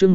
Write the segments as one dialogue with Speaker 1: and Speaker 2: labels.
Speaker 1: chương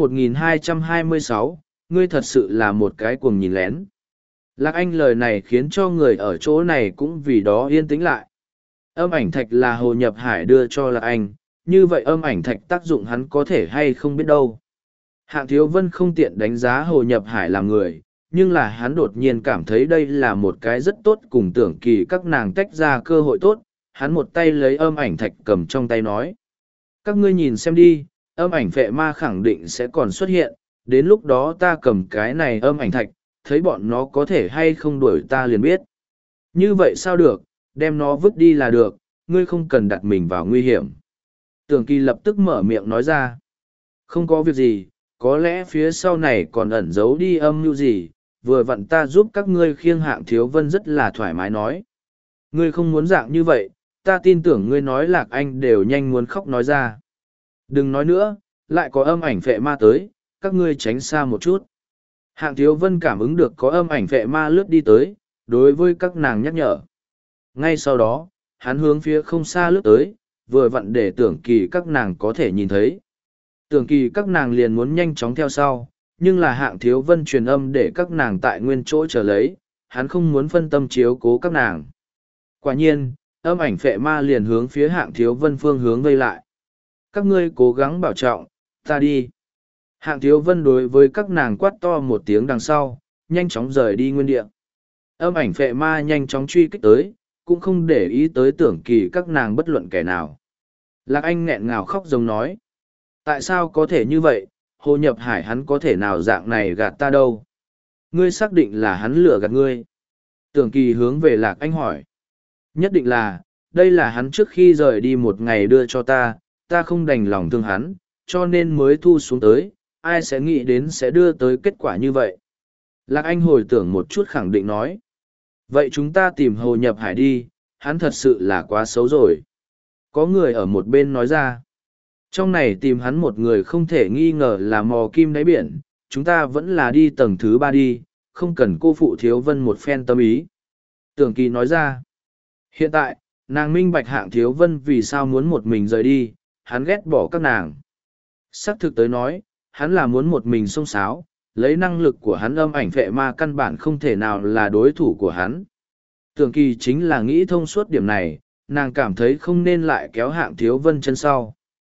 Speaker 1: 1226, ngươi thật sự là một cái cuồng nhìn lén. Lạc Anh lời này khiến cho người ở chỗ này cũng vì đó yên tĩnh lại. Âm ảnh thạch là Hồ Nhập Hải đưa cho Lạc Anh, như vậy âm ảnh thạch tác dụng hắn có thể hay không biết đâu. Hạng Thiếu Vân không tiện đánh giá Hồ Nhập Hải là người, nhưng là hắn đột nhiên cảm thấy đây là một cái rất tốt cùng Tưởng Kỳ các nàng tách ra cơ hội tốt. Hắn một tay lấy âm ảnh thạch cầm trong tay nói. Các ngươi nhìn xem đi, âm ảnh phệ ma khẳng định sẽ còn xuất hiện, đến lúc đó ta cầm cái này âm ảnh thạch, thấy bọn nó có thể hay không đuổi ta liền biết. Như vậy sao được, đem nó vứt đi là được, ngươi không cần đặt mình vào nguy hiểm. Tưởng Kỳ lập tức mở miệng nói ra. Không có việc gì, có lẽ phía sau này còn ẩn giấu đi âm mưu gì, vừa vặn ta giúp các ngươi khiêng Hạng Thiếu Vân rất là thoải mái nói. Ngươi không muốn dạng như vậy, ta tin tưởng ngươi nói Lạc Anh đều nhanh muốn khóc nói ra. Đừng nói nữa, lại có âm ảnh phệ ma tới, các ngươi tránh xa một chút. Hạng Thiếu Vân cảm ứng được có âm ảnh phệ ma lướt đi tới, đối với các nàng nhắc nhở. Ngay sau đó, hắn hướng phía không xa lướt tới, vừa vặn để Tưởng Kỳ các nàng có thể nhìn thấy. Tưởng Kỳ các nàng liền muốn nhanh chóng theo sau, nhưng là Hạng Thiếu Vân truyền âm để các nàng tại nguyên chỗ chờ lấy, hắn không muốn phân tâm chiếu cố các nàng. Quả nhiên, âm ảnh phệ ma liền hướng phía Hạng Thiếu Vân phương hướng vây lại. Các ngươi cố gắng bảo trọng, ta đi. Hạng Thiếu Vân đối với các nàng quát to một tiếng đằng sau, nhanh chóng rời đi nguyên địa. Âm ảnh phệ ma nhanh chóng truy kích tới, cũng không để ý tới Tưởng Kỳ các nàng bất luận kẻ nào. Lạc Anh nghẹn ngào khóc giống nói. Tại sao có thể như vậy, Hồ Nhập Hải hắn có thể nào dạng này gạt ta đâu? Ngươi xác định là hắn lừa gạt ngươi. Tưởng Kỳ hướng về Lạc Anh hỏi. Nhất định là, đây là hắn trước khi rời đi một ngày đưa cho ta, ta không đành lòng thương hắn, cho nên mới thu xuống tới, ai sẽ nghĩ đến sẽ đưa tới kết quả như vậy. Lạc Anh hồi tưởng một chút khẳng định nói. Vậy chúng ta tìm Hồ Nhập Hải đi, hắn thật sự là quá xấu rồi. Có người ở một bên nói ra. Trong này tìm hắn một người không thể nghi ngờ là mò kim đáy biển, chúng ta vẫn là đi tầng thứ 3 đi, không cần cô phụ Thiếu Vân một phen tâm ý. Tưởng Kỳ nói ra. Hiện tại, nàng minh bạch Hạng Thiếu Vân vì sao muốn một mình rời đi, hắn ghét bỏ các nàng. Sắc thực tới nói, hắn là muốn một mình xông xáo, lấy năng lực của hắn âm ảnh phệ ma căn bản không thể nào là đối thủ của hắn. Tưởng Kỳ chính là nghĩ thông suốt điểm này, nàng cảm thấy không nên lại kéo Hạng Thiếu Vân chân sau.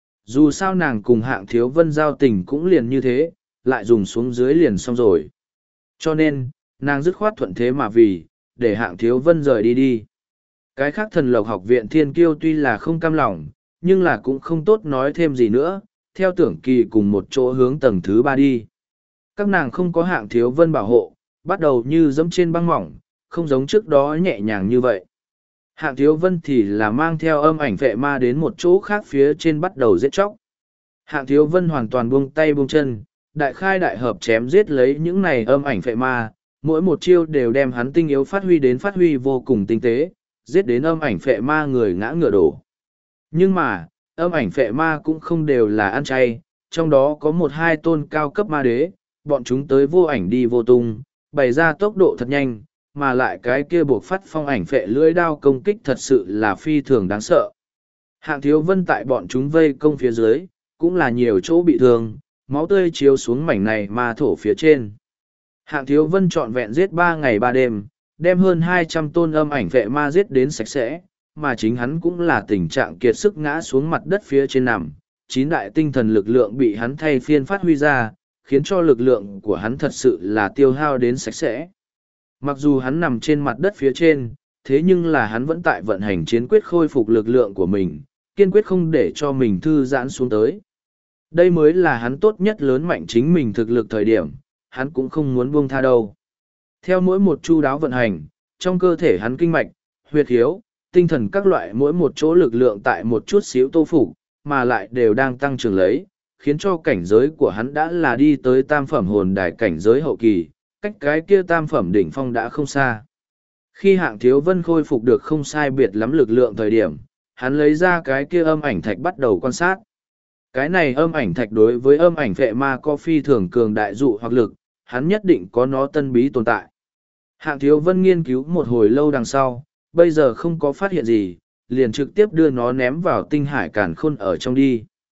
Speaker 1: Dù sao nàng cùng Hạng Thiếu Vân giao tình cũng liền như thế, lại dùng xuống dưới liền xong rồi. Cho nên, nàng dứt khoát thuận thế mà vì, để Hạng Thiếu Vân rời đi đi. Cái khác Thần Lộc học viện Thiên Kiêu tuy là không cam lòng, nhưng là cũng không tốt nói thêm gì nữa, theo Tưởng Kỳ cùng một chỗ hướng tầng thứ 3 đi. Các nàng không có Hạng Thiếu Vân bảo hộ, bắt đầu như dẫm trên băng mỏng, không giống trước đó nhẹ nhàng như vậy. Hạng Thiếu Vân thì là mang theo âm ảnh phệ ma đến một chỗ khác phía trên bắt đầu giết chóc. Hạng Thiếu Vân hoàn toàn buông tay buông chân, đại khai đại hợp chém giết lấy những này âm ảnh phệ ma, mỗi một chiêu đều đem hắn tinh yếu phát huy vô cùng tinh tế, giết đến âm ảnh phệ ma người ngã ngựa đổ. Nhưng mà, âm ảnh phệ ma cũng không đều là ăn chay, trong đó có một hai tôn cao cấp ma đế, bọn chúng tới vô ảnh đi vô tung, bày ra tốc độ thật nhanh, mà lại cái kia buộc phát phong ảnh phệ lưỡi đao công kích thật sự là phi thường đáng sợ. Hạng Thiếu Vân tại bọn chúng vây công phía dưới, cũng là nhiều chỗ bị thương, máu tươi chiếu xuống mảnh này ma thổ phía trên. Hạng Thiếu Vân trọn vẹn giết 3 ngày 3 đêm, đem hơn 200 tôn âm ảnh phệ ma giết đến sạch sẽ, mà chính hắn cũng là tình trạng kiệt sức ngã xuống mặt đất phía trên nằm. 9 đại tinh thần lực lượng bị hắn thay phiên phát huy ra, khiến cho lực lượng của hắn thật sự là tiêu hao đến sạch sẽ. Mặc dù hắn nằm trên mặt đất phía trên, thế nhưng là hắn vẫn tại vận hành chiến quyết khôi phục lực lượng của mình, kiên quyết không để cho mình thư giãn xuống tới. Đây mới là hắn tốt nhất lớn mạnh chính mình thực lực thời điểm, hắn cũng không muốn buông tha đâu. Theo mỗi một chu đáo vận hành, trong cơ thể hắn kinh mạch, huyệt khiếu, tinh thần các loại mỗi một chỗ lực lượng tại một chút xíu tô phục, mà lại đều đang tăng trưởng lấy, khiến cho cảnh giới của hắn đã là đi tới tam phẩm hồn đài cảnh giới hậu kỳ, cách cái kia tam phẩm đỉnh phong đã không xa. Khi Hạng Thiếu Vân khôi phục được không sai biệt lắm lực lượng thời điểm, hắn lấy ra cái kia âm ảnh thạch bắt đầu quan sát. Cái này âm ảnh thạch đối với âm ảnh phệ ma có phi thường cường đại dụ hoặc lực, hắn nhất định có nó tân bí tồn tại. Hạng Thiếu Vân nghiên cứu một hồi lâu đằng sau, bây giờ không có phát hiện gì, liền trực tiếp đưa nó ném vào tinh hải càn khôn ở trong đi.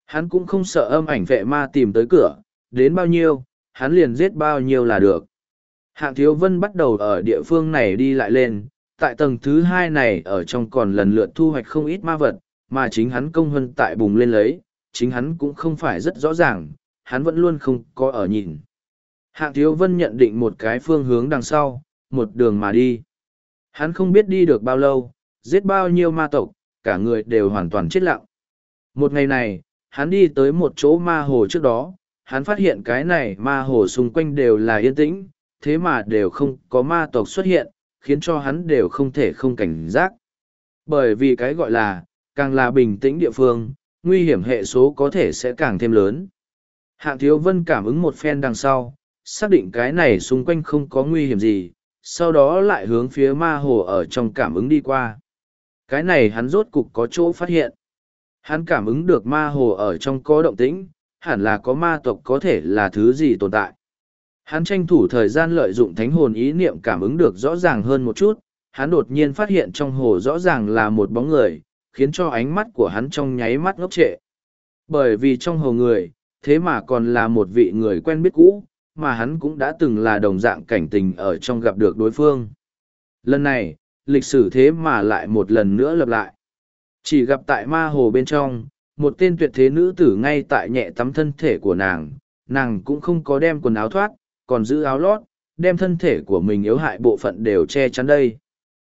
Speaker 1: Hắn cũng không sợ âm ảnh vệ ma tìm tới cửa, đến bao nhiêu, hắn liền giết bao nhiêu là được. Hạng Thiếu Vân bắt đầu ở địa phương này đi lại lên, tại tầng thứ hai này ở trong còn lần lượt thu hoạch không ít ma vật, mà chính hắn công hơn tại bùng lên lấy, chính hắn cũng không phải rất rõ ràng, hắn vẫn luôn không có ở nhìn. Hạng Thiếu Vân nhận định một cái phương hướng đằng sau, một đường mà đi. Hắn không biết đi được bao lâu, giết bao nhiêu ma tộc, cả người đều hoàn toàn chết lặng. Một ngày này, hắn đi tới một chỗ ma hồ trước đó, hắn phát hiện cái này ma hồ xung quanh đều là yên tĩnh, thế mà đều không có ma tộc xuất hiện, khiến cho hắn đều không thể không cảnh giác. Bởi vì cái gọi là, càng là bình tĩnh địa phương, nguy hiểm hệ số có thể sẽ càng thêm lớn. Hạng Thiếu Vân cảm ứng một phen đằng sau, xác định cái này xung quanh không có nguy hiểm gì, sau đó lại hướng phía ma hồ ở trong cảm ứng đi qua. Cái này hắn rốt cục có chỗ phát hiện. Hắn cảm ứng được ma hồ ở trong có động tĩnh, hẳn là có ma tộc có thể là thứ gì tồn tại. Hắn tranh thủ thời gian lợi dụng thánh hồn ý niệm cảm ứng được rõ ràng hơn một chút, hắn đột nhiên phát hiện trong hồ rõ ràng là một bóng người, khiến cho ánh mắt của hắn trong nháy mắt ngốc trệ. Bởi vì trong hồ người, thế mà còn là một vị người quen biết cũ, mà hắn cũng đã từng là đồng dạng cảnh tình ở trong gặp được đối phương. Lần này, lịch sử thế mà lại một lần nữa lặp lại. Chỉ gặp tại ma hồ bên trong, một tên tuyệt thế nữ tử ngay tại nhẹ tắm thân thể của nàng cũng không có đem quần áo thoát, còn giữ áo lót, đem thân thể của mình yếu hại bộ phận đều che chắn đây.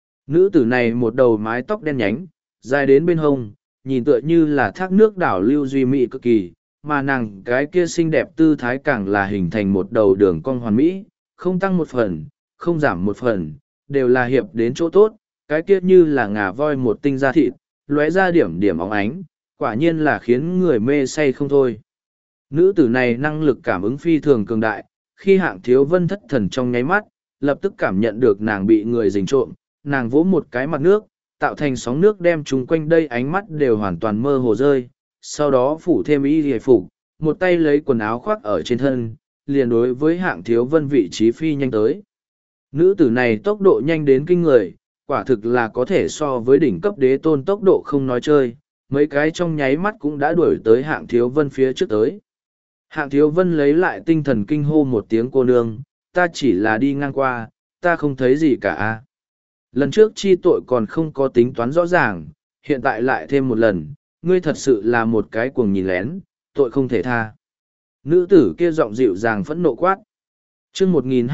Speaker 1: Nữ tử này một đầu mái tóc đen nhánh, dài đến bên hông, nhìn tựa như là thác nước đảo lưu duy mỹ cực kỳ, mà nàng cái kia xinh đẹp tư thái càng là hình thành một đầu đường cong hoàn mỹ, không tăng một phần, không giảm một phần, đều là hiệp đến chỗ tốt, cái kia như là ngà voi một tinh da thịt, lóe ra điểm điểm óng ánh, quả nhiên là khiến người mê say không thôi. Nữ tử này năng lực cảm ứng phi thường cường đại, khi Hạng Thiếu Vân thất thần trong nháy mắt, lập tức cảm nhận được nàng bị người dình trộm, nàng vỗ một cái mặt nước, tạo thành sóng nước đem chúng quanh đây ánh mắt đều hoàn toàn mơ hồ rơi, sau đó phủ thêm y hề phục, một tay lấy quần áo khoác ở trên thân, liền đối với Hạng Thiếu Vân vị trí phi nhanh tới. Nữ tử này tốc độ nhanh đến kinh người, quả thực là có thể so với đỉnh cấp đế tôn tốc độ không nói chơi, mấy cái trong nháy mắt cũng đã đuổi tới Hạng Thiếu Vân phía trước tới. Hạng Thiếu Vân lấy lại tinh thần kinh hô một tiếng cô nương, ta chỉ là đi ngang qua, ta không thấy gì cả. Lần trước chi tội còn không có tính toán rõ ràng, hiện tại lại thêm một lần, ngươi thật sự là một cái cuồng nhìn lén, tội không thể tha. Nữ tử kia giọng dịu dàng phẫn nộ quát. Chương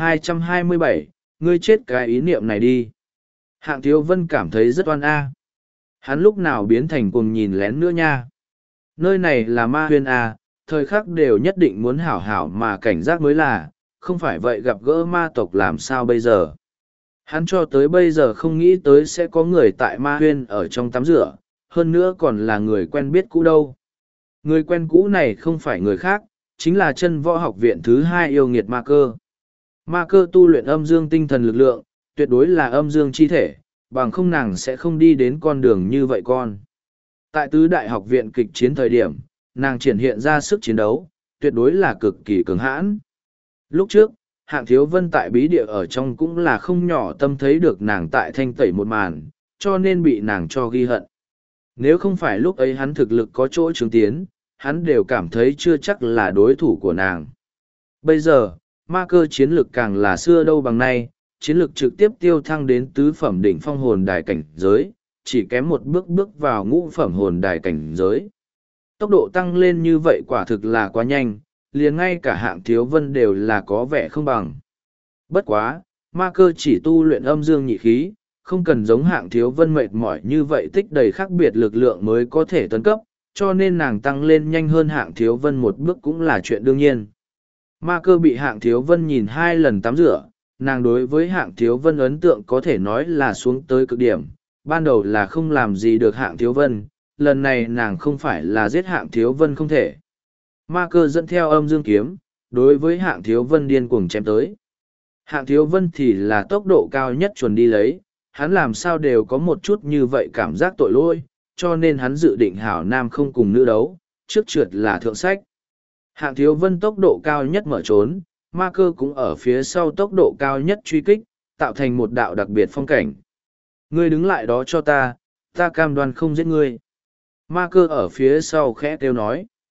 Speaker 1: 1227, ngươi chết cái ý niệm này đi. Hạng Thiếu Vân cảm thấy rất oan a. Hắn lúc nào biến thành cuồng nhìn lén nữa nha. Nơi này là ma huyên a, thời khắc đều nhất định muốn hảo hảo mà cảnh giác mới là, không phải vậy gặp gỡ ma tộc làm sao bây giờ. Hắn cho tới bây giờ không nghĩ tới sẽ có người tại ma huyên ở trong tắm rửa, hơn nữa còn là người quen biết cũ đâu. Người quen cũ này không phải người khác, chính là chân võ học viện thứ hai yêu nghiệt ma cơ. Ma cơ tu luyện âm dương tinh thần lực lượng, tuyệt đối là âm dương chi thể, bằng không nàng sẽ không đi đến con đường như vậy con. Tại tứ đại học viện kịch chiến thời điểm, nàng triển hiện ra sức chiến đấu, tuyệt đối là cực kỳ cường hãn. Lúc trước, Hạng Thiếu Vân tại bí địa ở trong cũng là không nhỏ tâm thấy được nàng tại thanh tẩy một màn, cho nên bị nàng cho ghi hận. Nếu không phải lúc ấy hắn thực lực có chỗ chứng tiến, hắn đều cảm thấy chưa chắc là đối thủ của nàng. Bây giờ, ma cơ chiến lực càng là xưa đâu bằng nay, chiến lực trực tiếp tiêu thăng đến tứ phẩm đỉnh phong hồn đài cảnh giới, chỉ kém một bước bước vào ngũ phẩm hồn đài cảnh giới. Tốc độ tăng lên như vậy quả thực là quá nhanh, liền ngay cả Hạng Thiếu Vân đều là có vẻ không bằng. Bất quá, ma cơ chỉ tu luyện âm dương nhị khí, không cần giống Hạng Thiếu Vân mệt mỏi như vậy tích đầy khác biệt lực lượng mới có thể tấn cấp, cho nên nàng tăng lên nhanh hơn Hạng Thiếu Vân một bước cũng là chuyện đương nhiên. Ma cơ bị Hạng Thiếu Vân nhìn 2 lần tắm rửa, nàng đối với Hạng Thiếu Vân ấn tượng có thể nói là xuống tới cực điểm, ban đầu là không làm gì được Hạng Thiếu Vân, lần này nàng không phải là giết Hạng Thiếu Vân không thể. Ma cơ dẫn theo âm dương kiếm, đối với Hạng Thiếu Vân điên cuồng chém tới. Hạng Thiếu Vân thì là tốc độ cao nhất chuẩn đi lấy, hắn làm sao đều có một chút như vậy cảm giác tội lỗi, cho nên hắn dự định hảo nam không cùng nữ đấu, trước trượt là thượng sách. Hạng Thiếu Vân tốc độ cao nhất mở trốn, ma cơ cũng ở phía sau tốc độ cao nhất truy kích, tạo thành một đạo đặc biệt phong cảnh. Ngươi đứng lại đó cho ta cam đoan không giết ngươi. Ma cơ ở phía sau khẽ kêu nói.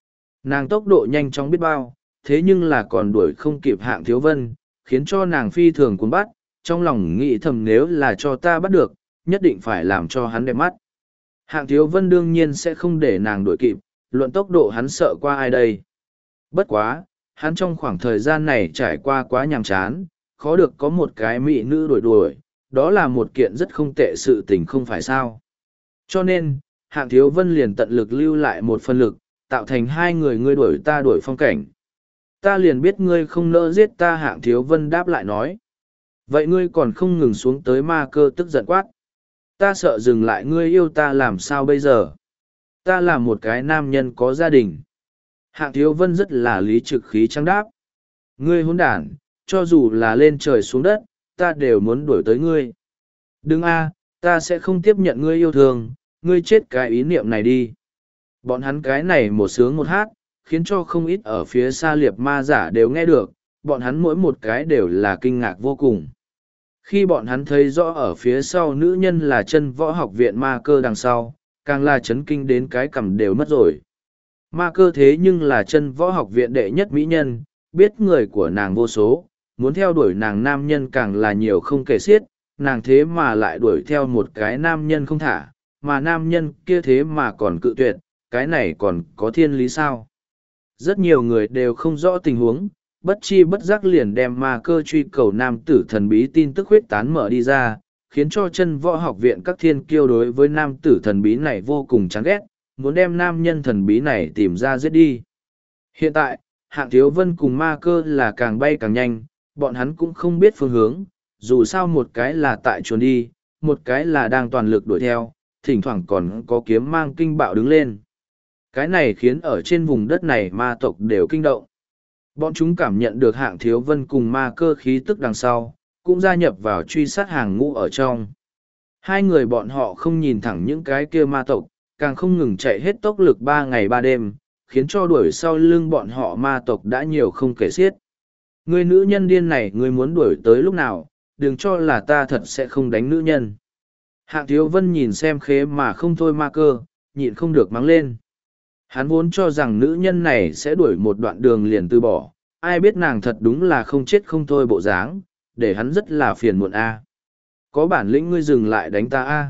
Speaker 1: Nàng tốc độ nhanh chóng biết bao, thế nhưng là còn đuổi không kịp Hạng Thiếu Vân, khiến cho nàng phi thường cuốn bắt, trong lòng nghĩ thầm nếu là cho ta bắt được, nhất định phải làm cho hắn đẹp mắt. Hạng Thiếu Vân đương nhiên sẽ không để nàng đuổi kịp, luận tốc độ hắn sợ qua ai đây. Bất quá, hắn trong khoảng thời gian này trải qua quá nhàm chán, khó được có một cái mỹ nữ đuổi đuổi, đó là một kiện rất không tệ sự tình không phải sao. Cho nên, Hạng Thiếu Vân liền tận lực lưu lại một phần lực, tạo thành hai người ngươi đuổi ta đuổi phong cảnh. Ta liền biết ngươi không nỡ giết ta. Hạng Thiếu Vân đáp lại nói. Vậy ngươi còn không ngừng xuống tới. Ma Cơ tức giận quát. Ta sợ dừng lại ngươi yêu ta làm sao bây giờ. Ta là một cái nam nhân có gia đình. Hạng Thiếu Vân rất là lý trực khí trắng đáp. Ngươi hỗn đản, cho dù là lên trời xuống đất, ta đều muốn đuổi tới ngươi. Đừng a, ta sẽ không tiếp nhận ngươi yêu thương, ngươi chết cái ý niệm này đi. Bọn hắn cái này một sướng một hát, khiến cho không ít ở phía xa liệp ma giả đều nghe được, bọn hắn mỗi một cái đều là kinh ngạc vô cùng. Khi bọn hắn thấy rõ ở phía sau nữ nhân là chân võ học viện Ma Cơ đằng sau, càng là chấn kinh đến cái cằm đều mất rồi. Ma Cơ thế nhưng là chân võ học viện đệ nhất mỹ nhân, biết người của nàng vô số, muốn theo đuổi nàng nam nhân càng là nhiều không kể xiết, nàng thế mà lại đuổi theo một cái nam nhân không thả, mà nam nhân kia thế mà còn cự tuyệt, cái này còn có thiên lý sao? Rất nhiều người đều không rõ tình huống, bất chi bất giác liền đem Ma Cơ truy cầu nam tử thần bí tin tức huyết tán mở đi ra, khiến cho chân võ học viện các thiên kiêu đối với nam tử thần bí này vô cùng chán ghét, muốn đem nam nhân thần bí này tìm ra giết đi. Hiện tại, Hạng Thiếu Vân cùng Ma Cơ là càng bay càng nhanh, bọn hắn cũng không biết phương hướng, dù sao một cái là tại chuồn đi, một cái là đang toàn lực đuổi theo, thỉnh thoảng còn có kiếm mang kinh bạo đứng lên. Cái này khiến ở trên vùng đất này ma tộc đều kinh động. Bọn chúng cảm nhận được Hạng Thiếu Vân cùng Ma Cơ khí tức đằng sau, cũng gia nhập vào truy sát hàng ngũ ở trong. Hai người bọn họ không nhìn thẳng những cái kia ma tộc, càng không ngừng chạy hết tốc lực 3 ngày 3 đêm, khiến cho đuổi sau lưng bọn họ ma tộc đã nhiều không kể xiết. Người nữ nhân điên này ngươi muốn đuổi tới lúc nào, đừng cho là ta thật sẽ không đánh nữ nhân. Hạng Thiếu Vân nhìn xem khế mà không thôi Ma Cơ, nhịn không được mắng lên. Hắn vốn cho rằng nữ nhân này sẽ đuổi một đoạn đường liền từ bỏ, ai biết nàng thật đúng là không chết không thôi bộ dáng, để hắn rất là phiền muộn a. Có bản lĩnh ngươi dừng lại đánh ta a.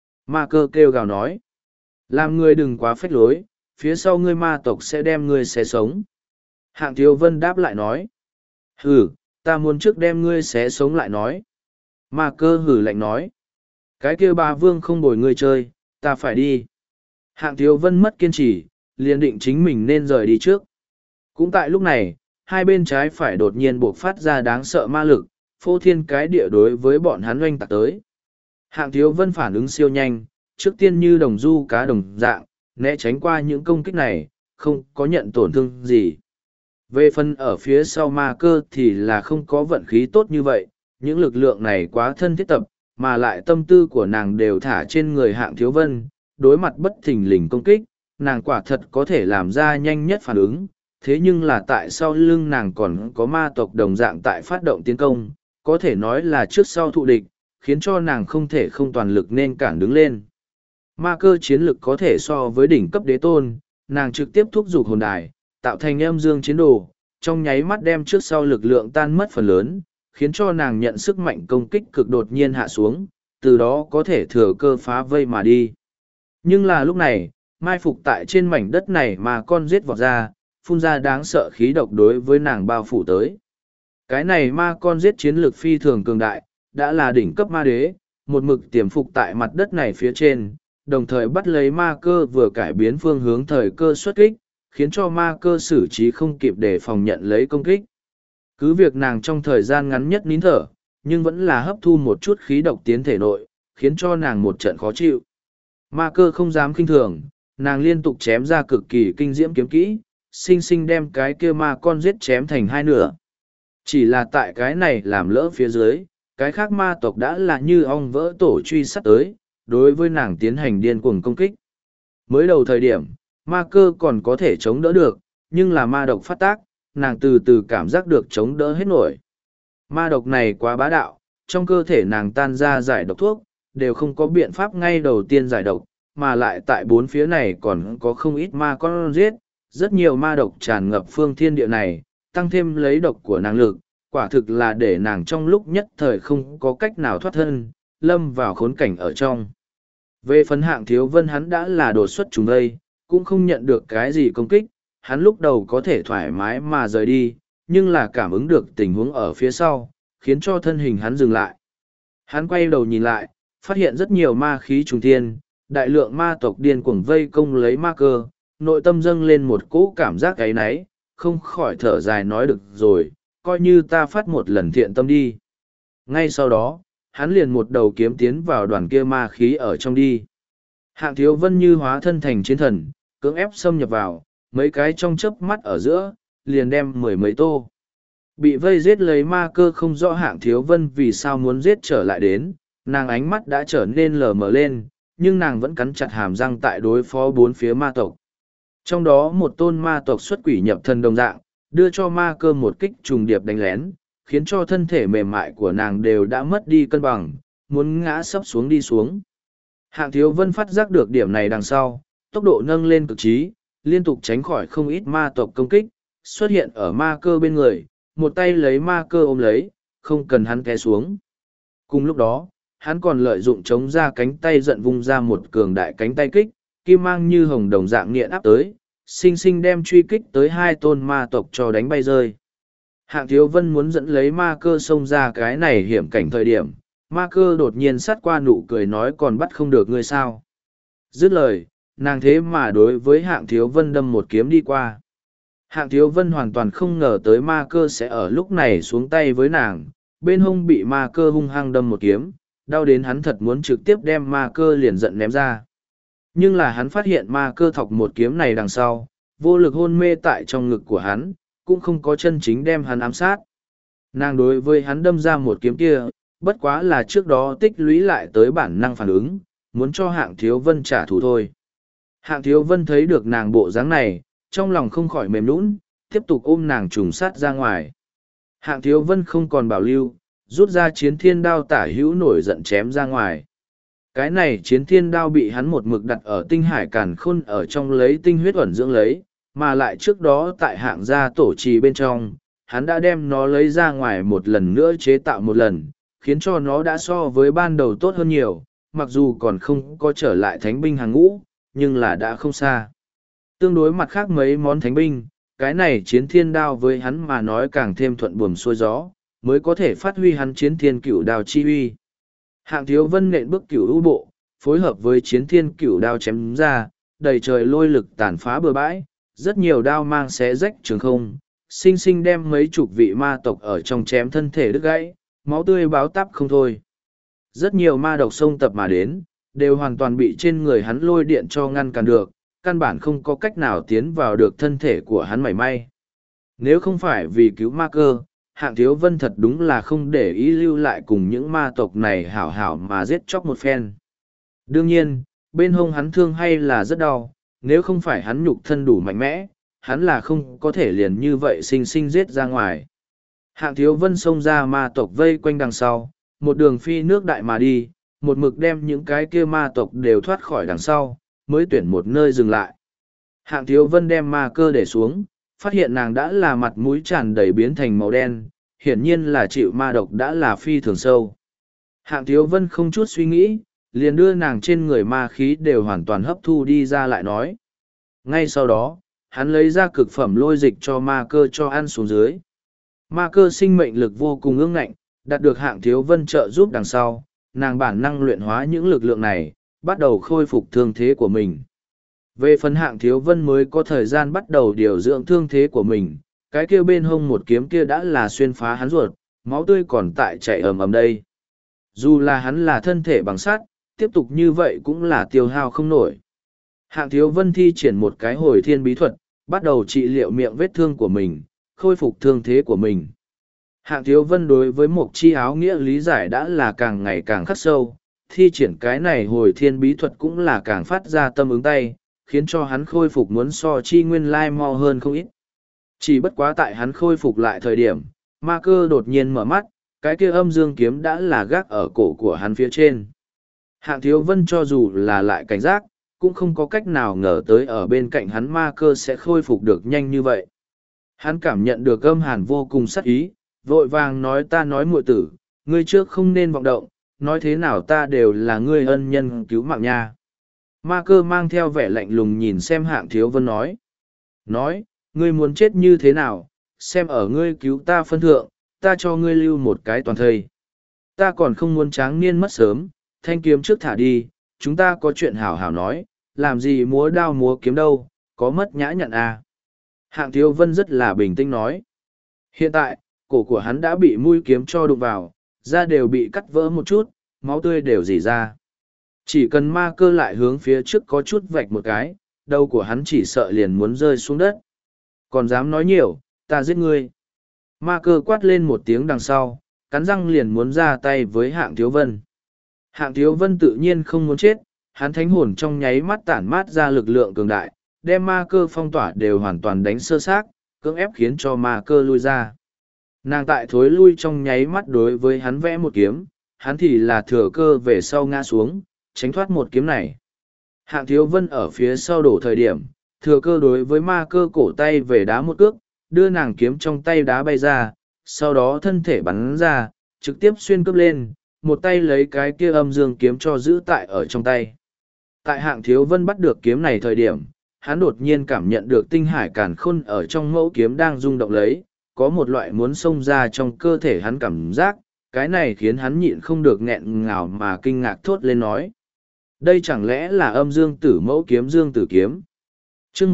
Speaker 1: Ma Cơ kêu gào nói. Làm ngươi đừng quá phách lối, phía sau ngươi ma tộc sẽ đem ngươi xé sống. Hạng Thiếu Vân đáp lại nói. Hừ, ta muốn trước đem ngươi xé sống lại nói. Ma Cơ hừ lạnh nói. Cái kia ba vương không bồi ngươi chơi, ta phải đi. Hạng Thiếu Vân mất kiên trì, liền định chính mình nên rời đi trước. Cũng tại lúc này, hai bên trái phải đột nhiên buộc phát ra đáng sợ ma lực, phô thiên cái địa đối với bọn hắn oanh tạc tới. Hạng Thiếu Vân phản ứng siêu nhanh, trước tiên như đồng du cá đồng dạng, né tránh qua những công kích này, không có nhận tổn thương gì. Về phần ở phía sau Ma Cơ thì là không có vận khí tốt như vậy, những lực lượng này quá thân thiết tập, mà lại tâm tư của nàng đều thả trên người Hạng Thiếu Vân, đối mặt bất thình lình công kích, nàng quả thật có thể làm ra nhanh nhất phản ứng, thế nhưng là tại sau lưng nàng còn có ma tộc đồng dạng tại phát động tiến công, có thể nói là trước sau thụ địch, khiến cho nàng không thể không toàn lực nên cản đứng lên. Ma Cơ chiến lực có thể so với đỉnh cấp đế tôn, nàng trực tiếp thúc giục hồn đài, tạo thành âm dương chiến đồ, trong nháy mắt đem trước sau lực lượng tan mất phần lớn, khiến cho nàng nhận sức mạnh công kích cực đột nhiên hạ xuống, từ đó có thể thừa cơ phá vây mà đi. Nhưng là lúc này, mai phục tại trên mảnh đất này mà con giết vọt ra, phun ra đáng sợ khí độc đối với nàng bao phủ tới. Cái này ma con giết chiến lược phi thường cường đại, đã là đỉnh cấp ma đế, một mực tiềm phục tại mặt đất này phía trên, đồng thời bắt lấy Ma Cơ vừa cải biến phương hướng thời cơ xuất kích, khiến cho Ma Cơ xử trí không kịp để phòng nhận lấy công kích. Cứ việc nàng trong thời gian ngắn nhất nín thở, nhưng vẫn là hấp thu một chút khí độc tiến thể nội, khiến cho nàng một trận khó chịu. Ma Cơ không dám kinh thường, nàng liên tục chém ra cực kỳ kinh diễm kiếm kỹ, sinh sinh đem cái kia ma con giết chém thành hai nửa. Chỉ là tại cái này làm lỡ phía dưới, cái khác ma tộc đã là như ong vỡ tổ truy sát tới, đối với nàng tiến hành điên cuồng công kích. Mới đầu thời điểm, Ma Cơ còn có thể chống đỡ được, nhưng là ma độc phát tác, nàng từ từ cảm giác được chống đỡ hết nổi. Ma độc này quá bá đạo, trong cơ thể nàng tan ra giải độc thuốc, đều không có biện pháp ngay đầu tiên giải độc, mà lại tại bốn phía này còn có không ít ma con giết, rất nhiều ma độc tràn ngập phương thiên địa này, tăng thêm lấy độc của nàng lực, quả thực là để nàng trong lúc nhất thời không có cách nào thoát thân, lâm vào khốn cảnh ở trong. Về phần Hạng Thiếu Vân hắn đã là đột xuất chúng đây, cũng không nhận được cái gì công kích, hắn lúc đầu có thể thoải mái mà rời đi, nhưng là cảm ứng được tình huống ở phía sau, khiến cho thân hình hắn dừng lại. Hắn quay đầu nhìn lại, phát hiện rất nhiều ma khí trùng thiên, đại lượng ma tộc điên cuồng vây công lấy ma cơ, nội tâm dâng lên một cỗ cảm giác áy náy, không khỏi thở dài nói được rồi, coi như ta phát một lần thiện tâm đi. Ngay sau đó, hắn liền một đầu kiếm tiến vào đoàn kia ma khí ở trong đi. Hạng Thiếu Vân như hóa thân thành chiến thần, cưỡng ép xâm nhập vào, mấy cái trong chớp mắt ở giữa, liền đem mười mấy tô. Bị vây giết lấy ma cơ không rõ Hạng Thiếu Vân vì sao muốn giết trở lại đến, nàng ánh mắt đã trở nên lờ mờ lên, nhưng nàng vẫn cắn chặt hàm răng tại đối phó bốn phía ma tộc. Trong đó một tôn ma tộc xuất quỷ nhập thần đồng dạng, đưa cho ma cơ một kích trùng điệp đánh lén, khiến cho thân thể mềm mại của nàng đều đã mất đi cân bằng, muốn ngã sấp xuống đi xuống. Hạng Thiếu Vân phát giác được điểm này đằng sau, tốc độ nâng lên cực trí, liên tục tránh khỏi không ít ma tộc công kích, xuất hiện ở ma cơ bên người, một tay lấy ma cơ ôm lấy, không cần hắn té xuống. Cùng lúc đó, hắn còn lợi dụng chống ra cánh tay giận vung ra một cường đại cánh tay kích, kim mang như hồng đồng dạng nghiện áp tới, sinh sinh đem truy kích tới hai tôn ma tộc cho đánh bay rơi. Hạng Thiếu Vân muốn dẫn lấy ma cơ xông ra cái này hiểm cảnh thời điểm, ma cơ đột nhiên sát qua nụ cười nói còn bắt không được ngươi sao. Dứt lời, nàng thế mà đối với Hạng Thiếu Vân đâm một kiếm đi qua. Hạng Thiếu Vân hoàn toàn không ngờ tới ma cơ sẽ ở lúc này xuống tay với nàng, bên hông bị ma cơ hung hăng đâm một kiếm, đau đến hắn thật muốn trực tiếp đem ma cơ liền giận ném ra. Nhưng là hắn phát hiện ma cơ thọc một kiếm này đằng sau, vô lực hôn mê tại trong ngực của hắn, cũng không có chân chính đem hắn ám sát. Nàng đối với hắn đâm ra một kiếm kia, bất quá là trước đó tích lũy lại tới bản năng phản ứng, muốn cho Hạng Thiếu Vân trả thù thôi. Hạng Thiếu Vân thấy được nàng bộ dáng này, trong lòng không khỏi mềm nũng, tiếp tục ôm nàng trùng sát ra ngoài. Hạng Thiếu Vân không còn bảo lưu, rút ra chiến thiên đao tả hữu nổi giận chém ra ngoài. Cái này chiến thiên đao bị hắn một mực đặt ở tinh hải càn khôn ở trong lấy tinh huyết ẩn dưỡng lấy, mà lại trước đó tại hạng gia tổ trì bên trong, hắn đã đem nó lấy ra ngoài một lần nữa chế tạo một lần, khiến cho nó đã so với ban đầu tốt hơn nhiều, mặc dù còn không có trở lại thánh binh hàng ngũ, nhưng là đã không xa. Tương đối mặt khác mấy món thánh binh, cái này chiến thiên đao với hắn mà nói càng thêm thuận buồm xuôi gió, mới có thể phát huy hắn chiến thiên cửu đao chi uy. Hạng Thiếu Vân nện bước cửu u bộ, phối hợp với chiến thiên cửu đao chém ra, đầy trời lôi lực tàn phá bừa bãi, rất nhiều đao mang xé rách trường không, sinh sinh đem mấy chục vị ma tộc ở trong chém thân thể đứt gãy, máu tươi báo tắp không thôi. Rất nhiều ma độc xông tập mà đến, đều hoàn toàn bị trên người hắn lôi điện cho ngăn cản được, căn bản không có cách nào tiến vào được thân thể của hắn mảy may. Nếu không phải vì cứu ma cơ, Hạng Thiếu Vân thật đúng là không để ý lưu lại cùng những ma tộc này hảo hảo mà giết chóc một phen. Đương nhiên, bên hông hắn thương hay là rất đau, nếu không phải hắn nhục thân đủ mạnh mẽ, hắn là không có thể liền như vậy sinh sinh giết ra ngoài. Hạng Thiếu Vân xông ra ma tộc vây quanh đằng sau, một đường phi nước đại mà đi, một mực đem những cái kia ma tộc đều thoát khỏi đằng sau, mới tuyển một nơi dừng lại. Hạng Thiếu Vân đem ma cơ để xuống, phát hiện nàng đã là mặt mũi tràn đầy biến thành màu đen, hiển nhiên là chịu ma độc đã là phi thường sâu. Hạng Thiếu Vân không chút suy nghĩ, liền đưa nàng trên người ma khí đều hoàn toàn hấp thu đi ra lại nói. Ngay sau đó, hắn lấy ra cực phẩm lôi dịch cho ma cơ cho ăn xuống dưới. Ma cơ sinh mệnh lực vô cùng ương ngạnh, đạt được Hạng Thiếu Vân trợ giúp đằng sau, nàng bản năng luyện hóa những lực lượng này, bắt đầu khôi phục thương thế của mình. Về phần Hạng Thiếu Vân mới có thời gian bắt đầu điều dưỡng thương thế của mình, cái kia bên hông một kiếm kia đã là xuyên phá hắn ruột, máu tươi còn tại chảy ầm ầm đây. Dù là hắn là thân thể bằng sắt, tiếp tục như vậy cũng là tiêu hao không nổi. Hạng Thiếu Vân thi triển một cái hồi thiên bí thuật, bắt đầu trị liệu miệng vết thương của mình, khôi phục thương thế của mình. Hạng Thiếu Vân đối với một chi áo nghĩa lý giải đã là càng ngày càng khắc sâu, thi triển cái này hồi thiên bí thuật cũng là càng phát ra tâm ứng tay, khiến cho hắn khôi phục muốn so chi nguyên lai mau hơn không ít. Chỉ bất quá tại hắn khôi phục lại thời điểm, ma cơ đột nhiên mở mắt, cái kia âm dương kiếm đã là gác ở cổ của hắn phía trên. Hạng Thiếu Vân cho dù là lại cảnh giác, cũng không có cách nào ngờ tới ở bên cạnh hắn ma cơ sẽ khôi phục được nhanh như vậy. Hắn cảm nhận được âm hàn vô cùng sắc ý, vội vàng nói ta nói muội tử, ngươi trước không nên vọng động, nói thế nào ta đều là ngươi ân nhân cứu mạng nha. Ma cơ mang theo vẻ lạnh lùng nhìn xem Hạng Thiếu Vân nói, ngươi muốn chết như thế nào, xem ở ngươi cứu ta phân thượng, ta cho ngươi lưu một cái toàn thây. Ta còn không muốn tráng niên mất sớm, thanh kiếm trước thả đi, chúng ta có chuyện hảo hảo nói, làm gì múa đao múa kiếm đâu, có mất nhã nhặn à. Hạng Thiếu Vân rất là bình tĩnh nói. Hiện tại, cổ của hắn đã bị mũi kiếm cho đụng vào, da đều bị cắt vỡ một chút, máu tươi đều rỉ ra. Chỉ cần ma cơ lại hướng phía trước có chút vạch một cái, đầu của hắn chỉ sợ liền muốn rơi xuống đất. Còn dám nói nhiều, ta giết ngươi. Ma cơ quát lên một tiếng đằng sau, cắn răng liền muốn ra tay với Hạng Thiếu Vân. Hạng Thiếu Vân tự nhiên không muốn chết, hắn thánh hồn trong nháy mắt tản mát ra lực lượng cường đại, đem ma cơ phong tỏa đều hoàn toàn đánh sơ xác, cưỡng ép khiến cho ma cơ lui ra. Nàng tại thối lui trong nháy mắt đối với hắn vẽ một kiếm, hắn thì là thừa cơ về sau ngã xuống, tránh thoát một kiếm này. Hạng Thiếu Vân ở phía sau đổ thời điểm, thừa cơ đối với ma cơ cổ tay về đá một cước, đưa nàng kiếm trong tay đá bay ra, sau đó thân thể bắn ra, trực tiếp xuyên cướp lên, một tay lấy cái kia âm dương kiếm cho giữ tại ở trong tay. Tại Hạng Thiếu Vân bắt được kiếm này thời điểm, hắn đột nhiên cảm nhận được tinh hải càn khôn ở trong mẫu kiếm đang rung động lấy, có một loại muốn xông ra trong cơ thể hắn cảm giác, cái này khiến hắn nhịn không được nghẹn ngào mà kinh ngạc thốt lên nói. Đây chẳng lẽ là âm dương tử mẫu kiếm dương tử kiếm? chương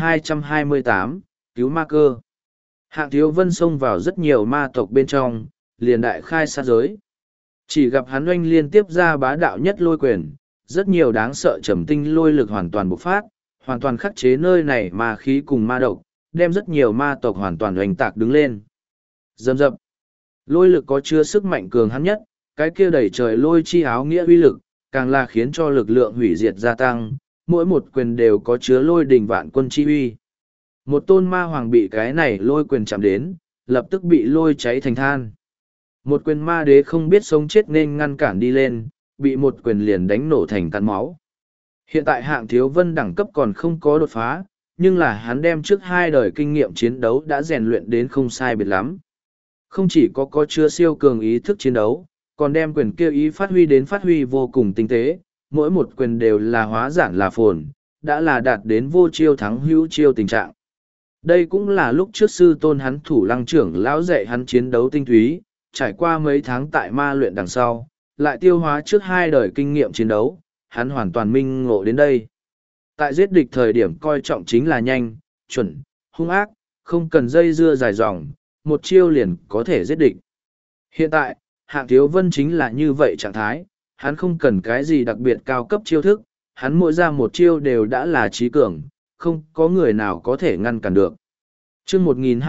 Speaker 1: 1228, cứu ma cơ. Hạng Thiếu Vân xông vào rất nhiều ma tộc bên trong, liền đại khai sát giới. Chỉ gặp hắn oanh liên tiếp ra bá đạo nhất lôi quyền, rất nhiều đáng sợ trầm tinh lôi lực hoàn toàn bộc phát, hoàn toàn khắc chế nơi này ma khí cùng ma độc, đem rất nhiều ma tộc hoàn toàn oanh tạc đứng lên. Dầm dập. Lôi lực có chứa sức mạnh cường hắn nhất, cái kia đẩy trời lôi chi áo nghĩa uy lực, càng là khiến cho lực lượng hủy diệt gia tăng, mỗi một quyền đều có chứa lôi đình vạn quân chi uy. Một tôn ma hoàng bị cái này lôi quyền chạm đến, lập tức bị lôi cháy thành than. Một quyền ma đế không biết sống chết nên ngăn cản đi lên, bị một quyền liền đánh nổ thành cắn máu. Hiện tại Hạng Thiếu Vân đẳng cấp còn không có đột phá, nhưng là hắn đem trước 2 đời kinh nghiệm chiến đấu đã rèn luyện đến không sai biệt lắm. Không chỉ có chứa siêu cường ý thức chiến đấu, còn đem quyền kia ý phát huy vô cùng tinh tế, mỗi một quyền đều là hóa giản là phồn, đã là đạt đến vô chiêu thắng hữu chiêu tình trạng. Đây cũng là lúc trước sư tôn hắn Thủ Lăng trưởng lão dạy hắn chiến đấu tinh túy, trải qua mấy tháng tại ma luyện đằng sau, lại tiêu hóa trước 2 đời kinh nghiệm chiến đấu, hắn hoàn toàn minh ngộ đến đây. Tại giết địch thời điểm coi trọng chính là nhanh, chuẩn, hung ác, không cần dây dưa dài dòng, một chiêu liền có thể giết địch. Hiện tại, Hạng Thiếu Vân chính là như vậy trạng thái, hắn không cần cái gì đặc biệt cao cấp chiêu thức, hắn mỗi ra một chiêu đều đã là trí cường, không có người nào có thể ngăn cản được. chương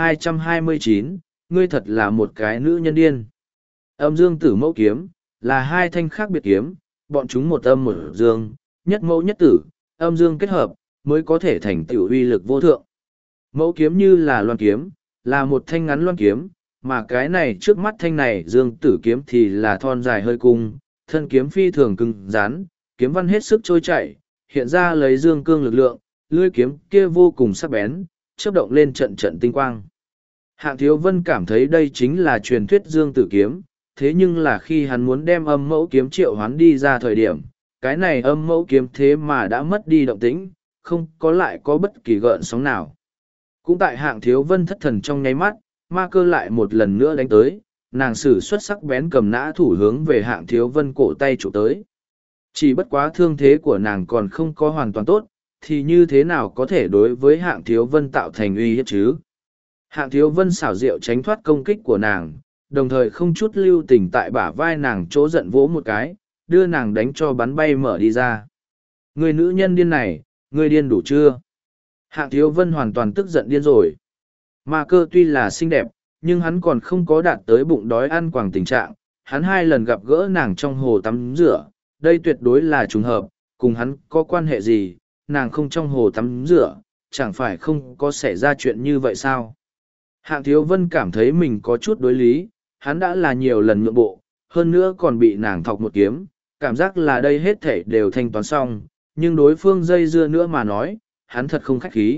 Speaker 1: 1229, ngươi thật là một cái nữ nhân điên. Âm dương tử mẫu kiếm, là 2 thanh khác biệt kiếm, bọn chúng một âm một dương, nhất mẫu nhất tử, âm dương kết hợp, mới có thể thành tựu uy lực vô thượng. Mẫu kiếm như là loan kiếm, là một thanh ngắn loan kiếm, mà cái này trước mắt thanh này dương tử kiếm thì là thon dài hơi cung, thân kiếm phi thường cứng rắn, kiếm văn hết sức trôi chảy, hiện ra lấy dương cương lực lượng, lưỡi kiếm kia vô cùng sắc bén, chớp động lên trận trận tinh quang. Hạng Thiếu Vân cảm thấy đây chính là truyền thuyết dương tử kiếm, thế nhưng là khi hắn muốn đem âm mẫu kiếm triệu hoán đi ra thời điểm, cái này âm mẫu kiếm thế mà đã mất đi động tĩnh, không có lại có bất kỳ gợn sóng nào. Cũng tại Hạng Thiếu Vân thất thần trong nháy mắt, ma cơ lại một lần nữa đánh tới, nàng sử xuất sắc bén cầm nã thủ hướng về Hạng Thiếu Vân cổ tay chụp tới. Chỉ bất quá thương thế của nàng còn không có hoàn toàn tốt, thì như thế nào có thể đối với Hạng Thiếu Vân tạo thành uy hiếp chứ? Hạng Thiếu Vân xảo diệu tránh thoát công kích của nàng, đồng thời không chút lưu tình tại bả vai nàng chỗ giận vỗ một cái, đưa nàng đánh cho bắn bay mở đi ra. Người nữ nhân điên này, ngươi điên đủ chưa? Hạng Thiếu Vân hoàn toàn tức giận điên rồi. Ma cơ tuy là xinh đẹp, nhưng hắn còn không có đạt tới bụng đói ăn quàng tình trạng. Hắn 2 lần gặp gỡ nàng trong hồ tắm rửa, đây tuyệt đối là trùng hợp, cùng hắn có quan hệ gì, nàng không trong hồ tắm rửa, chẳng phải không có xảy ra chuyện như vậy sao? Hạng Thiếu Vân cảm thấy mình có chút đối lý, hắn đã là nhiều lần nhượng bộ, hơn nữa còn bị nàng thọc một kiếm, cảm giác là đây hết thảy đều thanh toán xong, nhưng đối phương dây dưa nữa mà nói, hắn thật không khách khí.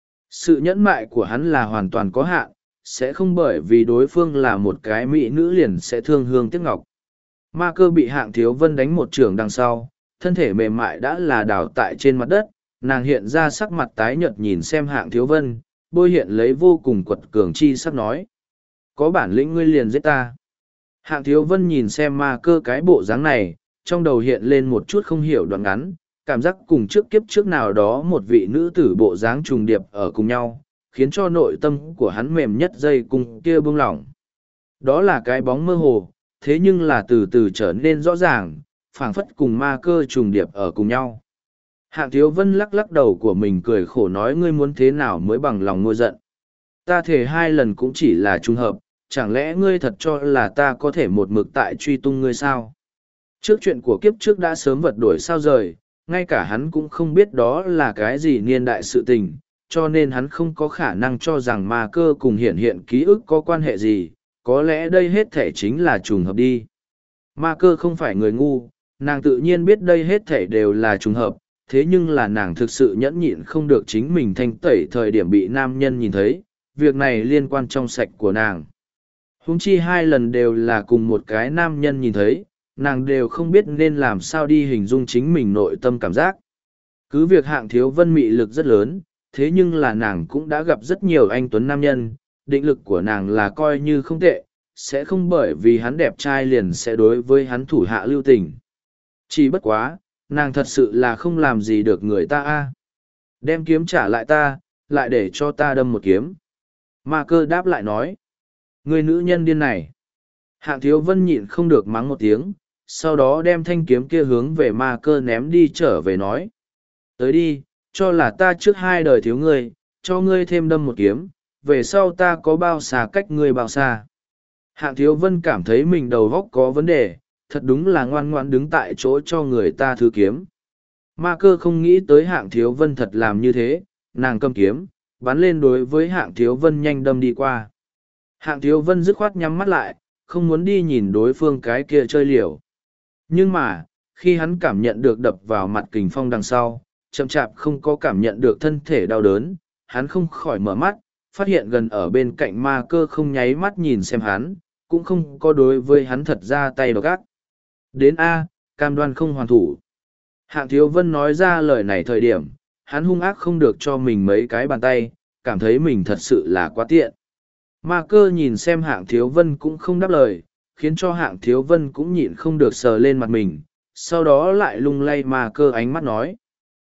Speaker 1: Sự nhẫn mại của hắn là hoàn toàn có hạn, sẽ không bởi vì đối phương là một cái mỹ nữ liền sẽ thương hương tiếc ngọc. Ma Cơ bị Hạng Thiếu Vân đánh một chưởng đằng sau, thân thể mềm mại đã là đảo tại trên mặt đất, nàng hiện ra sắc mặt tái nhợt nhìn xem Hạng Thiếu Vân, bôi hiện lấy vô cùng quật cường chi sắc nói. Có bản lĩnh ngươi liền giết ta. Hạng Thiếu Vân nhìn xem Ma Cơ cái bộ dáng này, trong đầu hiện lên một chút không hiểu đoạn ngắn, cảm giác cùng trước kiếp trước nào đó một vị nữ tử bộ dáng trùng điệp ở cùng nhau, khiến cho nội tâm của hắn mềm nhất dây cung kia buông lỏng. Đó là cái bóng mơ hồ, thế nhưng là từ từ trở nên rõ ràng, phảng phất cùng Ma Cơ trùng điệp ở cùng nhau. Hạng Thiếu Vân lắc lắc đầu của mình cười khổ nói ngươi muốn thế nào mới bằng lòng ngôi giận. Ta thề 2 lần cũng chỉ là trùng hợp, chẳng lẽ ngươi thật cho là ta có thể một mực tại truy tung ngươi sao? Trước chuyện của kiếp trước đã sớm vật đổi sao rời, ngay cả hắn cũng không biết đó là cái gì niên đại sự tình, cho nên hắn không có khả năng cho rằng Ma Cơ cùng hiện hiện ký ức có quan hệ gì, có lẽ đây hết thể chính là trùng hợp đi. Ma Cơ không phải người ngu, nàng tự nhiên biết đây hết thể đều là trùng hợp, thế nhưng là nàng thực sự nhẫn nhịn không được chính mình thanh tẩy thời điểm bị nam nhân nhìn thấy, việc này liên quan trong sạch của nàng. Huống chi 2 lần đều là cùng một cái nam nhân nhìn thấy, nàng đều không biết nên làm sao đi hình dung chính mình nội tâm cảm giác. Cứ việc Hạng Thiếu Vân mị lực rất lớn, thế nhưng là nàng cũng đã gặp rất nhiều anh tuấn nam nhân, định lực của nàng là coi như không tệ, sẽ không bởi vì hắn đẹp trai liền sẽ đối với hắn thủ hạ lưu tình. Chỉ bất quá, nàng thật sự là không làm gì được người ta a. Đem kiếm trả lại ta, lại để cho ta đâm một kiếm. Ma Cơ đáp lại nói. Người nữ nhân điên này. Hạng Thiếu Vân nhịn không được mắng một tiếng, sau đó đem thanh kiếm kia hướng về Ma Cơ ném đi trở về nói. Tới đi, cho là ta trước 2 đời thiếu ngươi, cho ngươi thêm đâm một kiếm, về sau ta có bao xa cách ngươi bao xa. Hạng Thiếu Vân cảm thấy mình đầu óc có vấn đề, thật đúng là ngoan ngoãn đứng tại chỗ cho người ta thứ kiếm. Ma Cơ không nghĩ tới Hạng Thiếu Vân thật làm như thế, nàng cầm kiếm, bắn lên đối với Hạng Thiếu Vân nhanh đâm đi qua. Hạng Thiếu Vân dứt khoát nhắm mắt lại, không muốn đi nhìn đối phương cái kia chơi liều. Nhưng mà, khi hắn cảm nhận được đập vào mặt kình phong đằng sau, chậm chạp không có cảm nhận được thân thể đau đớn, hắn không khỏi mở mắt, phát hiện gần ở bên cạnh Ma Cơ không nháy mắt nhìn xem hắn, cũng không có đối với hắn thật ra tay độc ác. Đến A, cam đoan không hoàn thủ. Hạng Thiếu Vân nói ra lời này thời điểm, hắn hung ác không được cho mình mấy cái bàn tay, cảm thấy mình thật sự là quá tiện. Ma Cơ nhìn xem Hạng Thiếu Vân cũng không đáp lời, khiến cho Hạng Thiếu Vân cũng nhịn không được sờ lên mặt mình, sau đó lại lung lay Ma Cơ ánh mắt nói.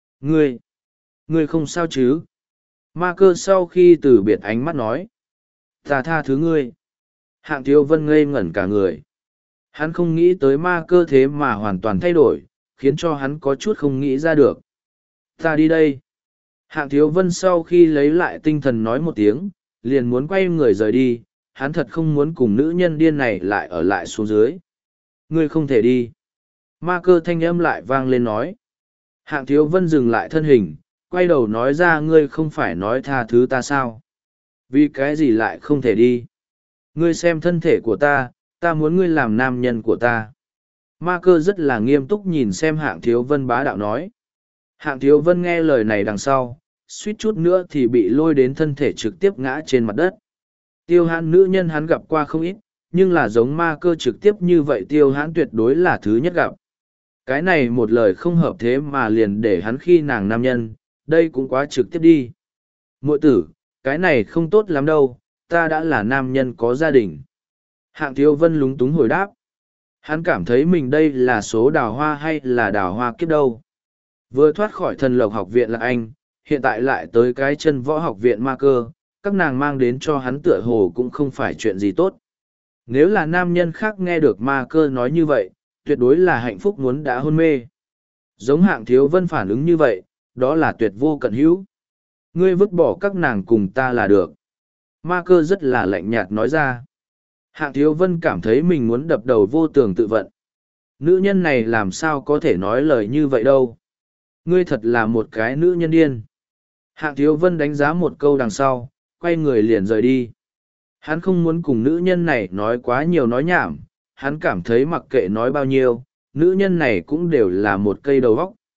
Speaker 1: Ngươi không sao chứ? Ma Cơ sau khi từ biệt ánh mắt nói. Ta tha thứ ngươi. Hạng Thiếu Vân ngây ngẩn cả người. Hắn không nghĩ tới Ma Cơ thế mà hoàn toàn thay đổi, khiến cho hắn có chút không nghĩ ra được. Ta đi đây. Hạng Thiếu Vân sau khi lấy lại tinh thần nói một tiếng, liền muốn quay người rời đi, hắn thật không muốn cùng nữ nhân điên này lại ở lại xuống dưới. Ngươi không thể đi. Ma Cơ thanh âm lại vang lên nói. Hạng Thiếu Vân dừng lại thân hình, quay đầu nói ra ngươi không phải nói tha thứ ta sao? Vì cái gì lại không thể đi? Ngươi xem thân thể của ta, ta muốn ngươi làm nam nhân của ta. Ma Cơ rất là nghiêm túc nhìn xem Hạng Thiếu Vân bá đạo nói. Hạng Thiếu Vân nghe lời này đằng sau, suýt chút nữa thì bị lôi đến thân thể trực tiếp ngã trên mặt đất. Tiêu hãn nữ nhân hắn gặp qua không ít, nhưng là giống Ma Cơ trực tiếp như vậy tiêu hãn tuyệt đối là thứ nhất gặp. Cái này một lời không hợp thế mà liền để hắn khi nàng nam nhân, đây cũng quá trực tiếp đi. Muội tử, cái này không tốt lắm đâu, ta đã là nam nhân có gia đình. Hạng Thiếu Vân lúng túng hồi đáp. Hắn cảm thấy mình đây là số đào hoa hay là đào hoa kiếp đâu. Vừa thoát khỏi thần lộc học viện là anh, hiện tại lại tới cái chân võ học viện Ma Cơ, các nàng mang đến cho hắn tựa hồ cũng không phải chuyện gì tốt. Nếu là nam nhân khác nghe được Ma Cơ nói như vậy, tuyệt đối là hạnh phúc muốn đã hôn mê. Giống Hạng Thiếu Vân phản ứng như vậy, đó là tuyệt vô cận hữu. Ngươi vứt bỏ các nàng cùng ta là được. Ma Cơ rất là lạnh nhạt nói ra. Hạng Thiếu Vân cảm thấy mình muốn đập đầu vô tường tự vận. Nữ nhân này làm sao có thể nói lời như vậy đâu. Ngươi thật là một cái nữ nhân điên. Hạng Thiếu Vân đánh giá một câu đằng sau, quay người liền rời đi. Hắn không muốn cùng nữ nhân này nói quá nhiều nói nhảm, hắn cảm thấy mặc kệ nói bao nhiêu, nữ nhân này cũng đều là một cây đầu óc.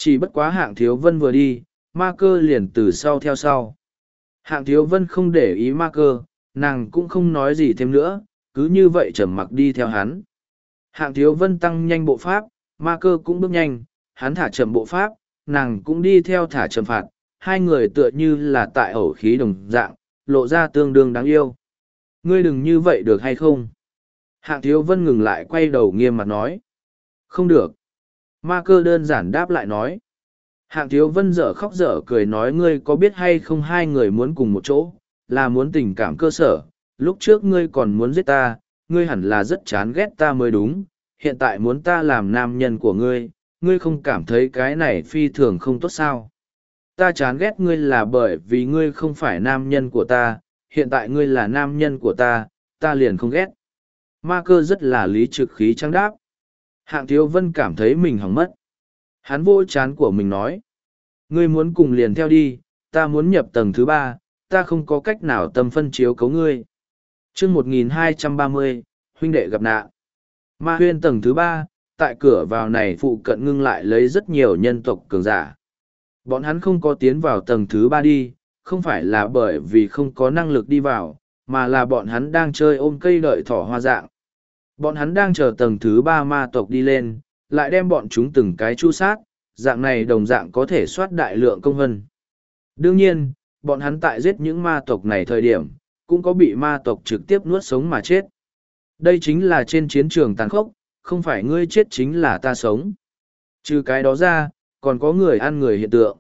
Speaker 1: Chỉ bất quá Hạng Thiếu Vân vừa đi, ma cơ liền từ sau theo sau. Hạng Thiếu Vân không để ý ma cơ, nàng cũng không nói gì thêm nữa, cứ như vậy trầm mặc đi theo hắn. Hạng Thiếu Vân tăng nhanh bộ pháp, ma cơ cũng bước nhanh, hắn thả chậm bộ pháp, nàng cũng đi theo thả chậm phạt, hai người tựa như là tại ẩu khí đồng dạng, lộ ra tương đương đáng yêu. Ngươi đừng như vậy được hay không? Hạng Thiếu Vân ngừng lại quay đầu nghiêm mặt nói. Không được. Ma cơ đơn giản đáp lại nói. Hạng Thiếu Vân dở khóc dở cười nói ngươi có biết hay không hai người muốn cùng một chỗ, là muốn tình cảm cơ sở, lúc trước ngươi còn muốn giết ta, ngươi hẳn là rất chán ghét ta mới đúng, hiện tại muốn ta làm nam nhân của ngươi, ngươi không cảm thấy cái này phi thường không tốt sao. Ta chán ghét ngươi là bởi vì ngươi không phải nam nhân của ta, hiện tại ngươi là nam nhân của ta liền không ghét. Ma cơ rất là lý trực khí trắng đáp. Hạng Thiếu Vân cảm thấy mình hỏng mất. Hắn vô chán của mình nói. Ngươi muốn cùng liền theo đi, ta muốn nhập tầng thứ ba, ta không có cách nào tâm phân chiếu cấu ngươi. chương 1230, huynh đệ gặp nạn. Ma huyên tầng thứ ba, tại cửa vào này phụ cận ngưng lại lấy rất nhiều nhân tộc cường giả. Bọn hắn không có tiến vào tầng thứ ba đi, không phải là bởi vì không có năng lực đi vào, mà là bọn hắn đang chơi ôm cây đợi thỏ hoa dạng. Bọn hắn đang chờ tầng thứ ba ma tộc đi lên, lại đem bọn chúng từng cái chu sát, dạng này đồng dạng có thể soát đại lượng công hân. Đương nhiên, bọn hắn tại giết những ma tộc này thời điểm, cũng có bị ma tộc trực tiếp nuốt sống mà chết. Đây chính là trên chiến trường tàn khốc, không phải ngươi chết chính là ta sống. Trừ cái đó ra, còn có người ăn người hiện tượng.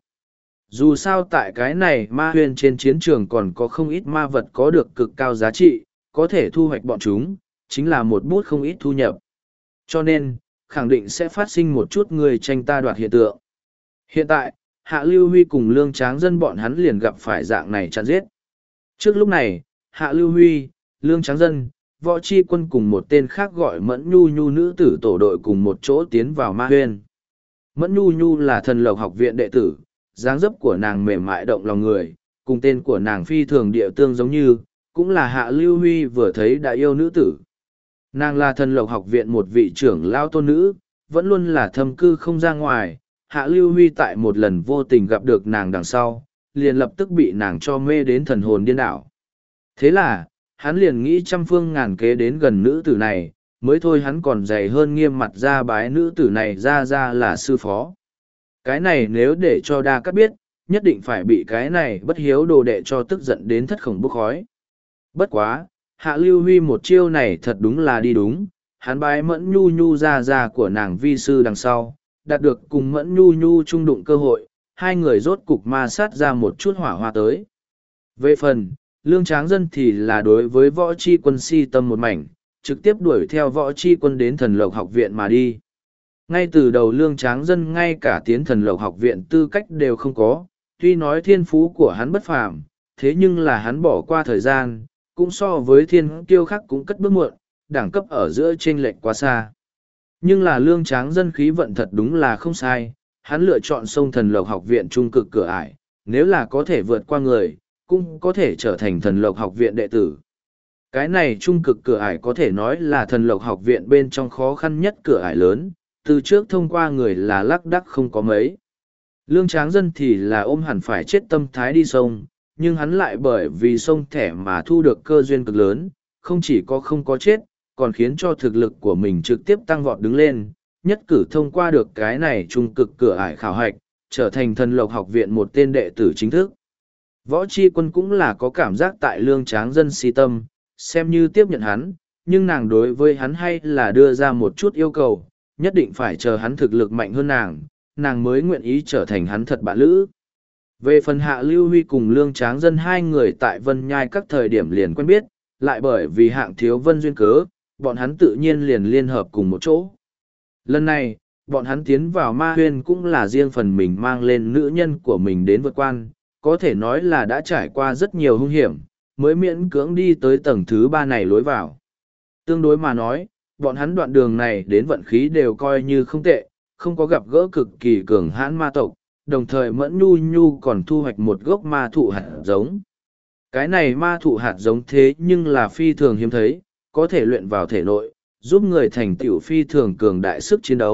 Speaker 1: Dù sao tại cái này ma huyền trên chiến trường còn có không ít ma vật có được cực cao giá trị, có thể thu hoạch bọn chúng, chính là một bút không ít thu nhập. Cho nên, khẳng định sẽ phát sinh một chút người tranh ta đoạt hiện tượng. Hiện tại, Hạ Lưu Huy cùng Lương Tráng Dân bọn hắn liền gặp phải dạng này chặn giết. Trước lúc này, Hạ Lưu Huy, Lương Tráng Dân, Võ Chi Quân cùng một tên khác gọi Mẫn Nhu Nhu nữ tử tổ đội cùng một chỗ tiến vào ma huyên. Mẫn Nhu Nhu là thần lộc học viện đệ tử, dáng dấp của nàng mềm mại động lòng người, cùng tên của nàng phi thường địa tương giống như, cũng là Hạ Lưu Huy vừa thấy đã yêu nữ tử. Nàng là thần lộc học viện một vị trưởng lao tôn nữ, vẫn luôn là thâm cư không ra ngoài. Hạ Lưu Huy tại một lần vô tình gặp được nàng đằng sau, liền lập tức bị nàng cho mê đến thần hồn điên đảo. Thế là, hắn liền nghĩ trăm phương ngàn kế đến gần nữ tử này, mới thôi hắn còn dày hơn nghiêm mặt ra bái nữ tử này ra là sư phó. Cái này nếu để cho Đa Cát biết, nhất định phải bị cái này bất hiếu đồ đệ cho tức giận đến thất khổng bốc khói. Bất quá, Hạ Lưu Huy một chiêu này thật đúng là đi đúng, hắn bái Mẫn Nhu Nhu ra của nàng vi sư đằng sau, đạt được cùng Mẫn Nhu Nhu chung đụng cơ hội, hai người rốt cục ma sát ra một chút hỏa hoa tới. Về phần, Lương Tráng Dân thì là đối với Võ Chi Quân si tâm một mảnh, trực tiếp đuổi theo Võ Chi Quân đến thần lộc học viện mà đi. Ngay từ đầu Lương Tráng Dân ngay cả tiến thần lộc học viện tư cách đều không có, tuy nói thiên phú của hắn bất phàm, thế nhưng là hắn bỏ qua thời gian, cũng so với thiên kiêu khác cũng cất bước muộn, đẳng cấp ở giữa chênh lệch quá xa. Nhưng là Lương Tráng Dân khí vận thật đúng là không sai, hắn lựa chọn sông thần lộc học viện trung cực cửa ải, nếu là có thể vượt qua người, cũng có thể trở thành thần lộc học viện đệ tử. Cái này trung cực cửa ải có thể nói là thần lộc học viện bên trong khó khăn nhất cửa ải lớn, từ trước thông qua người là lác đác không có mấy. Lương Tráng Dân thì là ôm hẳn phải chết tâm thái đi sông, nhưng hắn lại bởi vì sông thẻ mà thu được cơ duyên cực lớn, không chỉ có không có chết, còn khiến cho thực lực của mình trực tiếp tăng vọt đứng lên, nhất cử thông qua được cái này trung cực cửa ải khảo hạch, trở thành thần lộc học viện một tên đệ tử chính thức. Võ Chi Quân cũng là có cảm giác tại Lương Tráng Dân si tâm, xem như tiếp nhận hắn, nhưng nàng đối với hắn hay là đưa ra một chút yêu cầu, nhất định phải chờ hắn thực lực mạnh hơn nàng mới nguyện ý trở thành hắn thật bạn lữ. Về phần Hạ Lưu Huy cùng Lương Tráng Dân hai người tại Vân Nhai các thời điểm liền quen biết, lại bởi vì Hạng Thiếu Vân duyên cớ, bọn hắn tự nhiên liền liên hợp cùng một chỗ. Lần này, bọn hắn tiến vào ma huyên cũng là riêng phần mình mang lên nữ nhân của mình đến vượt quan, có thể nói là đã trải qua rất nhiều hung hiểm, mới miễn cưỡng đi tới tầng thứ ba này lối vào. Tương đối mà nói, bọn hắn đoạn đường này đến vận khí đều coi như không tệ, không có gặp gỡ cực kỳ cường hãn ma tộc, đồng thời Mẫn Nhu Nhu còn thu hoạch một gốc ma thụ hạt giống. Cái này ma thụ hạt giống thế nhưng là phi thường hiếm thấy, có thể luyện vào thể nội, giúp người thành tựu phi thường cường đại sức chiến đấu,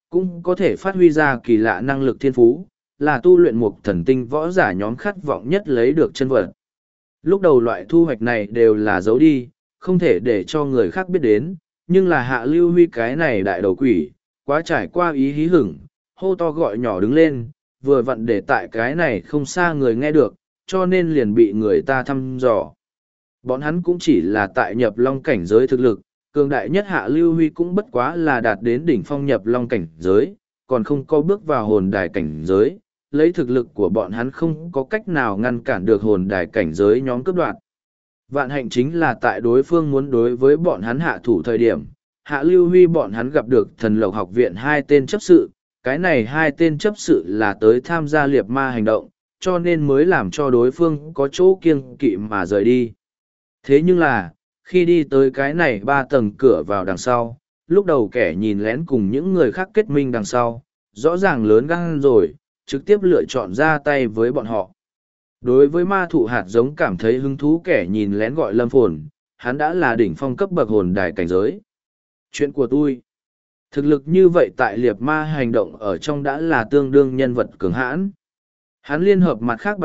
Speaker 1: cũng có thể phát huy ra kỳ lạ năng lực thiên phú, là tu luyện mục thần tinh võ giả nhóm khát vọng nhất lấy được chân vật. Lúc đầu loại thu hoạch này đều là giấu đi, không thể để cho người khác biết đến, nhưng là Hạ Lưu Huy cái này đại đầu quỷ, quá trải qua ý hí hửng, hô to gọi nhỏ đứng lên, vừa vặn để tại cái này không xa người nghe được, cho nên liền bị người ta thăm dò. Bọn hắn cũng chỉ là tại nhập long cảnh giới thực lực, cường đại nhất Hạ Lưu Huy cũng bất quá là đạt đến đỉnh phong nhập long cảnh giới, còn không có bước vào hồn đài cảnh giới, lấy thực lực của bọn hắn không có cách nào ngăn cản được hồn đài cảnh giới nhóm cướp đoạt. Vạn hạnh chính là tại đối phương muốn đối với bọn hắn hạ thủ thời điểm, Hạ Lưu Huy bọn hắn gặp được Thần Lộc học viện hai tên chấp sự, cái này hai tên chấp sự là tới tham gia liệt ma hành động, cho nên mới làm cho đối phương có chỗ kiêng kỵ mà rời đi. Thế nhưng là, khi đi tới cái này 3 tầng cửa vào đằng sau, lúc đầu kẻ nhìn lén cùng những người khác kết minh đằng sau, rõ ràng lớn gan rồi, trực tiếp lựa chọn ra tay với bọn họ. Đối với ma thụ hạt giống cảm thấy hứng thú kẻ nhìn lén gọi Lâm Phồn, hắn đã là đỉnh phong cấp bậc hồn đài cảnh giới. Chuyện của tôi, thực lực như vậy tại liệt ma hành động ở trong đã là tương đương nhân vật cường hãn. Hắn liên hợp mặt khác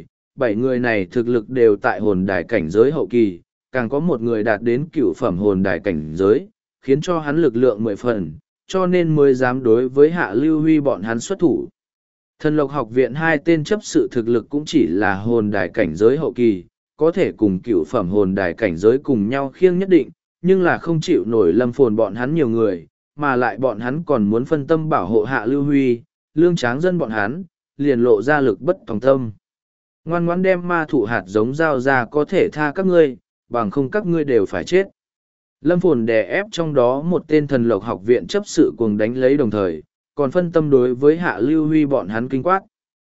Speaker 1: 7 người này thực lực đều tại hồn đài cảnh giới hậu kỳ, càng có một người đạt đến cựu phẩm hồn đài cảnh giới, khiến cho hắn lực lượng 10 phần, cho nên mới dám đối với Hạ Lưu Huy bọn hắn xuất thủ. Thần Lộc học viện hai tên chấp sự thực lực cũng chỉ là hồn đài cảnh giới hậu kỳ, có thể cùng cựu phẩm hồn đài cảnh giới cùng nhau khiêng nhất định, nhưng là không chịu nổi Lâm Phồn bọn hắn nhiều người, mà lại bọn hắn còn muốn phân tâm bảo hộ Hạ Lưu Huy, Lương Tráng Dân bọn hắn, liền lộ ra lực bất tòng tâm. Ngoan ngoãn đem ma thụ hạt giống giao ra có thể tha các ngươi, bằng không các ngươi đều phải chết. Lâm Phồn đè ép trong đó một tên Thần Lộc học viện chấp sự cuồng đánh lấy đồng thời, còn phân tâm đối với Hạ Lưu Huy bọn hắn kinh quát.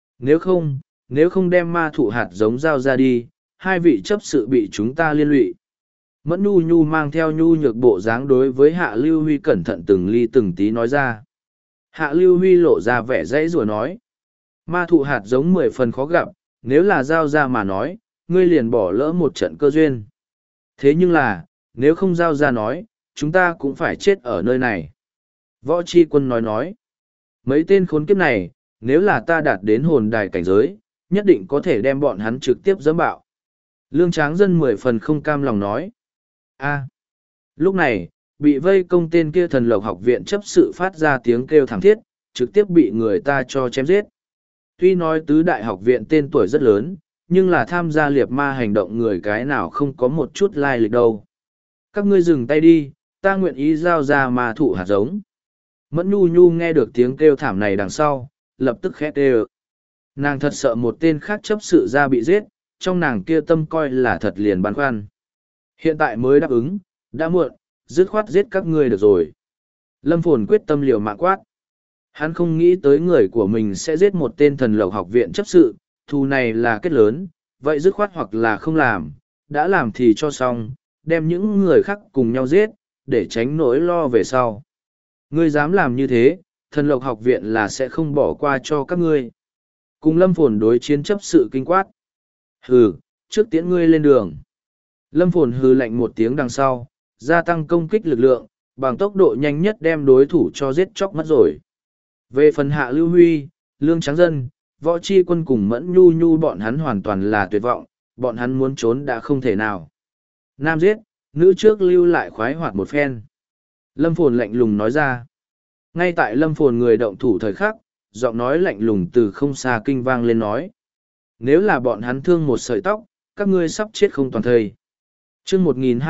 Speaker 1: Nếu không đem ma thụ hạt giống giao ra đi, hai vị chấp sự bị chúng ta liên lụy. Mẫn Nhu Nhu mang theo nhu nhược bộ dáng đối với Hạ Lưu Huy cẩn thận từng ly từng tí nói ra. Hạ Lưu Huy lộ ra vẻ dãy rủa nói. Ma thụ hạt giống 10 phần khó gặp, nếu là giao ra mà nói, ngươi liền bỏ lỡ một trận cơ duyên. Thế nhưng là, nếu không giao ra nói, chúng ta cũng phải chết ở nơi này. Võ Chi Quân nói. Mấy tên khốn kiếp này, nếu là ta đạt đến hồn đài cảnh giới, nhất định có thể đem bọn hắn trực tiếp giẫm bạo. Lương Tráng Dân 10 phần không cam lòng nói. Lúc này, bị vây công tên kia Thần Lộc học viện chấp sự phát ra tiếng kêu thảm thiết, trực tiếp bị người ta cho chém giết. Tuy nói tứ đại học viện tên tuổi rất lớn, nhưng là tham gia liệt ma hành động người cái nào không có một chút lai lịch đâu. Các ngươi dừng tay đi, ta nguyện ý giao ra ma thụ hạt giống. Mẫn Nhu Nhu nghe được tiếng kêu thảm này đằng sau, lập tức khét đê. Nàng thật sợ một tên khác chấp sự ra bị giết, trong nàng kia tâm coi là thật liền băn khoăn. Hiện tại mới đáp ứng, đã muộn, dứt khoát giết các ngươi được rồi. Lâm Phồn quyết tâm liều mạng quát. Hắn không nghĩ tới người của mình sẽ giết một tên Thần Lộc học viện chấp sự, thù này là kết lớn, vậy dứt khoát hoặc là không làm, đã làm thì cho xong, đem những người khác cùng nhau giết, để tránh nỗi lo về sau. Ngươi dám làm như thế, Thần Lộc học viện là sẽ không bỏ qua cho các ngươi. Cùng Lâm Phồn đối chiến chấp sự kinh quát. Hừ, trước tiễn ngươi lên đường. Lâm Phồn hừ lạnh một tiếng đằng sau, gia tăng công kích lực lượng, bằng tốc độ nhanh nhất đem đối thủ cho giết chóc mất rồi. Về phần Hạ Lưu Huy, Lương Tráng Dân, Võ Chi Quân cùng Mẫn Nhu Nhu bọn hắn hoàn toàn là tuyệt vọng, bọn hắn muốn trốn đã không thể nào. Nam giết, nữ trước lưu lại khoái hoạt một phen. Lâm Phồn lạnh lùng nói ra. Ngay tại Lâm Phồn người động thủ thời khắc, giọng nói lạnh lùng từ không xa kinh vang lên nói. Nếu là bọn hắn thương một sợi tóc, các ngươi sắp chết không toàn thây. Chương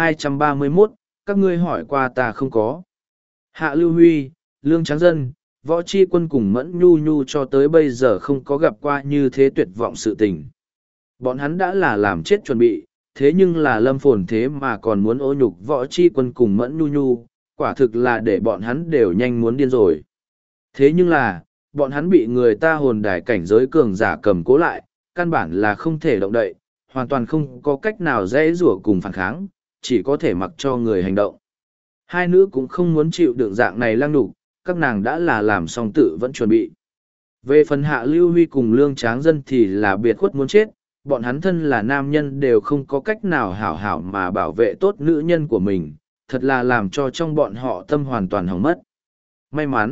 Speaker 1: 1231, các ngươi hỏi qua ta không có. Hạ Lưu Huy, Lương Tráng Dân, Võ Chi Quân cùng Mẫn Nhu Nhu cho tới bây giờ không có gặp qua như thế tuyệt vọng sự tình. Bọn hắn đã là làm chết chuẩn bị, thế nhưng là Lâm Phồn thế mà còn muốn ô nhục Võ Chi Quân cùng Mẫn Nhu Nhu, quả thực là để bọn hắn đều nhanh muốn điên rồi. Thế nhưng là, bọn hắn bị người ta hồn đài cảnh giới cường giả cầm cố lại, căn bản là không thể động đậy, hoàn toàn không có cách nào dễ rủa cùng phản kháng, chỉ có thể mặc cho người hành động. Hai nữ cũng không muốn chịu đựng dạng này lăng đục, các nàng đã là làm xong tự vẫn chuẩn bị. Về phần Hạ Lưu Huy cùng Lương Tráng Dân thì là biệt khuất muốn chết, bọn hắn thân là nam nhân đều không có cách nào hảo hảo mà bảo vệ tốt nữ nhân của mình, thật là làm cho trong bọn họ tâm hoàn toàn hỏng mất. May mắn,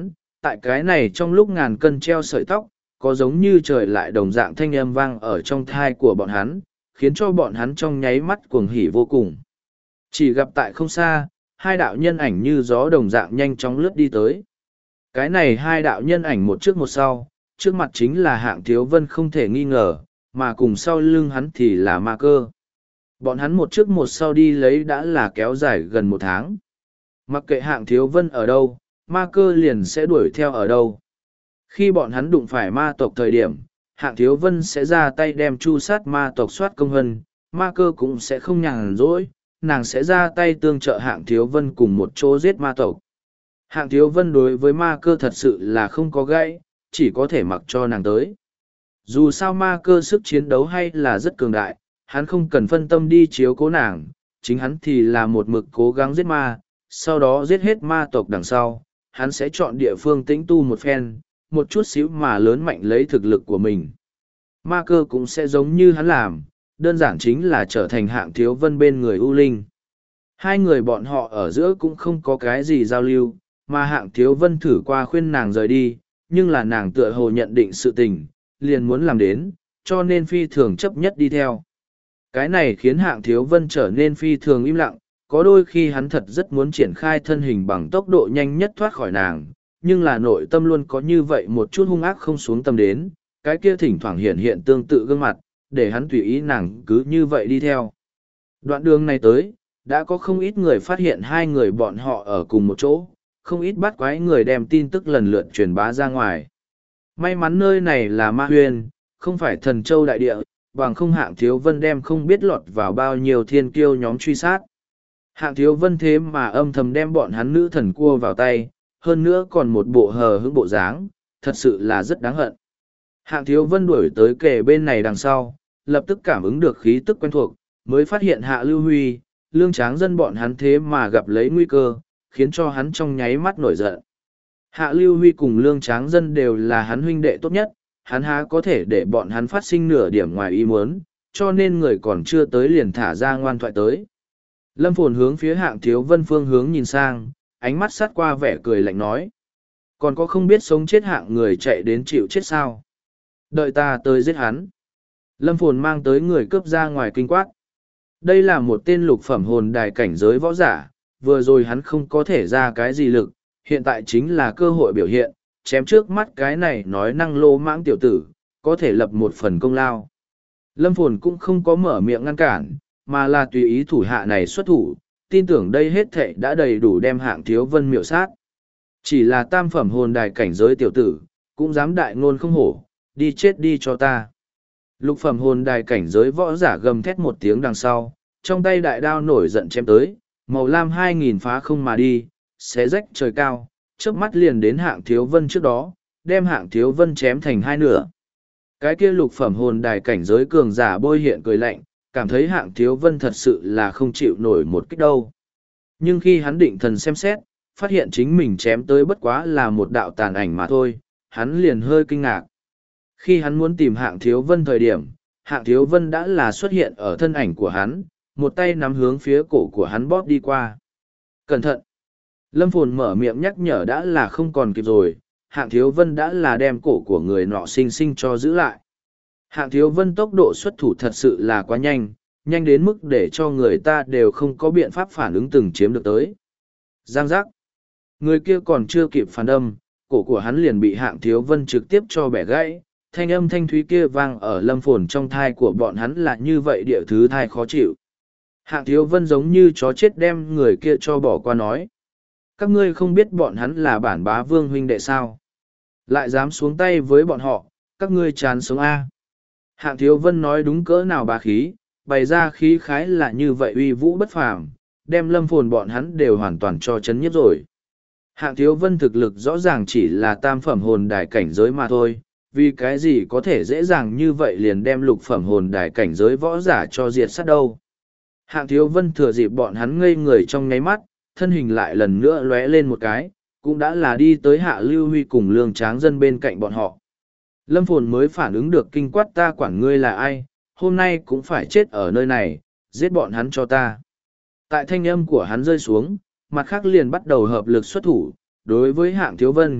Speaker 1: Tại cái này trong lúc ngàn cân treo sợi tóc, có giống như trời lại đồng dạng thanh âm vang ở trong thai của bọn hắn, khiến cho bọn hắn trong nháy mắt cuồng hỉ vô cùng. Chỉ gặp tại không xa, hai đạo nhân ảnh như gió đồng dạng nhanh chóng lướt đi tới. Cái này hai đạo nhân ảnh một trước một sau, trước mặt chính là Hạng Thiếu Vân không thể nghi ngờ, mà cùng sau lưng hắn thì là Ma Cơ. Bọn hắn một trước một sau đi lấy đã là kéo dài gần một tháng. Mặc kệ Hạng Thiếu Vân ở đâu, Ma Cơ liền sẽ đuổi theo ở đâu. Khi bọn hắn đụng phải ma tộc thời điểm, Hạng Thiếu Vân sẽ ra tay đem chu sát ma tộc soát công hân, Ma Cơ cũng sẽ không nhàn rỗi, nàng sẽ ra tay tương trợ Hạng Thiếu Vân cùng một chỗ giết ma tộc. Hạng Thiếu Vân đối với Ma Cơ thật sự là không có gãy, chỉ có thể mặc cho nàng tới. Dù sao Ma Cơ sức chiến đấu hay là rất cường đại, hắn không cần phân tâm đi chiếu cố nàng, chính hắn thì là một mực cố gắng giết ma, sau đó giết hết ma tộc đằng sau, hắn sẽ chọn địa phương tĩnh tu một phen, một chút xíu mà lớn mạnh lấy thực lực của mình. Ma Cơ cũng sẽ giống như hắn làm, đơn giản chính là trở thành Hạng Thiếu Vân bên người U Linh. Hai người bọn họ ở giữa cũng không có cái gì giao lưu, mà Hạng Thiếu Vân thử qua khuyên nàng rời đi, nhưng là nàng tựa hồ nhận định sự tình, liền muốn làm đến, cho nên phi thường chấp nhất đi theo. Cái này khiến Hạng Thiếu Vân trở nên phi thường im lặng, có đôi khi hắn thật rất muốn triển khai thân hình bằng tốc độ nhanh nhất thoát khỏi nàng, nhưng là nội tâm luôn có như vậy một chút hung ác không xuống tâm đến, cái kia thỉnh thoảng hiện hiện tương tự gương mặt, để hắn tùy ý nàng cứ như vậy đi theo. Đoạn đường này tới, đã có không ít người phát hiện hai người bọn họ ở cùng một chỗ, không ít bắt quái người đem tin tức lần lượt truyền bá ra ngoài. May mắn nơi này là Ma Huyên, không phải Thần Châu đại địa, bằng không Hạng Thiếu Vân đem không biết lọt vào bao nhiêu thiên kiêu nhóm truy sát. Hạng Thiếu Vân thế mà âm thầm đem bọn hắn nữ thần cua vào tay, hơn nữa còn một bộ hờ hững bộ dáng, thật sự là rất đáng hận. Hạng Thiếu Vân đuổi tới kề bên này đằng sau, lập tức cảm ứng được khí tức quen thuộc, mới phát hiện Hạ Lưu Huy, Lương Tráng Dân bọn hắn thế mà gặp lấy nguy cơ, khiến cho hắn trong nháy mắt nổi giận. Hạ Lưu Huy cùng Lương Tráng Dân đều là hắn huynh đệ tốt nhất, hắn há có thể để bọn hắn phát sinh nửa điểm ngoài ý muốn, cho nên người còn chưa tới liền thả ra ngoan thoại tới. Lâm Phồn hướng phía Hạng Thiếu Vân phương hướng nhìn sang, ánh mắt sát qua vẻ cười lạnh nói. Còn có không biết sống chết hạng người chạy đến chịu chết sao? Đợi ta tới giết hắn. Lâm Phồn mang tới người cướp ra ngoài kinh quát. Đây là một tên lục phẩm hồn đài cảnh giới võ giả, vừa rồi hắn không có thể ra cái gì lực, hiện tại chính là cơ hội biểu hiện, chém trước mắt cái này nói năng lô mãng tiểu tử, có thể lập một phần công lao. Lâm Phồn cũng không có mở miệng ngăn cản, mà là tùy ý thủ hạ này xuất thủ, tin tưởng đây hết thệ đã đầy đủ đem Hạng Thiếu Vân miểu sát. Chỉ là tam phẩm hồn đài cảnh giới tiểu tử, cũng dám đại ngôn không hổ, đi chết đi cho ta. Lục phẩm hồn đài cảnh giới võ giả gầm thét một tiếng đằng sau, trong tay đại đao nổi giận chém tới, màu lam 2000 phá không mà đi, xé rách trời cao, trước mắt liền đến Hạng Thiếu Vân trước đó, đem Hạng Thiếu Vân chém thành hai nửa. Cái kia lục phẩm hồn đài cảnh giới cường giả bôi hiện cười lạnh, cảm thấy Hạng Thiếu Vân thật sự là không chịu nổi một kích đâu. Nhưng khi hắn định thần xem xét, phát hiện chính mình chém tới bất quá là một đạo tàn ảnh mà thôi, hắn liền hơi kinh ngạc. Khi hắn muốn tìm Hạng Thiếu Vân thời điểm, Hạng Thiếu Vân đã là xuất hiện ở thân ảnh của hắn, một tay nắm hướng phía cổ của hắn bóp đi qua. Cẩn thận! Lâm Phồn mở miệng nhắc nhở đã là không còn kịp rồi, Hạng Thiếu Vân đã là đem cổ của người nọ sinh sinh cho giữ lại. Hạng Thiếu Vân tốc độ xuất thủ thật sự là quá nhanh, nhanh đến mức để cho người ta đều không có biện pháp phản ứng từng chiếm được tới. Giang giác! Người kia còn chưa kịp phản đâm, cổ của hắn liền bị Hạng Thiếu Vân trực tiếp cho bẻ gãy, thanh âm thanh thúy kia vang ở Lâm Phồn trong thai của bọn hắn là như vậy địa thứ thai khó chịu. Hạng Thiếu Vân giống như chó chết đem người kia cho bỏ qua nói. Các ngươi không biết bọn hắn là bản bá vương huynh đệ sao? Lại dám xuống tay với bọn họ, các ngươi chán sống A. Hạng Thiếu Vân nói đúng cỡ nào bá khí, bày ra khí khái là như vậy uy vũ bất phàm, đem Lâm Phồn bọn hắn đều hoàn toàn cho chấn nhiếp rồi. Hạng Thiếu Vân thực lực rõ ràng chỉ là tam phẩm hồn đài cảnh giới mà thôi, vì cái gì có thể dễ dàng như vậy liền đem lục phẩm hồn đài cảnh giới võ giả cho diệt sát đâu. Hạng Thiếu Vân thừa dịp bọn hắn ngây người trong nháy mắt, thân hình lại lần nữa lóe lên một cái, cũng đã là đi tới Hạ Lưu Huy cùng Lương Tráng Dân bên cạnh bọn họ. Lâm Phồn mới phản ứng được kinh quát ta quản ngươi là ai, hôm nay cũng phải chết ở nơi này, giết bọn hắn cho ta. Tại thanh âm của hắn rơi xuống, mặt khác liền bắt đầu hợp lực xuất thủ, đối với Hạng Thiếu Vân,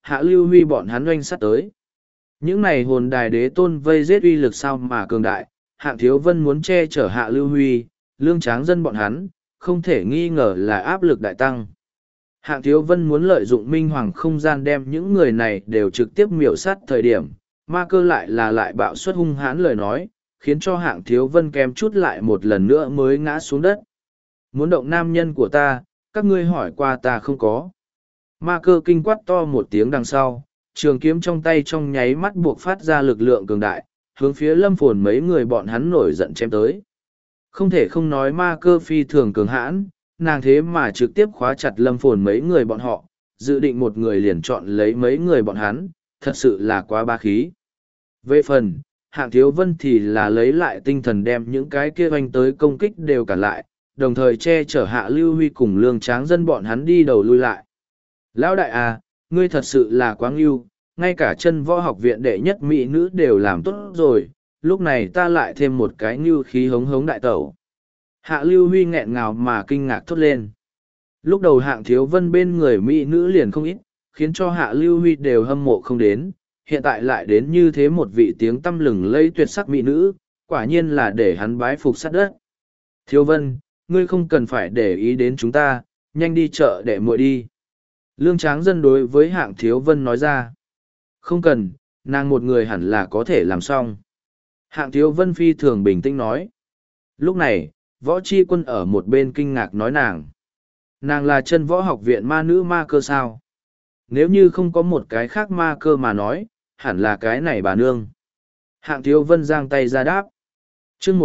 Speaker 1: Hạ Lưu Huy bọn hắn oanh sát tới. Những này hồn đài đế tôn vây giết uy lực sao mà cường đại, Hạng Thiếu Vân muốn che chở Hạ Lưu Huy, Lương Tráng Dân bọn hắn, không thể nghi ngờ là áp lực đại tăng. Hạng Thiếu Vân muốn lợi dụng minh hoàng không gian đem những người này đều trực tiếp miểu sát thời điểm, ma cơ lại bạo suất hung hãn lời nói, khiến cho Hạng Thiếu Vân kém chút lại một lần nữa mới ngã xuống đất. Muốn động nam nhân của ta, các ngươi hỏi qua ta không có. Ma cơ kinh quát to một tiếng đằng sau, trường kiếm trong tay trong nháy mắt buộc phát ra lực lượng cường đại, hướng phía Lâm Phồn mấy người bọn hắn nổi giận chém tới. Không thể không nói ma cơ phi thường cường hãn, nàng thế mà trực tiếp khóa chặt Lâm Phồn mấy người bọn họ, dự định một người liền chọn lấy mấy người bọn hắn, thật sự là quá ba khí. Về phần, Hạng Thiếu Vân thì là lấy lại tinh thần đem những cái kia oanh tới công kích đều cản lại, đồng thời che chở Hạ Lưu Huy cùng Lương Tráng Dân bọn hắn đi đầu lui lại. Lão đại à, ngươi thật sự là quá ngưu, ngay cả chân võ học viện đệ nhất mỹ nữ đều làm tốt rồi, lúc này ta lại thêm một cái ngưu khí hống hống đại tẩu. Hạ Lưu Huy nghẹn ngào mà kinh ngạc thốt lên. Lúc đầu Hạng Thiếu Vân bên người mỹ nữ liền không ít, khiến cho Hạ Lưu Huy đều hâm mộ không đến, hiện tại lại đến như thế một vị tiếng tăm lừng lẫy tuyệt sắc mỹ nữ, quả nhiên là để hắn bái phục sát đất. Thiếu Vân, ngươi không cần phải để ý đến chúng ta, nhanh đi chợ để muội đi. Lương Tráng Dân đối với Hạng Thiếu Vân nói ra. Không cần, nàng một người hẳn là có thể làm xong. Hạng Thiếu Vân phi thường bình tĩnh nói. Lúc này, Võ Chi Quân ở một bên kinh ngạc nói nàng. Nàng là chân võ học viện ma nữ ma cơ sao? Nếu như không có một cái khác ma cơ mà nói, hẳn là cái này bà nương. Hạng Thiếu Vân giang tay ra đáp. chương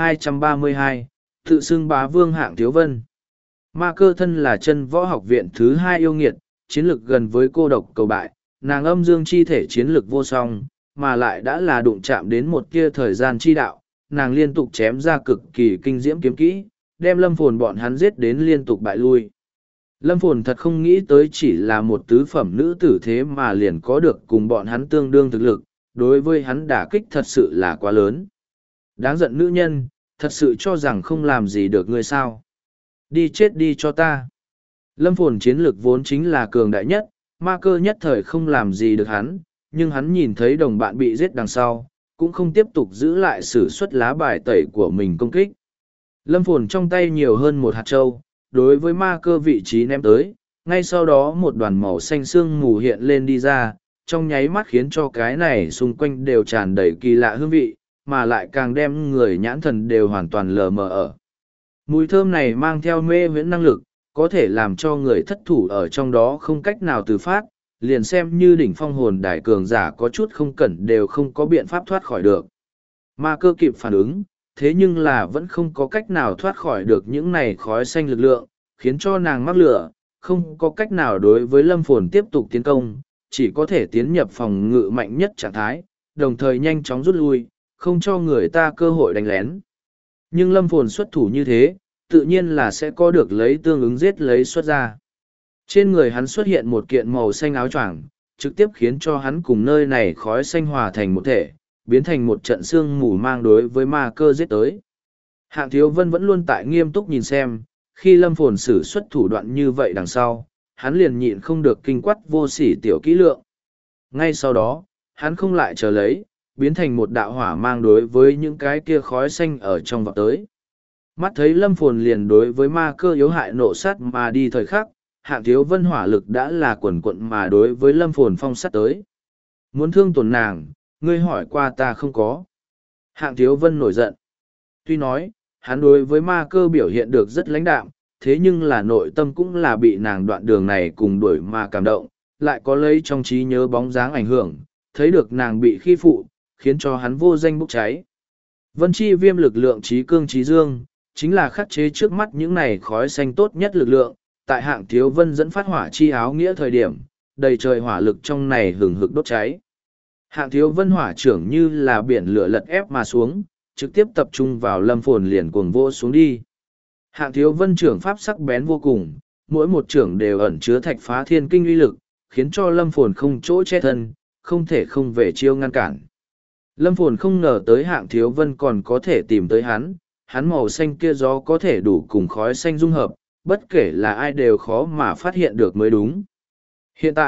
Speaker 1: 1232, tự xưng bá vương Hạng Thiếu Vân. Ma cơ thân là chân võ học viện thứ hai yêu nghiệt, chiến lực gần với cô độc cầu bại, nàng âm dương chi thể chiến lực vô song, mà lại đã là đụng chạm đến một tia thời gian chi đạo, nàng liên tục chém ra cực kỳ kinh diễm kiếm kỹ, đem Lâm Phồn bọn hắn giết đến liên tục bại lui. Lâm Phồn thật không nghĩ tới chỉ là một tứ phẩm nữ tử thế mà liền có được cùng bọn hắn tương đương thực lực, đối với hắn đả kích thật sự là quá lớn. Đáng giận nữ nhân, thật sự cho rằng không làm gì được ngươi sao. Đi chết đi cho ta. Lâm Phồn chiến lược vốn chính là cường đại nhất, ma cơ nhất thời không làm gì được hắn, nhưng hắn nhìn thấy đồng bạn bị giết đằng sau, cũng không tiếp tục giữ lại sử xuất lá bài tẩy của mình công kích. Lâm Phồn trong tay nhiều hơn một hạt trâu, đối với ma cơ vị trí ném tới, ngay sau đó một đoàn màu xanh sương mù hiện lên đi ra, trong nháy mắt khiến cho cái này xung quanh đều tràn đầy kỳ lạ hương vị, mà lại càng đem người nhãn thần đều hoàn toàn lờ mờ ở. Mùi thơm này mang theo mê huyễn năng lực, có thể làm cho người thất thủ ở trong đó không cách nào từ phát, liền xem như đỉnh phong hồn đại cường giả có chút không cẩn đều không có biện pháp thoát khỏi được. Ma cơ kịp phản ứng, thế nhưng là vẫn không có cách nào thoát khỏi được những này khói xanh lực lượng, khiến cho nàng mắc lửa, không có cách nào đối với Lâm Phồn tiếp tục tiến công, chỉ có thể tiến nhập phòng ngự mạnh nhất trạng thái, đồng thời nhanh chóng rút lui, không cho người ta cơ hội đánh lén. Nhưng Lâm Phồn xuất thủ như thế, tự nhiên là sẽ có được lấy tương ứng giết lấy xuất ra. Trên người hắn xuất hiện một kiện màu xanh áo choàng, trực tiếp khiến cho hắn cùng nơi này khói xanh hòa thành một thể, biến thành một trận sương mù mang đối với ma cơ giết tới. Hạng Thiếu Vân vẫn luôn tại nghiêm túc nhìn xem, khi Lâm Phồn sử xuất thủ đoạn như vậy đằng sau, hắn liền nhịn không được kinh quát vô sỉ tiểu kỹ lượng. Ngay sau đó, hắn không lại chờ lấy, biến thành một đạo hỏa mang đối với những cái kia khói xanh ở trong vọt tới. Mắt thấy Lâm Phồn liền đối với ma cơ yếu hại nộ sát mà đi thời khắc, Hạng Thiếu Vân hỏa lực đã là quần quận mà đối với Lâm Phồn phong sát tới. Muốn thương tổn nàng, ngươi hỏi qua ta không có. Hạng Thiếu Vân nổi giận. Tuy nói, hắn đối với ma cơ biểu hiện được rất lãnh đạm, thế nhưng là nội tâm cũng là bị nàng đoạn đường này cùng đuổi mà cảm động, lại có lấy trong trí nhớ bóng dáng ảnh hưởng, thấy được nàng bị khi phụ, khiến cho hắn vô danh bốc cháy. Vân chi viêm lực lượng trí cương trí dương, chính là khắc chế trước mắt những này khói xanh tốt nhất lực lượng, tại Hạng Thiếu Vân dẫn phát hỏa chi áo nghĩa thời điểm, đầy trời hỏa lực trong này hừng hực đốt cháy. Hạng Thiếu Vân hỏa trưởng như là biển lửa lật ép mà xuống, trực tiếp tập trung vào Lâm Phồn liền cuồng vô xuống đi. Hạng Thiếu Vân trưởng pháp sắc bén vô cùng, mỗi một trưởng đều ẩn chứa thạch phá thiên kinh uy lực, khiến cho Lâm Phồn không chỗ che thân, không thể không về chiêu ngăn cản. Lâm Phồn không ngờ tới Hạng Thiếu Vân còn có thể tìm tới hắn màu xanh kia gió có thể đủ cùng khói xanh dung hợp, bất kể là ai đều khó mà phát hiện được mới đúng. Hiện tại,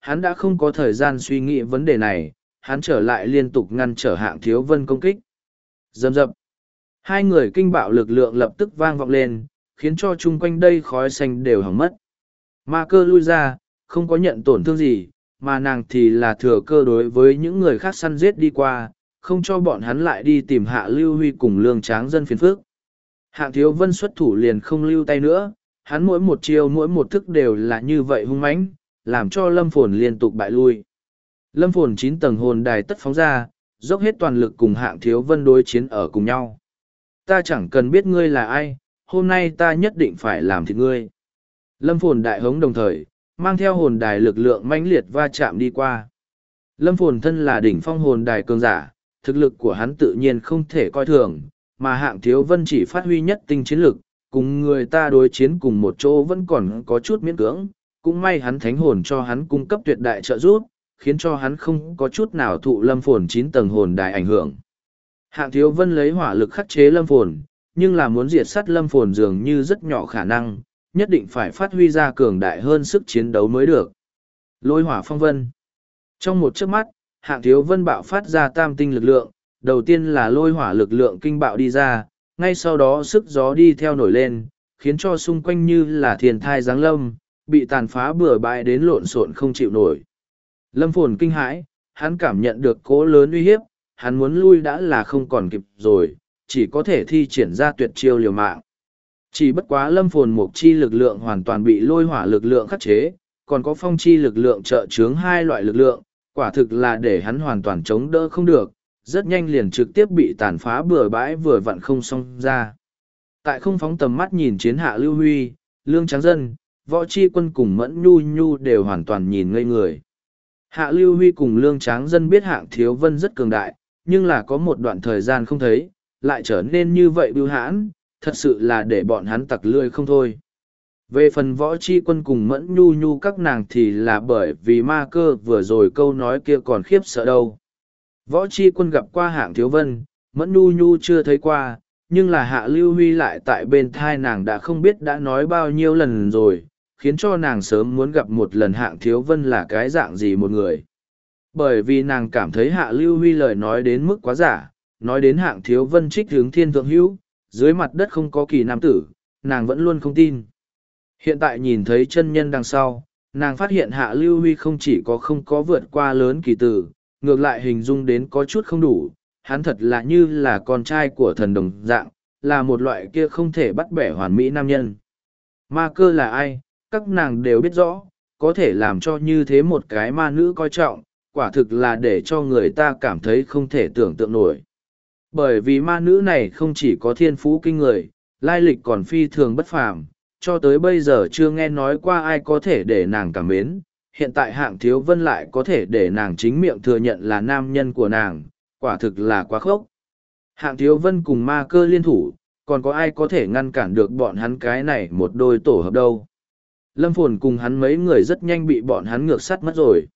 Speaker 1: Hắn đã không có thời gian suy nghĩ vấn đề này, hắn trở lại liên tục ngăn trở Hạng Thiếu Vân công kích. Rầm rập. Hai người kinh bạo lực lượng lập tức vang vọng lên, khiến cho chung quanh đây khói xanh đều hỏng mất. Ma cơ lui ra, không có nhận tổn thương gì, mà nàng thì là thừa cơ đối với những người khác săn giết đi qua, không cho bọn hắn lại đi tìm Hạ Lưu Huy cùng Lương Tráng Dân phiền phức. Hạng Thiếu Vân xuất thủ liền không lưu tay nữa, hắn mỗi một chiêu mỗi một thức đều là như vậy hung mãnh, làm cho Lâm Phồn liên tục bại lui. Lâm Phồn 9 tầng hồn đài tất phóng ra, dốc hết toàn lực cùng Hạng Thiếu Vân đối chiến ở cùng nhau. Ta chẳng cần biết ngươi là ai, hôm nay ta nhất định phải làm thịt ngươi. Lâm Phồn đại hống đồng thời, mang theo hồn đài lực lượng mãnh liệt va chạm đi qua. Lâm Phồn thân là đỉnh phong hồn đài cường giả, thực lực của hắn tự nhiên không thể coi thường, mà Hạng Thiếu Vân chỉ phát huy nhất tinh chiến lực, cùng người ta đối chiến cùng một chỗ vẫn còn có chút miễn cưỡng, cũng may hắn thánh hồn cho hắn cung cấp tuyệt đại trợ giúp, khiến cho hắn không có chút nào thụ Lâm Phồn 9 tầng hồn đài ảnh hưởng. Hạng Thiếu Vân lấy hỏa lực khắc chế Lâm Phồn, nhưng là muốn diệt sát Lâm Phồn dường như rất nhỏ khả năng, nhất định phải phát huy ra cường đại hơn sức chiến đấu mới được. Lôi hỏa phong vân. Trong một chớp mắt, Hạng Thiếu Vân bạo phát ra tam tinh lực lượng, đầu tiên là lôi hỏa lực lượng kinh bạo đi ra, ngay sau đó sức gió đi theo nổi lên, khiến cho xung quanh như là thiên thai giáng lâm, bị tàn phá bừa bãi đến lộn xộn không chịu nổi. Lâm Phồn kinh hãi, hắn cảm nhận được cỗ lớn uy hiếp, hắn muốn lui đã là không còn kịp rồi, chỉ có thể thi triển ra tuyệt chiêu liều mạng. Chỉ bất quá Lâm Phồn mục chi lực lượng hoàn toàn bị lôi hỏa lực lượng khắc chế, còn có phong chi lực lượng trợ chướng hai loại lực lượng, quả thực là để hắn hoàn toàn chống đỡ không được, rất nhanh liền trực tiếp bị tàn phá bừa bãi vừa vặn không xong ra. Tại không phóng tầm mắt nhìn chiến Hạ Lưu Huy, Lương Tráng Dân, Võ Chi Quân cùng Mẫn Nhu Nhu đều hoàn toàn nhìn ngây người. Hạ Lưu Huy cùng Lương Tráng Dân biết Hạng Thiếu Vân rất cường đại, nhưng là có một đoạn thời gian không thấy, lại trở nên như vậy bưu hãn, thật sự là để bọn hắn tặc lươi không thôi. Về phần Võ Chi Quân cùng Mẫn Nhu Nhu các nàng thì là bởi vì ma cơ vừa rồi câu nói kia còn khiếp sợ đâu. Võ Chi Quân gặp qua Hạng Thiếu Vân, Mẫn Nhu Nhu chưa thấy qua, nhưng là Hạ Lưu Huy lại tại bên thai nàng đã không biết đã nói bao nhiêu lần rồi, khiến cho nàng sớm muốn gặp một lần Hạng Thiếu Vân là cái dạng gì một người. Bởi vì nàng cảm thấy Hạ Lưu Huy lời nói đến mức quá giả, nói đến Hạng Thiếu Vân trích hướng thiên thượng hữu, dưới mặt đất không có kỳ nam tử, nàng vẫn luôn không tin. Hiện tại nhìn thấy chân nhân đằng sau, nàng phát hiện Hạ Lưu Huy không chỉ có không có vượt qua lớn kỳ tử, ngược lại hình dung đến có chút không đủ, hắn thật là như là con trai của thần đồng dạng, là một loại kia không thể bắt bẻ hoàn mỹ nam nhân. Ma cơ là ai, các nàng đều biết rõ, có thể làm cho như thế một cái ma nữ coi trọng, quả thực là để cho người ta cảm thấy không thể tưởng tượng nổi. Bởi vì ma nữ này không chỉ có thiên phú kinh người, lai lịch còn phi thường bất phàm, cho tới bây giờ chưa nghe nói qua ai có thể để nàng cảm mến. Hiện tại Hạng Thiếu Vân lại có thể để nàng chính miệng thừa nhận là nam nhân của nàng, quả thực là quá khốc. Hạng Thiếu Vân cùng ma cơ liên thủ, còn có ai có thể ngăn cản được bọn hắn cái này một đôi tổ hợp đâu. Lâm Phồn cùng hắn mấy người rất nhanh bị bọn hắn ngược sắt mất rồi.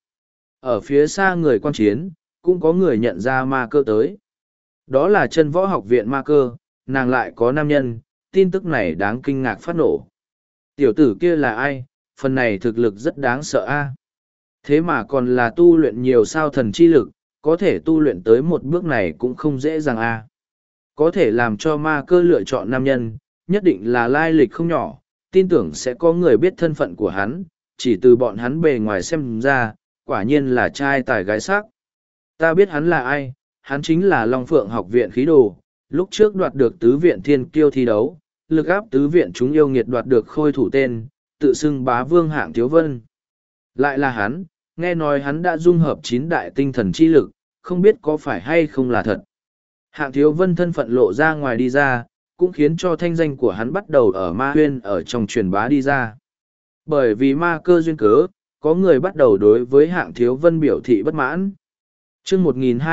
Speaker 1: Ở phía xa người quan chiến, cũng có người nhận ra ma cơ tới. Đó là Chân Võ Học Viện ma cơ, nàng lại có nam nhân, tin tức này đáng kinh ngạc phát nổ. Tiểu tử kia là ai, phần này thực lực rất đáng sợ a. Thế mà còn là tu luyện nhiều sao thần chi lực, có thể tu luyện tới một bước này cũng không dễ dàng a. Có thể làm cho ma cơ lựa chọn nam nhân, nhất định là lai lịch không nhỏ, tin tưởng sẽ có người biết thân phận của hắn, chỉ từ bọn hắn bề ngoài xem ra, quả nhiên là trai tài gái sắc. Ta biết hắn là ai, hắn chính là Long Phượng Học Viện khí đồ, lúc trước đoạt được tứ viện thiên kiêu thi đấu, lực áp tứ viện chúng yêu nghiệt đoạt được khôi thủ tên, tự xưng bá vương Hạng Thiếu Vân. Lại là hắn, nghe nói hắn đã dung hợp 9 đại tinh thần chi lực, không biết có phải hay không là thật. Hạng Thiếu Vân thân phận lộ ra ngoài đi ra, cũng khiến cho thanh danh của hắn bắt đầu ở ma huyên ở trong truyền bá đi ra. Bởi vì ma cơ duyên cớ, có người bắt đầu đối với Hạng Thiếu Vân biểu thị bất mãn. Chương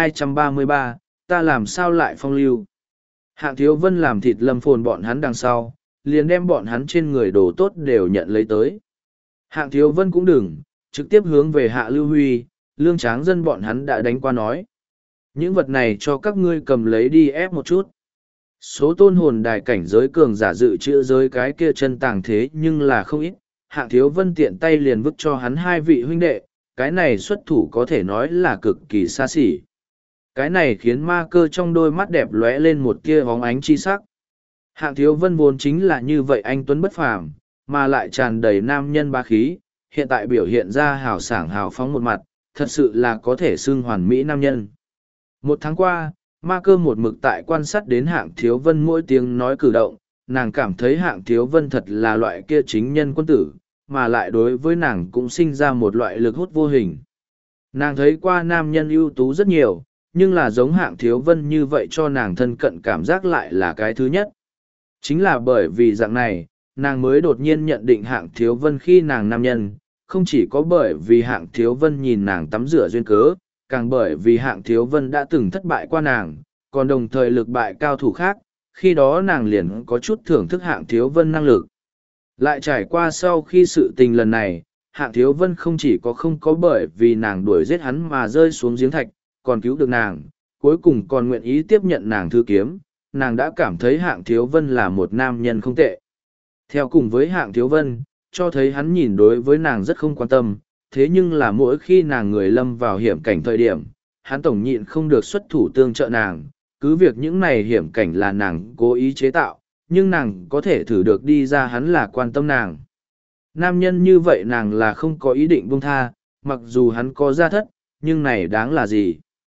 Speaker 1: 1233, ta làm sao lại phong lưu? Hạng Thiếu Vân làm thịt Lâm Phồn bọn hắn đằng sau, liền đem bọn hắn trên người đồ tốt đều nhận lấy tới. Hạng Thiếu Vân cũng đừng, trực tiếp hướng về Hạ Lưu Huy, Lương Tráng Dân bọn hắn đã đánh qua nói. Những vật này cho các ngươi cầm lấy đi ép một chút. Số tôn hồn đài cảnh giới cường giả dự trữ giới cái kia chân tàng thế nhưng là không ít. Hạng Thiếu Vân tiện tay liền vứt cho hắn 2 vị huynh đệ, cái này xuất thủ có thể nói là cực kỳ xa xỉ. Cái này khiến ma cơ trong đôi mắt đẹp lóe lên một tia bóng ánh chi sắc. Hạng Thiếu Vân vốn chính là như vậy anh tuấn bất phàm, mà lại tràn đầy nam nhân bá khí, hiện tại biểu hiện ra hào sảng hào phóng một mặt, thật sự là có thể xưng hoàn mỹ nam nhân. Một tháng qua, ma cơ một mực tại quan sát đến Hạng Thiếu Vân mỗi tiếng nói cử động, nàng cảm thấy Hạng Thiếu Vân thật là loại kia chính nhân quân tử, mà lại đối với nàng cũng sinh ra một loại lực hút vô hình. Nàng thấy qua nam nhân ưu tú rất nhiều, nhưng là giống Hạng Thiếu Vân như vậy cho nàng thân cận cảm giác lại là cái thứ nhất. Chính là bởi vì dạng này, nàng mới đột nhiên nhận định Hạng Thiếu Vân khi nàng nam nhân, không chỉ có bởi vì Hạng Thiếu Vân nhìn nàng tắm rửa duyên cớ, càng bởi vì Hạng Thiếu Vân đã từng thất bại qua nàng, còn đồng thời lực bại cao thủ khác, khi đó nàng liền có chút thưởng thức Hạng Thiếu Vân năng lực. Lại trải qua sau khi sự tình lần này, Hạng Thiếu Vân không chỉ có không có bởi vì nàng đuổi giết hắn mà rơi xuống giếng thạch, còn cứu được nàng, cuối cùng còn nguyện ý tiếp nhận nàng thư kiếm, nàng đã cảm thấy Hạng Thiếu Vân là một nam nhân không tệ. Theo cùng với Hạng Thiếu Vân, cho thấy hắn nhìn đối với nàng rất không quan tâm, thế nhưng là mỗi khi nàng người lâm vào hiểm cảnh thời điểm, hắn tổng nhịn không được xuất thủ tương trợ nàng, cứ việc những này hiểm cảnh là nàng cố ý chế tạo, nhưng nàng có thể thử được đi ra hắn là quan tâm nàng. Nam nhân như vậy nàng là không có ý định buông tha, mặc dù hắn có gia thất, nhưng này đáng là gì?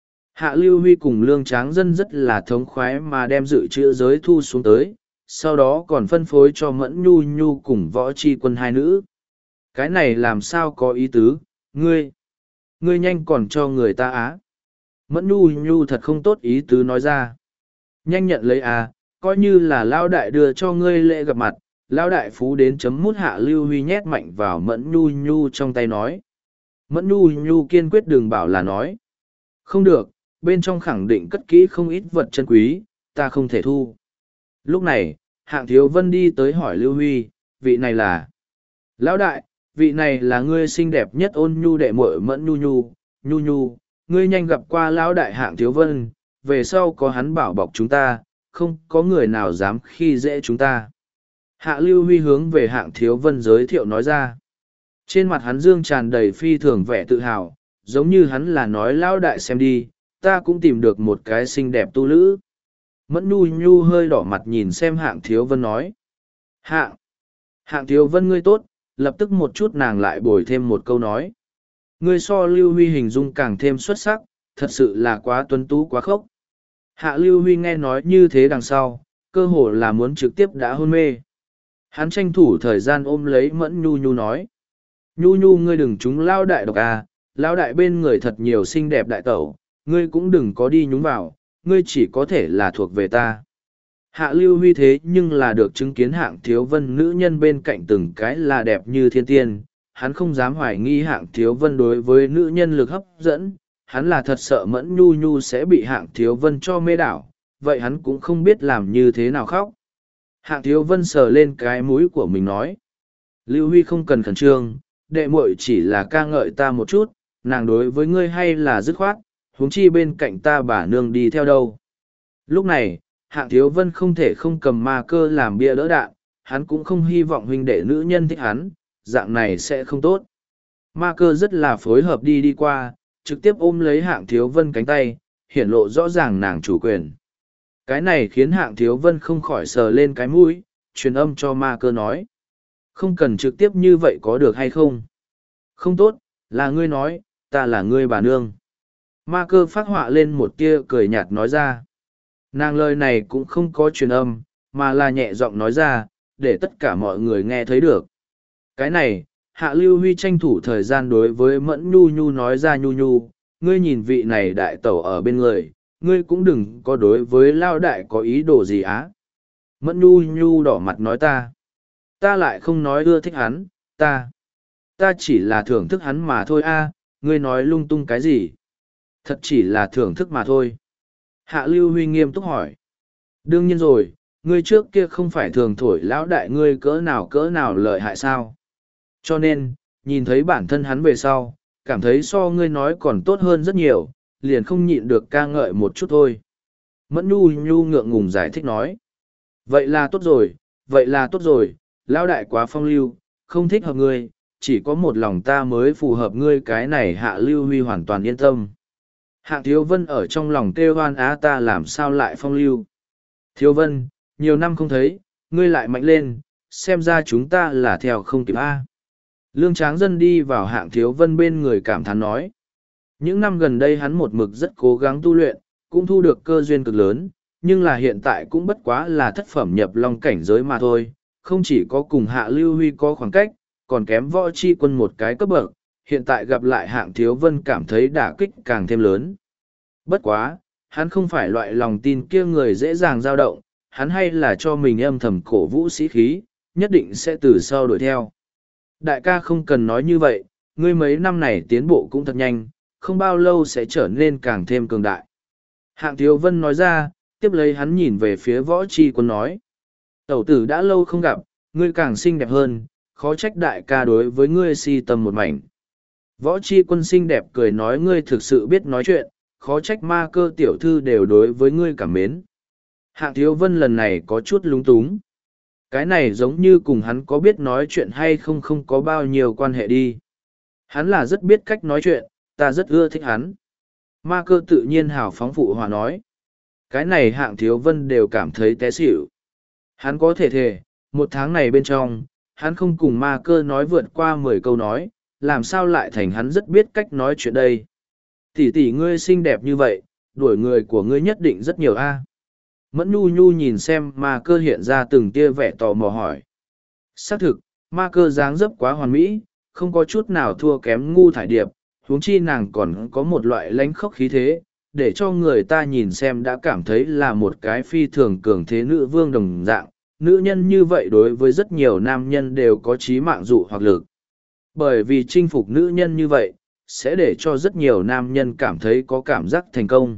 Speaker 1: Hạ Lưu Huy cùng Lương Tráng Dân rất là thống khoái mà đem dự trữ giới thu xuống tới, sau đó còn phân phối cho Mẫn Nhu Nhu cùng Võ Chi Quân hai nữ. Cái này làm sao có ý tứ, ngươi nhanh còn cho người ta á. Mẫn Nhu Nhu thật không tốt ý tứ nói ra. Nhanh nhận lấy à, coi như là Lão đại đưa cho ngươi lễ gặp mặt, Lão đại phú đến chấm mút. Hạ Lưu Huy nhét mạnh vào Mẫn Nhu Nhu trong tay nói. Mẫn Nhu Nhu kiên quyết đừng bảo là nói. Không được, bên trong khẳng định cất kỹ không ít vật chân quý, ta không thể thu. Lúc này, Hạng Thiếu Vân đi tới hỏi Lưu Huy, vị này là... Lão đại, vị này là ngươi xinh đẹp nhất ôn nhu đệ muội Mẫn Nhu Nhu, Nhu Nhu, ngươi nhanh gặp qua Lão đại Hạng Thiếu Vân, về sau có hắn bảo bọc chúng ta, không có người nào dám khi dễ chúng ta. Hạ Lưu Huy hướng về Hạng Thiếu Vân giới thiệu nói ra. Trên mặt hắn dương tràn đầy phi thường vẻ tự hào, giống như hắn là nói Lão đại xem đi, ta cũng tìm được một cái xinh đẹp tu lữ. Mẫn Nhu Nhu hơi đỏ mặt nhìn xem Hạng Thiếu Vân nói. Hạng Thiếu Vân ngươi tốt, lập tức một chút nàng lại bồi thêm một câu nói. Ngươi so Lưu Huy hình dung càng thêm xuất sắc, thật sự là quá tuấn tú quá khốc. Hạ Lưu Huy nghe nói như thế đằng sau, cơ hồ là muốn trực tiếp đã hôn mê. Hắn tranh thủ thời gian ôm lấy Mẫn Nhu Nhu nói. Nhu Nhu ngươi đừng trúng Lao đại độc à, Lao đại bên người thật nhiều xinh đẹp đại tẩu, ngươi cũng đừng có đi nhúng vào, ngươi chỉ có thể là thuộc về ta. Hạ Lưu Huy thế nhưng là được chứng kiến Hạng Thiếu Vân nữ nhân bên cạnh từng cái là đẹp như thiên tiên, hắn không dám hoài nghi Hạng Thiếu Vân đối với nữ nhân lực hấp dẫn, hắn là thật sợ Mẫn Nhu Nhu sẽ bị Hạng Thiếu Vân cho mê đảo, vậy hắn cũng không biết làm như thế nào khóc. Hạng Thiếu Vân sờ lên cái mũi của mình nói. Lưu Huy không cần khẩn trương, đệ muội chỉ là ca ngợi ta một chút, nàng đối với ngươi hay là dứt khoát, huống chi bên cạnh ta bà nương đi theo đâu. Lúc này, Hạng Thiếu Vân không thể không cầm ma cơ làm bia đỡ đạn, hắn cũng không hy vọng huynh đệ nữ nhân thích hắn, dạng này sẽ không tốt. Ma cơ rất là phối hợp đi qua, trực tiếp ôm lấy Hạng Thiếu Vân cánh tay, hiển lộ rõ ràng nàng chủ quyền. Cái này khiến Hạng Thiếu Vân không khỏi sờ lên cái mũi, truyền âm cho ma cơ nói. Không cần trực tiếp như vậy có được hay không? Không tốt, là ngươi nói, ta là ngươi bà nương. Ma cơ phát họa lên một tia cười nhạt nói ra. Nàng lời này cũng không có truyền âm, mà là nhẹ giọng nói ra, để tất cả mọi người nghe thấy được. Cái này, Hạ Lưu Huy tranh thủ thời gian đối với Mẫn Nhu Nhu nói ra Nhu Nhu, ngươi nhìn vị này đại tẩu ở bên người, ngươi cũng đừng có đối với Lao đại có ý đồ gì á. Mẫn Nhu Nhu đỏ mặt nói ta lại không nói ưa thích hắn, ta chỉ là thưởng thức hắn mà thôi a, ngươi nói lung tung cái gì? Thật chỉ là thưởng thức mà thôi. Hạ Lưu Huy nghiêm túc hỏi. Đương nhiên rồi, ngươi trước kia không phải thường thổi lão đại ngươi cỡ nào lợi hại sao? Cho nên, nhìn thấy bản thân hắn về sau, cảm thấy so ngươi nói còn tốt hơn rất nhiều, liền không nhịn được ca ngợi một chút thôi. Mẫn Nhu Nhu ngượng ngùng giải thích nói. Vậy là tốt rồi, lão đại quá phong lưu, không thích hợp ngươi, chỉ có một lòng ta mới phù hợp ngươi, cái này Hạ Lưu Huy hoàn toàn yên tâm. Hạng Thiếu Vân ở trong lòng kêu oan á, ta làm sao lại phong lưu. Thiếu Vân, nhiều năm không thấy, ngươi lại mạnh lên, xem ra chúng ta là theo không kịp a. Lương Tráng Dân đi vào Hạng Thiếu Vân bên người cảm thán nói. Những năm gần đây hắn một mực rất cố gắng tu luyện, cũng thu được cơ duyên cực lớn, nhưng là hiện tại cũng bất quá là thất phẩm nhập long cảnh giới mà thôi, không chỉ có cùng Hạ Lưu Huy có khoảng cách, còn kém Võ Chi Quân một cái cấp bậc, hiện tại gặp lại Hạng Thiếu Vân cảm thấy đả kích càng thêm lớn. Bất quá, hắn không phải loại lòng tin kia người dễ dàng dao động, hắn hay là cho mình âm thầm cổ vũ sĩ khí, nhất định sẽ từ sau đuổi theo. Đại ca không cần nói như vậy, ngươi mấy năm này tiến bộ cũng thật nhanh, không bao lâu sẽ trở nên càng thêm cường đại. Hạng Thiếu Vân nói ra, tiếp lấy hắn nhìn về phía Võ Chi Quân nói. Tẩu tử đã lâu không gặp, ngươi càng xinh đẹp hơn, khó trách đại ca đối với ngươi si tâm một mảnh. Võ Chi Quân xinh đẹp cười nói, ngươi thực sự biết nói chuyện, khó trách Ma Cơ tiểu thư đều đối với ngươi cảm mến. Hạng Thiếu Vân lần này có chút lúng túng. Cái này giống như cùng hắn có biết nói chuyện hay không không có bao nhiêu quan hệ đi. Hắn là rất biết cách nói chuyện, ta rất ưa thích hắn. Ma Cơ tự nhiên hào phóng phụ hòa nói. Cái này Hạng Thiếu Vân đều cảm thấy té xỉu. Hắn có thể thề, một tháng này bên trong, hắn không cùng Ma Cơ nói vượt qua 10 câu nói, làm sao lại thành hắn rất biết cách nói chuyện đây. Tỷ tỷ ngươi xinh đẹp như vậy, đuổi người của ngươi nhất định rất nhiều a. Mẫn Nhu Nhu nhìn xem Ma Cơ hiện ra từng tia vẻ tò mò hỏi. Xác thực, Ma Cơ dáng dấp quá hoàn mỹ, không có chút nào thua kém Ngu Thải Điệp, huống chi nàng còn có một loại lãnh khốc khí thế, để cho người ta nhìn xem đã cảm thấy là một cái phi thường cường thế nữ vương đồng dạng. Nữ nhân như vậy đối với rất nhiều nam nhân đều có chí mạng dụ hoặc lực. Bởi vì chinh phục nữ nhân như vậy, sẽ để cho rất nhiều nam nhân cảm thấy có cảm giác thành công.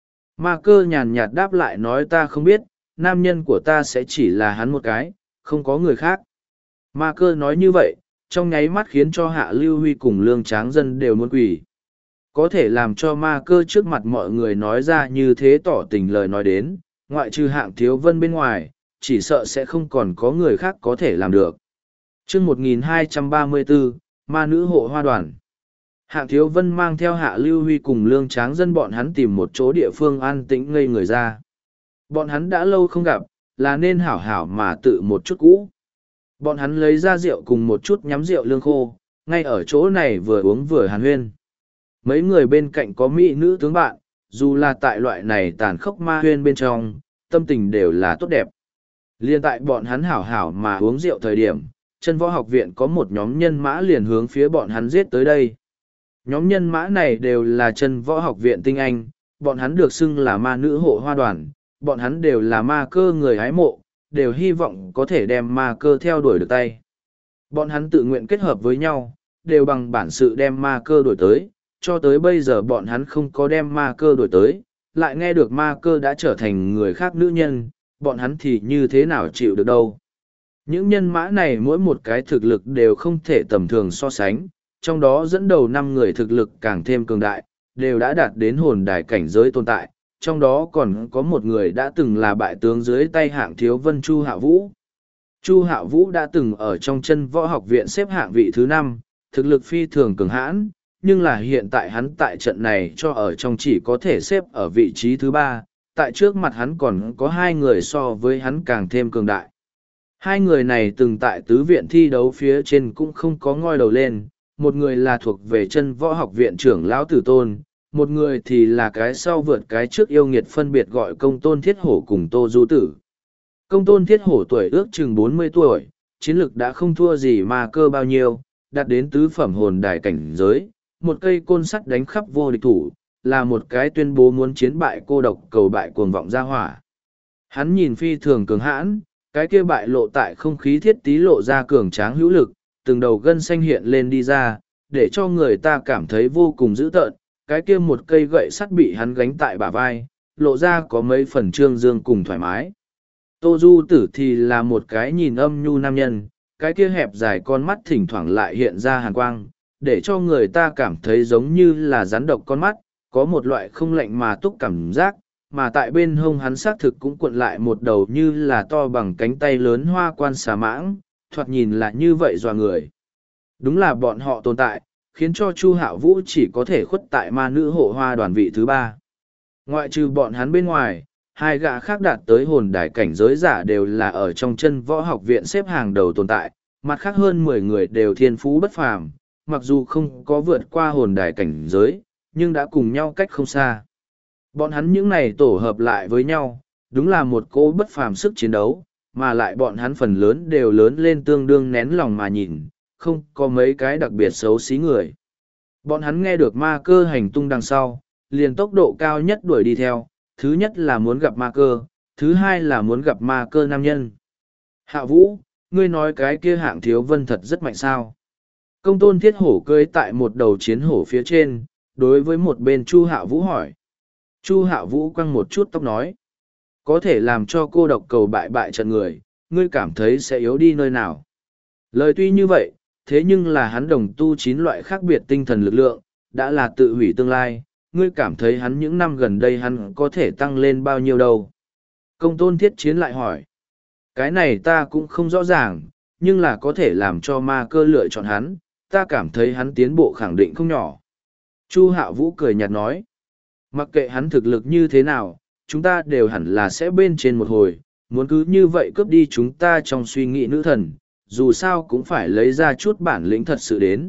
Speaker 1: Ma Cơ nhàn nhạt đáp lại nói, ta không biết, nam nhân của ta sẽ chỉ là hắn một cái, không có người khác. Ma Cơ nói như vậy, trong nháy mắt khiến cho Hạ Lưu Huy cùng Lương Tráng Dân đều muốn quỳ. Có thể làm cho Ma Cơ trước mặt mọi người nói ra như thế tỏ tình lời nói đến, ngoại trừ Hạng Thiếu Vân bên ngoài, chỉ sợ sẽ không còn có người khác có thể làm được. Chương 1234, Ma Nữ Hộ Hoa Đoàn. Hạng Thiếu Vân mang theo Hạ Lưu Huy cùng Lương Tráng Dân bọn hắn tìm một chỗ địa phương an tĩnh ngây người ra. Bọn hắn đã lâu không gặp, là nên hảo hảo mà tự một chút cũ. Bọn hắn lấy ra rượu cùng một chút nhắm rượu lương khô, ngay ở chỗ này vừa uống vừa hàn huyên. Mấy người bên cạnh có mỹ nữ tướng bạn, dù là tại loại này tàn khốc ma huyên bên trong, tâm tình đều là tốt đẹp. Liên tại bọn hắn hảo hảo mà uống rượu thời điểm, Chân Võ Học Viện có một nhóm nhân mã liền hướng phía bọn hắn giết tới đây. Nhóm nhân mã này đều là Chân Võ Học Viện tinh anh, bọn hắn được xưng là Ma Nữ Hộ Hoa Đoàn, bọn hắn đều là Ma Cơ người hái mộ, đều hy vọng có thể đem Ma Cơ theo đuổi được tay. Bọn hắn tự nguyện kết hợp với nhau, đều bằng bản sự đem Ma Cơ đuổi tới, cho tới bây giờ bọn hắn không có đem Ma Cơ đuổi tới, lại nghe được Ma Cơ đã trở thành người khác nữ nhân, bọn hắn thì như thế nào chịu được đâu. Những nhân mã này mỗi một cái thực lực đều không thể tầm thường so sánh, trong đó dẫn đầu 5 người thực lực càng thêm cường đại, đều đã đạt đến hồn đài cảnh giới tồn tại, trong đó còn có một người đã từng là bại tướng dưới tay Hạng Thiếu Vân Chu Hạ Vũ. Chu Hạ Vũ đã từng ở trong Chân Võ Học Viện xếp hạng vị thứ 5, thực lực phi thường cường hãn, nhưng là hiện tại hắn tại trận này cho ở trong chỉ có thể xếp ở vị trí thứ 3, tại trước mặt hắn còn có 2 người so với hắn càng thêm cường đại. 2 người này từng tại tứ viện thi đấu phía trên cũng không có ngoi đầu lên, một người là thuộc về Chân Võ Học Viện trưởng lão Tử Tôn, một người thì là cái sau vượt cái trước yêu nghiệt phân biệt gọi Công Tôn Thiết Hổ cùng Tô Du Tử. Công Tôn Thiết Hổ tuổi ước chừng 40 tuổi, chiến lực đã không thua gì Ma Cơ bao nhiêu, đạt đến tứ phẩm hồn đài cảnh giới, một cây côn sắt đánh khắp vô địch thủ, là một cái tuyên bố muốn chiến bại cô độc cầu bại cuồng vọng ra hỏa. Hắn nhìn phi thường cường hãn, cái kia bại lộ tại không khí thiết tí lộ ra cường tráng hữu lực, từng đầu gân xanh hiện lên đi ra, để cho người ta cảm thấy vô cùng dữ tợn. Cái kia một cây gậy sắt bị hắn gánh tại bả vai, lộ ra có mấy phần trương dương cùng thoải mái. Tô Du Tử thì là một cái nhìn âm nhu nam nhân, cái kia hẹp dài con mắt thỉnh thoảng lại hiện ra hàn quang, để cho người ta cảm thấy giống như là rắn độc con mắt, có một loại không lạnh mà túc cảm giác, mà tại bên hông hắn xác thực cũng cuộn lại một đầu như là to bằng cánh tay lớn hoa quan xà mãng, thoạt nhìn là như vậy dọa người. Đúng là bọn họ tồn tại, khiến cho Chu Hạo Vũ chỉ có thể khuất tại ma nữ hộ hoa đoàn vị thứ ba. Ngoại trừ bọn hắn bên ngoài, hai gã khác đạt tới hồn đài cảnh giới giả đều là ở trong chân võ học viện xếp hàng đầu tồn tại, mặt khác hơn 10 người đều thiên phú bất phàm, mặc dù không có vượt qua hồn đài cảnh giới, nhưng đã cùng nhau cách không xa. Bọn hắn những này tổ hợp lại với nhau, đúng là một cỗ bất phàm sức chiến đấu, mà lại bọn hắn phần lớn đều lớn lên tương đương nén lòng mà nhìn, không có mấy cái đặc biệt xấu xí người. Bọn hắn nghe được ma cơ hành tung đằng sau, liền tốc độ cao nhất đuổi đi theo, thứ nhất là muốn gặp ma cơ, thứ hai là muốn gặp ma cơ nam nhân. Hạ Vũ, ngươi nói cái kia Hạng Thiếu Vân thật rất mạnh sao. Công tôn thiết hổ cưỡi tại một đầu chiến hổ phía trên, đối với một bên Chu Hạ Vũ hỏi. Chu Hạ Vũ quăng một chút tóc nói. Có thể làm cho cô độc cầu bại bại trận người, ngươi cảm thấy sẽ yếu đi nơi nào. Lời tuy như vậy, thế nhưng là hắn đồng tu 9 loại khác biệt tinh thần lực lượng, đã là tự hủy tương lai, ngươi cảm thấy hắn những năm gần đây hắn có thể tăng lên bao nhiêu đâu. Công tôn thiết chiến lại hỏi. Cái này ta cũng không rõ ràng, nhưng là có thể làm cho ma cơ lựa chọn hắn, ta cảm thấy hắn tiến bộ khẳng định không nhỏ. Chu Hạo Vũ cười nhạt nói. Mặc kệ hắn thực lực như thế nào, chúng ta đều hẳn là sẽ bên trên một hồi, muốn cứ như vậy cướp đi chúng ta trong suy nghĩ nữ thần, dù sao cũng phải lấy ra chút bản lĩnh thật sự đến.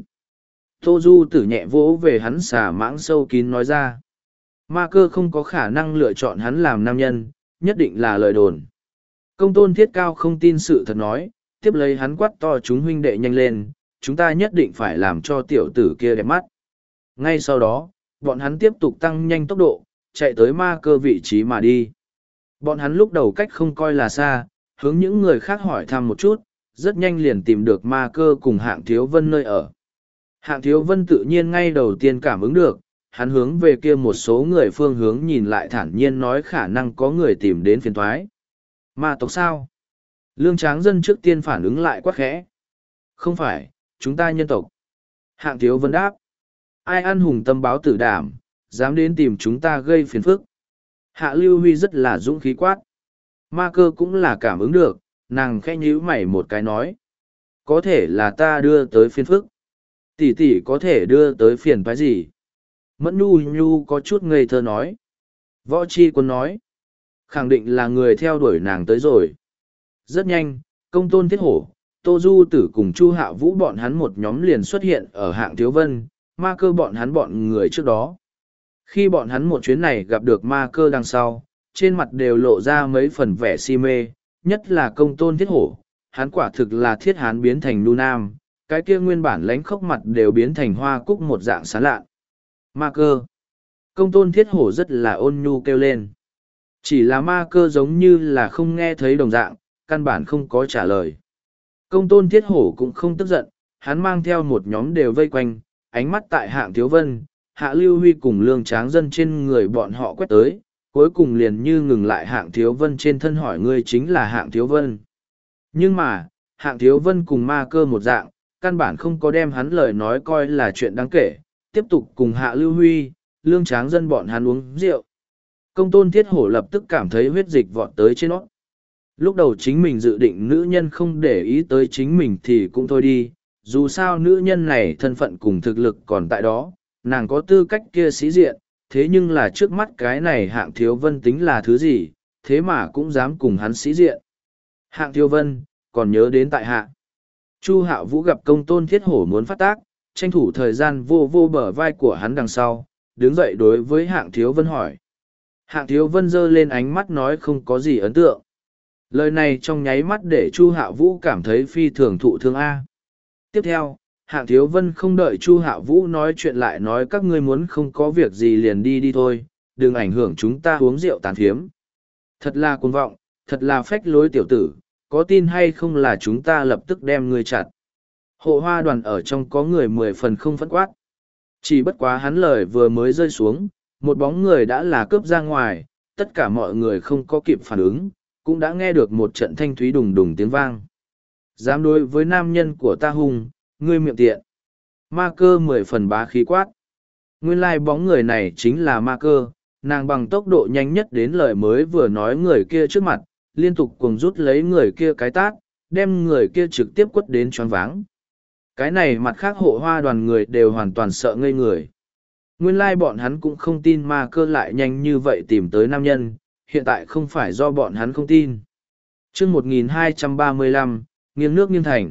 Speaker 1: Tô Du tử nhẹ vỗ về hắn xà mãng sâu kín nói ra. Ma cơ không có khả năng lựa chọn hắn làm nam nhân, nhất định là lời đồn. Công tôn thiết cao không tin sự thật nói, tiếp lấy hắn quát to chúng huynh đệ nhanh lên, chúng ta nhất định phải làm cho tiểu tử kia đẹp mắt. Ngay sau đó, bọn hắn tiếp tục tăng nhanh tốc độ, chạy tới ma cơ vị trí mà đi. Bọn hắn lúc đầu cách không coi là xa, hướng những người khác hỏi thăm một chút, rất nhanh liền tìm được ma cơ cùng Hạng Thiếu Vân nơi ở. Hạng Thiếu Vân tự nhiên ngay đầu tiên cảm ứng được, hắn hướng về kia một số người phương hướng nhìn lại thản nhiên nói khả năng có người tìm đến phiền thoái. Ma tộc sao? Lương Tráng Dân trước tiên phản ứng lại quắc khẽ. Không phải, chúng ta nhân tộc. Hạng Thiếu Vân đáp. Ai ăn hùng tâm báo tử đảm, dám đến tìm chúng ta gây phiền phức. Hạ Lưu Huy rất là dũng khí quát. Ma cơ cũng là cảm ứng được, nàng khẽ nhíu mày một cái nói. Có thể là ta đưa tới phiền phức. Tỷ tỷ có thể đưa tới phiền phái gì? Mẫn Nhu Nhu có chút ngây thơ nói. Võ Chi Quân nói. Khẳng định là người theo đuổi nàng tới rồi. Rất nhanh, công tôn thiết hổ, Tô Du Tử cùng Chu Hạ Vũ bọn hắn một nhóm liền xuất hiện ở Hạng Thiếu Vân, ma cơ bọn hắn bọn người trước đó. Khi bọn hắn một chuyến này gặp được ma cơ đằng sau, trên mặt đều lộ ra mấy phần vẻ si mê, nhất là công tôn thiết hổ, hắn quả thực là thiết hán biến thành nu nam, cái kia nguyên bản lánh khóc mặt đều biến thành hoa cúc một dạng sán lạ. Ma cơ. Công tôn thiết hổ rất là ôn nhu kêu lên. Chỉ là ma cơ giống như là không nghe thấy đồng dạng, căn bản không có trả lời. Công tôn thiết hổ cũng không tức giận, hắn mang theo một nhóm đều vây quanh, ánh mắt tại Hạng Thiếu Vân, Hạ Lưu Huy cùng Lương Tráng Dân trên người bọn họ quét tới, cuối cùng liền như ngừng lại Hạng Thiếu Vân trên thân hỏi ngươi chính là Hạng Thiếu Vân. Nhưng mà, Hạng Thiếu Vân cùng ma cơ một dạng, căn bản không có đem hắn lời nói coi là chuyện đáng kể, tiếp tục cùng Hạ Lưu Huy, Lương Tráng Dân bọn hắn uống rượu. Công tôn thiết hổ lập tức cảm thấy huyết dịch vọt tới trên nó. Lúc đầu chính mình dự định nữ nhân không để ý tới chính mình thì cũng thôi đi, dù sao nữ nhân này thân phận cùng thực lực còn tại đó, nàng có tư cách kia sĩ diện, thế nhưng là trước mắt cái này Hạng Thiếu Vân tính là thứ gì, thế mà cũng dám cùng hắn sĩ diện. Hạng Thiếu Vân, còn nhớ đến tại hạ. Chu Hạo Vũ gặp công tôn thiết hổ muốn phát tác, tranh thủ thời gian vô vô bờ vai của hắn đằng sau, đứng dậy đối với Hạng Thiếu Vân hỏi. Hạng Thiếu Vân giơ lên ánh mắt nói không có gì ấn tượng. Lời này trong nháy mắt để Chu Hạo Vũ cảm thấy phi thường thụ thương A. Tiếp theo, Hạng Thiếu Vân không đợi Chu Hạo Vũ nói chuyện lại nói các ngươi muốn không có việc gì liền đi đi thôi, đừng ảnh hưởng chúng ta uống rượu tàn phiếm. Thật là cuồng vọng, thật là phách lối tiểu tử, có tin hay không là chúng ta lập tức đem ngươi chặt. Hộ hoa đoàn ở trong có người 10 phần không phẫn quát. Chỉ bất quá hắn lời vừa mới rơi xuống, một bóng người đã là cướp ra ngoài, tất cả mọi người không có kịp phản ứng, cũng đã nghe được một trận thanh thúy đùng đùng tiếng vang. Dám đối với nam nhân của ta hung, ngươi miệng tiện. Ma cơ 10 phần bá khí quát. Nguyên lai bóng người này chính là ma cơ, nàng bằng tốc độ nhanh nhất đến lời mới vừa nói người kia trước mặt, liên tục cùng rút lấy người kia cái tát, đem người kia trực tiếp quất đến choáng váng. Cái này mặt khác hộ hoa đoàn người đều hoàn toàn sợ ngây người. Nguyên lai bọn hắn cũng không tin ma cơ lại nhanh như vậy tìm tới nam nhân, hiện tại không phải do bọn hắn không tin. chương 1235, nghiêng nước nghiêng thành.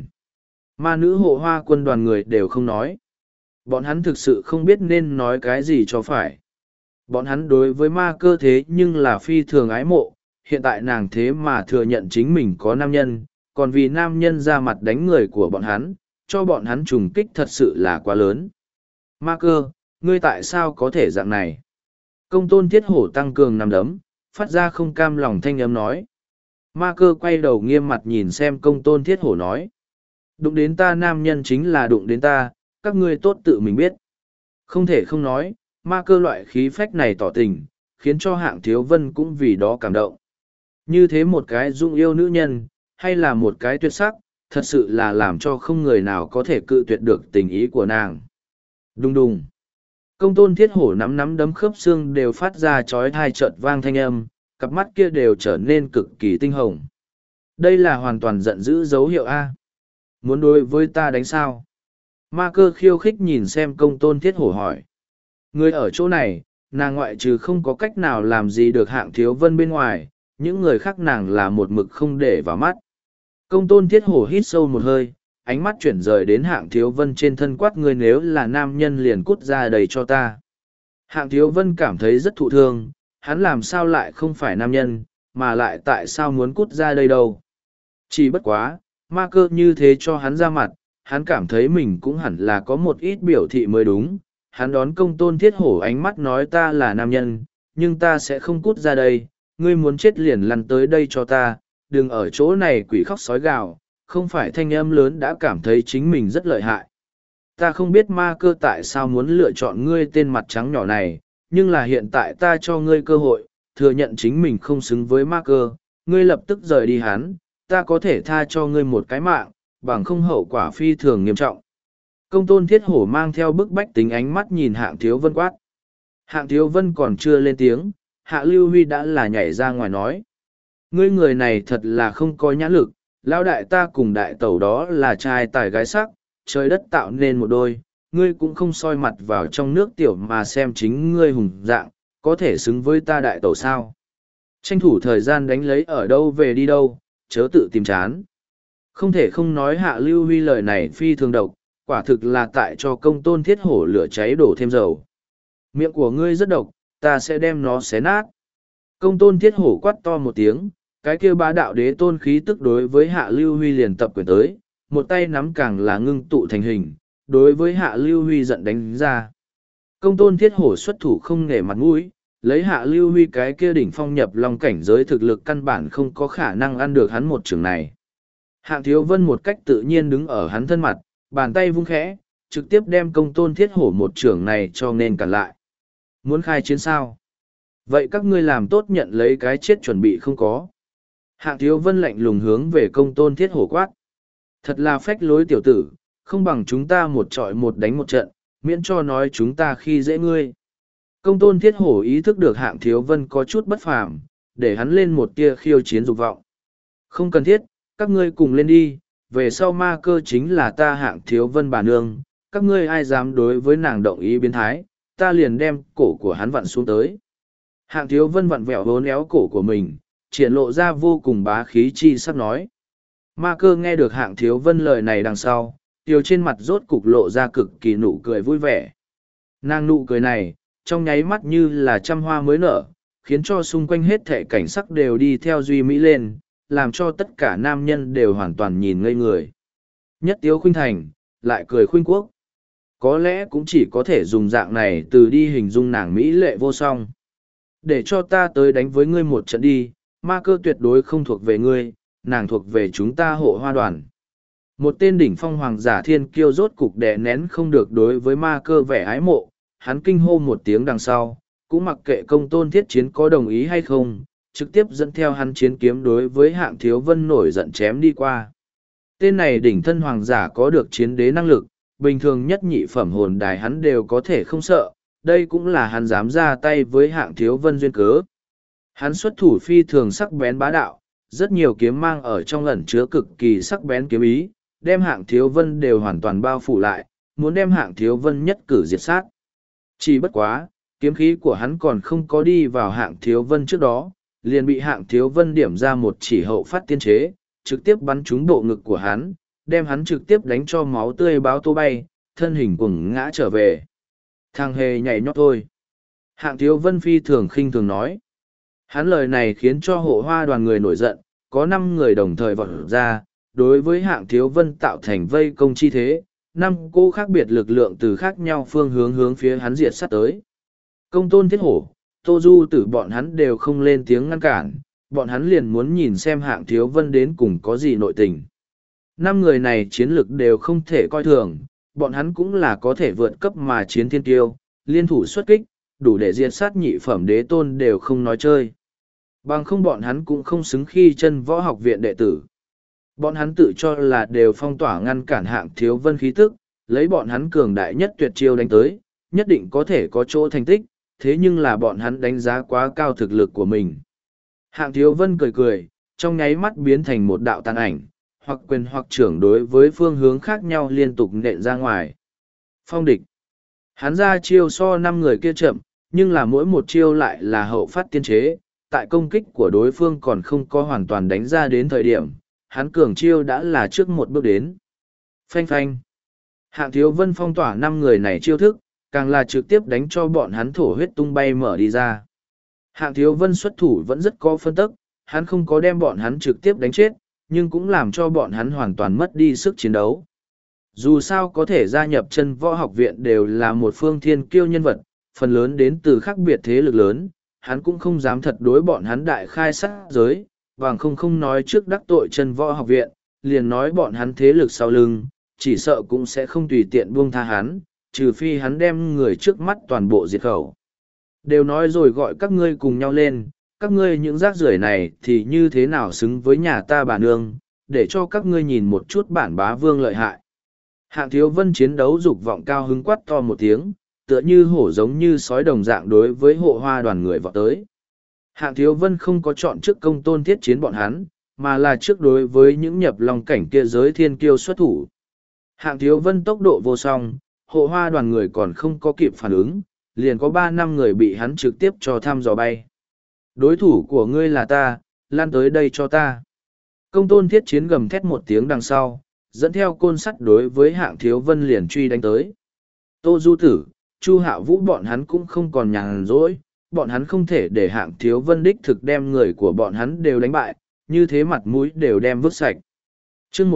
Speaker 1: Ma nữ hộ hoa quân đoàn người đều không nói. Bọn hắn thực sự không biết nên nói cái gì cho phải. Bọn hắn đối với ma cơ thế nhưng là phi thường ái mộ, hiện tại nàng thế mà thừa nhận chính mình có nam nhân, còn vì nam nhân ra mặt đánh người của bọn hắn, cho bọn hắn trùng kích thật sự là quá lớn. Ma cơ, ngươi tại sao có thể dạng này? Công tôn thiết hổ tăng cường nằm đấm, phát ra không cam lòng thanh âm nói. Ma cơ quay đầu nghiêm mặt nhìn xem công tôn thiết hổ nói. Đụng đến ta nam nhân chính là đụng đến ta, các ngươi tốt tự mình biết. Không thể không nói, ma cơ loại khí phách này tỏ tình, khiến cho hạng thiếu vân cũng vì đó cảm động. Như thế một cái dung yêu nữ nhân, hay là một cái tuyệt sắc, thật sự là làm cho không người nào có thể cự tuyệt được tình ý của nàng. Đùng đùng. Công tôn thiết hổ nắm đấm khớp xương đều phát ra chói tai chợt vang thanh âm, cặp mắt kia đều trở nên cực kỳ tinh hồng. Đây là hoàn toàn giận dữ dấu hiệu A. Muốn đối với ta đánh sao? Ma cơ khiêu khích nhìn xem công tôn thiết hổ hỏi. Người ở chỗ này, nàng ngoại trừ không có cách nào làm gì được hạng thiếu vân bên ngoài, những người khác nàng là một mực không để vào mắt. Công tôn thiết hổ hít sâu một hơi, ánh mắt chuyển rời đến hạng thiếu vân trên thân quát người nếu là nam nhân liền cút ra đầy cho ta. Hạng thiếu vân cảm thấy rất thụ thương, hắn làm sao lại không phải nam nhân, mà lại tại sao muốn cút ra đây đâu. Chỉ bất quá, ma cơ như thế cho hắn ra mặt, hắn cảm thấy mình cũng hẳn là có một ít biểu thị mới đúng. Hắn đón công tôn thiết hổ ánh mắt nói ta là nam nhân, nhưng ta sẽ không cút ra đây, ngươi muốn chết liền lăn tới đây cho ta, đừng ở chỗ này quỷ khóc sói gào, không phải thanh âm lớn đã cảm thấy chính mình rất lợi hại. Ta không biết ma cơ tại sao muốn lựa chọn ngươi tên mặt trắng nhỏ này, nhưng là hiện tại ta cho ngươi cơ hội, thừa nhận chính mình không xứng với ma cơ, ngươi lập tức rời đi hắn, ta có thể tha cho ngươi một cái mạng, bằng không hậu quả phi thường nghiêm trọng. Công tôn thiết hổ mang theo bức bách tính ánh mắt nhìn hạng thiếu vân quát. Hạng thiếu vân còn chưa lên tiếng, hạ lưu huy đã là nhảy ra ngoài nói. Ngươi người này thật là không có nhãn lực, lão đại ta cùng đại tẩu đó là trai tài gái sắc, trời đất tạo nên một đôi, ngươi cũng không soi mặt vào trong nước tiểu mà xem chính ngươi hùng dạng, có thể xứng với ta đại tẩu sao. Tranh thủ thời gian đánh lấy ở đâu về đi đâu, chớ tự tìm chán. Không thể không nói hạ lưu huy lời này phi thường độc, quả thực là tại cho công tôn thiết hổ lửa cháy đổ thêm dầu. Miệng của ngươi rất độc, ta sẽ đem nó xé nát. Công tôn thiết hổ quát to một tiếng, cái kia bá đạo đế tôn khí tức đối với hạ lưu huy liền tập quyền tới, một tay nắm càng là ngưng tụ thành hình, đối với hạ lưu huy giận đánh ra. Công tôn thiết hổ xuất thủ không nể mặt mũi, lấy hạ lưu huy cái kia đỉnh phong nhập long cảnh giới thực lực căn bản không có khả năng ăn được hắn một trường này. Hạng thiếu vân một cách tự nhiên đứng ở hắn thân mặt, bàn tay vung khẽ, trực tiếp đem công tôn thiết hổ một trường này cho nên cản lại. Muốn khai chiến sao? Vậy các ngươi làm tốt nhận lấy cái chết chuẩn bị không có. Hạng thiếu vân lạnh lùng hướng về công tôn thiết hổ quát. Thật là phách lối tiểu tử, không bằng chúng ta một trọi một đánh một trận, miễn cho nói chúng ta khi dễ ngươi. Công tôn thiết hổ ý thức được hạng thiếu vân có chút bất phàm, để hắn lên một tia khiêu chiến dục vọng. Không cần thiết, các ngươi cùng lên đi, về sau ma cơ chính là ta hạng thiếu vân bà nương, các ngươi ai dám đối với nàng động ý biến thái, ta liền đem cổ của hắn vặn xuống tới. Hạng thiếu vân vặn vẹo hốn éo cổ của mình, triển lộ ra vô cùng bá khí chi sắp nói. Ma cơ nghe được hạng thiếu vân lời này đằng sau, tiêu trên mặt rốt cục lộ ra cực kỳ nụ cười vui vẻ. Nàng nụ cười này, trong nháy mắt như là trăm hoa mới nở, khiến cho xung quanh hết thệ cảnh sắc đều đi theo duy mỹ lên, làm cho tất cả nam nhân đều hoàn toàn nhìn ngây người. Nhất tiếu khuynh thành, lại cười khuynh quốc. Có lẽ cũng chỉ có thể dùng dạng này từ đi hình dung nàng mỹ lệ vô song. Để cho ta tới đánh với ngươi một trận đi, ma cơ tuyệt đối không thuộc về ngươi, nàng thuộc về chúng ta hộ hoa đoàn. Một tên đỉnh phong hoàng giả thiên kiêu rốt cục đè nén không được đối với ma cơ vẻ ái mộ, hắn kinh hô một tiếng đằng sau, cũng mặc kệ công tôn thiết chiến có đồng ý hay không, trực tiếp dẫn theo hắn chiến kiếm đối với hạng thiếu vân nổi giận chém đi qua. Tên này đỉnh thân hoàng giả có được chiến đế năng lực, bình thường nhất nhị phẩm hồn đài hắn đều có thể không sợ, đây cũng là hắn dám ra tay với hạng thiếu vân duyên cớ. Hắn xuất thủ phi thường sắc bén bá đạo, rất nhiều kiếm mang ở trong ẩn chứa cực kỳ sắc bén kiếm ý, đem Hạng Thiếu Vân đều hoàn toàn bao phủ lại, muốn đem Hạng Thiếu Vân nhất cử diệt sát. Chỉ bất quá, kiếm khí của hắn còn không có đi vào Hạng Thiếu Vân trước đó, liền bị Hạng Thiếu Vân điểm ra một chỉ hậu phát tiên chế, trực tiếp bắn trúng bộ ngực của hắn, đem hắn trực tiếp đánh cho máu tươi báo tô bay, thân hình quẳng ngã trở về. Thằng hề nhảy nhót thôi. Hạng Thiếu Vân phi thường khinh thường nói. Hắn lời này khiến cho hộ hoa đoàn người nổi giận, có 5 người đồng thời vọt ra, đối với Hạng Thiếu Vân tạo thành vây công chi thế, 5 cô khác biệt lực lượng từ khác nhau phương hướng phía hắn diệt sát tới. Công Tôn Thiết Hổ, Tô Du Tử bọn hắn đều không lên tiếng ngăn cản, bọn hắn liền muốn nhìn xem Hạng Thiếu Vân đến cùng có gì nội tình. 5 người này chiến lực đều không thể coi thường, bọn hắn cũng là có thể vượt cấp mà chiến thiên tiêu, liên thủ xuất kích, đủ để diệt sát nhị phẩm đế tôn đều không nói chơi. Bằng không bọn hắn cũng không xứng khi chân võ học viện đệ tử. Bọn hắn tự cho là đều phong tỏa ngăn cản Hạng Thiếu Vân khí tức, lấy bọn hắn cường đại nhất tuyệt chiêu đánh tới, nhất định có thể có chỗ thành tích, thế nhưng là bọn hắn đánh giá quá cao thực lực của mình. Hạng Thiếu Vân cười cười, trong nháy mắt biến thành một đạo tàn ảnh, hoặc quyền hoặc trưởng đối với phương hướng khác nhau liên tục nện ra ngoài. Phong địch. Hắn ra chiêu so 5 người kia chậm, nhưng là mỗi một chiêu lại là hậu phát tiên chế, tại công kích của đối phương còn không có hoàn toàn đánh ra đến thời điểm, hắn cường chiêu đã là trước một bước đến. Phanh phanh. Hạng Thiếu Vân phong tỏa 5 người này chiêu thức, càng là trực tiếp đánh cho bọn hắn thổ huyết tung bay mở đi ra. Hạng Thiếu Vân xuất thủ vẫn rất có phân tức, hắn không có đem bọn hắn trực tiếp đánh chết, nhưng cũng làm cho bọn hắn hoàn toàn mất đi sức chiến đấu. Dù sao có thể gia nhập chân võ học viện đều là một phương thiên kiêu nhân vật, phần lớn đến từ khác biệt thế lực lớn, hắn cũng không dám thật đối bọn hắn đại khai sát giới, vàng không nói trước đắc tội chân võ học viện, liền nói bọn hắn thế lực sau lưng, chỉ sợ cũng sẽ không tùy tiện buông tha hắn, trừ phi hắn đem người trước mắt toàn bộ diệt khẩu. Đều nói rồi gọi các ngươi cùng nhau lên, các ngươi những rác rưởi này thì như thế nào xứng với nhà ta bà nương, để cho các ngươi nhìn một chút bản bá vương lợi hại. Hạng Thiếu Vân chiến đấu dục vọng cao hứng quát to một tiếng, tựa như hổ giống như sói đồng dạng đối với hộ hoa đoàn người vọt tới. Hạng Thiếu Vân không có chọn trước Công Tôn Thiết chiến bọn hắn, mà là trước đối với những nhập lòng cảnh kia giới thiên kiêu xuất thủ. Hạng Thiếu Vân tốc độ vô song, hộ hoa đoàn người còn không có kịp phản ứng, liền có 3-5 người bị hắn trực tiếp cho thăm dò bay. Đối thủ của ngươi là ta, lan tới đây cho ta. Công Tôn Thiết chiến gầm thét một tiếng đằng sau, dẫn theo côn sắt đối với Hạng Thiếu Vân liền truy đánh tới. Tô Du Tử, Chu Hạo Vũ bọn hắn cũng không còn nhàn rỗi, bọn hắn không thể để Hạng Thiếu Vân đích thực đem người của bọn hắn đều đánh bại, như thế mặt mũi đều đem vứt sạch. Chương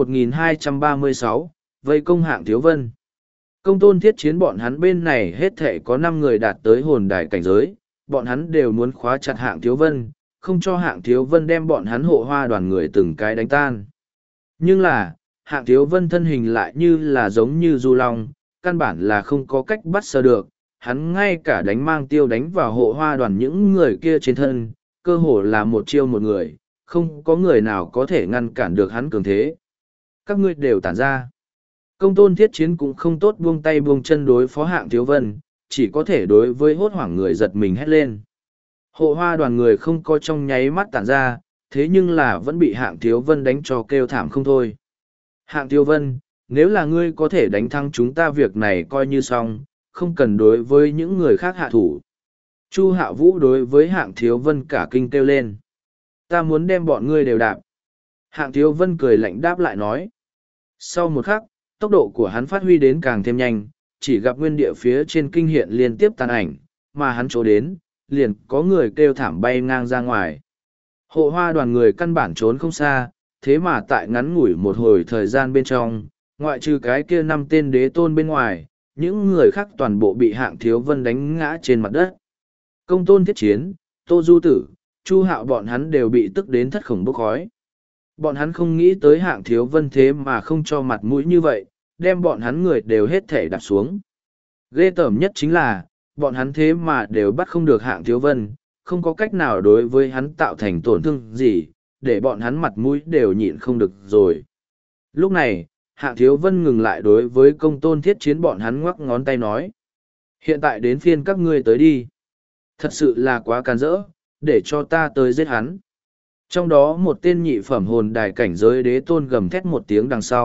Speaker 1: 1236, vây công Hạng Thiếu Vân. Công Tôn Thiết chiến bọn hắn bên này hết thể có 5 người đạt tới hồn đài cảnh giới, bọn hắn đều muốn khóa chặt Hạng Thiếu Vân, không cho Hạng Thiếu Vân đem bọn hắn hộ hoa đoàn người từng cái đánh tan. Nhưng là, Hạng Thiếu Vân thân hình lại như là giống như du long, căn bản là không có cách bắt sờ được, hắn ngay cả đánh mang tiêu đánh vào hộ hoa đoàn những người kia trên thân, cơ hồ là một chiêu một người, không có người nào có thể ngăn cản được hắn cường thế. Các ngươi đều tản ra. Công Tôn Thiết chiến cũng không tốt buông tay buông chân đối phó Hạng Thiếu Vân, chỉ có thể đối với hốt hoảng người giật mình hét lên. Hộ hoa đoàn người không có trong nháy mắt tản ra, thế nhưng là vẫn bị Hạng Thiếu Vân đánh cho kêu thảm không thôi. Hạng Thiếu Vân, nếu là ngươi có thể đánh thắng chúng ta việc này coi như xong, không cần đối với những người khác hạ thủ. Chu Hạo Vũ đối với Hạng Thiếu Vân cả kinh kêu lên. Ta muốn đem bọn ngươi đều đạp. Hạng Thiếu Vân cười lạnh đáp lại nói. Sau một khắc, tốc độ của hắn phát huy đến càng thêm nhanh, chỉ gặp nguyên địa phía trên kinh hiện liên tiếp tàn ảnh, mà hắn chỗ đến, liền có người kêu thảm bay ngang ra ngoài. Hộ hoa đoàn người căn bản trốn không xa, thế mà tại ngắn ngủi một hồi thời gian bên trong, ngoại trừ cái kia 5 tên đế tôn bên ngoài, những người khác toàn bộ bị Hạng Thiếu Vân đánh ngã trên mặt đất. Công Tôn Thiết chiến, Tô Du Tử, Chu Hạo bọn hắn đều bị tức đến thất khổng bốc khói. Bọn hắn không nghĩ tới Hạng Thiếu Vân thế mà không cho mặt mũi như vậy, đem bọn hắn người đều hết thể đạp xuống. Ghê tởm nhất chính là, bọn hắn thế mà đều bắt không được Hạng Thiếu Vân, không có cách nào đối với hắn tạo thành tổn thương gì, để bọn hắn mặt mũi đều nhịn không được rồi. Lúc này, Hạng Thiếu Vân ngừng lại đối với Công Tôn Thiết chiến bọn hắn ngoắc ngón tay nói. Hiện tại đến phiên các ngươi tới đi. Thật sự là quá can dỡ, để cho ta tới giết hắn. Trong đó một tên nhị phẩm hồn đài cảnh giới đế tôn gầm thét một tiếng đằng sau,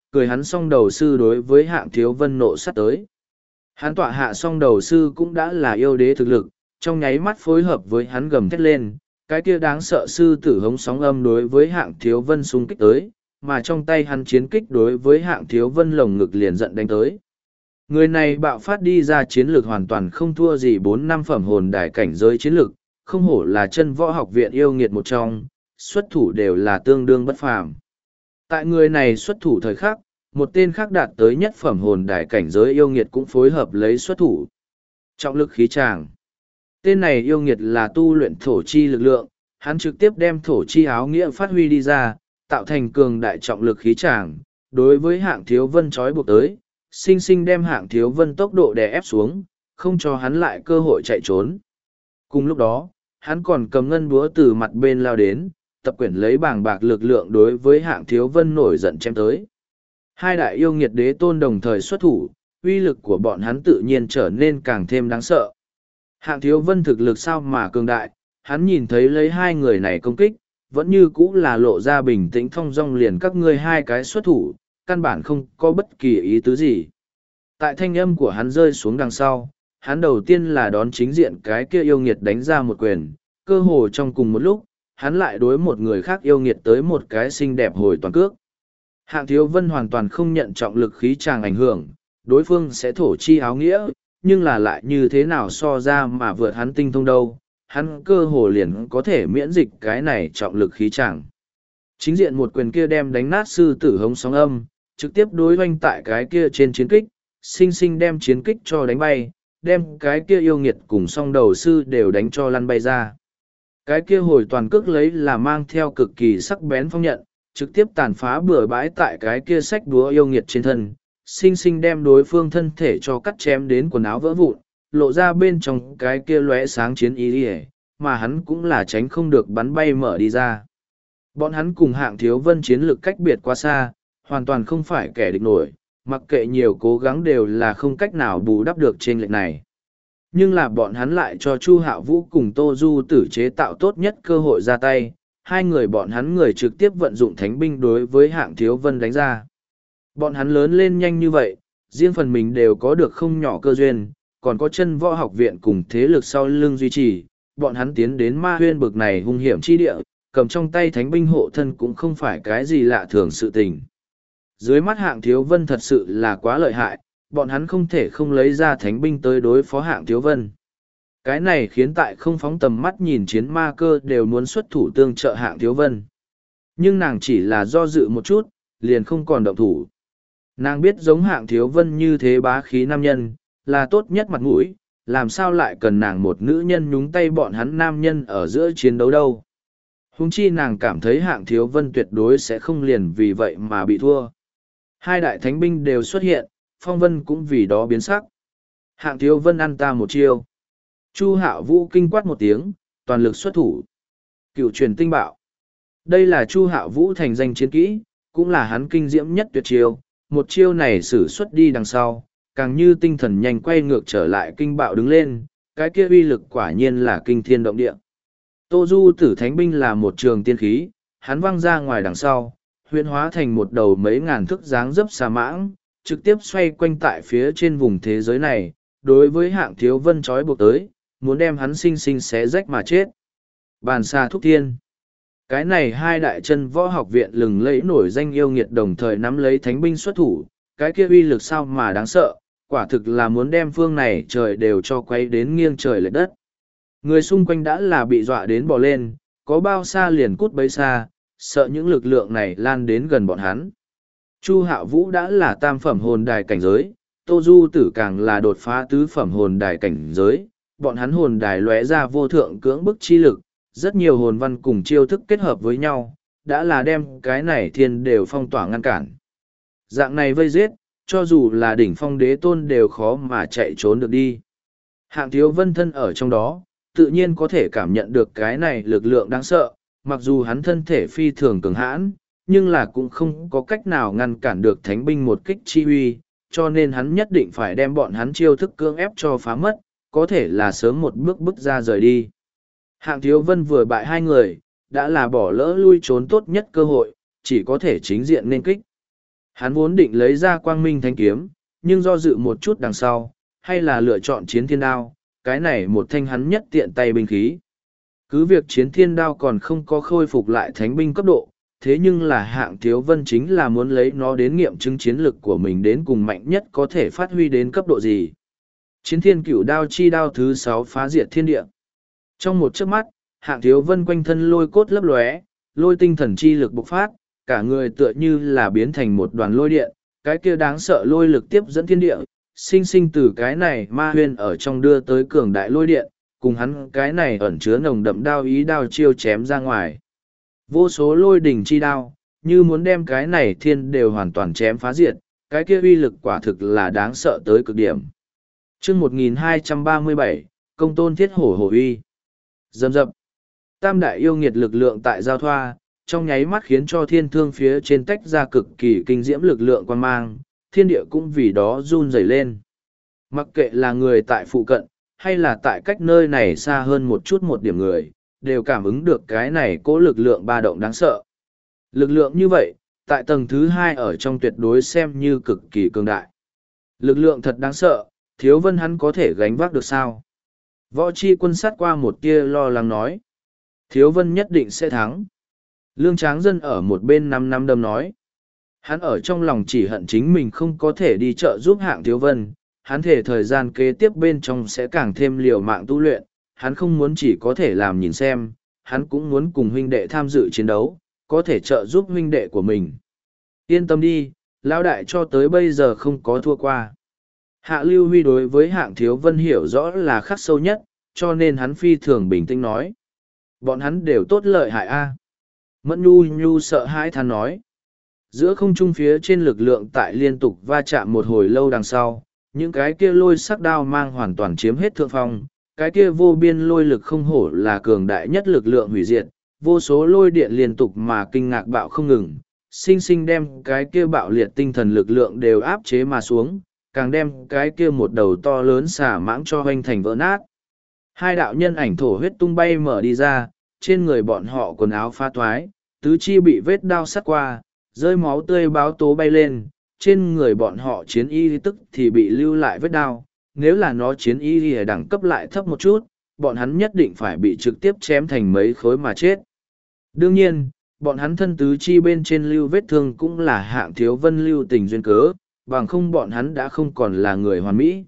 Speaker 1: cười hắn song đầu sư đối với Hạng Thiếu Vân nộ sát tới. Hắn tọa hạ song đầu sư cũng đã là yêu đế thực lực, trong nháy mắt phối hợp với hắn gầm thét lên, cái kia đáng sợ sư tử hống sóng âm đối với Hạng Thiếu Vân xung kích tới, mà trong tay hắn chiến kích đối với Hạng Thiếu Vân lồng ngực liền giận đánh tới. Người này bạo phát đi ra chiến lược hoàn toàn không thua gì 4-5 phẩm hồn đài cảnh giới chiến lược, không hổ là chân võ học viện yêu nghiệt một trong, xuất thủ đều là tương đương bất phàm. Tại người này xuất thủ thời khắc, một tên khác đạt tới nhất phẩm hồn đài cảnh giới yêu nghiệt cũng phối hợp lấy xuất thủ. Trọng lực khí tràng. Tên này yêu nghiệt là tu luyện thổ chi lực lượng, hắn trực tiếp đem thổ chi áo nghĩa phát huy đi ra, tạo thành cường đại trọng lực khí tràng, đối với Hạng Thiếu Vân trói buộc tới, sinh sinh đem Hạng Thiếu Vân tốc độ đè ép xuống, không cho hắn lại cơ hội chạy trốn. Cùng lúc đó, hắn còn cầm ngân búa từ mặt bên lao đến, tập quyển lấy bảng bạc lực lượng đối với Hạng Thiếu Vân nổi giận chém tới. Hai đại yêu nghiệt đế tôn đồng thời xuất thủ, uy lực của bọn hắn tự nhiên trở nên càng thêm đáng sợ. Hạng Thiếu Vân thực lực sao mà cường đại, hắn nhìn thấy lấy hai người này công kích, vẫn như cũ là lộ ra bình tĩnh thong dong liền các ngươi hai cái xuất thủ, căn bản không có bất kỳ ý tứ gì. Tại thanh âm của hắn rơi xuống đằng sau, hắn đầu tiên là đón chính diện cái kia yêu nghiệt đánh ra một quyền, cơ hồ trong cùng một lúc, hắn lại đối một người khác yêu nghiệt tới một cái xinh đẹp hồi toàn cước. Hạng Thiếu Vân hoàn toàn không nhận trọng lực khí tràng ảnh hưởng, đối phương sẽ thổ chi áo nghĩa, nhưng là lại như thế nào so ra mà vượt hắn tinh thông đâu, hắn cơ hồ liền có thể miễn dịch cái này trọng lực khí tràng. Chính diện một quyền kia đem đánh nát sư tử hống sóng âm, trực tiếp đối oanh tại cái kia trên chiến kích, sinh sinh đem chiến kích cho đánh bay, đem cái kia yêu nghiệt cùng song đầu sư đều đánh cho lăn bay ra. Cái kia hồi toàn cước lấy là mang theo cực kỳ sắc bén phong nhận, trực tiếp tàn phá bừa bãi tại cái kia sách búa yêu nghiệt trên thân, sinh sinh đem đối phương thân thể cho cắt chém đến quần áo vỡ vụn, lộ ra bên trong cái kia lóe sáng chiến ý ỉa, mà hắn cũng là tránh không được bắn bay mở đi ra. Bọn hắn cùng Hạng Thiếu Vân chiến lược cách biệt quá xa, hoàn toàn không phải kẻ địch nổi, mặc kệ nhiều cố gắng đều là không cách nào bù đắp được trên lệch này. Nhưng là bọn hắn lại cho Chu Hạo Vũ cùng Tô Du Tử chế tạo tốt nhất cơ hội ra tay, hai người bọn hắn người trực tiếp vận dụng thánh binh đối với Hạng Thiếu Vân đánh ra. Bọn hắn lớn lên nhanh như vậy, riêng phần mình đều có được không nhỏ cơ duyên, còn có chân võ học viện cùng thế lực sau lưng duy trì, bọn hắn tiến đến ma huyên bực này hung hiểm chi địa, cầm trong tay thánh binh hộ thân cũng không phải cái gì lạ thường sự tình. Dưới mắt Hạng Thiếu Vân thật sự là quá lợi hại, bọn hắn không thể không lấy ra thánh binh tới đối phó Hạng Thiếu Vân. Cái này khiến tại không phóng tầm mắt nhìn chiến ma cơ đều muốn xuất thủ tương trợ Hạng Thiếu Vân. Nhưng nàng chỉ là do dự một chút, liền không còn động thủ. Nàng biết giống Hạng Thiếu Vân như thế bá khí nam nhân, là tốt nhất mặt mũi, làm sao lại cần nàng một nữ nhân nhúng tay bọn hắn nam nhân ở giữa chiến đấu đâu. Huống chi nàng cảm thấy Hạng Thiếu Vân tuyệt đối sẽ không liền vì vậy mà bị thua. Hai đại thánh binh đều xuất hiện, Phong Vân cũng vì đó biến sắc. Hạng Thiếu Vân ăn ta một chiêu. Chu Hạo Vũ kinh quát một tiếng, toàn lực xuất thủ. Cựu truyền tinh bạo. Đây là Chu Hạo Vũ thành danh chiến kỹ, cũng là hắn kinh diễm nhất tuyệt chiêu. Một chiêu này sử xuất đi đằng sau, càng như tinh thần nhanh quay ngược trở lại kinh bạo đứng lên, cái kia uy lực quả nhiên là kinh thiên động địa. Tô Du Tử thánh binh là một trường tiên khí, hắn văng ra ngoài đằng sau, huyễn hóa thành một đầu mấy ngàn thước dáng dấp xà mãng, trực tiếp xoay quanh tại phía trên vùng thế giới này, đối với Hạng Thiếu Vân trói buộc tới, muốn đem hắn sinh sinh xé rách mà chết. Bàn xà thúc thiên. Cái này hai đại chân võ học viện lừng lẫy nổi danh yêu nghiệt đồng thời nắm lấy thánh binh xuất thủ, cái kia uy lực sao mà đáng sợ, quả thực là muốn đem phương này trời đều cho quay đến nghiêng trời lệch đất. Người xung quanh đã là bị dọa đến bò lên, có bao xa liền cút bấy xa, sợ những lực lượng này lan đến gần bọn hắn. Chu Hạo Vũ đã là tam phẩm hồn đài cảnh giới, Tô Du Tử càng là đột phá tứ phẩm hồn đài cảnh giới, bọn hắn hồn đài lóe ra vô thượng cưỡng bức chi lực, rất nhiều hồn văn cùng chiêu thức kết hợp với nhau, đã là đem cái này thiên đều phong tỏa ngăn cản. Dạng này vây giết, cho dù là đỉnh phong đế tôn đều khó mà chạy trốn được đi. Hạng Thiếu Vân thân ở trong đó, tự nhiên có thể cảm nhận được cái này lực lượng đáng sợ, mặc dù hắn thân thể phi thường cường hãn, nhưng là cũng không có cách nào ngăn cản được thánh binh một kích chi uy, cho nên hắn nhất định phải đem bọn hắn chiêu thức cưỡng ép cho phá mất, có thể là sớm một bước bước ra rời đi. Hạng Thiếu Vân vừa bại hai người, đã là bỏ lỡ lui trốn tốt nhất cơ hội, chỉ có thể chính diện nên kích. Hắn vốn định lấy ra quang minh thanh kiếm, nhưng do dự một chút đằng sau, hay là lựa chọn chiến thiên đao, cái này một thanh hắn nhất tiện tay binh khí. Cứ việc chiến thiên đao còn không có khôi phục lại thánh binh cấp độ, thế nhưng là Hạng Thiếu Vân chính là muốn lấy nó đến nghiệm chứng chiến lực của mình đến cùng mạnh nhất có thể phát huy đến cấp độ gì. Chiến thiên cửu đao chi đao thứ 6 phá diệt thiên địa. Trong một chớp mắt, Hạng Thiếu Vân quanh thân lôi cốt lấp lóe, lôi tinh thần chi lực bộc phát, cả người tựa như là biến thành một đoàn lôi điện, cái kia đáng sợ lôi lực tiếp dẫn thiên địa, sinh sinh từ cái này ma huyên ở trong đưa tới cường đại lôi điện, cùng hắn cái này ẩn chứa nồng đậm đao ý đao chiêu chém ra ngoài. Vô số lôi đỉnh chi đao, như muốn đem cái này thiên đều hoàn toàn chém phá diệt, cái kia uy lực quả thực là đáng sợ tới cực điểm. Chương 1237, Công Tôn Thiết Hổ Hổ Uy. Dầm dập. Tam đại yêu nghiệt lực lượng tại giao thoa, trong nháy mắt khiến cho thiên thương phía trên tách ra cực kỳ kinh diễm lực lượng quan mang, thiên địa cũng vì đó run rẩy lên. Mặc kệ là người tại phụ cận, hay là tại cách nơi này xa hơn một chút một điểm người, đều cảm ứng được cái này cố lực lượng ba động đáng sợ. Lực lượng như vậy, tại tầng thứ 2 ở trong tuyệt đối xem như cực kỳ cường đại. Lực lượng thật đáng sợ, Thiếu Vân hắn có thể gánh vác được sao? Võ Chi Quân sát qua một tia lo lắng nói. Thiếu Vân nhất định sẽ thắng. Lương Tráng Dân ở một bên năm đâm nói. Hắn ở trong lòng chỉ hận chính mình không có thể đi chợ giúp Hạng Thiếu Vân, hắn thể thời gian kế tiếp bên trong sẽ càng thêm liều mạng tu luyện, hắn không muốn chỉ có thể làm nhìn xem, hắn cũng muốn cùng huynh đệ tham dự chiến đấu, có thể trợ giúp huynh đệ của mình. Yên tâm đi, lão đại cho tới bây giờ không có thua qua. Hạ Lưu Huy đối với Hạng Thiếu Vân hiểu rõ là khắc sâu nhất, cho nên hắn phi thường bình tĩnh nói. Bọn hắn đều tốt lợi hại a. Mẫn Nhu Nhu sợ hãi than nói. Giữa không trung phía trên lực lượng tại liên tục va chạm một hồi lâu đằng sau, những cái kia lôi sắc đao mang hoàn toàn chiếm hết thượng phong, cái kia vô biên lôi lực không hổ là cường đại nhất lực lượng hủy diệt, vô số lôi điện liên tục mà kinh ngạc bạo không ngừng, sinh sinh đem cái kia bạo liệt tinh thần lực lượng đều áp chế mà xuống, càng đem cái kia một đầu to lớn xả mãng cho hoành thành vỡ nát. Hai đạo nhân ảnh thổ huyết tung bay mở đi ra, trên người bọn họ quần áo pha thoái, tứ chi bị vết đao sắt qua, rơi máu tươi báo tố bay lên, trên người bọn họ chiến y tức thì bị lưu lại vết đao, nếu là nó chiến y thì đẳng cấp lại thấp một chút, bọn hắn nhất định phải bị trực tiếp chém thành mấy khối mà chết. Đương nhiên, bọn hắn thân tứ chi bên trên lưu vết thương cũng là Hạng Thiếu Vân lưu tình duyên cớ, bằng không bọn hắn đã không còn là người hoàn mỹ.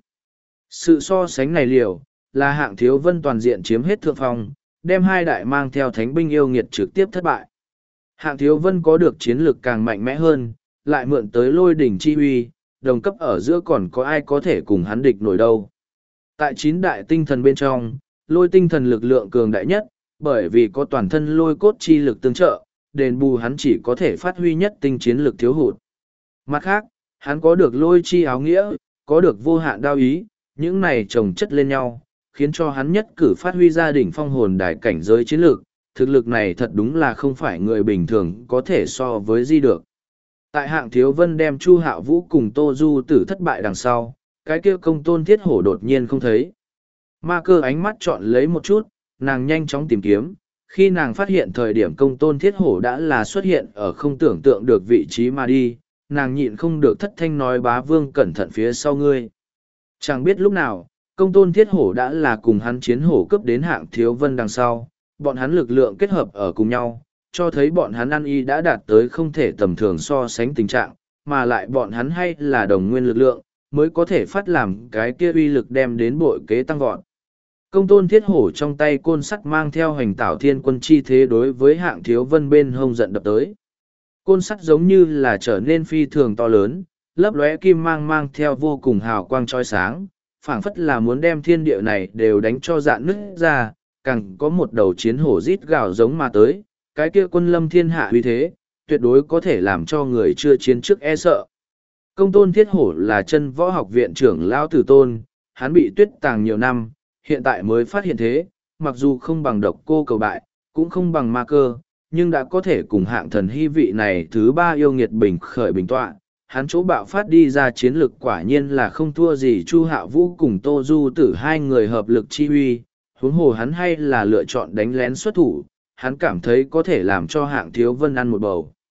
Speaker 1: Sự so sánh này liều, là Hạng Thiếu Vân toàn diện chiếm hết thượng phong, đem hai đại mang theo thánh binh yêu nghiệt trực tiếp thất bại. Hạng Thiếu Vân có được chiến lực càng mạnh mẽ hơn, lại mượn tới lôi đỉnh chi uy, đồng cấp ở giữa còn có ai có thể cùng hắn địch nổi đâu. Tại 9 đại tinh thần bên trong, lôi tinh thần lực lượng cường đại nhất, bởi vì có toàn thân lôi cốt chi lực tương trợ, đền bù hắn chỉ có thể phát huy nhất tinh chiến lực thiếu hụt. Mặt khác, hắn có được lôi chi áo nghĩa, có được vô hạn đao ý, những này chồng chất lên nhau, khiến cho hắn nhất cử phát huy ra đỉnh phong hồn đại cảnh giới chiến lược, thực lực này thật đúng là không phải người bình thường có thể so với di được. Tại Hạng Thiếu Vân đem Chu Hạo Vũ cùng Tô Du Tử thất bại đằng sau, cái kia Công Tôn Thiết Hổ đột nhiên không thấy. Ma Cơ ánh mắt chọn lấy một chút, nàng nhanh chóng tìm kiếm, khi nàng phát hiện thời điểm Công Tôn Thiết Hổ đã là xuất hiện ở không tưởng tượng được vị trí mà đi, nàng nhịn không được thất thanh nói Bá Vương cẩn thận phía sau ngươi. Chẳng biết lúc nào, Công Tôn Thiết Hổ đã là cùng hắn chiến hổ cấp đến Hạng Thiếu Vân đằng sau, bọn hắn lực lượng kết hợp ở cùng nhau, cho thấy bọn hắn ăn y đã đạt tới không thể tầm thường so sánh tình trạng, mà lại bọn hắn hay là đồng nguyên lực lượng, mới có thể phát làm cái kia uy lực đem đến bội kế tăng vọt. Công Tôn Thiết Hổ trong tay côn sắt mang theo hành tảo thiên quân chi thế đối với Hạng Thiếu Vân bên hông giận đập tới. Côn sắt giống như là trở nên phi thường to lớn, lấp lóe kim mang theo vô cùng hào quang chói sáng, phảng phất là muốn đem thiên địa này đều đánh cho dạn nứt ra, càng có một đầu chiến hổ rít gào giống mà tới, cái kia quân lâm thiên hạ uy thế, tuyệt đối có thể làm cho người chưa chiến trước e sợ. Công Tôn Thiết Hổ là chân võ học viện trưởng Lão Tử Tôn, hắn bị tuyết tàng nhiều năm, hiện tại mới phát hiện thế, mặc dù không bằng Độc Cô Cầu Bại, cũng không bằng Ma Cơ, nhưng đã có thể cùng Hạng Thần Hy vị này thứ 3 yêu nghiệt bình khởi bình tọa. Hắn chỗ bạo phát đi ra chiến lực quả nhiên là không thua gì Chu Hạo Vũ cùng Tô Du Tử hai người hợp lực chi huy, huống hồ hắn hay là lựa chọn đánh lén xuất thủ, hắn cảm thấy có thể làm cho Hạng Thiếu Vân ăn một bầu.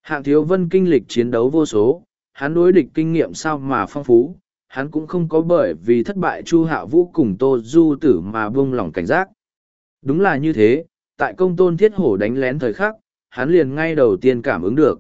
Speaker 1: Hạng Thiếu Vân kinh lịch chiến đấu vô số, hắn đối địch kinh nghiệm sao mà phong phú, hắn cũng không có bởi vì thất bại Chu Hạ Vũ cùng Tô Du Tử mà buông lỏng cảnh giác. Đúng là như thế, tại công tôn thiết hổ đánh lén thời khắc, hắn liền ngay đầu tiên cảm ứng được.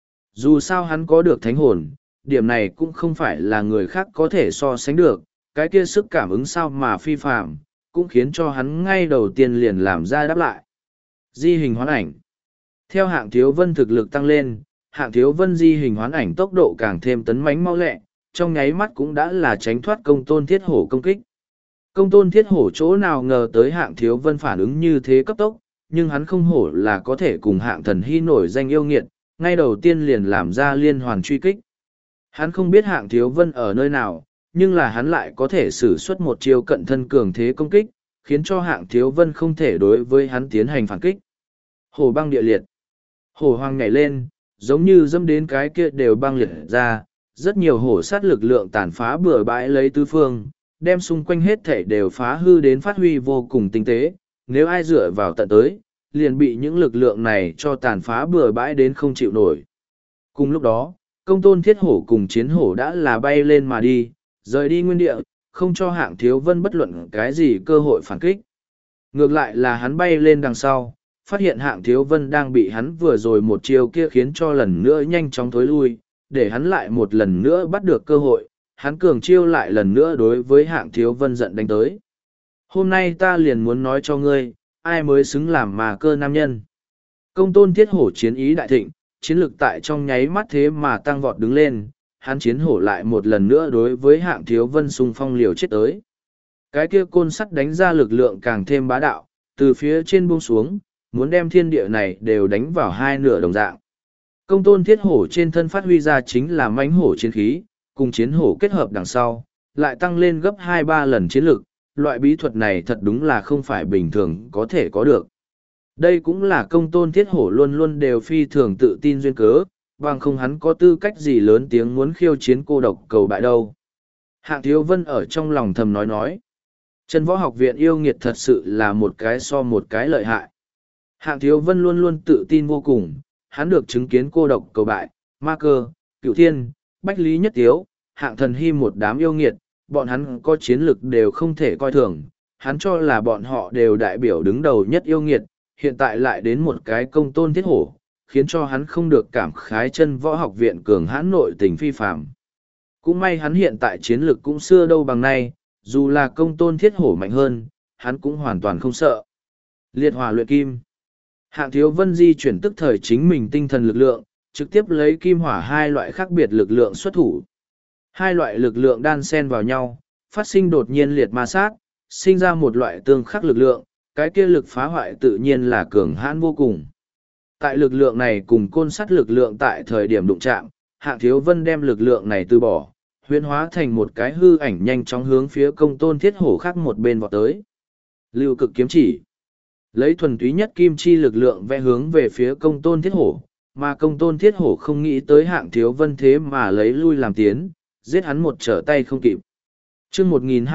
Speaker 1: Dù sao hắn có được thánh hồn, điểm này cũng không phải là người khác có thể so sánh được, cái kia sức cảm ứng sao mà phi phạm, cũng khiến cho hắn ngay đầu tiên liền làm ra đáp lại. Di hình hoán ảnh. Theo Hạng Thiếu Vân thực lực tăng lên, Hạng Thiếu Vân di hình hoán ảnh tốc độ càng thêm tấn mãnh mau lẹ, trong nháy mắt cũng đã là tránh thoát công tôn thiết hổ công kích. Công tôn thiết hổ chỗ nào ngờ tới Hạng Thiếu Vân phản ứng như thế cấp tốc, nhưng hắn không hổ là có thể cùng Hạng Thần Hy nổi danh yêu nghiệt, ngay đầu tiên liền làm ra liên hoàn truy kích. Hắn không biết Hạng Thiếu Vân ở nơi nào, nhưng là hắn lại có thể sử xuất một chiêu cận thân cường thế công kích, khiến cho Hạng Thiếu Vân không thể đối với hắn tiến hành phản kích. Hổ băng địa liệt. Hổ hoang nhảy lên, giống như dâm đến cái kia đều băng liệt ra, rất nhiều hổ sát lực lượng tàn phá bừa bãi lấy tứ phương, đem xung quanh hết thể đều phá hư đến phát huy vô cùng tinh tế, nếu ai dựa vào tận tới, liền bị những lực lượng này cho tàn phá bừa bãi đến không chịu nổi. Cùng lúc đó, công tôn thiết hổ cùng chiến hổ đã là bay lên mà đi, rời đi nguyên địa, không cho Hạng Thiếu Vân bất luận cái gì cơ hội phản kích. Ngược lại là hắn bay lên đằng sau, phát hiện Hạng Thiếu Vân đang bị hắn vừa rồi một chiều kia khiến cho lần nữa nhanh chóng thối lui, để hắn lại một lần nữa bắt được cơ hội, hắn cường chiêu lại lần nữa đối với Hạng Thiếu Vân giận đánh tới. Hôm nay ta liền muốn nói cho ngươi, ai mới xứng làm mà cơ nam nhân. Công tôn thiết hổ chiến ý đại thịnh, chiến lực tại trong nháy mắt thế mà tăng vọt đứng lên, hắn chiến hổ lại một lần nữa đối với Hạng Thiếu Vân xung phong liều chết tới. Cái kia côn sắt đánh ra lực lượng càng thêm bá đạo, từ phía trên buông xuống, muốn đem thiên địa này đều đánh vào hai nửa đồng dạng. Công tôn thiết hổ trên thân phát huy ra chính là mãnh hổ chiến khí, cùng chiến hổ kết hợp đằng sau, lại tăng lên gấp 2-3 lần chiến lực, loại bí thuật này thật đúng là không phải bình thường có thể có được. Đây cũng là công tôn thiết hổ luôn luôn đều phi thường tự tin duyên cớ, bằng không hắn có tư cách gì lớn tiếng muốn khiêu chiến cô độc cầu bại đâu. Hạng Thiếu Vân ở trong lòng thầm nói. Chân võ học viện yêu nghiệt thật sự là một cái so một cái lợi hại. Hạng Thiếu Vân luôn luôn tự tin vô cùng, hắn được chứng kiến cô độc cầu bại, ma cơ, cửu thiên, bách lý nhất tiếu, Hạng Thần Hy một đám yêu nghiệt, bọn hắn có chiến lực đều không thể coi thường, hắn cho là bọn họ đều đại biểu đứng đầu nhất yêu nghiệt, hiện tại lại đến một cái công tôn thiết hổ, khiến cho hắn không được cảm khái chân võ học viện cường hãn nội tình phi phạm. Cũng may hắn hiện tại chiến lực cũng xưa đâu bằng nay, dù là công tôn thiết hổ mạnh hơn, hắn cũng hoàn toàn không sợ. Liệt hỏa luyện kim. Hạng Thiếu Vân di chuyển tức thời chính mình tinh thần lực lượng, trực tiếp lấy kim hỏa hai loại khác biệt lực lượng xuất thủ. Hai loại lực lượng đan xen vào nhau, phát sinh đột nhiên liệt ma sát, sinh ra một loại tương khắc lực lượng, cái kia lực phá hoại tự nhiên là cường hãn vô cùng. Tại lực lượng này cùng côn sắt lực lượng tại thời điểm đụng chạm, Hạng Thiếu Vân đem lực lượng này từ bỏ, huyễn hóa thành một cái hư ảnh nhanh chóng hướng phía công tôn thiết hổ khác một bên vọt tới. Lưu cực kiếm chỉ. Lấy thuần túy nhất kim chi lực lượng vẽ hướng về phía công tôn thiết hổ, mà công tôn thiết hổ không nghĩ tới Hạng Thiếu Vân thế mà lấy lui làm tiến, giết hắn một trở tay không kịp. Chương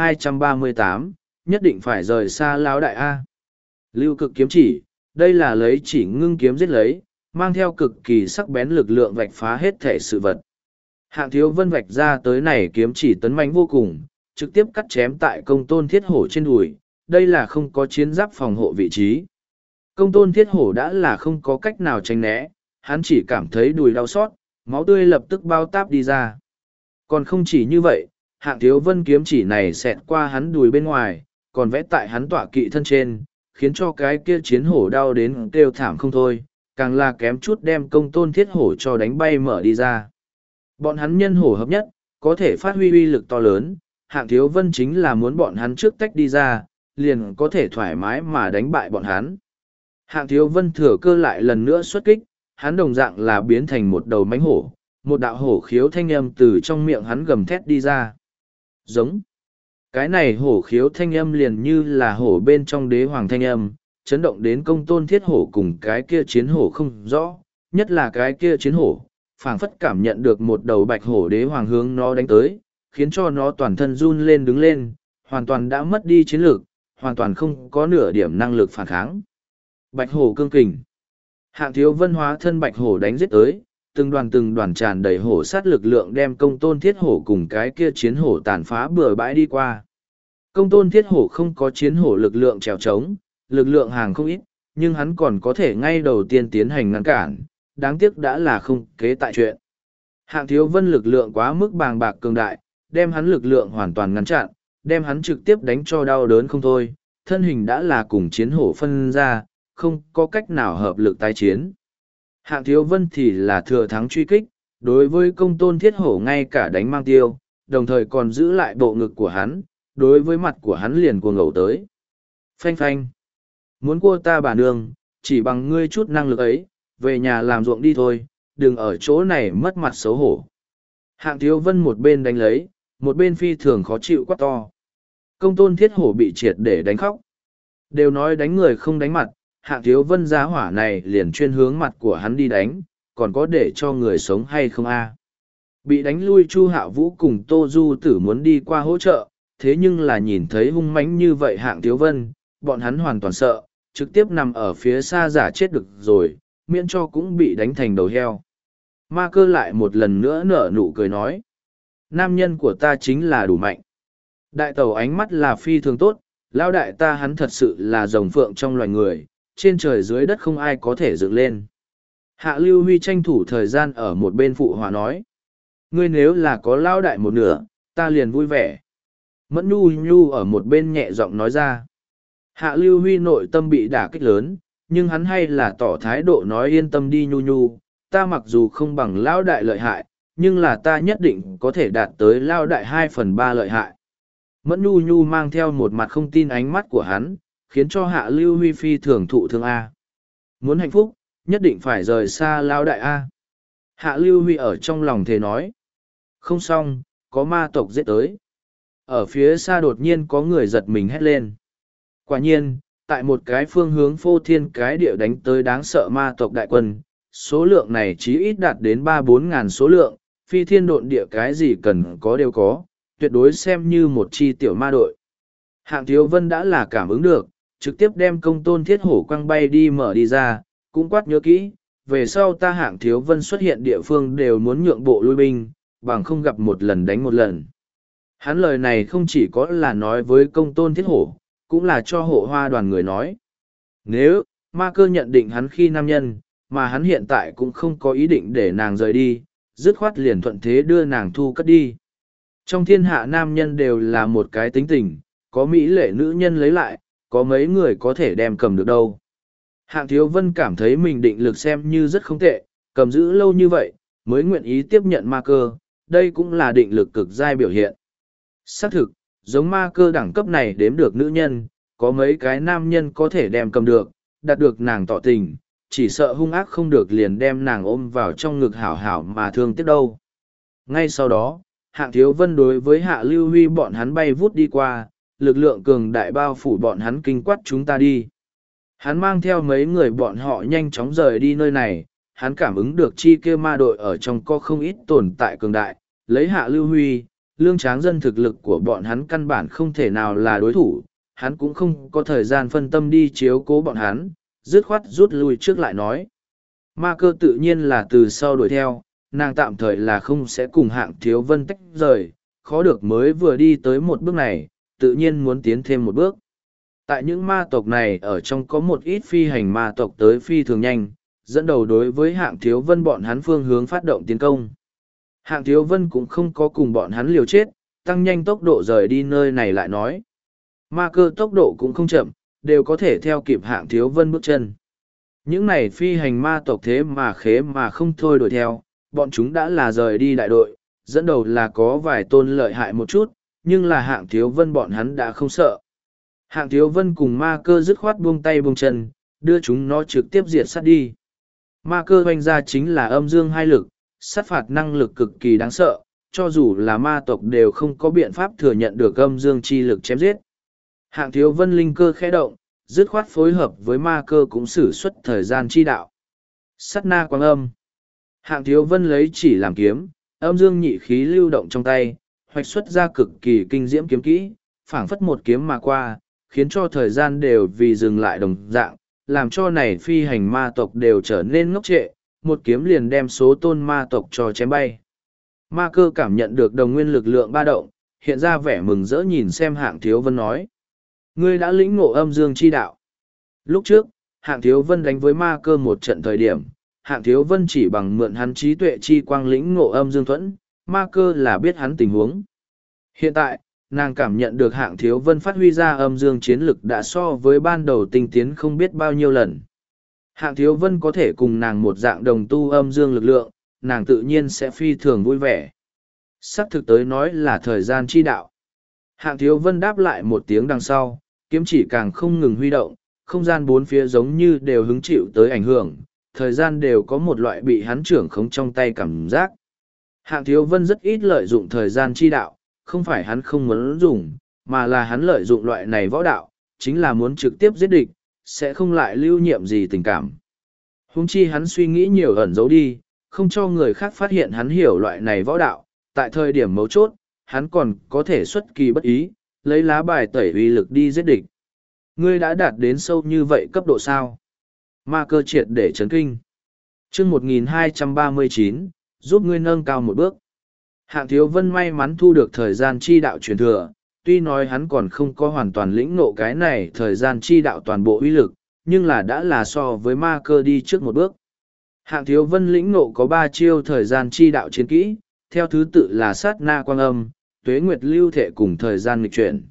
Speaker 1: 1238, nhất định phải rời xa lão đại A. Lưu cực kiếm chỉ, đây là lấy chỉ ngưng kiếm giết lấy, mang theo cực kỳ sắc bén lực lượng vạch phá hết thể sự vật. Hạng Thiếu Vân vạch ra tới này kiếm chỉ tấn mãnh vô cùng, trực tiếp cắt chém tại công tôn thiết hổ trên đùi, đây là không có chiến giáp phòng hộ vị trí. Công tôn thiết hổ đã là không có cách nào tránh né, hắn chỉ cảm thấy đùi đau xót, máu tươi lập tức bao táp đi ra. Còn không chỉ như vậy, Hạng Thiếu Vân kiếm chỉ này xẹt qua hắn đùi bên ngoài, còn vẽ tại hắn tọa kỵ thân trên, khiến cho cái kia chiến hổ đau đến kêu thảm không thôi, càng là kém chút đem công tôn thiết hổ cho đánh bay mở đi ra. Bọn hắn nhân hổ hợp nhất, có thể phát huy uy lực to lớn, Hạng Thiếu Vân chính là muốn bọn hắn trước tách đi ra, liền có thể thoải mái mà đánh bại bọn hắn. Hạng Thiếu Vân thừa cơ lại lần nữa xuất kích, hắn đồng dạng là biến thành một đầu mãnh hổ, một đạo hổ khiếu thanh âm từ trong miệng hắn gầm thét đi ra. Giống. Cái này hổ khiếu thanh âm liền như là hổ bên trong đế hoàng thanh âm, chấn động đến công tôn thiết hổ cùng cái kia chiến hổ không rõ, nhất là cái kia chiến hổ, phảng phất cảm nhận được một đầu bạch hổ đế hoàng hướng nó đánh tới, khiến cho nó toàn thân run lên đứng lên, hoàn toàn đã mất đi chiến lược, hoàn toàn không có nửa điểm năng lực phản kháng. Bạch hổ cương kình. Hạng Thiếu Vân hóa thân bạch hổ đánh giết tới, từng đoàn tràn đầy hổ sát lực lượng đem công tôn thiết hổ cùng cái kia chiến hổ tàn phá bừa bãi đi qua. Công tôn thiết hổ không có chiến hổ lực lượng trèo trống, lực lượng hàng không ít, nhưng hắn còn có thể ngay đầu tiên tiến hành ngăn cản, đáng tiếc đã là không kế tại chuyện. Hạng Thiếu Vân lực lượng quá mức bàng bạc cường đại, đem hắn lực lượng hoàn toàn ngăn chặn, đem hắn trực tiếp đánh cho đau đớn không thôi, thân hình đã là cùng chiến hổ phân ra, không có cách nào hợp lực tái chiến. Hạng Thiếu Vân thì là thừa thắng truy kích, đối với công tôn thiết hổ ngay cả đánh mang tiêu, đồng thời còn giữ lại bộ ngực của hắn, đối với mặt của hắn liền cuồng ngầu tới. Phanh phanh! Muốn cua ta bà nương, chỉ bằng ngươi chút năng lực ấy, về nhà làm ruộng đi thôi, đừng ở chỗ này mất mặt xấu hổ. Hạng Thiếu Vân một bên đánh lấy, một bên phi thường khó chịu quá to. Công tôn thiết hổ bị triệt để đánh khóc. Đều nói đánh người không đánh mặt, Hạng Thiếu Vân giá hỏa này liền chuyên hướng mặt của hắn đi đánh, còn có để cho người sống hay không a? Bị đánh lui Chu Hạ Vũ cùng Tô Du Tử muốn đi qua hỗ trợ, thế nhưng là nhìn thấy hung mãnh như vậy Hạng Thiếu Vân, bọn hắn hoàn toàn sợ, trực tiếp nằm ở phía xa giả chết được rồi, miễn cho cũng bị đánh thành đầu heo. Ma Cơ lại một lần nữa nở nụ cười nói, nam nhân của ta chính là đủ mạnh. Đại tẩu ánh mắt là phi thường tốt, lão đại ta hắn thật sự là rồng phượng trong loài người, trên trời dưới đất không ai có thể dựng lên. Hạ Lưu Huy tranh thủ thời gian ở một bên phụ hòa nói, ngươi nếu là có lão đại một nửa, ta liền vui vẻ. Mẫn Nhu Nhu ở một bên nhẹ giọng nói ra. Hạ Lưu Huy nội tâm bị đả kích lớn, nhưng hắn hay là tỏ thái độ nói yên tâm đi Nhu Nhu, ta mặc dù không bằng lão đại lợi hại, nhưng là ta nhất định có thể đạt tới lão đại 2/3 lợi hại. Mẫn Nhu Nhu mang theo một mặt không tin ánh mắt của hắn, khiến cho Hạ Lưu Huy phi thường thụ thương A. Muốn hạnh phúc, nhất định phải rời xa lão đại A. Hạ Lưu Huy ở trong lòng thề nói. Không xong, có ma tộc giết tới. Ở phía xa đột nhiên có người giật mình hét lên. Quả nhiên, tại một cái phương hướng phô thiên cái địa đánh tới đáng sợ ma tộc đại quân, số lượng này chí ít đạt đến 3-4 ngàn số lượng, phi thiên độn địa cái gì cần có đều có, tuyệt đối xem như một chi tiểu ma đội. Hạng Thiếu Vân đã là cảm ứng được, trực tiếp đem công tôn thiết hổ quăng bay đi mở đi ra, cũng quát nhớ kỹ, về sau ta Hạng Thiếu Vân xuất hiện địa phương đều muốn nhượng bộ lui binh, bằng không gặp một lần đánh một lần. Hắn lời này không chỉ có là nói với công tôn thiết hổ, cũng là cho hộ hoa đoàn người nói. Nếu, ma cơ nhận định hắn khi nam nhân, mà hắn hiện tại cũng không có ý định để nàng rời đi, dứt khoát liền thuận thế đưa nàng thu cất đi. Trong thiên hạ nam nhân đều là một cái tính tình, có mỹ lệ nữ nhân lấy lại, có mấy người có thể đem cầm được đâu. Hạng Thiếu Vân cảm thấy mình định lực xem như rất không tệ, cầm giữ lâu như vậy, mới nguyện ý tiếp nhận ma cơ, đây cũng là định lực cực giai biểu hiện. Xác thực, giống ma cơ đẳng cấp này đếm được nữ nhân, có mấy cái nam nhân có thể đem cầm được, đạt được nàng tỏ tình, chỉ sợ hung ác không được liền đem nàng ôm vào trong ngực hảo hảo mà thương tiếc đâu. Ngay sau đó, Hạng Thiếu Vân đối với Hạ Lưu Huy bọn hắn bay vút đi qua, lực lượng cường đại bao phủ bọn hắn kinh quát chúng ta đi. Hắn mang theo mấy người bọn họ nhanh chóng rời đi nơi này, hắn cảm ứng được chi kia ma đội ở trong có không ít tồn tại cường đại, lấy Hạ Lưu Huy, Lương Tráng Dân thực lực của bọn hắn căn bản không thể nào là đối thủ, hắn cũng không có thời gian phân tâm đi chiếu cố bọn hắn, dứt khoát rút lui trước lại nói. Ma cơ tự nhiên là từ sau đuổi theo, nàng tạm thời là không sẽ cùng Hạng Thiếu Vân tách rời, khó được mới vừa đi tới một bước này, tự nhiên muốn tiến thêm một bước. Tại những ma tộc này ở trong có một ít phi hành ma tộc tới phi thường nhanh, dẫn đầu đối với Hạng Thiếu Vân bọn hắn phương hướng phát động tiến công. Hạng Thiếu Vân cũng không có cùng bọn hắn liều chết, tăng nhanh tốc độ rời đi nơi này lại nói. Ma cơ tốc độ cũng không chậm, đều có thể theo kịp Hạng Thiếu Vân bước chân. Những này phi hành ma tộc thế mà khế mà không thôi đuổi theo, bọn chúng đã là rời đi đại đội, dẫn đầu là có vài tôn lợi hại một chút, nhưng là Hạng Thiếu Vân bọn hắn đã không sợ. Hạng Thiếu Vân cùng ma cơ dứt khoát buông tay buông chân, đưa chúng nó trực tiếp diệt sát đi. Ma cơ hoành ra chính là âm dương hai lực, sát phạt năng lực cực kỳ đáng sợ, cho dù là ma tộc đều không có biện pháp thừa nhận được âm dương chi lực chém giết. Hạng Thiếu Vân linh cơ khẽ động, dứt khoát phối hợp với ma cơ cũng sử xuất thời gian chi đạo. Sát na quang âm. Hạng Thiếu Vân lấy chỉ làm kiếm, âm dương nhị khí lưu động trong tay, hoạch xuất ra cực kỳ kinh diễm kiếm kỹ, phảng phất một kiếm mà qua, khiến cho thời gian đều vì dừng lại đồng dạng, làm cho này phi hành ma tộc đều trở nên ngốc trệ, một kiếm liền đem số tôn ma tộc cho chém bay. Ma cơ cảm nhận được đồng nguyên lực lượng ba động, hiện ra vẻ mừng rỡ nhìn xem Hạng Thiếu Vân nói. Ngươi đã lĩnh ngộ âm dương chi đạo. Lúc trước, Hạng Thiếu Vân đánh với ma cơ một trận thời điểm, Hạng Thiếu Vân chỉ bằng mượn hắn trí tuệ chi quang lĩnh ngộ âm dương thuẫn, ma cơ là biết hắn tình huống. Hiện tại, nàng cảm nhận được Hạng Thiếu Vân phát huy ra âm dương chiến lực đã so với ban đầu tinh tiến không biết bao nhiêu lần. Hạng Thiếu Vân có thể cùng nàng một dạng đồng tu âm dương lực lượng, nàng tự nhiên sẽ phi thường vui vẻ. Sắc thực tới nói là thời gian chi đạo. Hạng Thiếu Vân đáp lại một tiếng đằng sau, kiếm chỉ càng không ngừng huy động, không gian bốn phía giống như đều hứng chịu tới ảnh hưởng, thời gian đều có một loại bị hắn trưởng khống trong tay cảm giác. Hạng Thiếu Vân rất ít lợi dụng thời gian chi đạo, không phải hắn không muốn dùng, mà là hắn lợi dụng loại này võ đạo, chính là muốn trực tiếp giết địch, sẽ không lại lưu nhiệm gì tình cảm. Huống chi hắn suy nghĩ nhiều ẩn giấu đi, không cho người khác phát hiện hắn hiểu loại này võ đạo, tại thời điểm mấu chốt, hắn còn có thể xuất kỳ bất ý, lấy lá bài tẩy uy lực đi giết địch. Ngươi đã đạt đến sâu như vậy cấp độ sao? Ma cơ triệt để chấn kinh. Chương 1239, giúp ngươi nâng cao một bước. Hạng Thiếu Vân may mắn thu được thời gian chi đạo truyền thừa, tuy nói hắn còn không có hoàn toàn lĩnh ngộ cái này thời gian chi đạo toàn bộ uy lực, nhưng là đã là so với ma cơ đi trước một bước. Hạng Thiếu Vân lĩnh ngộ có 3 chiêu thời gian chi đạo chiến kỹ, theo thứ tự là sát na quang âm, tuế nguyệt lưu thể cùng thời gian nghịch chuyển.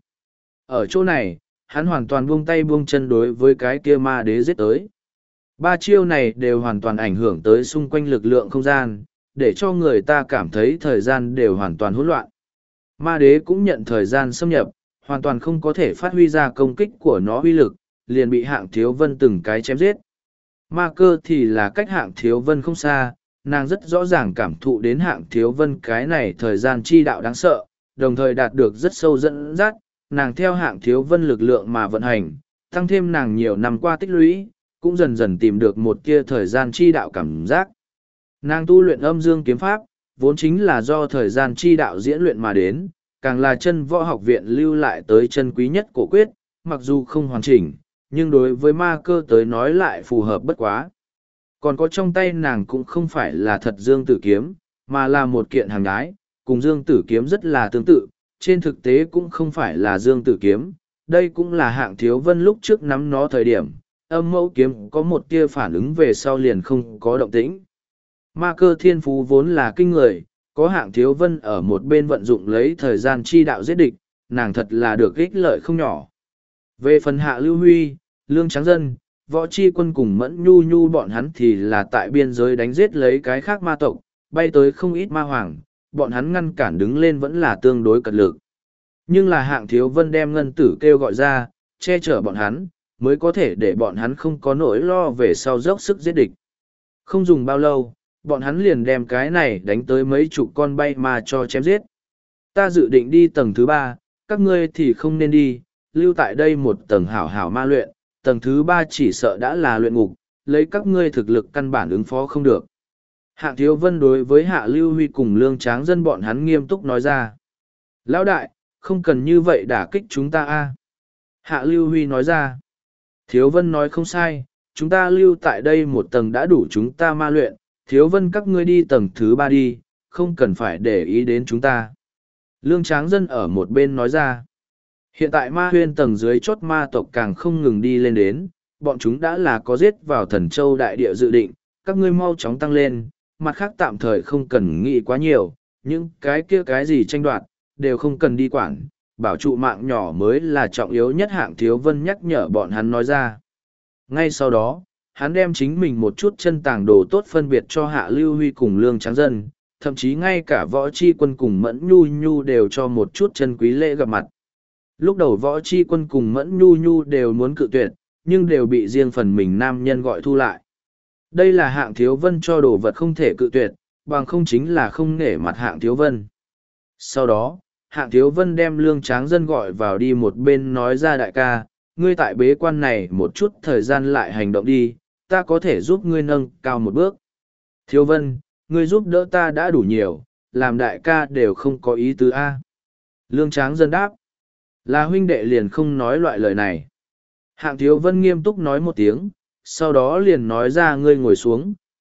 Speaker 1: Ở chỗ này, hắn hoàn toàn buông tay buông chân đối với cái kia ma đế giết tới. 3 chiêu này đều hoàn toàn ảnh hưởng tới xung quanh lực lượng không gian, để cho người ta cảm thấy thời gian đều hoàn toàn hỗn loạn. Ma đế cũng nhận thời gian xâm nhập, hoàn toàn không có thể phát huy ra công kích của nó uy lực, liền bị Hạng Thiếu Vân từng cái chém giết. Ma cơ thì là cách Hạng Thiếu Vân không xa, nàng rất rõ ràng cảm thụ đến Hạng Thiếu Vân cái này thời gian chi đạo đáng sợ, đồng thời đạt được rất sâu dẫn dắt, nàng theo Hạng Thiếu Vân lực lượng mà vận hành, tăng thêm nàng nhiều năm qua tích lũy, cũng dần dần tìm được một kia thời gian chi đạo cảm giác. Nàng tu luyện âm dương kiếm pháp, vốn chính là do thời gian chi đạo diễn luyện mà đến, càng là chân võ học viện lưu lại tới chân quý nhất cổ quyết, mặc dù không hoàn chỉnh, nhưng đối với ma cơ tới nói lại phù hợp bất quá. Còn có trong tay nàng cũng không phải là thật dương tử kiếm, mà là một kiện hàng đái, cùng dương tử kiếm rất là tương tự, trên thực tế cũng không phải là dương tử kiếm, đây cũng là Hạng Thiếu Vân lúc trước nắm nó thời điểm, âm mẫu kiếm có một tia phản ứng về sau liền không có động tĩnh. Ma cơ thiên phú vốn là kinh người, có Hạng Thiếu Vân ở một bên vận dụng lấy thời gian chi đạo giết địch, nàng thật là được ích lợi không nhỏ. Về phần Hạ Lưu Huy, Lương Tráng Dân, Võ Chi Quân cùng Mẫn Nhu Nhu bọn hắn thì là tại biên giới đánh giết lấy cái khác ma tộc, bay tới không ít ma hoàng, bọn hắn ngăn cản đứng lên vẫn là tương đối cật lực. Nhưng là Hạng Thiếu Vân đem ngân tử kêu gọi ra, che chở bọn hắn, mới có thể để bọn hắn không có nỗi lo về sau dốc sức giết địch. Không dùng bao lâu, bọn hắn liền đem cái này đánh tới mấy chục con bay ma cho chém giết. Ta dự định đi tầng thứ 3, các ngươi thì không nên đi, lưu tại đây một tầng hảo hảo ma luyện, tầng thứ 3 chỉ sợ đã là luyện ngục, lấy các ngươi thực lực căn bản ứng phó không được. Hạng Thiếu Vân đối với Hạ Lưu Huy cùng Lương Tráng Dân bọn hắn nghiêm túc nói ra. Lão đại, không cần như vậy đả kích chúng ta a. Hạ Lưu Huy nói ra. Thiếu Vân nói không sai, chúng ta lưu tại đây một tầng đã đủ chúng ta ma luyện, Thiếu Vân các ngươi đi tầng thứ 3 đi, không cần phải để ý đến chúng ta. Lương Tráng Dân ở một bên nói ra. Hiện tại ma huyên tầng dưới chốt ma tộc càng không ngừng đi lên đến, bọn chúng đã là có giết vào Thần Châu đại địa dự định, các ngươi mau chóng tăng lên, mặt khác tạm thời không cần nghĩ quá nhiều, những cái kia cái gì tranh đoạt, đều không cần đi quản, bảo trụ mạng nhỏ mới là trọng yếu nhất. Hạng Thiếu Vân nhắc nhở bọn hắn nói ra. Ngay sau đó, hắn đem chính mình một chút chân tàng đồ tốt phân biệt cho Hạ Lưu Huy cùng Lương Tráng Dân, thậm chí ngay cả Võ Chi Quân cùng Mẫn Nhu Nhu đều cho một chút chân quý lễ gặp mặt. Lúc đầu Võ Chi Quân cùng Mẫn Nhu Nhu đều muốn cự tuyệt, nhưng đều bị riêng phần mình nam nhân gọi thu lại. Đây là Hạng Thiếu Vân cho đồ vật không thể cự tuyệt, bằng không chính là không nể mặt Hạng Thiếu Vân. Sau đó, Hạng Thiếu Vân đem Lương Tráng Dân gọi vào đi một bên nói ra đại ca, ngươi tại bế quan này một chút thời gian lại hành động đi, ta có thể giúp ngươi nâng cao một bước. Thiếu Vân, ngươi giúp đỡ ta đã đủ nhiều, làm đại ca đều không có ý tứ A. Lương Tráng Dân đáp, là huynh đệ liền không nói loại lời này. Hạng Thiếu Vân nghiêm túc nói một tiếng, sau đó liền nói ra ngươi ngồi xuống,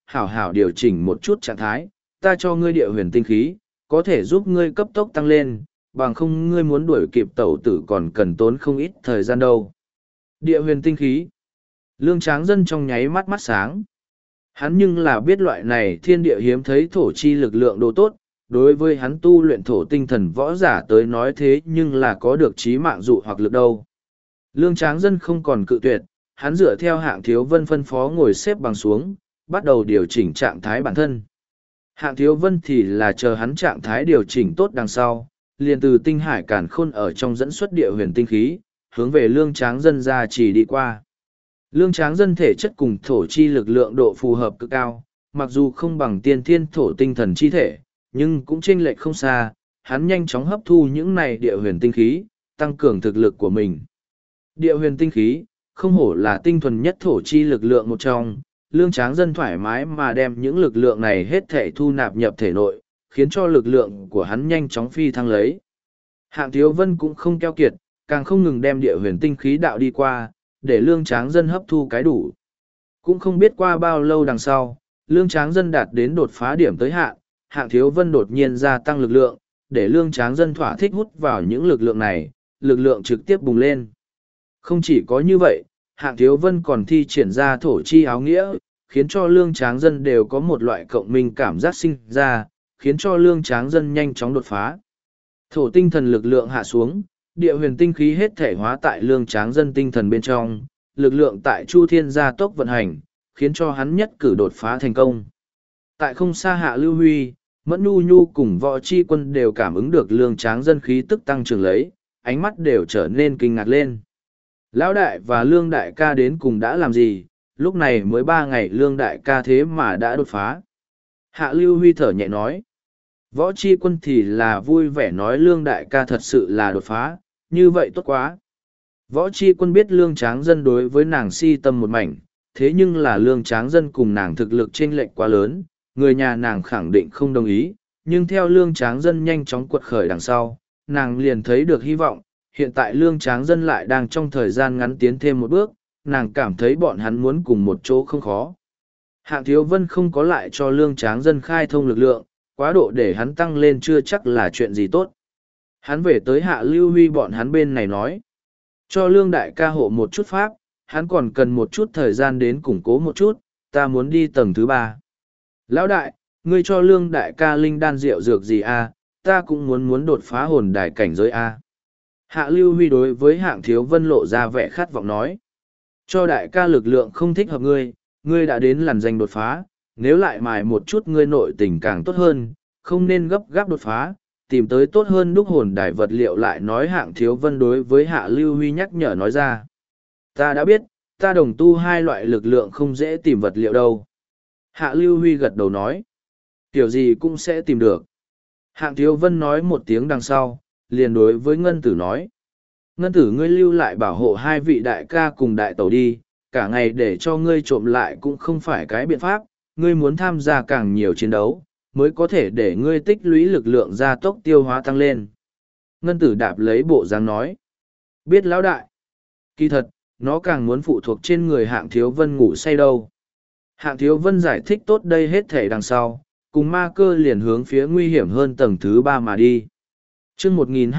Speaker 1: hảo hảo điều chỉnh một chút trạng thái, ta cho ngươi địa huyền tinh khí, có thể giúp ngươi cấp tốc tăng lên, bằng không ngươi muốn đuổi kịp tẩu tử còn cần tốn không ít thời gian đâu. Địa huyền tinh khí. Lương Tráng Dân trong nháy mắt mắt sáng. Hắn nhưng là biết loại này thiên địa hiếm thấy thổ chi lực lượng đồ tốt, đối với hắn tu luyện thổ tinh thần võ giả tới nói thế nhưng là có được trí mạng dụ hoặc lực đâu. Lương Tráng Dân không còn cự tuyệt, hắn dựa theo Hạng Thiếu Vân phân phó ngồi xếp bằng xuống, bắt đầu điều chỉnh trạng thái bản thân. Hạng Thiếu Vân thì là chờ hắn trạng thái điều chỉnh tốt đằng sau, liền từ tinh hải càn khôn ở trong dẫn xuất địa huyền tinh khí, hướng về Lương Tráng Dân ra chỉ đi qua. Lương Tráng Dân thể chất cùng thổ chi lực lượng độ phù hợp cực cao, mặc dù không bằng tiên thiên thổ tinh thần chi thể, nhưng cũng chênh lệch không xa, hắn nhanh chóng hấp thu những này địa huyền tinh khí, tăng cường thực lực của mình. Địa huyền tinh khí, không hổ là tinh thuần nhất thổ chi lực lượng một trong, Lương Tráng Dân thoải mái mà đem những lực lượng này hết thể thu nạp nhập thể nội, khiến cho lực lượng của hắn nhanh chóng phi thăng lấy. Hạng Thiếu Vân cũng không keo kiệt, càng không ngừng đem địa huyền tinh khí đạo đi qua, để Lương Tráng Dân hấp thu cái đủ. Cũng không biết qua bao lâu đằng sau, Lương Tráng Dân đạt đến đột phá điểm tới hạn, Hạng Thiếu Vân đột nhiên gia tăng lực lượng, để Lương Tráng Dân thỏa thích hút vào những lực lượng này, lực lượng trực tiếp bùng lên. Không chỉ có như vậy, Hạng Thiếu Vân còn thi triển ra thổ chi áo nghĩa, khiến cho Lương Tráng Dân đều có một loại cộng minh cảm giác sinh ra, khiến cho Lương Tráng Dân nhanh chóng đột phá. Thổ tinh thần lực lượng hạ xuống, địa huyền tinh khí hết thể hóa tại Lương Tráng Dân tinh thần bên trong, lực lượng tại Chu Thiên gia tốc vận hành, khiến cho hắn nhất cử đột phá thành công. Tại không xa Hạ Lưu Huy, Mẫn Nhu Nhu cùng Võ Chi Quân đều cảm ứng được Lương Tráng Dân khí tức tăng trưởng lấy, ánh mắt đều trở nên kinh ngạc lên. Lão đại và Lương đại ca đến cùng đã làm gì, lúc này mới 3 ngày Lương đại ca thế mà đã đột phá. Hạ Lưu Huy thở nhẹ nói. Võ Chi Quân thì là vui vẻ nói Lương đại ca thật sự là đột phá, như vậy tốt quá. Võ Chi Quân biết Lương Tráng Dân đối với nàng si tâm một mảnh, thế nhưng là Lương Tráng Dân cùng nàng thực lực chênh lệch quá lớn, người nhà nàng khẳng định không đồng ý, nhưng theo Lương Tráng Dân nhanh chóng quật khởi đằng sau, nàng liền thấy được hy vọng, hiện tại Lương Tráng Dân lại đang trong thời gian ngắn tiến thêm một bước, nàng cảm thấy bọn hắn muốn cùng một chỗ không khó. Hạng Thiếu Vân không có lại cho Lương Tráng Dân khai thông lực lượng, quá độ để hắn tăng lên chưa chắc là chuyện gì tốt. Hắn về tới Hạ Lưu Huy bọn hắn bên này nói, cho Lương đại ca hộ một chút pháp, hắn còn cần một chút thời gian đến củng cố một chút, ta muốn đi tầng thứ 3. Lão đại, ngươi cho Lương đại ca linh đan rượu dược gì a? Ta cũng muốn đột phá hồn đài cảnh giới a. Hạ Lưu Huy đối với Hạng Thiếu Vân lộ ra vẻ khát vọng nói, cho đại ca lực lượng không thích hợp ngươi, ngươi đã đến làn danh đột phá, nếu lại mài một chút ngươi nội tình càng tốt hơn, không nên gấp gáp đột phá, tìm tới tốt hơn đúc hồn đài vật liệu lại nói. Hạng Thiếu Vân đối với Hạ Lưu Huy nhắc nhở nói ra, ta đã biết, ta đồng tu 2 loại lực lượng không dễ tìm vật liệu đâu. Hạ Lưu Huy gật đầu nói, kiểu gì cũng sẽ tìm được. Hạng Thiếu Vân nói một tiếng đằng sau, liền đối với Ngân Tử nói, Ngân Tử ngươi lưu lại bảo hộ 2 vị đại ca cùng đại tẩu đi, cả ngày để cho ngươi trộm lại cũng không phải cái biện pháp, ngươi muốn tham gia càng nhiều chiến đấu, mới có thể để ngươi tích lũy lực lượng gia tốc tiêu hóa tăng lên. Ngân Tử đạp lấy bộ dáng nói, biết lão đại. Kỳ thật, nó càng muốn phụ thuộc trên người Hạng Thiếu Vân ngủ say đâu. Hạng Thiếu Vân giải thích tốt đây hết thể đằng sau, cùng ma cơ liền hướng phía nguy hiểm hơn tầng thứ 3 mà đi. Chương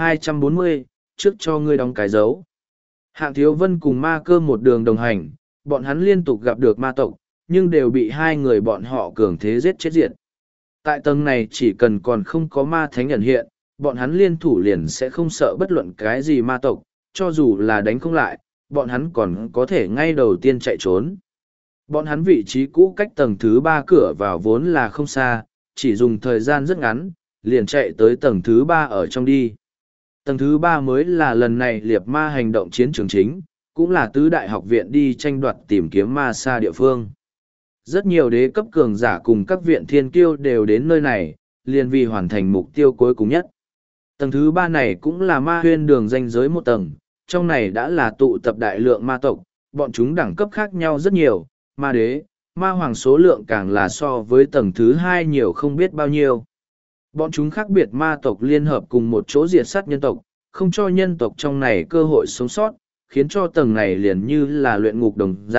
Speaker 1: 1240, trước cho ngươi đóng cái dấu. Hạng Thiếu Vân cùng ma cơ một đường đồng hành, bọn hắn liên tục gặp được ma tộc, nhưng đều bị 2 người bọn họ cường thế giết chết diệt. Tại tầng này chỉ cần còn không có ma thánh ẩn hiện, bọn hắn liên thủ liền sẽ không sợ bất luận cái gì ma tộc, cho dù là đánh không lại, bọn hắn còn có thể ngay đầu tiên chạy trốn. Bọn hắn vị trí cũ cách tầng thứ 3 cửa vào vốn là không xa, chỉ dùng thời gian rất ngắn, liền chạy tới tầng thứ 3 ở trong đi. Tầng thứ 3 mới là lần này liệt ma hành động chiến trường chính, cũng là tứ đại học viện đi tranh đoạt tìm kiếm ma xa địa phương. Rất nhiều đế cấp cường giả cùng các viện thiên kiêu đều đến nơi này, liền vì hoàn thành mục tiêu cuối cùng nhất. Tầng thứ 3 này cũng là ma huyên đường ranh giới một tầng, trong này đã là tụ tập đại lượng ma tộc, bọn chúng đẳng cấp khác nhau rất nhiều, ma đế, ma hoàng số lượng càng là so với tầng thứ 2 nhiều không biết bao nhiêu. Bọn chúng khác biệt ma tộc liên hợp cùng một chỗ diệt sát nhân tộc, không cho nhân tộc trong này cơ hội sống sót, khiến cho tầng này liền như là luyện ngục đồng dạng,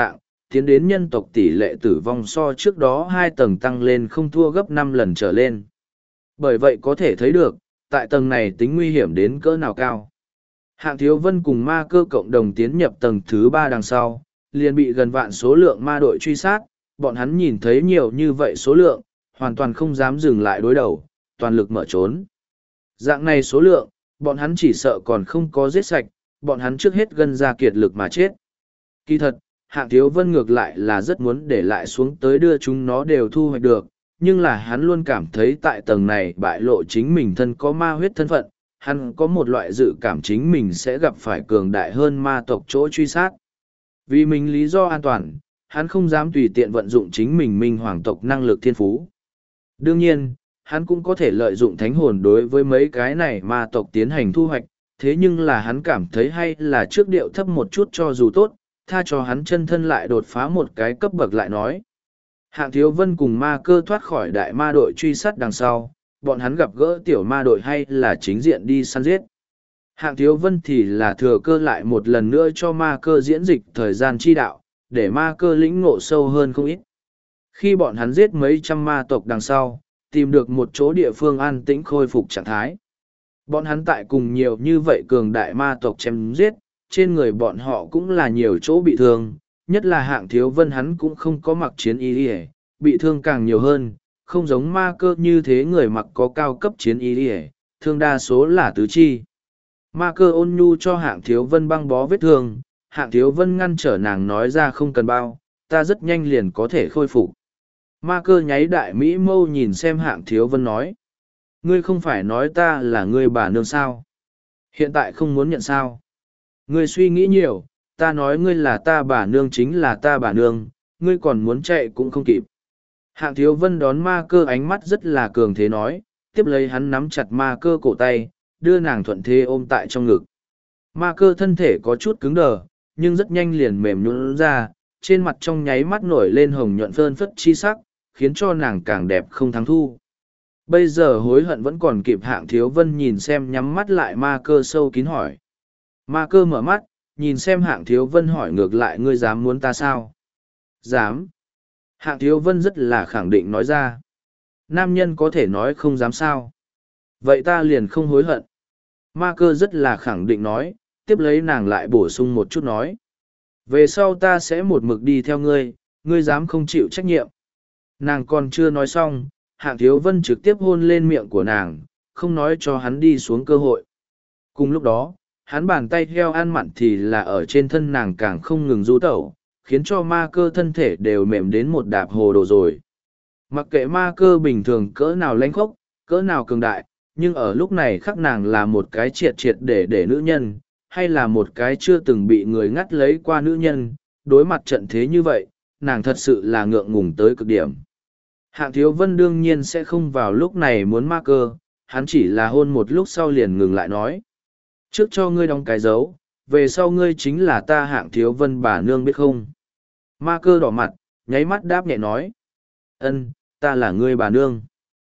Speaker 1: tiến đến nhân tộc tỷ lệ tử vong so trước đó 2 tầng tăng lên không thua gấp 5 lần trở lên. Bởi vậy có thể thấy được, tại tầng này tính nguy hiểm đến cỡ nào cao. Hạng Thiếu Vân cùng ma cơ cộng đồng tiến nhập tầng thứ 3 đằng sau, liền bị gần vạn số lượng ma đội truy sát, bọn hắn nhìn thấy nhiều như vậy số lượng, hoàn toàn không dám dừng lại đối đầu, toàn lực mở trốn. Dạng này số lượng, bọn hắn chỉ sợ còn không có giết sạch, bọn hắn trước hết gân ra kiệt lực mà chết. Kỳ thật, Hạng Thiếu Vân ngược lại là rất muốn để lại xuống tới đưa chúng nó đều thu hoạch được, nhưng là hắn luôn cảm thấy tại tầng này bại lộ chính mình thân có ma huyết thân phận, hắn có một loại dự cảm chính mình sẽ gặp phải cường đại hơn ma tộc chỗ truy sát. Vì mình lý do an toàn, hắn không dám tùy tiện vận dụng chính mình minh hoàng tộc năng lực thiên phú. Đương nhiên, hắn cũng có thể lợi dụng thánh hồn đối với mấy cái này ma tộc tiến hành thu hoạch, thế nhưng là hắn cảm thấy hay là trước điệu thấp một chút cho dù tốt, tha cho hắn chân thân lại đột phá một cái cấp bậc lại nói. Hạng Thiếu Vân cùng ma cơ thoát khỏi đại ma đội truy sát đằng sau, bọn hắn gặp gỡ tiểu ma đội hay là chính diện đi săn giết. Hạng Thiếu Vân thì là thừa cơ lại một lần nữa cho ma cơ diễn dịch thời gian chi đạo, để ma cơ lĩnh ngộ sâu hơn không ít. Khi bọn hắn giết mấy trăm ma tộc đằng sau, tìm được một chỗ địa phương an tĩnh khôi phục trạng thái. Bọn hắn tại cùng nhiều như vậy cường đại ma tộc chém giết, trên người bọn họ cũng là nhiều chỗ bị thương, nhất là Hạng Thiếu Vân hắn cũng không có mặc chiến y đi, bị thương càng nhiều hơn, không giống ma cơ như thế người mặc có cao cấp chiến y đi, thương đa số là tứ chi. Ma cơ ôn nhu cho Hạng Thiếu Vân băng bó vết thương, Hạng Thiếu Vân ngăn trở nàng nói ra không cần bao, ta rất nhanh liền có thể khôi phục. Ma cơ nháy đại mỹ mâu nhìn xem Hạng Thiếu Vân nói. Ngươi không phải nói ta là ngươi bà nương sao? Hiện tại không muốn nhận sao? Ngươi suy nghĩ nhiều, ta nói ngươi là ta bà nương chính là ta bà nương, ngươi còn muốn chạy cũng không kịp. Hạng Thiếu Vân đón ma cơ ánh mắt rất là cường thế nói, tiếp lấy hắn nắm chặt ma cơ cổ tay, đưa nàng thuận thế ôm tại trong ngực. Ma cơ thân thể có chút cứng đờ, nhưng rất nhanh liền mềm nhũn ra, trên mặt trong nháy mắt nổi lên hồng nhuận phơn phất chi sắc, khiến cho nàng càng đẹp không thắng thu. Bây giờ hối hận vẫn còn kịp. Hạng Thiếu Vân nhìn xem nhắm mắt lại ma cơ sâu kín hỏi. Ma cơ mở mắt, nhìn xem Hạng Thiếu Vân hỏi ngược lại ngươi dám muốn ta sao? Dám. Hạng Thiếu Vân rất là khẳng định nói ra. Nam nhân có thể nói không dám sao? Vậy ta liền không hối hận. Ma cơ rất là khẳng định nói, tiếp lấy nàng lại bổ sung một chút nói. Về sau ta sẽ một mực đi theo ngươi, ngươi dám không chịu trách nhiệm. Nàng còn chưa nói xong, Hạng Thiếu Vân trực tiếp hôn lên miệng của nàng, không nói cho hắn đi xuống cơ hội. Cùng lúc đó, hắn bàn tay heo ăn mặn thì là ở trên thân nàng càng không ngừng du tẩu, khiến cho ma cơ thân thể đều mềm đến một đạp hồ đồ rồi. Mặc kệ ma cơ bình thường cỡ nào lãnh khốc, cỡ nào cường đại, nhưng ở lúc này khắc nàng là một cái triệt triệt để nữ nhân, hay là một cái chưa từng bị người ngắt lấy qua nữ nhân, đối mặt trận thế như vậy, nàng thật sự là ngượng ngùng tới cực điểm. Hạng Thiếu Vân đương nhiên sẽ không vào lúc này muốn ma cơ, hắn chỉ là hôn một lúc sau liền ngừng lại nói. Trước cho ngươi đóng cái dấu, về sau ngươi chính là ta Hạng Thiếu Vân bà nương biết không? Ma cơ đỏ mặt, nháy mắt đáp nhẹ nói. Ân, ta là ngươi bà nương.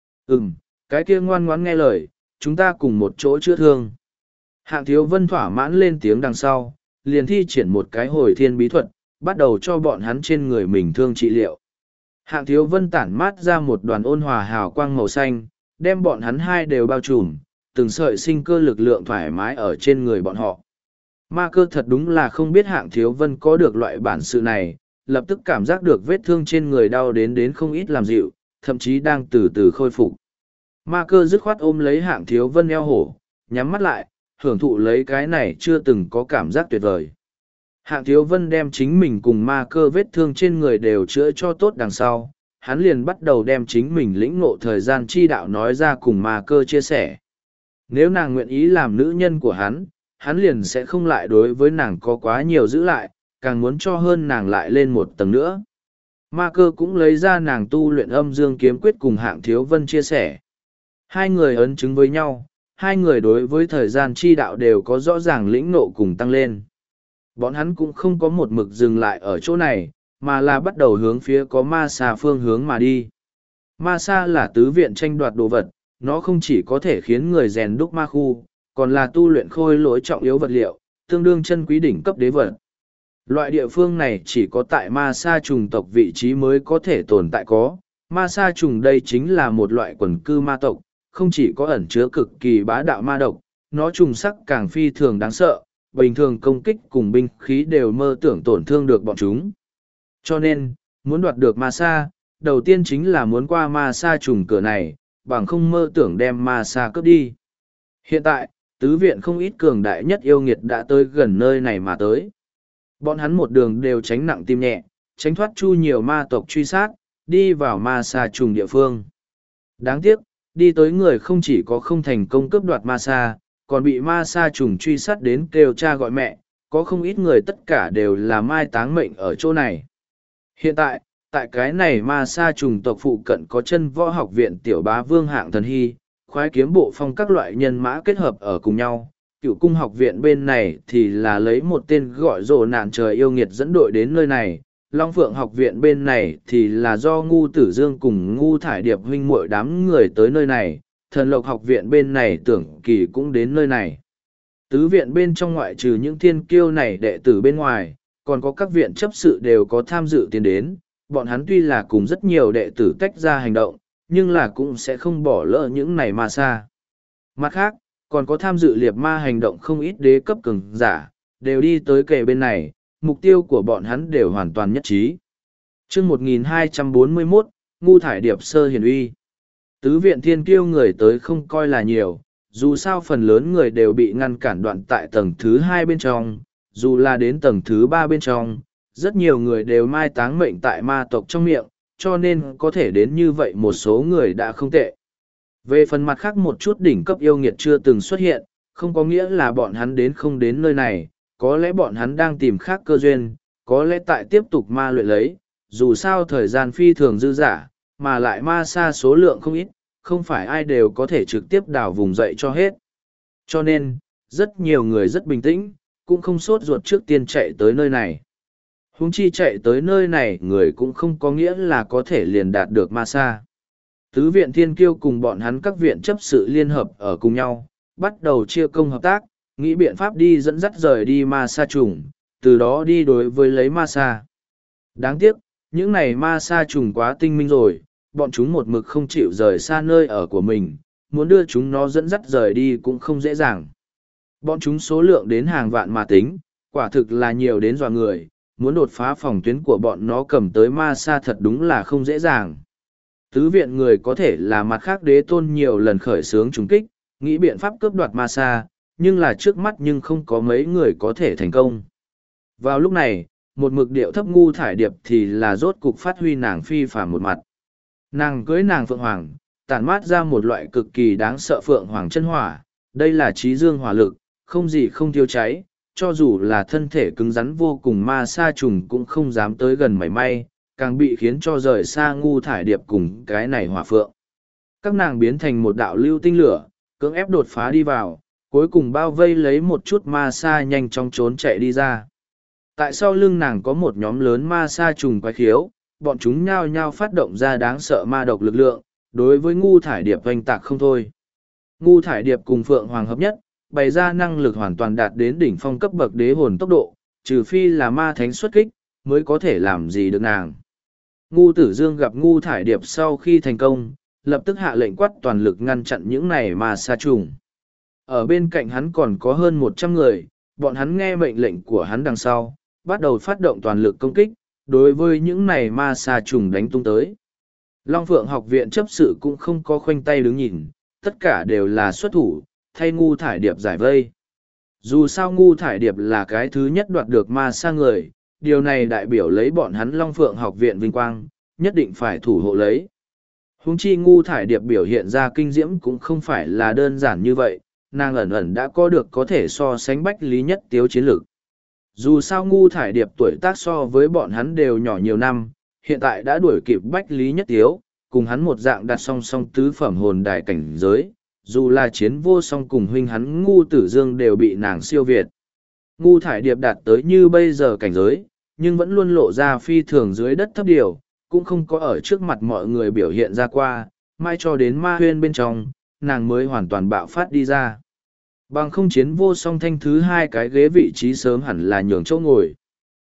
Speaker 1: Cái kia ngoan ngoãn nghe lời, chúng ta cùng một chỗ chữa thương. Hạng Thiếu Vân thỏa mãn lên tiếng đằng sau, liền thi triển một cái hồi thiên bí thuật, bắt đầu cho bọn hắn trên người mình thương trị liệu. Hạng Thiếu Vân tản mát ra một đoàn ôn hòa hào quang màu xanh, đem bọn hắn hai đều bao trùm, từng sợi sinh cơ lực lượng thoải mái ở trên người bọn họ. Ma cơ thật đúng là không biết Hạng Thiếu Vân có được loại bản sự này, lập tức cảm giác được vết thương trên người đau đến không ít làm dịu, thậm chí đang từ từ khôi phục. Ma cơ dứt khoát ôm lấy Hạng Thiếu Vân eo hổ, nhắm mắt lại, hưởng thụ lấy cái này chưa từng có cảm giác tuyệt vời. Hạng Thiếu Vân đem chính mình cùng ma cơ vết thương trên người đều chữa cho tốt đằng sau, hắn liền bắt đầu đem chính mình lĩnh ngộ thời gian chi đạo nói ra cùng ma cơ chia sẻ. Nếu nàng nguyện ý làm nữ nhân của hắn, hắn liền sẽ không lại đối với nàng có quá nhiều giữ lại, càng muốn cho hơn nàng lại lên một tầng nữa. Ma cơ cũng lấy ra nàng tu luyện âm dương kiếm quyết cùng Hạng Thiếu Vân chia sẻ. Hai người ấn chứng với nhau, hai người đối với thời gian chi đạo đều có rõ ràng lĩnh ngộ cùng tăng lên. Bọn hắn cũng không có một mực dừng lại ở chỗ này, mà là bắt đầu hướng phía có ma xà phương hướng mà đi. Ma sa là tứ viện tranh đoạt đồ vật, nó không chỉ có thể khiến người rèn đúc ma khu, còn là tu luyện khôi lỗi trọng yếu vật liệu, tương đương chân quý đỉnh cấp đế vật. Loại địa phương này chỉ có tại ma sa trùng tộc vị trí mới có thể tồn tại có. Ma sa trùng đây chính là một loại quần cư ma tộc, không chỉ có ẩn chứa cực kỳ bá đạo ma độc, nó trùng sắc càng phi thường đáng sợ, bình thường công kích cùng binh khí đều mơ tưởng tổn thương được bọn chúng. Cho nên, muốn đoạt được ma sa, đầu tiên chính là muốn qua ma sa trùng cửa này, bằng không mơ tưởng đem ma sa cướp đi. Hiện tại, tứ viện không ít cường đại nhất yêu nghiệt đã tới gần nơi này mà tới. Bọn hắn một đường đều tránh nặng tim nhẹ, tránh thoát chu nhiều ma tộc truy sát, đi vào ma sa trùng địa phương. Đáng tiếc, đi tới người không chỉ có không thành công cướp đoạt ma sa, còn bị ma sa trùng truy sát đến kêu cha gọi mẹ, có không ít người tất cả đều là mai táng mệnh ở chỗ này. Hiện tại, tại cái này ma sa trùng tộc phụ cận có chân võ học viện tiểu bá vương hạng thần hy, khoái kiếm bộ phong các loại nhân mã kết hợp ở cùng nhau. Cựu cung học viện bên này thì là lấy một tên gọi rồ nạn trời yêu nghiệt dẫn đội đến nơi này. Long Phượng học viện bên này thì là do Ngu Tử Dương cùng Ngu Thải Điệp huynh muội đám người tới nơi này. Thần Lộc học viện bên này tưởng kỳ cũng đến nơi này. Tứ viện bên trong ngoại trừ những thiên kiêu này đệ tử bên ngoài, còn có các viện chấp sự đều có tham dự tiến đến. Bọn hắn tuy là cùng rất nhiều đệ tử tách ra hành động, nhưng là cũng sẽ không bỏ lỡ những này ma sa. Mặt khác, còn có tham dự liệt ma hành động không ít đế cấp cường giả, đều đi tới kề bên này, mục tiêu của bọn hắn đều hoàn toàn nhất trí. Chương 1241, Ngu Thải Điệp sơ hiển uy. Tứ viện thiên kiêu người tới không coi là nhiều, dù sao phần lớn người đều bị ngăn cản đoạn tại tầng thứ 2 bên trong, dù là đến tầng thứ 3 bên trong, rất nhiều người đều mai táng mệnh tại ma tộc trong miệng, cho nên có thể đến như vậy một số người đã không tệ. Về phần mặt khác một chút đỉnh cấp yêu nghiệt chưa từng xuất hiện, không có nghĩa là bọn hắn đến không đến nơi này, có lẽ bọn hắn đang tìm khác cơ duyên, có lẽ tại tiếp tục ma luyện lấy, dù sao thời gian phi thường dư dả, mà lại ma sa số lượng không ít, không phải ai đều có thể trực tiếp đào vùng dậy cho hết. Cho nên, rất nhiều người rất bình tĩnh, cũng không sốt ruột trước tiên chạy tới nơi này. Huống chi chạy tới nơi này người cũng không có nghĩa là có thể liền đạt được ma sa. Tứ viện thiên kiêu cùng bọn hắn các viện chấp sự liên hợp ở cùng nhau, bắt đầu chia công hợp tác, nghĩ biện pháp đi dẫn dắt rời đi ma sa trùng, từ đó đi đối với lấy ma sa. Đáng tiếc, những này ma sa trùng quá tinh minh rồi, bọn chúng một mực không chịu rời xa nơi ở của mình, muốn đưa chúng nó dẫn dắt rời đi cũng không dễ dàng. Bọn chúng số lượng đến hàng vạn mà tính, quả thực là nhiều đến dọa người, muốn đột phá phòng tuyến của bọn nó cầm tới ma sa thật đúng là không dễ dàng. Tứ viện người có thể là mặt khác đế tôn nhiều lần khởi xướng trùng kích, nghĩ biện pháp cướp đoạt ma sa, nhưng là trước mắt nhưng không có mấy người có thể thành công. Vào lúc này, một mực điệu thấp Ngu Thải Điệp thì là rốt cục phát huy nàng phi phàm một mặt. Nàng cưới nàng phượng hoàng, tản mát ra một loại cực kỳ đáng sợ phượng hoàng chân hỏa, đây là trí dương hỏa lực, không gì không thiêu cháy, cho dù là thân thể cứng rắn vô cùng ma sa trùng cũng không dám tới gần mảy may, càng bị khiến cho rời xa Ngu Thải Điệp cùng cái này hỏa phượng. Các nàng biến thành một đạo lưu tinh lửa, cưỡng ép đột phá đi vào, cuối cùng bao vây lấy một chút ma sa nhanh chóng trốn chạy đi ra. Tại sau lưng nàng có một nhóm lớn ma sa trùng quái khiếu, bọn chúng nhao nhao phát động ra đáng sợ ma độc lực lượng, đối với Ngu Thải Điệp oanh tạc không thôi. Ngu Thải Điệp cùng Phượng Hoàng hợp nhất, bày ra năng lực hoàn toàn đạt đến đỉnh phong cấp bậc đế hồn tốc độ, trừ phi là ma thánh xuất kích, mới có thể làm gì được nàng. Ngu Tử Dương gặp Ngu Thải Điệp sau khi thành công, lập tức hạ lệnh quát toàn lực ngăn chặn những này ma sa trùng. Ở bên cạnh hắn còn có hơn 100 người, bọn hắn nghe mệnh lệnh của hắn đằng sau, bắt đầu phát động toàn lực công kích, đối với những này ma sa trùng đánh tung tới. Long Phượng học viện chấp sự cũng không có khoanh tay đứng nhìn, tất cả đều là xuất thủ, thay Ngu Thải Điệp giải vây. Dù sao Ngu Thải Điệp là cái thứ nhất đoạt được ma sa người, điều này đại biểu lấy bọn hắn Long Phượng học viện vinh quang, nhất định phải thủ hộ lấy. Huống chi Ngu Thải Điệp biểu hiện ra kinh diễm cũng không phải là đơn giản như vậy, nàng ẩn ẩn đã có được có thể so sánh Bách Lý Nhất Tiếu chiến lược. Dù sao Ngu Thải Điệp tuổi tác so với bọn hắn đều nhỏ nhiều năm, hiện tại đã đuổi kịp Bách Lý Nhất Tiếu, cùng hắn một dạng đặt song song tứ phẩm hồn đài cảnh giới, dù là chiến vô song cùng huynh hắn Ngu Tử Dương đều bị nàng siêu việt. Ngu Thải Điệp đạt tới như bây giờ cảnh giới, nhưng vẫn luôn lộ ra phi thường dưới đất thấp điều, cũng không có ở trước mặt mọi người biểu hiện ra qua, mai cho đến ma huyên bên trong, nàng mới hoàn toàn bạo phát đi ra. Bằng không chiến vô song thanh thứ hai cái ghế vị trí sớm hẳn là nhường chỗ ngồi.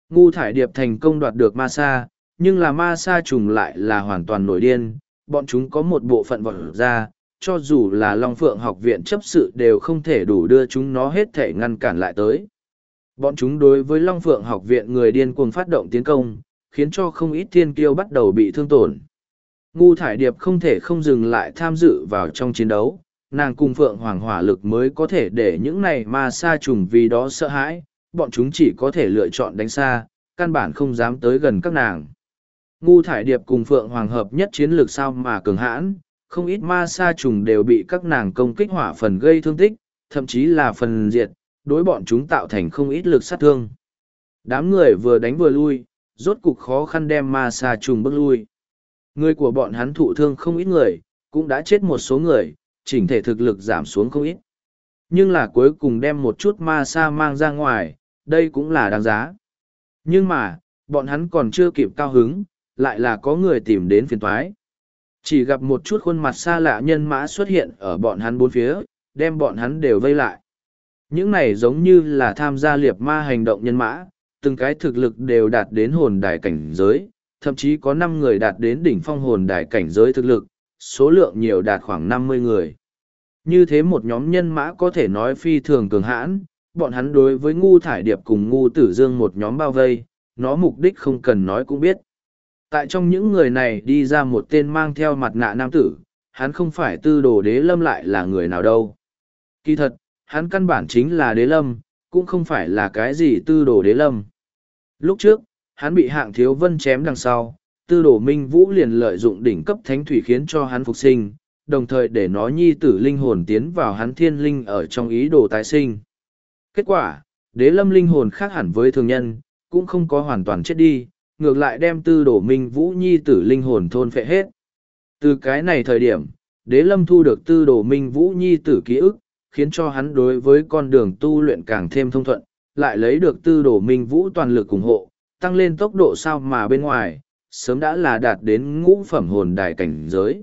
Speaker 1: Ngu thải điệp thành công đoạt được ma sa, nhưng là ma sa trùng lại là hoàn toàn nổi điên, bọn chúng có một bộ phận vọt ra, cho dù là Long Phượng học viện chấp sự đều không thể đủ đưa chúng nó hết thể ngăn cản lại tới. Bọn chúng đối với Long Phượng học viện người điên cuồng phát động tiến công, khiến cho không ít thiên kiêu bắt đầu bị thương tổn. Ngu thải điệp không thể không dừng lại tham dự vào trong chiến đấu, nàng cùng Phượng Hoàng hỏa lực mới có thể để những này ma sa trùng vì đó sợ hãi, bọn chúng chỉ có thể lựa chọn đánh xa, căn bản không dám tới gần các nàng. Ngu thải điệp cùng Phượng Hoàng hợp nhất chiến lược sao mà cường hãn, không ít ma sa trùng đều bị các nàng công kích hỏa phần gây thương tích, thậm chí là phần diệt, đối bọn chúng tạo thành không ít lực sát thương. Đám người vừa đánh vừa lui, rốt cục khó khăn đem ma sa trùng bước lui. Người của bọn hắn thụ thương không ít người, cũng đã chết một số người, chỉnh thể thực lực giảm xuống không ít. Nhưng là cuối cùng đem một chút ma sa mang ra ngoài, đây cũng là đáng giá. Nhưng mà, bọn hắn còn chưa kịp cao hứng, lại là có người tìm đến phiền toái. Chỉ gặp một chút khuôn mặt xa lạ nhân mã xuất hiện ở bọn hắn bốn phía, đem bọn hắn đều vây lại. Những này giống như là tham gia liệp ma hành động nhân mã, từng cái thực lực đều đạt đến hồn đài cảnh giới, thậm chí có 5 người đạt đến đỉnh phong hồn đài cảnh giới thực lực, số lượng nhiều đạt khoảng 50 người. Như thế một nhóm nhân mã có thể nói phi thường cường hãn, bọn hắn đối với ngu thải điệp cùng ngu tử dương một nhóm bao vây, nó mục đích không cần nói cũng biết. Tại trong những người này đi ra một tên mang theo mặt nạ nam tử, hắn không phải tư đồ đế lâm lại là người nào đâu. Kỳ thật, hắn căn bản chính là đế lâm, cũng không phải là cái gì tư đồ đế lâm. Lúc trước, hắn bị hạng thiếu vân chém đằng sau, tư đồ minh vũ liền lợi dụng đỉnh cấp thánh thủy khiến cho hắn phục sinh, đồng thời để nó nhi tử linh hồn tiến vào hắn thiên linh ở trong ý đồ tái sinh. Kết quả, đế lâm linh hồn khác hẳn với thường nhân, cũng không có hoàn toàn chết đi, ngược lại đem tư đồ minh vũ nhi tử linh hồn thôn phệ hết. Từ cái này thời điểm, đế lâm thu được tư đồ minh vũ nhi tử ký ức, khiến cho hắn đối với con đường tu luyện càng thêm thông thuận, lại lấy được tư đồ minh vũ toàn lực ủng hộ, tăng lên tốc độ sao mà bên ngoài, sớm đã là đạt đến ngũ phẩm hồn đài cảnh giới.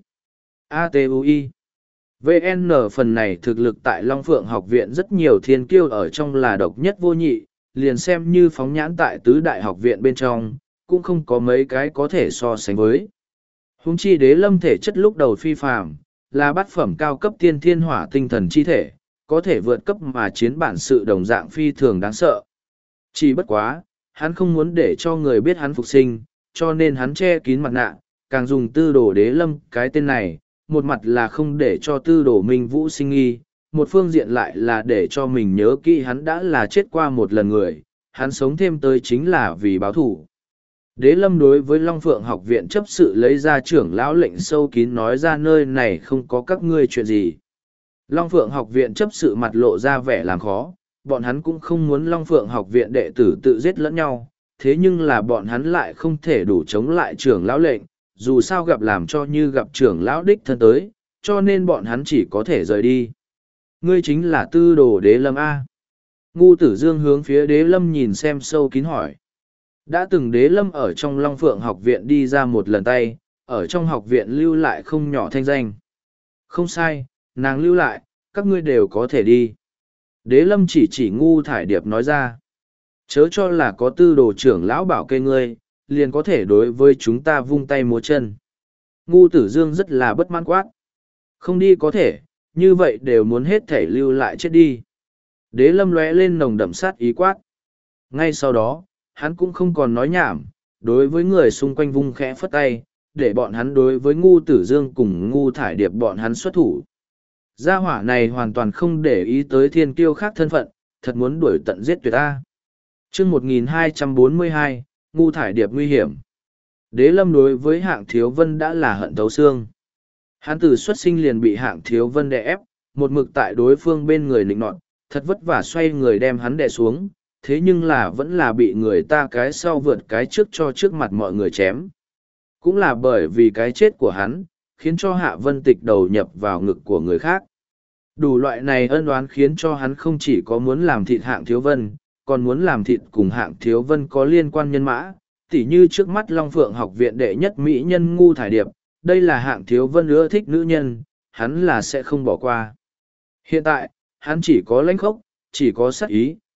Speaker 1: ATUI VN phần này thực lực tại Long Phượng học viện rất nhiều thiên kiêu ở trong là độc nhất vô nhị, liền xem như phóng nhãn tại tứ đại học viện bên trong, cũng không có mấy cái có thể so sánh với. Huống chi đế lâm thể chất lúc đầu phi phàm, là bát phẩm cao cấp tiên thiên hỏa tinh thần chi thể, có thể vượt cấp mà chiến bản sự đồng dạng phi thường đáng sợ. Chỉ bất quá, hắn không muốn để cho người biết hắn phục sinh, cho nên hắn che kín mặt nạ, càng dùng tư đồ đế lâm cái tên này, một mặt là không để cho tư đồ minh vũ sinh nghi, một phương diện lại là để cho mình nhớ kỹ hắn đã là chết qua một lần người, hắn sống thêm tới chính là vì báo thủ. Đế lâm đối với Long Phượng học viện chấp sự lấy ra trưởng lão lệnh sâu kín nói ra nơi này không có các ngươi chuyện gì. Long Phượng học viện chấp sự mặt lộ ra vẻ làm khó, bọn hắn cũng không muốn Long Phượng học viện đệ tử tự giết lẫn nhau, thế nhưng là bọn hắn lại không thể đủ chống lại trưởng lão lệnh, dù sao gặp làm cho như gặp trưởng lão đích thân tới, cho nên bọn hắn chỉ có thể rời đi. Ngươi chính là tư đồ đế lâm A. Ngu tử dương hướng phía đế lâm nhìn xem sâu kín hỏi. Đã từng đế lâm ở trong Long Phượng học viện đi ra một lần tay, ở trong học viện lưu lại không nhỏ thanh danh. Không sai, nàng lưu lại, các ngươi đều có thể đi. Đế lâm chỉ ngu thải điệp nói ra. Chớ cho là có tư đồ trưởng lão bảo kê ngươi, liền có thể đối với chúng ta vung tay múa chân. Ngu tử dương rất là bất mãn quát. Không đi có thể, như vậy đều muốn hết thể lưu lại chết đi. Đế lâm lóe lên nồng đậm sát ý quát. Ngay sau đó, hắn cũng không còn nói nhảm, đối với người xung quanh vung khẽ phất tay, để bọn hắn đối với ngu tử dương cùng ngu thải điệp bọn hắn xuất thủ. Gia hỏa này hoàn toàn không để ý tới thiên kiêu khác thân phận, thật muốn đuổi tận giết tuyệt ta. Chương 1242, ngu thải điệp nguy hiểm. Đế lâm đối với hạng thiếu vân đã là hận thấu xương. Hắn từ xuất sinh liền bị hạng thiếu vân đè ép, một mực tại đối phương bên người nịnh nọt, thật vất vả xoay người đem hắn đè xuống, thế nhưng là vẫn là bị người ta cái sau vượt cái trước cho trước mặt mọi người chém. Cũng là bởi vì cái chết của hắn, khiến cho Hạ Vân Tịch đầu nhập vào ngực của người khác. Đủ loại này ân oán khiến cho hắn không chỉ có muốn làm thịt hạng thiếu vân, còn muốn làm thịt cùng hạng thiếu vân có liên quan nhân mã, tỉ như trước mắt Long Phượng học viện đệ nhất mỹ nhân ngu thải điệp, đây là hạng thiếu vân ưa thích nữ nhân, hắn là sẽ không bỏ qua. Hiện tại, hắn chỉ có lãnh khốc, chỉ có sát ý,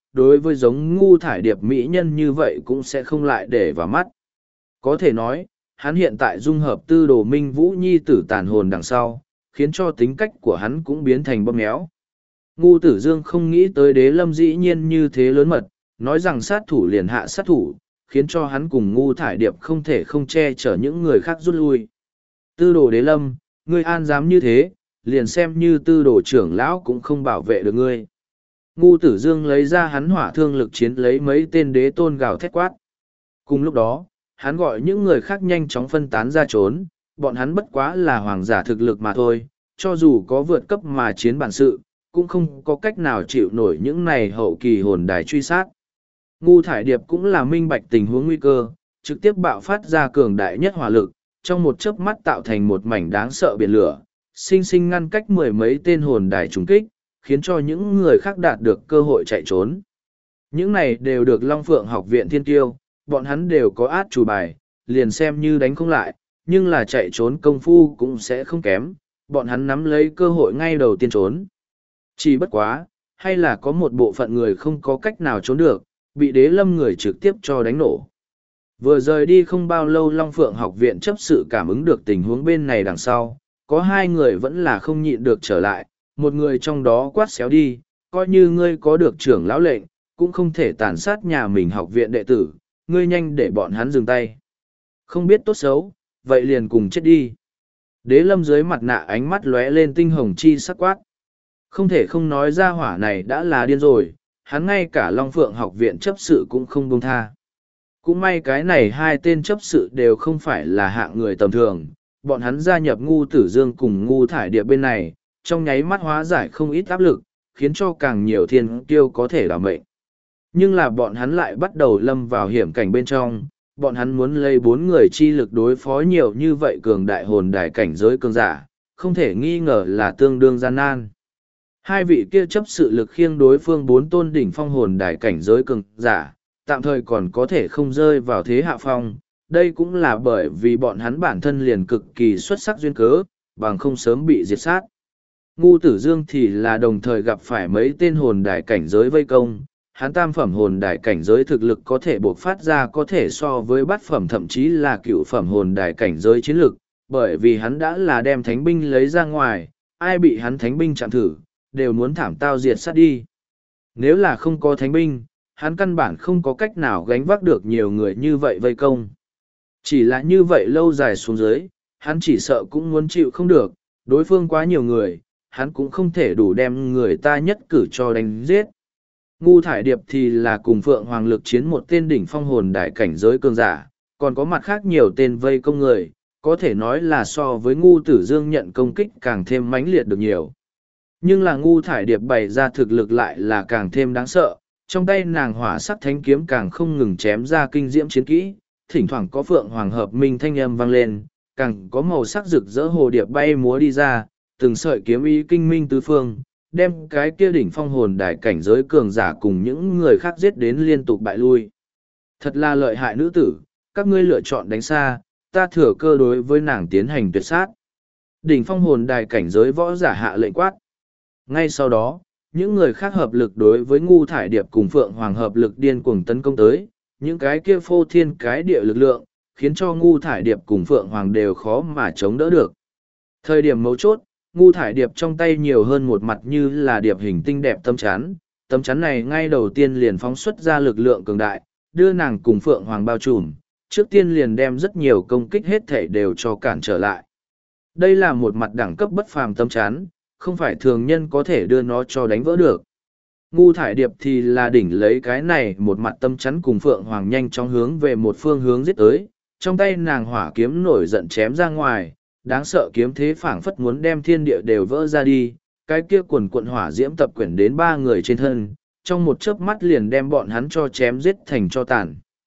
Speaker 1: đối với giống ngu thải điệp mỹ nhân như vậy cũng sẽ không lại để vào mắt. Có thể nói, hắn hiện tại dung hợp tư đồ minh vũ nhi tử tàn hồn đằng sau, khiến cho tính cách của hắn cũng biến thành bóp méo. Ngu Tử Dương không nghĩ tới Đế Lâm dĩ nhiên như thế lớn mật, nói rằng sát thủ liền hạ sát thủ, khiến cho hắn cùng ngu thải điệp không thể không che chở những người khác rút lui. Tư đồ Đế Lâm, ngươi an dám như thế, liền xem như tư đồ trưởng lão cũng không bảo vệ được ngươi. Ngu Tử Dương lấy ra hắn hỏa thương lực chiến lấy mấy tên đế tôn gào thét quát. Cùng lúc đó, hắn gọi những người khác nhanh chóng phân tán ra trốn, bọn hắn bất quá là hoàng giả thực lực mà thôi, cho dù có vượt cấp mà chiến bản sự, cũng không có cách nào chịu nổi những này hậu kỳ hồn đài truy sát. Ngu thải điệp cũng là minh bạch tình huống nguy cơ, trực tiếp bạo phát ra cường đại nhất hỏa lực, trong một chớp mắt tạo thành một mảnh đáng sợ biển lửa, sinh sinh ngăn cách mười mấy tên hồn đài trùng kích, khiến cho những người khác đạt được cơ hội chạy trốn. Những này đều được Long Phượng học viện thiên tiêu, bọn hắn đều có át chủ bài, liền xem như đánh không lại, nhưng là chạy trốn công phu cũng sẽ không kém, bọn hắn nắm lấy cơ hội ngay đầu tiên trốn. Chỉ bất quá, hay là có một bộ phận người không có cách nào trốn được, bị Đế Lâm người trực tiếp cho đánh nổ. Vừa rời đi không bao lâu Long Phượng học viện chấp sự cảm ứng được tình huống bên này đằng sau, có hai người vẫn là không nhịn được trở lại, một người trong đó quát xéo đi, coi như ngươi có được trưởng lão lệnh, cũng không thể tàn sát nhà mình học viện đệ tử, ngươi nhanh để bọn hắn dừng tay. Không biết tốt xấu, vậy liền cùng chết đi. Đế Lâm dưới mặt nạ ánh mắt lóe lên tinh hồng chi sắc quát. Không thể không nói ra hỏa này đã là điên rồi, hắn ngay cả Long Phượng học viện chấp sự cũng không buông tha. Cũng may cái này hai tên chấp sự đều không phải là hạng người tầm thường, bọn hắn gia nhập ngu tử dương cùng ngu thải điệp bên này, trong nháy mắt hóa giải không ít áp lực, khiến cho càng nhiều thiên kiêu có thể đảm mệnh. Nhưng là bọn hắn lại bắt đầu lâm vào hiểm cảnh bên trong, bọn hắn muốn lấy 4 người chi lực đối phó nhiều như vậy cường đại hồn đại cảnh giới cường giả, không thể nghi ngờ là tương đương gian nan. Hai vị kia chấp sự lực khiêng đối phương 4 tôn đỉnh phong hồn đại cảnh giới cường giả, tạm thời còn có thể không rơi vào thế hạ phong, đây cũng là bởi vì bọn hắn bản thân liền cực kỳ xuất sắc duyên cớ, bằng không sớm bị diệt sát. Ngu Tử Dương thì là đồng thời gặp phải mấy tên hồn đại cảnh giới vây công, hắn tam phẩm hồn đại cảnh giới thực lực có thể buộc phát ra có thể so với bát phẩm thậm chí là cựu phẩm hồn đại cảnh giới chiến lực, bởi vì hắn đã là đem thánh binh lấy ra ngoài, ai bị hắn thánh binh chạm thử, đều muốn thảm tao diệt sát đi. Nếu là không có thánh binh, hắn căn bản không có cách nào gánh vác được nhiều người như vậy vây công. Chỉ là như vậy lâu dài xuống dưới, hắn chỉ sợ cũng muốn chịu không được, đối phương quá nhiều người, hắn cũng không thể đủ đem người ta nhất cử cho đánh giết. Ngu thải điệp thì là cùng Phượng Hoàng lực chiến một tên đỉnh phong hồn đại cảnh giới cường giả, còn có mặt khác nhiều tên vây công người, có thể nói là so với ngu tử dương nhận công kích càng thêm mãnh liệt được nhiều. Nhưng là ngu thải điệp bày ra thực lực lại là càng thêm đáng sợ, trong tay nàng hỏa sắc thánh kiếm càng không ngừng chém ra kinh diễm chiến kỹ, thỉnh thoảng có Phượng Hoàng hợp minh thanh âm vang lên, càng có màu sắc rực rỡ hồ điệp bay múa đi ra, từng sợi kiếm ý kinh minh tứ phương, đem cái kia đỉnh phong hồn đại cảnh giới cường giả cùng những người khác giết đến liên tục bại lui. Thật là lợi hại nữ tử, các ngươi lựa chọn đánh xa, ta thừa cơ đối với nàng tiến hành tuyệt sát. Đỉnh phong hồn đại cảnh giới võ giả hạ lệnh quát. Ngay sau đó, những người khác hợp lực đối với ngu thải điệp cùng Phượng Hoàng hợp lực điên cuồng tấn công tới, những cái kia phô thiên cái địa lực lượng, khiến cho ngu thải điệp cùng Phượng Hoàng đều khó mà chống đỡ được. Thời điểm mấu chốt, ngu thải điệp trong tay nhiều hơn một mặt như là điệp hình tinh đẹp tấm chắn này ngay đầu tiên liền phóng xuất ra lực lượng cường đại, đưa nàng cùng Phượng Hoàng bao trùm, trước tiên liền đem rất nhiều công kích hết thể đều cho cản trở lại. Đây là một mặt đẳng cấp bất phàm tấm chắn, không phải thường nhân có thể đưa nó cho đánh vỡ được. Ngu thải điệp thì là đỉnh lấy cái này một mặt tâm chắn cùng Phượng Hoàng nhanh chóng hướng về một phương hướng giết tới, trong tay nàng hỏa kiếm nổi giận chém ra ngoài, đáng sợ kiếm thế phảng phất muốn đem thiên địa đều vỡ ra đi, cái kia quần quận hỏa diễm tập quyển đến 3 người trên thân, trong một chớp mắt liền đem bọn hắn cho chém giết thành cho tàn.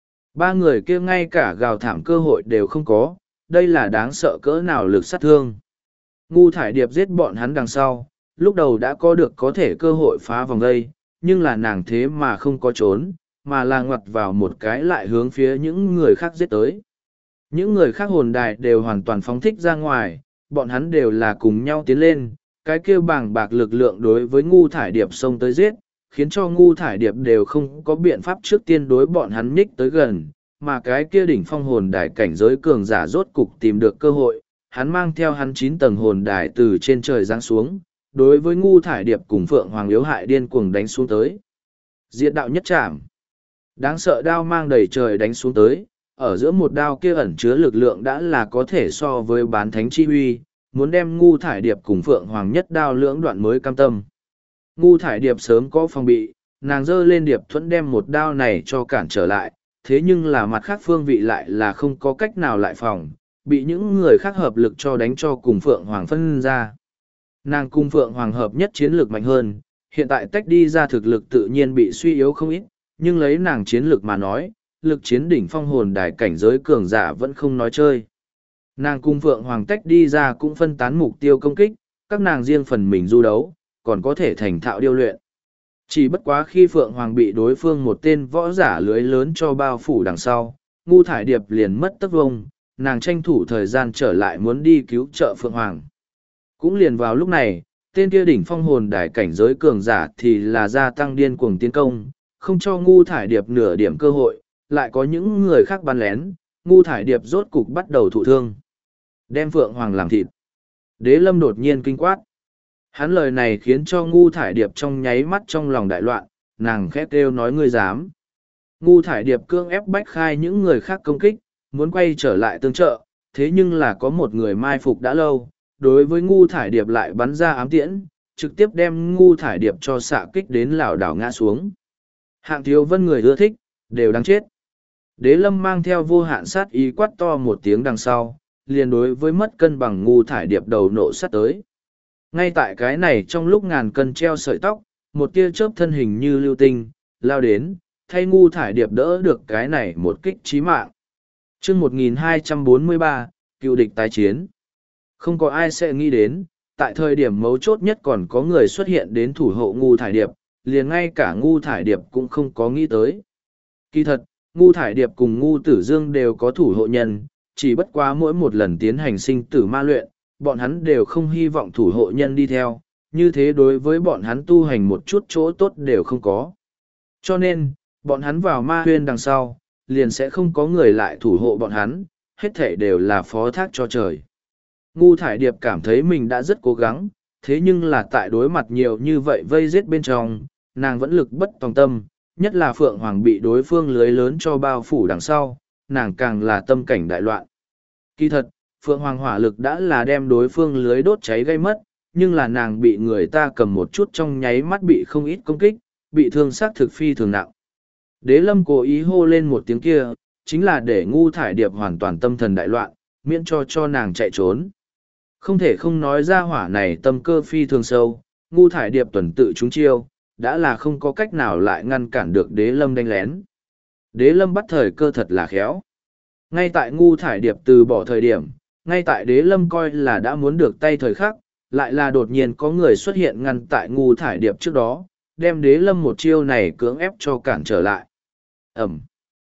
Speaker 1: 3 người kia ngay cả gào thảm cơ hội đều không có, đây là đáng sợ cỡ nào lực sát thương. Ngu thải điệp giết bọn hắn đằng sau, lúc đầu đã có được có thể cơ hội phá vòng đây, nhưng là nàng thế mà không có trốn, mà là ngoặt vào một cái lại hướng phía những người khác giết tới. Những người khác hồn đài đều hoàn toàn phóng thích ra ngoài, bọn hắn đều là cùng nhau tiến lên, cái kêu bàng bạc lực lượng đối với ngu thải điệp xông tới giết, khiến cho ngu thải điệp đều không có biện pháp trước tiên đối bọn hắn nhích tới gần, mà cái kia đỉnh phong hồn đài cảnh giới cường giả rốt cục tìm được cơ hội, hắn mang theo hắn 9 tầng hồn đài từ trên trời giáng xuống, đối với ngu thải điệp cùng Phượng Hoàng yếu hại điên cuồng đánh xuống tới. Diệt đạo nhất trảm. Đáng sợ đao mang đầy trời đánh xuống tới, ở giữa một đao kia ẩn chứa lực lượng đã là có thể so với bán thánh chi huy, muốn đem ngu thải điệp cùng Phượng Hoàng nhất đao lưỡng đoạn mới cam tâm. Ngu thải điệp sớm có phòng bị, nàng giơ lên điệp thuẫn đem một đao này cho cản trở lại, thế nhưng là mặt khác phương vị lại là không có cách nào lại phòng, bị những người khác hợp lực cho đánh cho cùng Phượng Hoàng phân ra. Nàng cùng Phượng Hoàng hợp nhất chiến lược mạnh hơn, hiện tại tách đi ra thực lực tự nhiên bị suy yếu không ít, nhưng lấy nàng chiến lược mà nói, lực chiến đỉnh phong hồn đài cảnh giới cường giả vẫn không nói chơi. Nàng cùng Phượng Hoàng tách đi ra cũng phân tán mục tiêu công kích, các nàng riêng phần mình du đấu, còn có thể thành thạo điêu luyện. Chỉ bất quá khi Phượng Hoàng bị đối phương một tên võ giả lưới lớn cho bao phủ đằng sau, ngu thải điệp liền mất tấc vông, nàng tranh thủ thời gian trở lại muốn đi cứu trợ Phượng Hoàng. Cũng liền vào lúc này, tên kia đỉnh phong hồn đài cảnh giới cường giả thì là gia tăng điên cuồng tiến công, không cho ngu thải điệp nửa điểm cơ hội, lại có những người khác bắn lén, ngu thải điệp rốt cục bắt đầu thụ thương. Đem Phượng Hoàng làm thịt. Đế Lâm đột nhiên kinh quát. Hắn lời này khiến cho ngu thải điệp trong nháy mắt trong lòng đại loạn, nàng khét kêu nói ngươi dám. Ngu thải điệp cương ép bách khai những người khác công kích, muốn quay trở lại tương trợ, thế nhưng là có một người mai phục đã lâu, đối với ngu thải điệp lại bắn ra ám tiễn, trực tiếp đem ngu thải điệp cho xạ kích đến lảo đảo ngã xuống. Hạng Thiếu Vân người ưa thích, đều đáng chết. Đế Lâm mang theo vô hạn sát ý quát to một tiếng đằng sau, liền đối với mất cân bằng ngu thải điệp đầu nộ sát tới. Ngay tại cái này trong lúc ngàn cân treo sợi tóc, một tia chớp thân hình như lưu tinh, lao đến, thay ngu thải điệp đỡ được cái này một kích chí mạng. Chương 1243, cựu địch tái chiến. Không có ai sẽ nghĩ đến, tại thời điểm mấu chốt nhất còn có người xuất hiện đến thủ hộ ngu thải điệp, liền ngay cả ngu thải điệp cũng không có nghĩ tới. Kỳ thật, ngu thải điệp cùng ngu tử dương đều có thủ hộ nhân, chỉ bất quá mỗi một lần tiến hành sinh tử ma luyện, bọn hắn đều không hy vọng thủ hộ nhân đi theo, như thế đối với bọn hắn tu hành một chút chỗ tốt đều không có. Cho nên, bọn hắn vào ma huyên đằng sau, liền sẽ không có người lại thủ hộ bọn hắn, hết thể đều là phó thác cho trời. Ngu thải điệp cảm thấy mình đã rất cố gắng, thế nhưng là tại đối mặt nhiều như vậy vây giết bên trong, nàng vẫn lực bất tòng tâm, nhất là Phượng Hoàng bị đối phương lưới lớn cho bao phủ đằng sau, nàng càng là tâm cảnh đại loạn. Kỳ thật, Phượng Hoàng hỏa lực đã là đem đối phương lưới đốt cháy gây mất, nhưng là nàng bị người ta cầm một chút trong nháy mắt bị không ít công kích, bị thương xác thực phi thường nặng. Đế Lâm cố ý hô lên một tiếng kia, chính là để ngu thải điệp hoàn toàn tâm thần đại loạn, miễn cho nàng chạy trốn. Không thể không nói ra hỏa này tâm cơ phi thường sâu, ngu thải điệp tuần tự trúng chiêu, đã là không có cách nào lại ngăn cản được Đế Lâm đánh lén. Đế Lâm bắt thời cơ thật là khéo. Ngay tại ngu thải điệp từ bỏ thời điểm, ngay tại Đế Lâm coi là đã muốn được tay thời khắc, lại là đột nhiên có người xuất hiện ngăn tại ngu thải điệp trước đó, đem Đế Lâm một chiêu này cưỡng ép cho cản trở lại. Ẩm.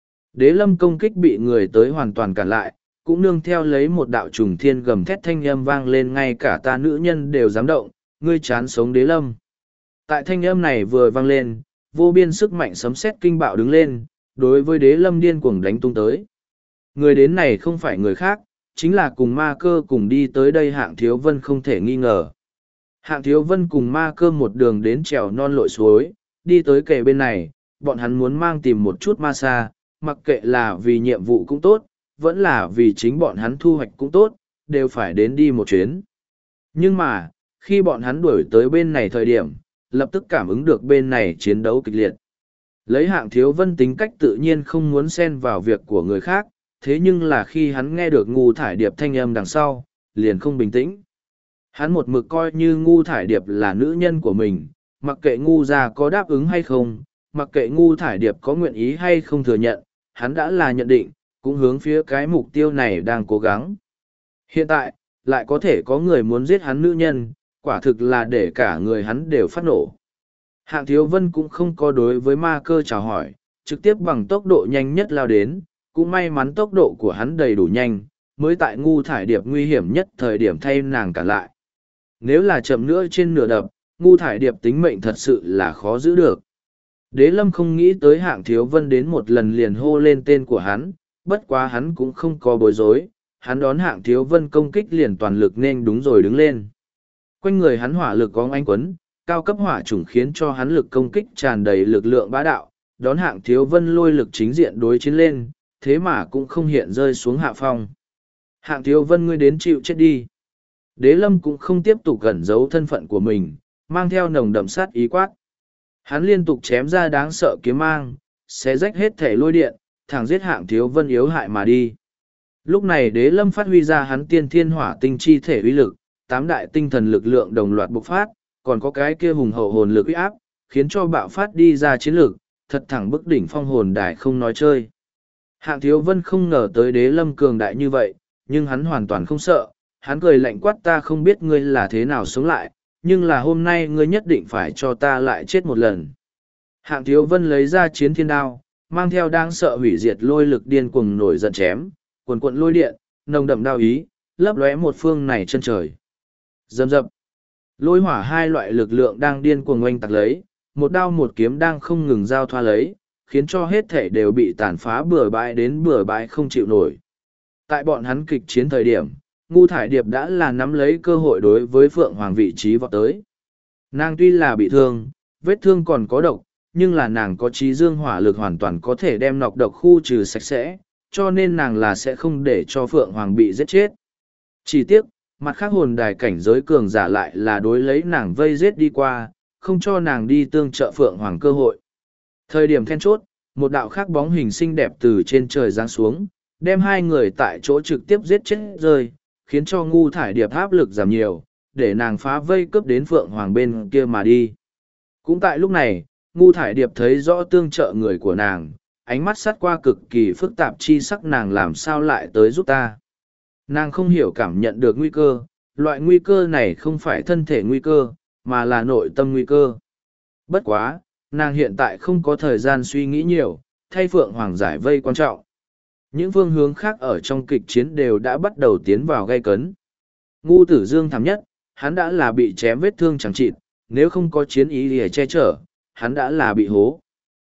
Speaker 1: Đế Lâm công kích bị người tới hoàn toàn cản lại, cũng nương theo lấy một đạo trùng thiên gầm thét thanh âm vang lên, ngay cả ta nữ nhân đều dám động, ngươi chán sống Đế Lâm. Tại thanh âm này vừa vang lên, vô biên sức mạnh sấm sét kinh bạo đứng lên, đối với Đế Lâm điên cuồng đánh tung tới. Người đến này không phải người khác, chính là cùng ma cơ cùng đi tới đây Hạng Thiếu Vân không thể nghi ngờ. Hạng Thiếu Vân cùng ma cơ một đường đến trèo non lội suối, đi tới kề bên này, bọn hắn muốn mang tìm một chút ma sa, mặc kệ là vì nhiệm vụ cũng tốt, vẫn là vì chính bọn hắn thu hoạch cũng tốt, đều phải đến đi một chuyến. Nhưng mà, khi bọn hắn đuổi tới bên này thời điểm, lập tức cảm ứng được bên này chiến đấu kịch liệt. Lấy Hạng Thiếu Vân tính cách tự nhiên không muốn xen vào việc của người khác, thế nhưng là khi hắn nghe được ngu thải điệp thanh âm đằng sau, liền không bình tĩnh. Hắn một mực coi như ngu thải điệp là nữ nhân của mình, mặc kệ ngu gia có đáp ứng hay không, mặc kệ ngu thải điệp có nguyện ý hay không thừa nhận, hắn đã là nhận định, cũng hướng phía cái mục tiêu này đang cố gắng. Hiện tại, lại có thể có người muốn giết hắn nữ nhân, quả thực là để cả người hắn đều phát nổ. Hạng Thiếu Vân cũng không có đối với ma cơ chào hỏi, trực tiếp bằng tốc độ nhanh nhất lao đến, cũng may mắn tốc độ của hắn đầy đủ nhanh, mới tại ngu thải điệp nguy hiểm nhất thời điểm thay nàng cản lại. Nếu là chậm nữa trên nửa đập, ngu thải điệp tính mệnh thật sự là khó giữ được. Đế lâm không nghĩ tới Hạng Thiếu Vân đến một lần liền hô lên tên của hắn, bất quá hắn cũng không có bối rối, hắn đón Hạng Thiếu Vân công kích liền toàn lực nên đúng rồi đứng lên. Quanh người hắn hỏa lực có anh quấn, cao cấp hỏa chủng khiến cho hắn lực công kích tràn đầy lực lượng bá đạo, đón Hạng Thiếu Vân lôi lực chính diện đối chiến lên, thế mà cũng không hiện rơi xuống hạ phong. Hạng Thiếu Vân, ngươi đến chịu chết đi. Đế lâm cũng không tiếp tục gần giấu thân phận của mình, mang theo nồng đậm sát ý quát. Hắn liên tục chém ra đáng sợ kiếm mang, xé rách hết thể lôi điện, thẳng giết Hạng Thiếu Vân yếu hại mà đi. Lúc này đế lâm phát huy ra hắn tiên thiên hỏa tinh chi thể uy lực, tám đại tinh thần lực lượng đồng loạt bộc phát, còn có cái kia hùng hậu hồn lực uy áp, khiến cho bạo phát đi ra chiến lược, thật thẳng bức đỉnh phong hồn đài không nói chơi. Hạng Thiếu Vân không ngờ tới đế lâm cường đại như vậy, nhưng hắn hoàn toàn không sợ, hắn cười lạnh quát, ta không biết ngươi là thế nào sống lại, nhưng là hôm nay ngươi nhất định phải cho ta lại chết một lần. Hạng Thiếu Vân lấy ra chiến thiên đao, mang theo đáng sợ hủy diệt lôi lực điên cuồng nổi giận chém, cuồn cuộn lôi điện, nồng đậm đao ý, lấp lóe một phương này chân trời. Dầm dập, lôi hỏa hai loại lực lượng đang điên cuồng oanh tạc lấy, một đao một kiếm đang không ngừng giao thoa lấy, khiến cho hết thể đều bị tàn phá bừa bãi đến bừa bãi không chịu nổi. Tại bọn hắn kịch chiến thời điểm, Ngu Thải Điệp đã là nắm lấy cơ hội đối với Phượng Hoàng vị trí vọt tới. Nàng tuy là bị thương, vết thương còn có độc, nhưng là nàng có trí dương hỏa lực hoàn toàn có thể đem nọc độc khu trừ sạch sẽ, cho nên nàng là sẽ không để cho Phượng Hoàng bị giết chết. Chỉ tiếc, mặt khác hồn đài cảnh giới cường giả lại là đối lấy nàng vây giết đi qua, không cho nàng đi tương trợ Phượng Hoàng cơ hội. Thời điểm then chốt, một đạo khác bóng hình xinh đẹp từ trên trời giáng xuống, đem hai người tại chỗ trực tiếp giết chết rơi, khiến cho Ngu Thải Điệp áp lực giảm nhiều, để nàng phá vây cướp đến Phượng Hoàng bên kia mà đi. Cũng tại lúc này, Ngu Thải Điệp thấy rõ tương trợ người của nàng, ánh mắt sát qua cực kỳ phức tạp, chi sắc nàng làm sao lại tới giúp ta. Nàng không hiểu cảm nhận được nguy cơ, loại nguy cơ này không phải thân thể nguy cơ, mà là nội tâm nguy cơ. Bất quá, nàng hiện tại không có thời gian suy nghĩ nhiều, thay Phượng Hoàng giải vây quan trọng. Những phương hướng khác ở trong kịch chiến đều đã bắt đầu tiến vào gay cấn. Ngu Tử Dương thảm nhất, hắn đã là bị chém vết thương chẳng chịt, nếu không có chiến ý để che chở, hắn đã là bị hố.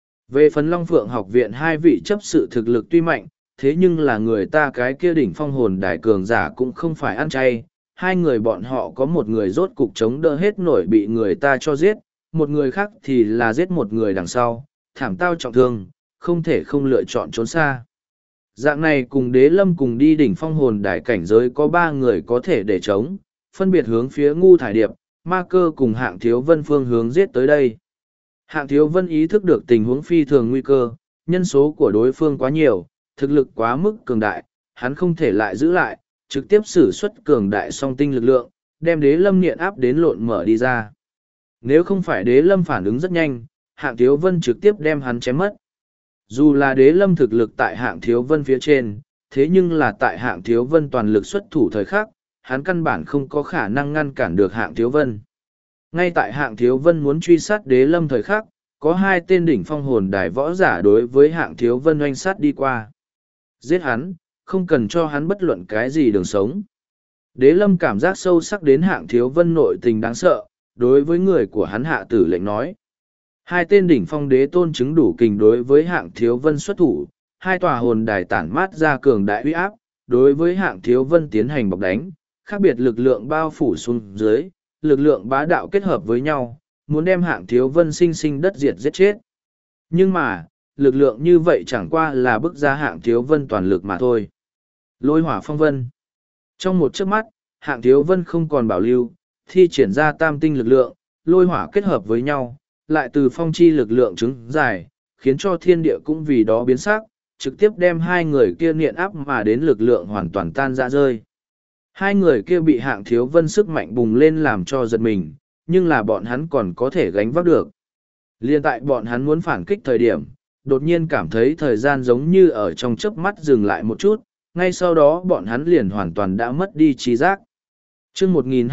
Speaker 1: Về phần Long Phượng học viện hai vị chấp sự thực lực tuy mạnh, thế nhưng là người ta cái kia đỉnh phong hồn đại cường giả cũng không phải ăn chay. Hai người bọn họ có một người rốt cục chống đỡ hết nổi bị người ta cho giết, một người khác thì là giết một người đằng sau, thảm tao trọng thương, không thể không lựa chọn trốn xa. Dạng này cùng Đế Lâm cùng đi đỉnh phong hồn đại cảnh giới có ba người có thể để chống, phân biệt hướng phía Ngu Thải Điệp, Ma Cơ cùng Hạng Thiếu Vân phương hướng giết tới đây. Hạng Thiếu Vân ý thức được tình huống phi thường nguy cơ, nhân số của đối phương quá nhiều, thực lực quá mức cường đại, hắn không thể lại giữ lại, trực tiếp sử xuất cường đại song tinh lực lượng, đem Đế Lâm nghiện áp đến lộn mở đi ra. Nếu không phải Đế Lâm phản ứng rất nhanh, Hạng Thiếu Vân trực tiếp đem hắn chém mất. Dù là Đế Lâm thực lực tại Hạng Thiếu Vân phía trên, thế nhưng là tại Hạng Thiếu Vân toàn lực xuất thủ thời khắc, hắn căn bản không có khả năng ngăn cản được Hạng Thiếu Vân. Ngay tại Hạng Thiếu Vân muốn truy sát Đế Lâm thời khắc, có hai tên đỉnh phong hồn đài võ giả đối với Hạng Thiếu Vân oanh sát đi qua. Giết hắn, không cần cho hắn bất luận cái gì đường sống. Đế Lâm cảm giác sâu sắc đến Hạng Thiếu Vân nội tình đáng sợ, đối với người của hắn hạ tử lệnh nói. Hai tên đỉnh phong đế tôn chứng đủ kình đối với Hạng Thiếu Vân xuất thủ, hai tòa hồn đài tản mát ra cường đại uy áp, đối với Hạng Thiếu Vân tiến hành bọc đánh, khác biệt lực lượng bao phủ xuống dưới, lực lượng bá đạo kết hợp với nhau, muốn đem Hạng Thiếu Vân sinh sinh đất diệt giết chết. Nhưng mà, lực lượng như vậy chẳng qua là bức ra Hạng Thiếu Vân toàn lực mà thôi. Lôi hỏa phong vân. Trong một chớp mắt, Hạng Thiếu Vân không còn bảo lưu, thi triển ra tam tinh lực lượng, lôi hỏa kết hợp với nhau, lại từ phong chi lực lượng trứng dài, khiến cho thiên địa cũng vì đó biến sắc, trực tiếp đem hai người kia nghiện áp mà đến lực lượng hoàn toàn tan ra rơi. Hai người kia bị Hạng Thiếu Vân sức mạnh bùng lên làm cho giật mình, nhưng là bọn hắn còn có thể gánh vác được. Liên tại bọn hắn muốn phản kích thời điểm, đột nhiên cảm thấy thời gian giống như ở trong chớp mắt dừng lại một chút, ngay sau đó bọn hắn liền hoàn toàn đã mất đi trí giác. Chương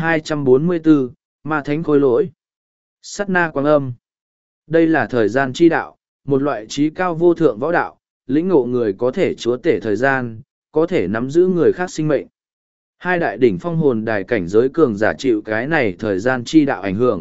Speaker 1: 1244, Ma Thánh Khôi Lỗi. Sát na quang âm. Đây là thời gian chi đạo, một loại trí cao vô thượng võ đạo, lĩnh ngộ người có thể chúa tể thời gian, có thể nắm giữ người khác sinh mệnh. Hai đại đỉnh phong hồn đài cảnh giới cường giả chịu cái này thời gian chi đạo ảnh hưởng,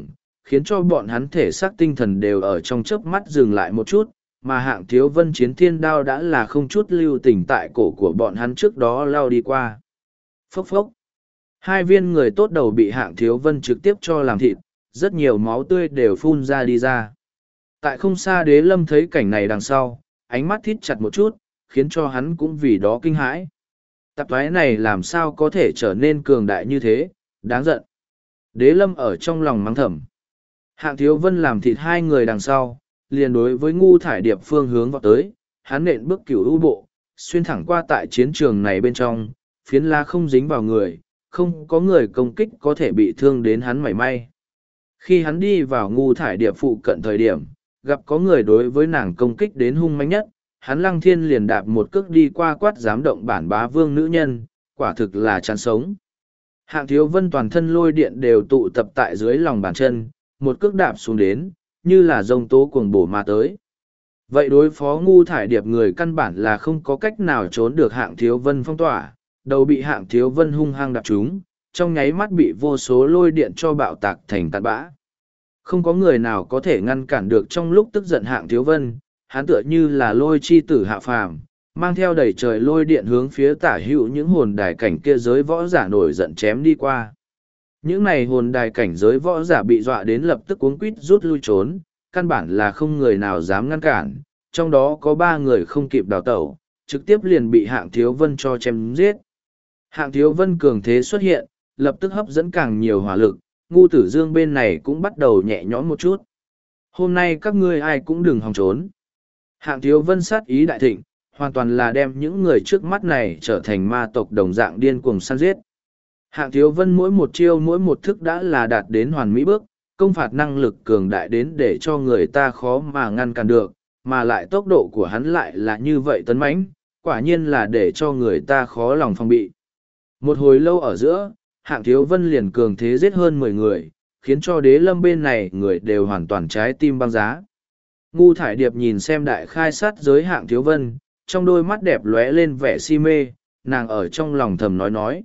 Speaker 1: khiến cho bọn hắn thể xác tinh thần đều ở trong chớp mắt dừng lại một chút, mà Hạng Thiếu Vân chiến thiên đao đã là không chút lưu tình tại cổ của bọn hắn trước đó lao đi qua. Phốc phốc. Hai viên người tốt đầu bị Hạng Thiếu Vân trực tiếp cho làm thịt, rất nhiều máu tươi đều phun ra đi ra. Tại không xa Đế Lâm thấy cảnh này đằng sau, ánh mắt thít chặt một chút, khiến cho hắn cũng vì đó kinh hãi. Tạp thoái này làm sao có thể trở nên cường đại như thế, đáng giận. Đế Lâm ở trong lòng mắng thầm. Hạng Thiếu Vân làm thịt hai người đằng sau, liền đối với Ngu Thải Điệp phương hướng vào tới, hắn nện bước cửu u bộ, xuyên thẳng qua tại chiến trường này bên trong, phiến la không dính vào người, không có người công kích có thể bị thương đến hắn mảy may. Khi hắn đi vào Ngu Thải Điệp phụ cận thời điểm, gặp có người đối với nàng công kích đến hung manh nhất, hắn Lăng Thiên liền đạp một cước đi qua quát giám động bản bá vương nữ nhân, quả thực là chán sống. Hạng Thiếu Vân toàn thân lôi điện đều tụ tập tại dưới lòng bàn chân, một cước đạp xuống đến, như là rông tố cuồng bổ mà tới. Vậy đối phó Ngu Thải Điệp người căn bản là không có cách nào trốn được Hạng Thiếu Vân phong tỏa, đầu bị Hạng Thiếu Vân hung hăng đạp trúng, trong nháy mắt bị vô số lôi điện cho bạo tạc thành tạt bã. Không có người nào có thể ngăn cản được trong lúc tức giận Hạng Thiếu Vân, hắn tựa như là lôi chi tử hạ phàm, mang theo đầy trời lôi điện hướng phía tả hữu những hồn đài cảnh kia giới võ giả nổi giận chém đi qua. Những này hồn đài cảnh giới võ giả bị dọa đến lập tức cuống quýt rút lui trốn, căn bản là không người nào dám ngăn cản, trong đó có 3 người không kịp đào tẩu, trực tiếp liền bị Hạng Thiếu Vân cho chém giết. Hạng Thiếu Vân cường thế xuất hiện, lập tức hấp dẫn càng nhiều hỏa lực, Ngu Tử Dương bên này cũng bắt đầu nhẹ nhõm một chút. Hôm nay các ngươi ai cũng đừng hòng trốn. Hạng Thiếu Vân sát ý đại thịnh, hoàn toàn là đem những người trước mắt này trở thành ma tộc đồng dạng điên cuồng săn giết. Hạng Thiếu Vân mỗi một chiêu mỗi một thức đã là đạt đến hoàn mỹ bước, công phạt năng lực cường đại đến để cho người ta khó mà ngăn cản được, mà lại tốc độ của hắn lại là như vậy tấn mãnh, quả nhiên là để cho người ta khó lòng phòng bị. Một hồi lâu ở giữa, Hạng Thiếu Vân liền cường thế giết hơn 10 người, khiến cho Đế Lâm bên này người đều hoàn toàn trái tim băng giá. Ngu Thải Điệp nhìn xem đại khai sát giới Hạng Thiếu Vân, trong đôi mắt đẹp lóe lên vẻ si mê, nàng ở trong lòng thầm nói.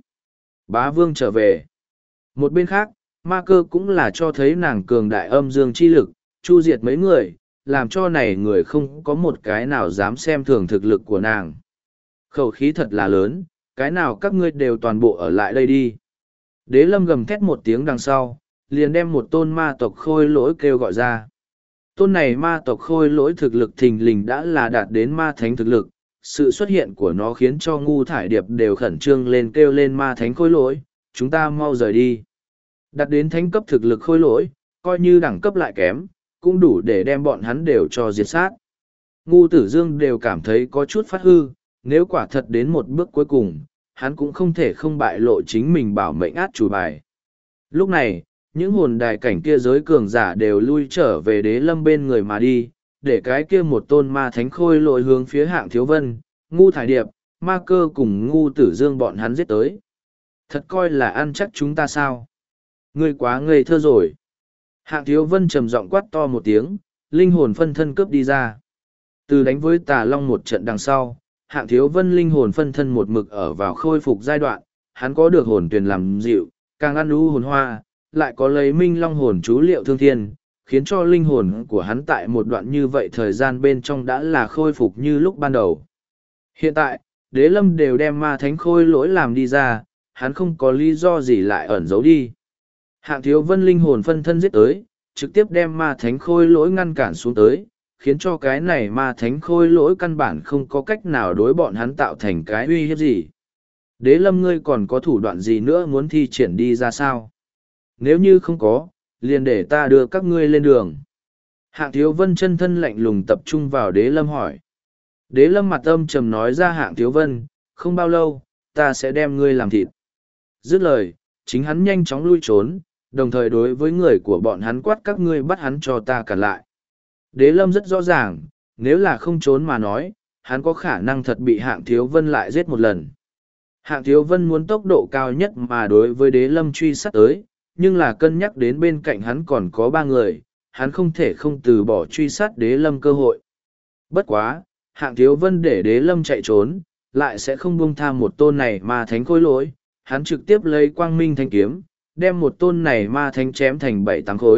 Speaker 1: Bá Vương trở về. Một bên khác, ma cơ cũng là cho thấy nàng cường đại âm dương chi lực, chu diệt mấy người, làm cho này người không có một cái nào dám xem thường thực lực của nàng. Khẩu khí thật là lớn, cái nào các ngươi đều toàn bộ ở lại đây đi. Đế Lâm gầm thét một tiếng đằng sau, liền đem một tôn ma tộc khôi lỗi kêu gọi ra. Tôn này ma tộc khôi lỗi thực lực thình lình đã là đạt đến ma thánh thực lực, sự xuất hiện của nó khiến cho Ngu Thải Điệp đều khẩn trương lên kêu lên ma thánh khôi lỗi, chúng ta mau rời đi. Đạt đến thánh cấp thực lực khôi lỗi, coi như đẳng cấp lại kém, cũng đủ để đem bọn hắn đều cho diệt sát. Ngu Tử Dương đều cảm thấy có chút phát hư, nếu quả thật đến một bước cuối cùng, hắn cũng không thể không bại lộ chính mình bảo mệnh át chủ bài. Lúc này, những hồn đài cảnh kia giới cường giả đều lui trở về Đế Lâm bên người mà đi, để cái kia một tôn ma thánh khôi lỗi hướng phía Hạng Thiếu Vân, Ngu Thải Điệp, ma cơ cùng Ngu Tử Dương bọn hắn giết tới. Thật coi là ăn chắc chúng ta sao? Ngươi quá ngây thơ rồi. Hạng Thiếu Vân trầm giọng quát to một tiếng, linh hồn phân thân cướp đi ra. Từ đánh với Tà Long một trận đằng sau, Hạng Thiếu Vân linh hồn phân thân một mực ở vào khôi phục giai đoạn, hắn có được hồn tuyền làm dịu, càng ăn u hồn hoa, lại có lấy minh long hồn chú liệu thương thiên, khiến cho linh hồn của hắn tại một đoạn như vậy thời gian bên trong đã là khôi phục như lúc ban đầu. Hiện tại, Đế Lâm đều đem ma thánh khôi lỗi làm đi ra, hắn không có lý do gì lại ẩn giấu đi. Hạng Thiếu Vân linh hồn phân thân giết tới, trực tiếp đem ma thánh khôi lỗi ngăn cản xuống tới, khiến cho cái này ma thánh khôi lỗi căn bản không có cách nào đối bọn hắn tạo thành cái uy hiếp gì. Đế Lâm ngươi còn có thủ đoạn gì nữa muốn thi triển đi ra sao? Nếu như không có, liền để ta đưa các ngươi lên đường. Hạng Thiếu Vân chân thân lạnh lùng tập trung vào Đế Lâm hỏi. Đế Lâm mặt âm trầm nói ra Hạng Thiếu Vân, không bao lâu, ta sẽ đem ngươi làm thịt. Dứt lời, chính hắn nhanh chóng lui trốn, đồng thời đối với người của bọn hắn quát các ngươi bắt hắn cho ta cản lại. Đế Lâm rất rõ ràng, nếu là không trốn mà nói, hắn có khả năng thật bị Hạng Thiếu Vân lại giết một lần. Hạng Thiếu Vân muốn tốc độ cao nhất mà đối với Đế Lâm truy sát tới, nhưng là cân nhắc đến bên cạnh hắn còn có 3 người, hắn không thể không từ bỏ truy sát Đế Lâm cơ hội. Bất quá, Hạng Thiếu Vân để Đế Lâm chạy trốn, lại sẽ không buông tha một tôn này ma thánh khôi lỗi, hắn trực tiếp lấy quang minh thanh kiếm, đem một tôn này ma thánh chém thành 7-8 khối,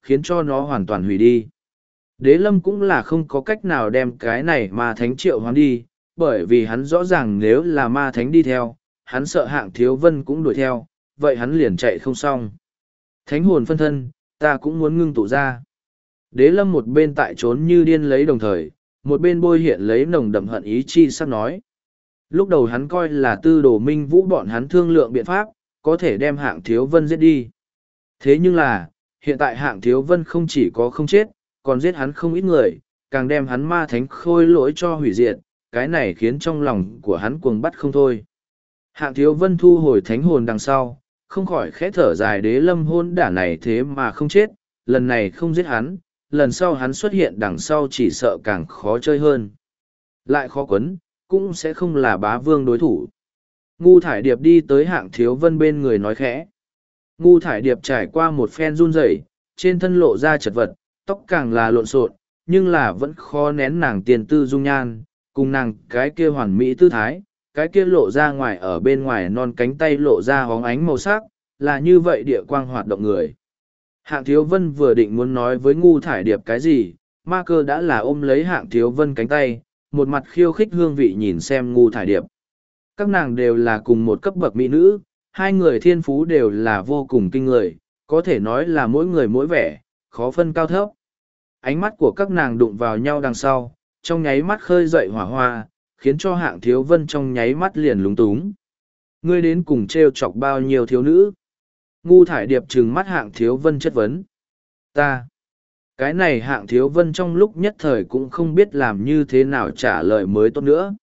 Speaker 1: khiến cho nó hoàn toàn hủy đi. Đế lâm cũng là không có cách nào đem cái này ma thánh triệu hoán đi, bởi vì hắn rõ ràng nếu là ma thánh đi theo, hắn sợ Hạng Thiếu Vân cũng đuổi theo, vậy hắn liền chạy không xong. Thánh hồn phân thân, ta cũng muốn ngưng tụ ra. Đế lâm một bên tại trốn như điên lấy đồng thời, một bên bôi hiện lấy nồng đậm hận ý chi sắp nói. Lúc đầu hắn coi là Tư Đồ Minh Vũ bọn hắn thương lượng biện pháp, có thể đem Hạng Thiếu Vân giết đi. Thế nhưng là, hiện tại Hạng Thiếu Vân không chỉ có không chết, còn giết hắn không ít người, càng đem hắn ma thánh khôi lỗi cho hủy diệt, cái này khiến trong lòng của hắn cuồng bắt không thôi. Hạng Thiếu Vân thu hồi thánh hồn đằng sau, không khỏi khẽ thở dài, đế lâm hôn đả này thế mà không chết, lần này không giết hắn, lần sau hắn xuất hiện đằng sau chỉ sợ càng khó chơi hơn. Lại khó quấn, cũng sẽ không là bá vương đối thủ. Ngu Thải Điệp đi tới Hạng Thiếu Vân bên người nói khẽ. Ngu Thải Điệp trải qua một phen run rẩy, trên thân lộ ra chật vật, tóc càng là lộn xộn, nhưng là vẫn khó nén nàng tiền tư dung nhan, cùng nàng cái kia hoàn mỹ tư thái, cái kia lộ ra ngoài ở bên ngoài non cánh tay lộ ra hóng ánh màu sắc, là như vậy địa quang hoạt động người. Hạng Thiếu Vân vừa định muốn nói với Ngu Thải Điệp cái gì, ma cơ đã là ôm lấy Hạng Thiếu Vân cánh tay, một mặt khiêu khích hương vị nhìn xem Ngu Thải Điệp. Các nàng đều là cùng một cấp bậc mỹ nữ, hai người thiên phú đều là vô cùng kinh người, có thể nói là mỗi người mỗi vẻ, khó phân cao thấp. Ánh mắt của các nàng đụng vào nhau đằng sau, trong nháy mắt khơi dậy hỏa hoa, khiến cho Hạng Thiếu Vân trong nháy mắt liền lúng túng. Ngươi đến cùng trêu chọc bao nhiêu thiếu nữ? Ngu Thải Điệp trừng mắt Hạng Thiếu Vân chất vấn. Ta. Cái này Hạng Thiếu Vân trong lúc nhất thời cũng không biết làm như thế nào trả lời mới tốt nữa.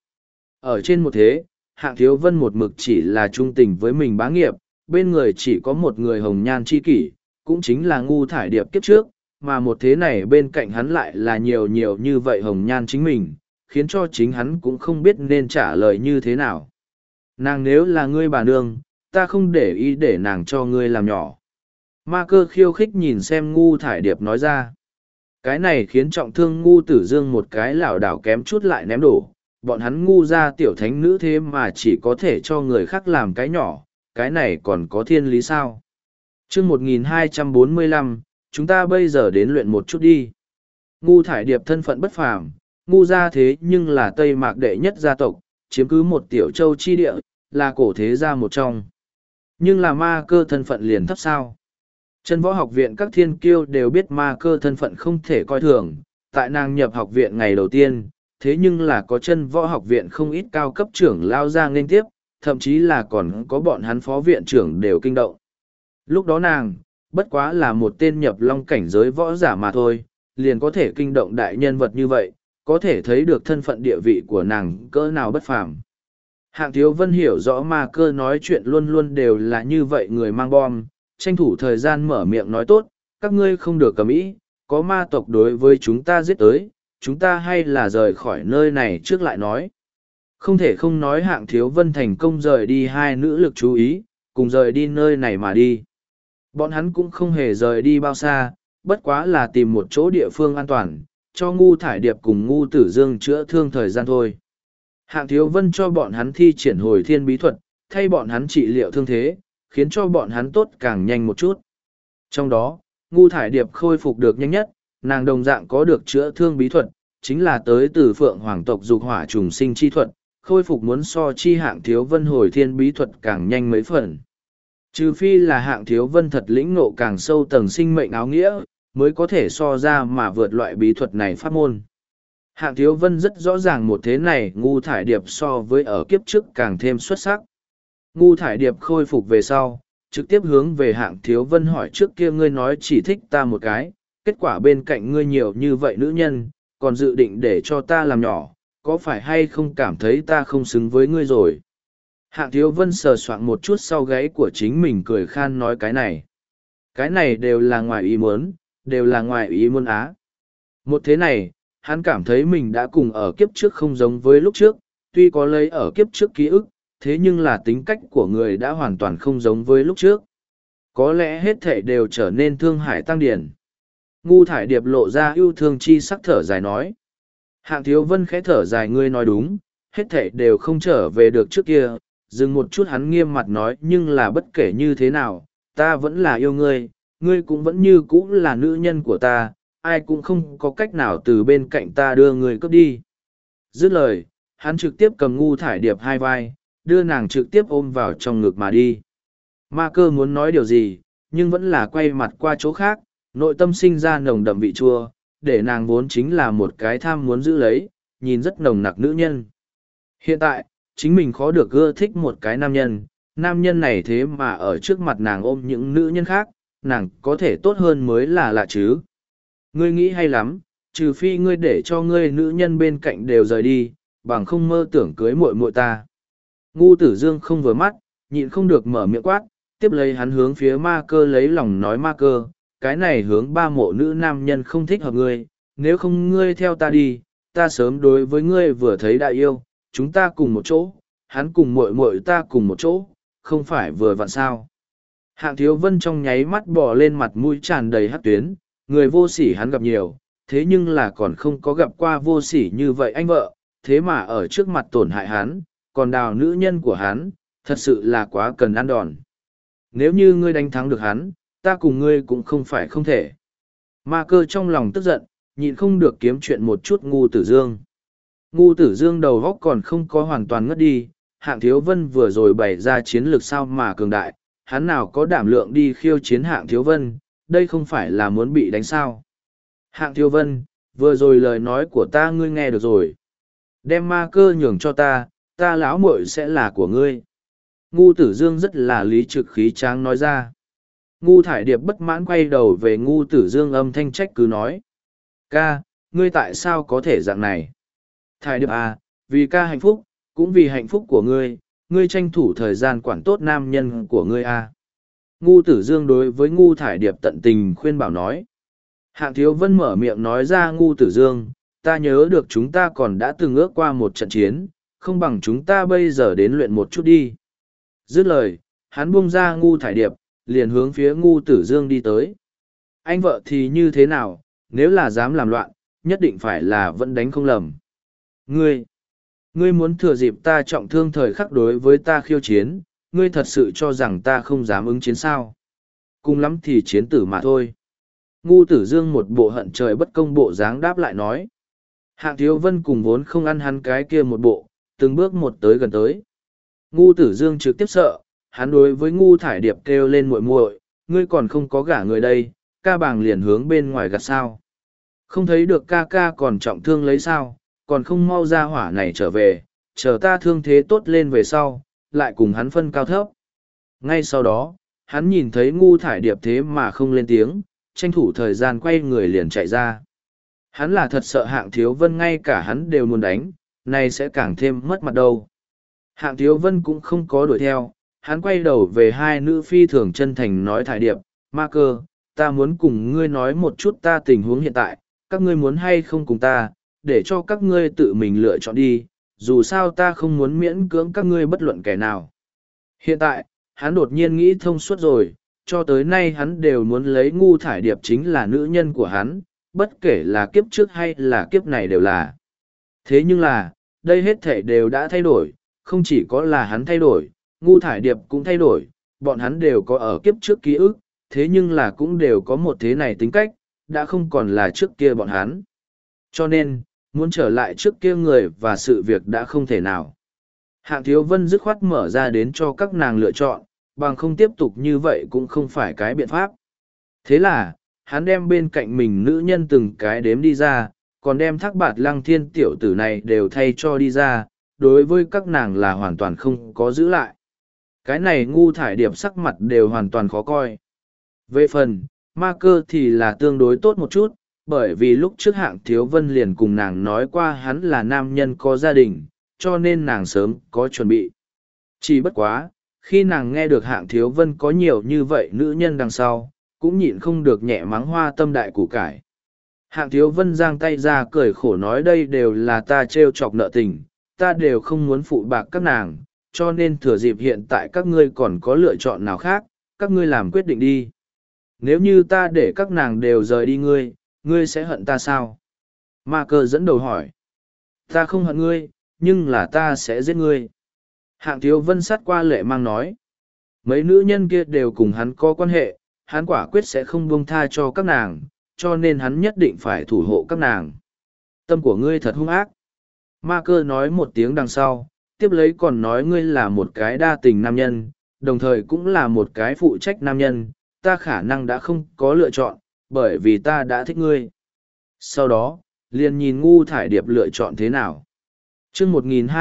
Speaker 1: Ở trên một thế, Hạng Thiếu Vân một mực chỉ là trung tình với mình bá nghiệp, bên người chỉ có một người hồng nhan chi kỷ, cũng chính là Ngu Thải Điệp kiếp trước, mà một thế này bên cạnh hắn lại là nhiều như vậy hồng nhan chính mình, khiến cho chính hắn cũng không biết nên trả lời như thế nào. Nàng nếu là ngươi bà nương, ta không để ý để nàng cho ngươi làm nhỏ. Ma cơ khiêu khích nhìn xem Ngu Thải Điệp nói ra. Cái này khiến trọng thương Ngu Tử Dương một cái lảo đảo kém chút lại ném đổ. Bọn hắn Ngu ra tiểu thánh nữ thế mà chỉ có thể cho người khác làm cái nhỏ, cái này còn có thiên lý sao? chương 1245, chúng ta bây giờ đến luyện một chút đi. Ngu Thải Điệp thân phận bất phàm, Ngu ra thế nhưng là Tây Mạc đệ nhất gia tộc, chiếm cứ một tiểu châu chi địa, là cổ thế gia một trong. Nhưng là ma cơ thân phận liền thấp sao. Chân võ học viện các thiên kiêu đều biết ma cơ thân phận không thể coi thường, tại nàng nhập học viện ngày đầu tiên, thế nhưng là có chân võ học viện không ít cao cấp trưởng lao ra nghênh tiếp, thậm chí là còn có bọn hắn phó viện trưởng đều kinh động. Lúc đó nàng, bất quá là một tên nhập long cảnh giới võ giả mà thôi, liền có thể kinh động đại nhân vật như vậy, có thể thấy được thân phận địa vị của nàng cỡ nào bất phàm. Hạng Thiếu Vân hiểu rõ ma cơ nói chuyện luôn luôn đều là như vậy người mang bom, tranh thủ thời gian mở miệng nói tốt, các ngươi không được cầm ý, có ma tộc đối với chúng ta giết tới, chúng ta hay là rời khỏi nơi này trước lại nói. Không thể không nói Hạng Thiếu Vân thành công rời đi hai nữ lực chú ý, cùng rời đi nơi này mà đi. Bọn hắn cũng không hề rời đi bao xa, bất quá là tìm một chỗ địa phương an toàn, cho Ngu Thải Điệp cùng Ngu Tử Dương chữa thương thời gian thôi. Hạng Thiếu Vân cho bọn hắn thi triển hồi thiên bí thuật, thay bọn hắn trị liệu thương thế, khiến cho bọn hắn tốt càng nhanh một chút. Trong đó, Ngu Thải Điệp khôi phục được nhanh nhất, nàng đồng dạng có được chữa thương bí thuật, chính là tới từ Phượng Hoàng tộc dục hỏa trùng sinh chi thuật, khôi phục muốn so chi Hạng Thiếu Vân hồi thiên bí thuật càng nhanh mấy phần. Trừ phi là Hạng Thiếu Vân thật lĩnh ngộ càng sâu tầng sinh mệnh áo nghĩa, mới có thể so ra mà vượt loại bí thuật này pháp môn. Hạng Thiếu Vân rất rõ ràng một thế này Ngu Thải Điệp so với ở kiếp trước càng thêm xuất sắc. Ngu Thải Điệp khôi phục về sau, trực tiếp hướng về Hạng Thiếu Vân hỏi trước kia ngươi nói chỉ thích ta một cái, kết quả bên cạnh ngươi nhiều như vậy nữ nhân, còn dự định để cho ta làm nhỏ, có phải hay không cảm thấy ta không xứng với ngươi rồi? Hạng Thiếu Vân sờ soạng một chút sau gáy của chính mình cười khan nói cái này. Cái này đều là ngoài ý muốn, đều là ngoài ý muốn á. Một thế này, hắn cảm thấy mình đã cùng ở kiếp trước không giống với lúc trước, tuy có lấy ở kiếp trước ký ức, thế nhưng là tính cách của người đã hoàn toàn không giống với lúc trước. Có lẽ hết thảy đều trở nên thương hải tăng điển. Ngu Thải Điệp lộ ra yêu thương chi sắc thở dài nói. Hạng Thiếu Vân khẽ thở dài ngươi nói đúng, hết thảy đều không trở về được trước kia, dừng một chút hắn nghiêm mặt nói nhưng là bất kể như thế nào, ta vẫn là yêu ngươi, ngươi cũng vẫn như cũ là nữ nhân của ta, ai cũng không có cách nào từ bên cạnh ta đưa ngươi cướp đi. Dứt lời, hắn trực tiếp cầm Ngu Thải Điệp hai vai, đưa nàng trực tiếp ôm vào trong ngực mà đi. Ma Cơ muốn nói điều gì, nhưng vẫn là quay mặt qua chỗ khác, nội tâm sinh ra nồng đậm vị chua, để nàng vốn chính là một cái tham muốn giữ lấy, nhìn rất nồng nặc nữ nhân. Hiện tại, chính mình khó được ưa thích một cái nam nhân này thế mà ở trước mặt nàng ôm những nữ nhân khác, nàng có thể tốt hơn mới là lạ chứ. Ngươi nghĩ hay lắm, trừ phi ngươi để cho ngươi nữ nhân bên cạnh đều rời đi, bằng không mơ tưởng cưới muội muội ta. Ngu Tử Dương không vừa mắt, nhịn không được mở miệng quát, tiếp lấy hắn hướng phía Ma Cơ lấy lòng nói: Ma Cơ, cái này hướng ba mộ nữ nam nhân không thích hợp ngươi, nếu không ngươi theo ta đi, ta sớm đối với ngươi vừa thấy đại yêu, chúng ta cùng một chỗ, hắn cùng muội muội ta cùng một chỗ, không phải vừa vặn sao. Hạng Thiếu Vân trong nháy mắt bò lên, mặt mũi tràn đầy hắc tuyến, người vô sỉ hắn gặp nhiều, thế nhưng là còn không có gặp qua vô sỉ như vậy anh vợ, thế mà ở trước mặt tổn hại hắn, còn đào nữ nhân của hắn, thật sự là quá cần ăn đòn. Nếu như ngươi đánh thắng được hắn, ta cùng ngươi cũng không phải không thể. Ma Cơ trong lòng tức giận, nhịn không được kiếm chuyện một chút Ngu Tử Dương. Ngu Tử Dương đầu góc còn không có hoàn toàn ngất đi, Hạng Thiếu Vân vừa rồi bày ra chiến lược sao mà cường đại, hắn nào có đảm lượng đi khiêu chiến Hạng Thiếu Vân, đây không phải là muốn bị đánh sao. Hạng Thiếu Vân, vừa rồi lời nói của ta ngươi nghe được rồi. Đem Ma Cơ nhường cho ta lão muội sẽ là của ngươi. Ngu Tử Dương rất là lý trực khí tráng nói ra. Ngu Thải Điệp bất mãn quay đầu về Ngu Tử Dương, âm thanh trách cứ nói: Ca, ngươi tại sao có thể dạng này? Thải Điệp à, vì ca hạnh phúc, cũng vì hạnh phúc của ngươi, ngươi tranh thủ thời gian quản tốt nam nhân của ngươi à. Ngu Tử Dương đối với Ngu Thải Điệp tận tình khuyên bảo nói. Hạng Thiếu Vân mở miệng nói ra: Ngu Tử Dương, ta nhớ được chúng ta còn đã từng ước qua một trận chiến, không bằng chúng ta bây giờ đến luyện một chút đi. Dứt lời, hắn buông ra Ngu Thải Điệp, liền hướng phía Ngu Tử Dương đi tới. Anh vợ thì như thế nào, nếu là dám làm loạn, nhất định phải là vẫn đánh không lầm. Ngươi muốn thừa dịp ta trọng thương thời khắc đối với ta khiêu chiến, ngươi thật sự cho rằng ta không dám ứng chiến sao? Cùng lắm thì chiến tử mà thôi. Ngu Tử Dương một bộ hận trời bất công bộ dáng đáp lại nói. Hạng Thiếu Vân cùng vốn không ăn hắn cái kia một bộ, từng bước một tới gần tới. Ngu Tử Dương trực tiếp sợ, hắn đối với Ngu Thải Điệp kêu lên: muội muội, ngươi còn không có gả người đây, ca bàng liền hướng bên ngoài gạt sao. Không thấy được ca ca còn trọng thương lấy sao, còn không mau ra hỏa này trở về, chờ ta thương thế tốt lên về sau, lại cùng hắn phân cao thấp. Ngay sau đó, hắn nhìn thấy Ngu Thải Điệp thế mà không lên tiếng, tranh thủ thời gian quay người liền chạy ra. Hắn là thật sợ Hạng Thiếu Vân ngay cả hắn đều muốn đánh, này sẽ càng thêm mất mặt đâu. Hạng Thiếu Vân cũng không có đuổi theo, hắn quay đầu về hai nữ phi thường chân thành nói: Thải Điệp, Ma Cơ, ta muốn cùng ngươi nói một chút ta tình huống hiện tại, các ngươi muốn hay không cùng ta, để cho các ngươi tự mình lựa chọn đi, dù sao ta không muốn miễn cưỡng các ngươi bất luận kẻ nào. Hiện tại, hắn đột nhiên nghĩ thông suốt rồi, cho tới nay hắn đều muốn lấy Ngu Thải Điệp chính là nữ nhân của hắn, bất kể là kiếp trước hay là kiếp này đều là. Thế nhưng là, đây hết thể đều đã thay đổi, không chỉ có là hắn thay đổi, Ngu Thải Điệp cũng thay đổi, bọn hắn đều có ở kiếp trước ký ức, thế nhưng là cũng đều có một thế này tính cách, đã không còn là trước kia bọn hắn. Cho nên, muốn trở lại trước kia người và sự việc đã không thể nào. Hạng Thiếu Vân dứt khoát mở ra đến cho các nàng lựa chọn, bằng không tiếp tục như vậy cũng không phải cái biện pháp. Thế là, hắn đem bên cạnh mình nữ nhân từng cái đếm đi ra, còn đem Thác Bạt Lăng Thiên tiểu tử này đều thay cho đi ra, đối với các nàng là hoàn toàn không có giữ lại. Cái này Ngu Thải Điệp sắc mặt đều hoàn toàn khó coi. Về phần, Ma Cơ thì là tương đối tốt một chút, bởi vì lúc trước Hạng Thiếu Vân liền cùng nàng nói qua hắn là nam nhân có gia đình, cho nên nàng sớm có chuẩn bị. Chỉ bất quá, khi nàng nghe được Hạng Thiếu Vân có nhiều như vậy nữ nhân đằng sau, cũng nhịn không được nhẹ mắng hoa tâm đại củ cải. Hạng Thiếu Vân giang tay ra cười khổ nói: đây đều là ta trêu chọc nợ tình, ta đều không muốn phụ bạc các nàng, cho nên thừa dịp hiện tại các ngươi còn có lựa chọn nào khác, các ngươi làm quyết định đi. Nếu như ta để các nàng đều rời đi ngươi sẽ hận ta sao? Ma Cơ dẫn đầu hỏi. Ta không hận ngươi, nhưng là ta sẽ giết ngươi. Hạng Thiếu Vân sát qua lệ mang nói. Mấy nữ nhân kia đều cùng hắn có quan hệ, hắn quả quyết sẽ không buông tha cho các nàng, cho nên hắn nhất định phải thủ hộ các nàng. Tâm của ngươi thật hung ác. Ma Cơ nói một tiếng đằng sau, tiếp lấy còn nói ngươi là một cái đa tình nam nhân, đồng thời cũng là một cái phụ trách nam nhân, ta khả năng đã không có lựa chọn, bởi vì ta đã thích ngươi. Sau đó, liền nhìn Ngu Thải Điệp lựa chọn thế nào. chương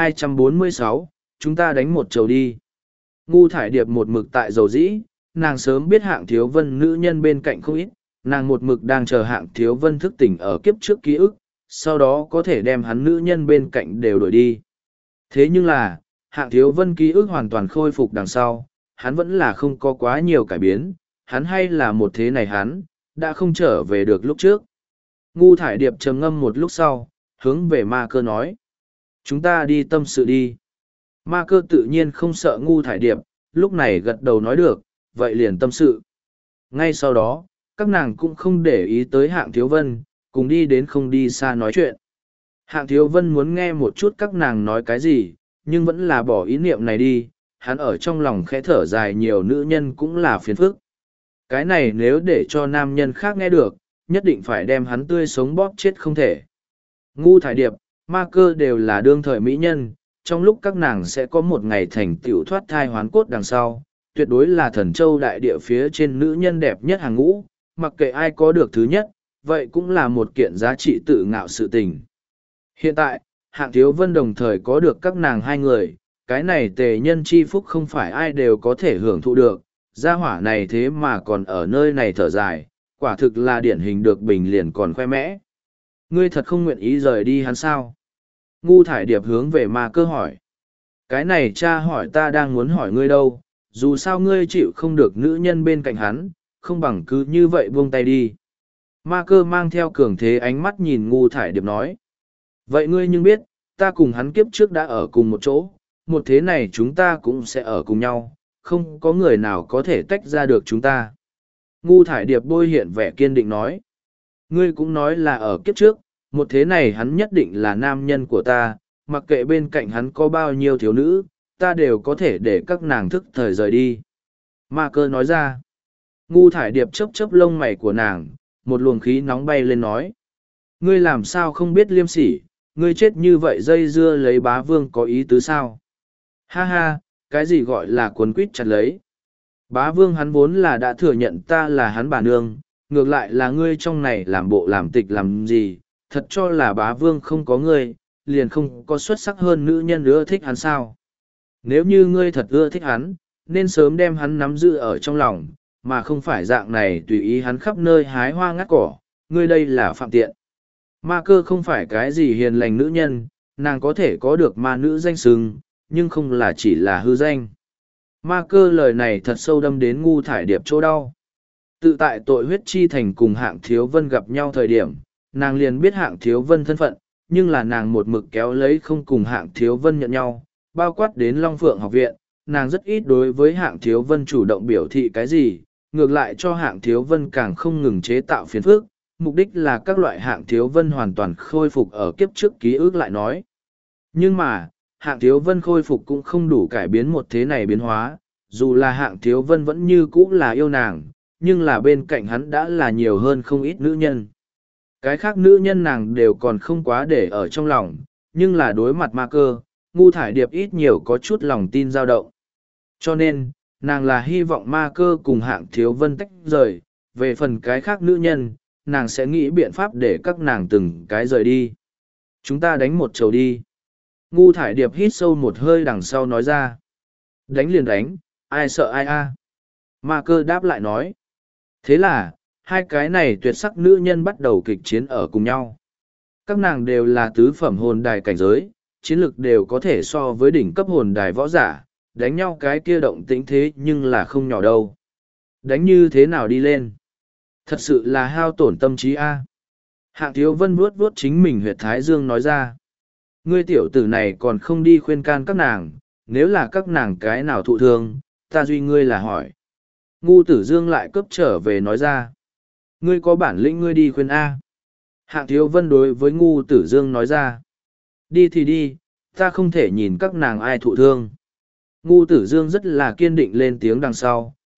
Speaker 1: 1246, chúng ta đánh một chầu đi. Ngu Thải Điệp một mực tại dầu dĩ, nàng sớm biết Hạng Thiếu Vân nữ nhân bên cạnh không ít, nàng một mực đang chờ Hạng Thiếu Vân thức tỉnh ở kiếp trước ký ức, sau đó có thể đem hắn nữ nhân bên cạnh đều đổi đi. Thế nhưng là, Hạng Thiếu Vân ký ức hoàn toàn khôi phục đằng sau, hắn vẫn là không có quá nhiều cải biến, hắn hay là một thế này hắn, đã không trở về được lúc trước. Ngu Thải Điệp trầm ngâm một lúc sau, hướng về Ma Cơ nói. Chúng ta đi tâm sự đi. Ma Cơ tự nhiên không sợ Ngu Thải Điệp, lúc này gật đầu nói được, vậy liền tâm sự. Ngay sau đó, các nàng cũng không để ý tới Hạng Thiếu Vân, cùng đi đến không đi xa nói chuyện. Hạng Thiếu Vân muốn nghe một chút các nàng nói cái gì, nhưng vẫn là bỏ ý niệm này đi, hắn ở trong lòng khẽ thở dài nhiều nữ nhân cũng là phiền phức. Cái này nếu để cho nam nhân khác nghe được, nhất định phải đem hắn tươi sống bóp chết không thể. Ngu Thải Điệp, Ma Cơ đều là đương thời mỹ nhân, trong lúc các nàng sẽ có một ngày thành tựu thoát thai hoán cốt đằng sau, tuyệt đối là thần châu đại địa phía trên nữ nhân đẹp nhất hàng ngũ, mặc kệ ai có được thứ nhất, vậy cũng là một kiện giá trị tự ngạo sự tình. Hiện tại, Hạng Thiếu Vân đồng thời có được các nàng hai người, cái này tề nhân chi phúc không phải ai đều có thể hưởng thụ được, gia hỏa này thế mà còn ở nơi này thở dài, quả thực là điển hình được bình liền còn khoe mẽ. Ngươi thật không nguyện ý rời đi hắn sao? Ngu Thải Điệp hướng về Ma Cơ hỏi. Cái này cha hỏi ta đang muốn hỏi ngươi đâu, dù sao ngươi chịu không được nữ nhân bên cạnh hắn, không bằng cứ như vậy buông tay đi. Ma Cơ mang theo cường thế ánh mắt nhìn Ngu Thải Điệp nói. Vậy ngươi nhưng biết, ta cùng hắn kiếp trước đã ở cùng một chỗ, một thế này chúng ta cũng sẽ ở cùng nhau, không có người nào có thể tách ra được chúng ta. Ngu Thải Điệp bôi hiện vẻ kiên định nói. Ngươi cũng nói là ở kiếp trước, một thế này hắn nhất định là nam nhân của ta, mặc kệ bên cạnh hắn có bao nhiêu thiếu nữ, ta đều có thể để các nàng thức thời rời đi. Ma Cơ nói ra. Ngu Thải Điệp chớp chớp lông mày của nàng, một luồng khí nóng bay lên nói. Ngươi làm sao không biết liêm sỉ, ngươi chết như vậy dây dưa lấy bá vương có ý tứ sao? Ha ha, cái gì gọi là cuốn quýt chặt lấy? Bá vương hắn vốn là đã thừa nhận ta là hắn bà nương, ngược lại là ngươi trong này làm bộ làm tịch làm gì, thật cho là bá vương không có ngươi, liền không có xuất sắc hơn nữ nhân ưa thích hắn sao? Nếu như ngươi thật ưa thích hắn, nên sớm đem hắn nắm giữ ở trong lòng, mà không phải dạng này tùy ý hắn khắp nơi hái hoa ngắt cỏ, ngươi đây là phạm tiện. Ma Cơ không phải cái gì hiền lành nữ nhân, nàng có thể có được ma nữ danh xưng, nhưng không là chỉ là hư danh. Ma Cơ lời này thật sâu đâm đến Ngu Thải Điệp chỗ đau. Tự tại tội huyết chi thành cùng Hạng Thiếu Vân gặp nhau thời điểm, nàng liền biết Hạng Thiếu Vân thân phận, nhưng là nàng một mực kéo lấy không cùng Hạng Thiếu Vân nhận nhau, bao quát đến Long Phượng học viện, nàng rất ít đối với Hạng Thiếu Vân chủ động biểu thị cái gì, ngược lại cho Hạng Thiếu Vân càng không ngừng chế tạo phiền phức, mục đích là các loại Hạng Thiếu Vân hoàn toàn khôi phục ở kiếp trước ký ức lại nói. Nhưng mà, Hạng Thiếu Vân khôi phục cũng không đủ cải biến một thế này biến hóa, dù là Hạng Thiếu Vân vẫn như cũ là yêu nàng, nhưng là bên cạnh hắn đã là nhiều hơn không ít nữ nhân. Cái khác nữ nhân nàng đều còn không quá để ở trong lòng, nhưng là đối mặt Ma Cơ, Ngu Thải Điệp ít nhiều có chút lòng tin dao động. Cho nên, nàng là hy vọng Ma Cơ cùng Hạng Thiếu Vân tách rời, về phần cái khác nữ nhân, nàng sẽ nghĩ biện pháp để các nàng từng cái rời đi. Chúng ta đánh một chầu đi. Ngu Thải Điệp hít sâu một hơi đằng sau nói ra. Đánh liền đánh, ai sợ ai a? Ma Cơ đáp lại nói. Thế là, hai cái này tuyệt sắc nữ nhân bắt đầu kịch chiến ở cùng nhau. Các nàng đều là tứ phẩm hồn đài cảnh giới, chiến lực đều có thể so với đỉnh cấp hồn đài võ giả, đánh nhau cái kia động tĩnh thế nhưng là không nhỏ đâu. Đánh như thế nào đi lên? Thật sự là hao tổn tâm trí a. Hạng Thiếu Vân vuốt vuốt chính mình huyệt thái dương nói ra. Ngươi tiểu tử này còn không đi khuyên can các nàng, nếu là các nàng cái nào thụ thương, ta duy ngươi là hỏi. Ngu Tử Dương lại cấp trở về nói ra. Ngươi có bản lĩnh ngươi đi khuyên A. Hạng Thiếu Vân đối với Ngu Tử Dương nói ra. Đi thì đi, ta không thể nhìn các nàng ai thụ thương. Ngu Tử Dương rất là kiên định lên tiếng đằng sau,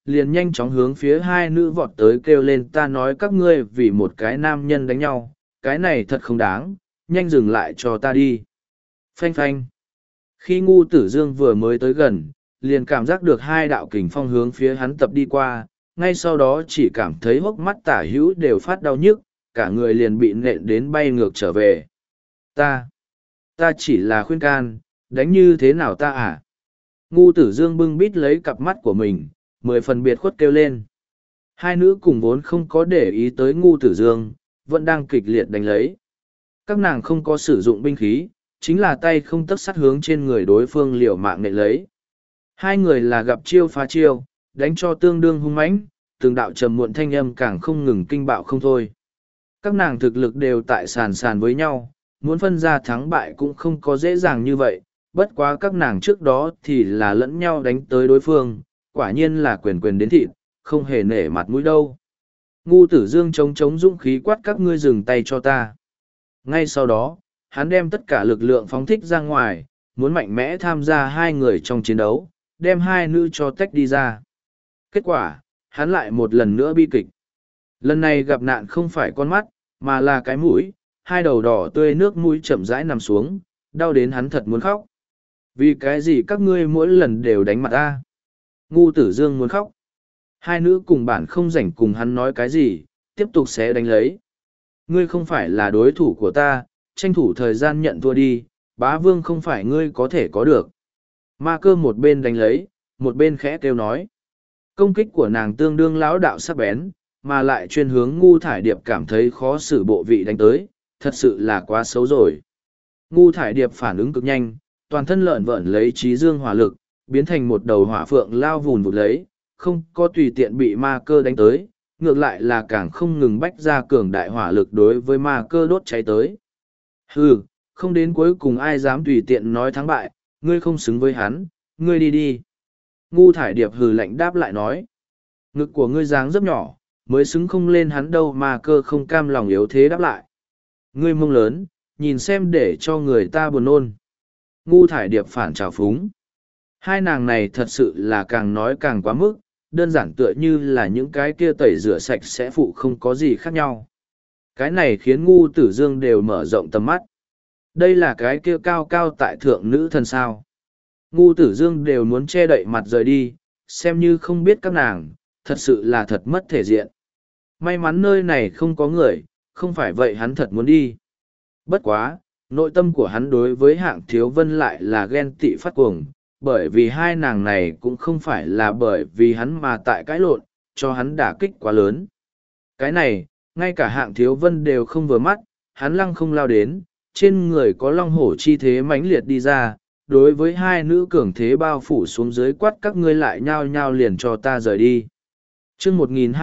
Speaker 1: liền nhanh chóng hướng phía hai nữ vọt tới kêu lên ta nói các ngươi vì một cái nam nhân đánh nhau, cái này thật không đáng, nhanh dừng lại cho ta đi. Phanh phanh. Khi Ngu Tử Dương vừa mới tới gần, liền cảm giác được hai đạo kình phong hướng phía hắn tập đi qua, ngay sau đó chỉ cảm thấy hốc mắt tả hữu đều phát đau nhức, cả người liền bị nện đến bay ngược trở về. Ta chỉ là khuyên can, đánh như thế nào ta à? Ngu Tử Dương bưng bít lấy cặp mắt của mình, 10 phần biệt khuất kêu lên. Hai nữ cùng vốn không có để ý tới Ngu Tử Dương, vẫn đang kịch liệt đánh lấy. Các nàng không có sử dụng binh khí, chính là tay không tấc sắt hướng trên người đối phương liều mạng nện lấy. Hai người là gặp chiêu phá chiêu, đánh cho tương đương hung mãnh, từng đạo trầm muộn thanh âm càng không ngừng kinh bạo không thôi. Các nàng thực lực đều tại sàn sàn với nhau, muốn phân ra thắng bại cũng không có dễ dàng như vậy, bất quá các nàng trước đó thì là lẫn nhau đánh tới đối phương, quả nhiên là quyền quyền đến thịt, không hề nể mặt mũi đâu. Ngu Tử Dương chống dũng khí quát các ngươi dừng tay cho ta. Ngay sau đó, hắn đem tất cả lực lượng phóng thích ra ngoài, muốn mạnh mẽ tham gia hai người trong chiến đấu, đem hai nữ cho tách đi ra. Kết quả, hắn lại một lần nữa bi kịch. Lần này gặp nạn không phải con mắt, mà là cái mũi, hai đầu đỏ tươi nước mũi chậm rãi nằm xuống, đau đến hắn thật muốn khóc. Vì cái gì các ngươi mỗi lần đều đánh mặt ta? Ngu Tử Dương muốn khóc. Hai nữ cùng bản không rảnh cùng hắn nói cái gì, tiếp tục sẽ đánh lấy. Ngươi không phải là đối thủ của ta, tranh thủ thời gian nhận thua đi, bá vương không phải ngươi có thể có được. Ma Cơ một bên đánh lấy, một bên khẽ kêu nói. Công kích của nàng tương đương lão đạo sắc bén, mà lại chuyên hướng Ngu Thải Điệp cảm thấy khó xử bộ vị đánh tới, thật sự là quá xấu rồi. Ngu Thải Điệp phản ứng cực nhanh, toàn thân lợn vợn lấy trí dương hỏa lực, biến thành một đầu hỏa phượng lao vùn vụt lấy, không có tùy tiện bị Ma Cơ đánh tới, ngược lại là càng không ngừng bách ra cường đại hỏa lực đối với Ma Cơ đốt cháy tới. Hừ, không đến cuối cùng ai dám tùy tiện nói thắng bại, ngươi không xứng với hắn, ngươi đi đi. Ngu Thải Điệp hừ lạnh đáp lại nói. Ngực của ngươi dáng rất nhỏ, mới xứng không lên hắn đâu. Ma Cơ không cam lòng yếu thế đáp lại. Ngươi mông lớn, nhìn xem để cho người ta buồn nôn. Ngu Thải Điệp phản trào phúng. Hai nàng này thật sự là càng nói càng quá mức, đơn giản tựa như là những cái kia tẩy rửa sạch sẽ phụ không có gì khác nhau. Cái này khiến Ngu Tử Dương đều mở rộng tầm mắt. Đây là cái kia cao cao tại thượng nữ thần sao. Ngu Tử Dương đều muốn che đậy mặt rời đi, xem như không biết các nàng, thật sự là thật mất thể diện. May mắn nơi này không có người, không phải vậy hắn thật muốn đi. Bất quá, nội tâm của hắn đối với Hạng Thiếu Vân lại là ghen tị phát cuồng, bởi vì hai nàng này cũng không phải là bởi vì hắn mà tại cãi lộn, cho hắn đả kích quá lớn. Cái này, ngay cả Hạng Thiếu Vân đều không vừa mắt, hắn lăng không lao đến, trên người có long hổ chi thế mãnh liệt đi ra, đối với hai nữ cường thế bao phủ xuống dưới quát các ngươi lại nhao nhao liền cho ta rời đi. Chương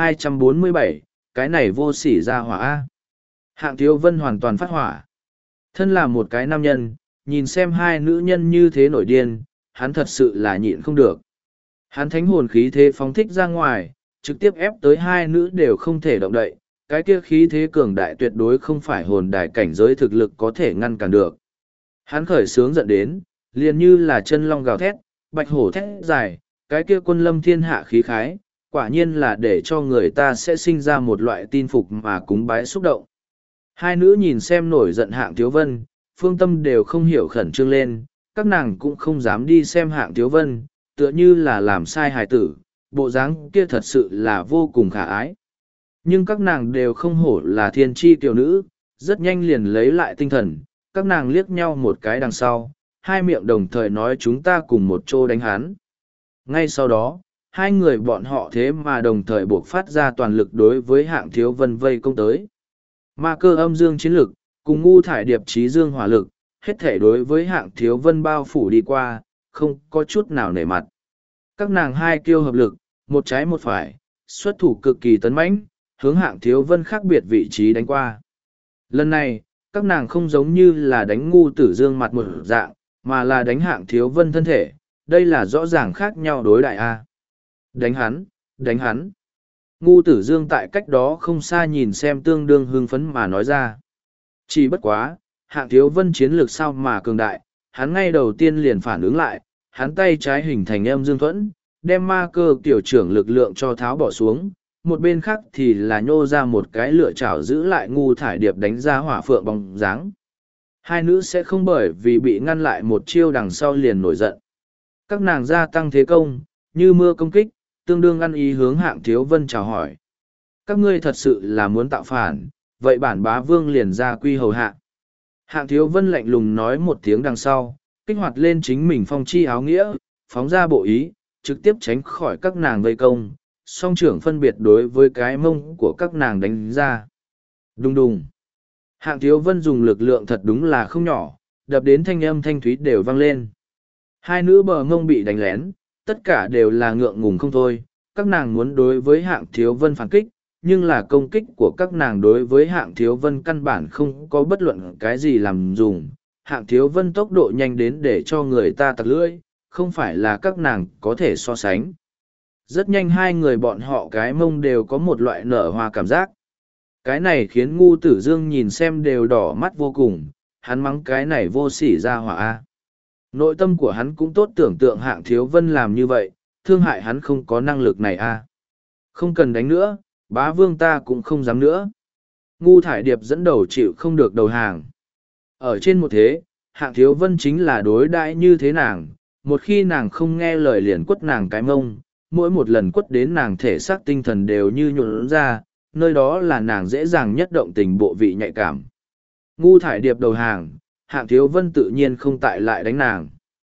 Speaker 1: 1247, cái này vô sỉ ra hỏa A. Hạng Thiếu Vân hoàn toàn phát hỏa. Thân là một cái nam nhân, nhìn xem hai nữ nhân như thế nổi điên, hắn thật sự là nhịn không được. Hắn thánh hồn khí thế phóng thích ra ngoài, trực tiếp ép tới hai nữ đều không thể động đậy, cái kia khí thế cường đại tuyệt đối không phải hồn đài cảnh giới thực lực có thể ngăn cản được. Hắn khởi sướng giận đến, liền như là chân long gào thét, bạch hổ thét dài, cái kia quân lâm thiên hạ khí khái, quả nhiên là để cho người ta sẽ sinh ra một loại tin phục mà cúng bái xúc động. Hai nữ nhìn xem nổi giận Hạng Thiếu Vân, phương tâm đều không hiểu khẩn trương lên, các nàng cũng không dám đi xem Hạng Thiếu Vân, tựa như là làm sai hài tử, bộ dáng kia thật sự là vô cùng khả ái. Nhưng các nàng đều không hổ là thiên tri tiểu nữ, rất nhanh liền lấy lại tinh thần, các nàng liếc nhau một cái đằng sau, hai miệng đồng thời nói chúng ta cùng một chỗ đánh hắn. Ngay sau đó, hai người bọn họ thế mà đồng thời buộc phát ra toàn lực đối với Hạng Thiếu Vân vây công tới. Ma Cơ âm dương chiến lực, cùng Ngu Thải Điệp trí dương hỏa lực, hết thể đối với Hạng Thiếu Vân bao phủ đi qua, không có chút nào nể mặt. Các nàng hai kiêu hợp lực, một trái một phải, xuất thủ cực kỳ tấn mãnh, hướng Hạng Thiếu Vân khác biệt vị trí đánh qua. Lần này, các nàng không giống như là đánh Ngu Tử Dương mặt một dạng, mà là đánh Hạng Thiếu Vân thân thể, đây là rõ ràng khác nhau đối đại A. Đánh hắn, đánh hắn. Ngu Tử Dương tại cách đó không xa nhìn xem tương đương hưng phấn mà nói ra. Chỉ bất quá, Hạng Thiếu Vân chiến lược sao mà cường đại, hắn ngay đầu tiên liền phản ứng lại, hắn tay trái hình thành âm dương thuẫn, đem ma cơ tiểu trưởng lực lượng cho tháo bỏ xuống, một bên khác thì là nhô ra một cái lửa chảo giữ lại ngu thải điệp đánh ra hỏa phượng bóng dáng. Hai nữ sẽ không bởi vì bị ngăn lại một chiêu đằng sau liền nổi giận. Các nàng gia tăng thế công, như mưa công kích, tương đương ăn ý hướng Hạng Thiếu Vân chào hỏi. Các ngươi thật sự là muốn tạo phản, vậy bản bá vương liền ra quy hầu hạ. Hạng Thiếu Vân lạnh lùng nói một tiếng đằng sau, kích hoạt lên chính mình phong chi áo nghĩa, phóng ra bộ ý, trực tiếp tránh khỏi các nàng vây công, song trưởng phân biệt đối với cái mông của các nàng đánh ra. Đùng đùng. Hạng Thiếu Vân dùng lực lượng thật đúng là không nhỏ, đập đến thanh âm thanh thúy đều vang lên. Hai nữ bờ mông bị đánh lén, tất cả đều là ngượng ngùng không thôi, các nàng muốn đối với Hạng Thiếu Vân phản kích, nhưng là công kích của các nàng đối với Hạng Thiếu Vân căn bản không có bất luận cái gì làm dùng. Hạng Thiếu Vân tốc độ nhanh đến để cho người ta tặc lưỡi, không phải là các nàng có thể so sánh. Rất nhanh hai người bọn họ cái mông đều có một loại nở hoa cảm giác. Cái này khiến Ngu Tử Dương nhìn xem đều đỏ mắt vô cùng, hắn mắng cái này vô sỉ ra hỏa a. Nội tâm của hắn cũng tốt tưởng tượng Hạng Thiếu Vân làm như vậy, thương hại hắn không có năng lực này a. Không cần đánh nữa, bá vương ta cũng không dám nữa. Ngu Thải Điệp dẫn đầu chịu không được đầu hàng. Ở trên một thế, Hạng Thiếu Vân chính là đối đãi như thế nàng, một khi nàng không nghe lời liền quất nàng cái mông, mỗi một lần quất đến nàng thể xác tinh thần đều như nhuộn ra, nơi đó là nàng dễ dàng nhất động tình bộ vị nhạy cảm. Ngu Thải Điệp đầu hàng, Hạng Thiếu Vân tự nhiên không tại lại đánh nàng.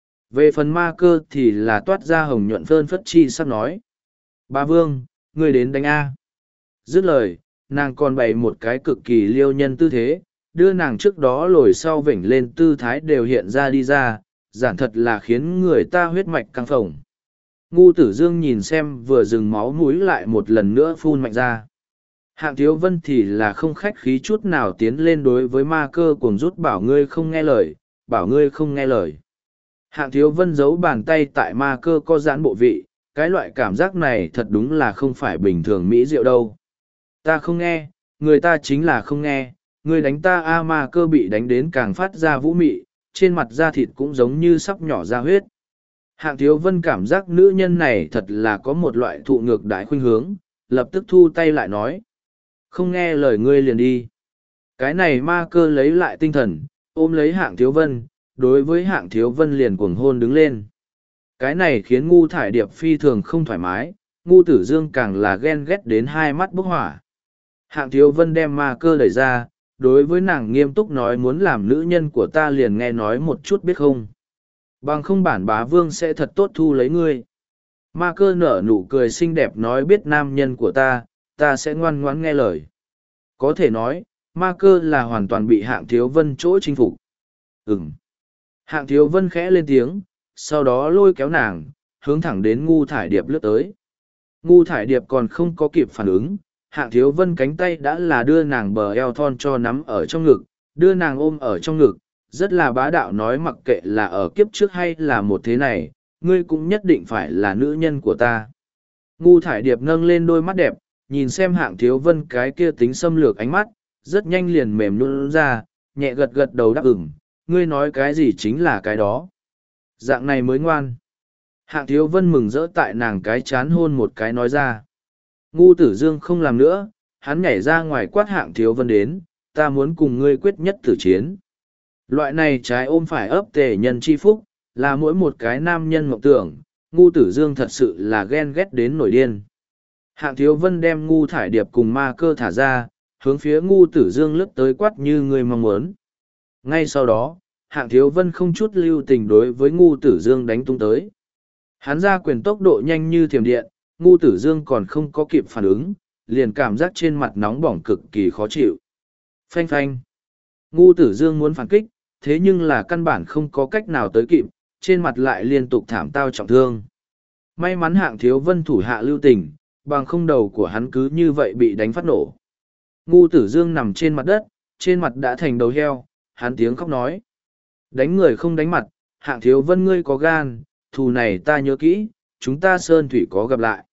Speaker 1: Về phần ma cơ thì là toát ra hồng nhuận phơn phất chi sắp nói. Bá vương, ngươi đến đánh A. Dứt lời, nàng còn bày một cái cực kỳ liêu nhân tư thế, đưa nàng trước đó lồi sau vểnh lên tư thái đều hiện ra đi ra, giản thật là khiến người ta huyết mạch căng phồng. Ngu Tử Dương nhìn xem vừa dừng máu mũi lại một lần nữa phun mạnh ra. Hạng Thiếu Vân thì là không khách khí chút nào tiến lên đối với ma cơ cuồng rút bảo ngươi không nghe lời, bảo ngươi không nghe lời. Hạng Thiếu Vân giấu bàn tay tại ma cơ co giãn bộ vị, cái loại cảm giác này thật đúng là không phải bình thường mỹ diệu đâu. Ta không nghe, người ta chính là không nghe, người đánh ta a ma cơ bị đánh đến càng phát ra vũ mị, trên mặt da thịt cũng giống như sắp nhỏ ra huyết. Hạng Thiếu Vân cảm giác nữ nhân này thật là có một loại thụ ngược đại khuynh hướng, lập tức thu tay lại nói. Không nghe lời ngươi liền đi. Cái này ma cơ lấy lại tinh thần, ôm lấy Hạng Thiếu Vân, đối với Hạng Thiếu Vân liền cuồng hôn đứng lên. Cái này khiến Ngu Thải Điệp phi thường không thoải mái, Ngu Tử Dương càng là ghen ghét đến hai mắt bốc hỏa. Hạng Thiếu Vân đem ma cơ đẩy ra, đối với nàng nghiêm túc nói muốn làm nữ nhân của ta liền nghe nói một chút biết không. Bằng không bản bá vương sẽ thật tốt thu lấy ngươi. Ma cơ nở nụ cười xinh đẹp nói biết nam nhân của ta sẽ ngoan ngoãn nghe lời. Có thể nói, ma cơ là hoàn toàn bị Hạng Thiếu Vân chỗ chinh phục. Ừm. Hạng Thiếu Vân khẽ lên tiếng, sau đó lôi kéo nàng, hướng thẳng đến Ngu Thải Điệp lướt tới. Ngu Thải Điệp còn không có kịp phản ứng, Hạng Thiếu Vân cánh tay đã là đưa nàng bờ eo thon cho nắm ở trong ngực, đưa nàng ôm ở trong ngực, rất là bá đạo nói mặc kệ là ở kiếp trước hay là một thế này, ngươi cũng nhất định phải là nữ nhân của ta. Ngu Thải Điệp nâng lên đôi mắt đẹp, nhìn xem Hạng Thiếu Vân cái kia tính xâm lược ánh mắt, rất nhanh liền mềm nhũn ra, nhẹ gật gật đầu đáp ứng, ngươi nói cái gì chính là cái đó. Dạng này mới ngoan. Hạng Thiếu Vân mừng rỡ tại nàng cái chán hôn một cái nói ra. Ngu Tử Dương không làm nữa, hắn nhảy ra ngoài quát Hạng Thiếu Vân đến, ta muốn cùng ngươi quyết nhất tử chiến. Loại này trái ôm phải ấp tề nhân chi phúc, là mỗi một cái nam nhân mộng tưởng, Ngu Tử Dương thật sự là ghen ghét đến nổi điên. Hạng Thiếu Vân đem Ngu Thải Điệp cùng ma cơ thả ra, hướng phía Ngu Tử Dương lướt tới quát như người mong muốn. Ngay sau đó, Hạng Thiếu Vân không chút lưu tình đối với Ngu Tử Dương đánh tung tới. Hắn ra quyền tốc độ nhanh như thiểm điện, Ngu Tử Dương còn không có kịp phản ứng, liền cảm giác trên mặt nóng bỏng cực kỳ khó chịu. Phanh phanh. Ngu Tử Dương muốn phản kích, thế nhưng là căn bản không có cách nào tới kịp, trên mặt lại liên tục thảm tao trọng thương. May mắn Hạng Thiếu Vân thủ hạ lưu tình, bằng không đầu của hắn cứ như vậy bị đánh phát nổ. Ngu Tử Dương nằm trên mặt đất, trên mặt đã thành đầu heo, hắn tiếng khóc nói. Đánh người không đánh mặt, Hạng Thiếu Vân ngươi có gan, thù này ta nhớ kỹ, chúng ta sơn thủy có gặp lại.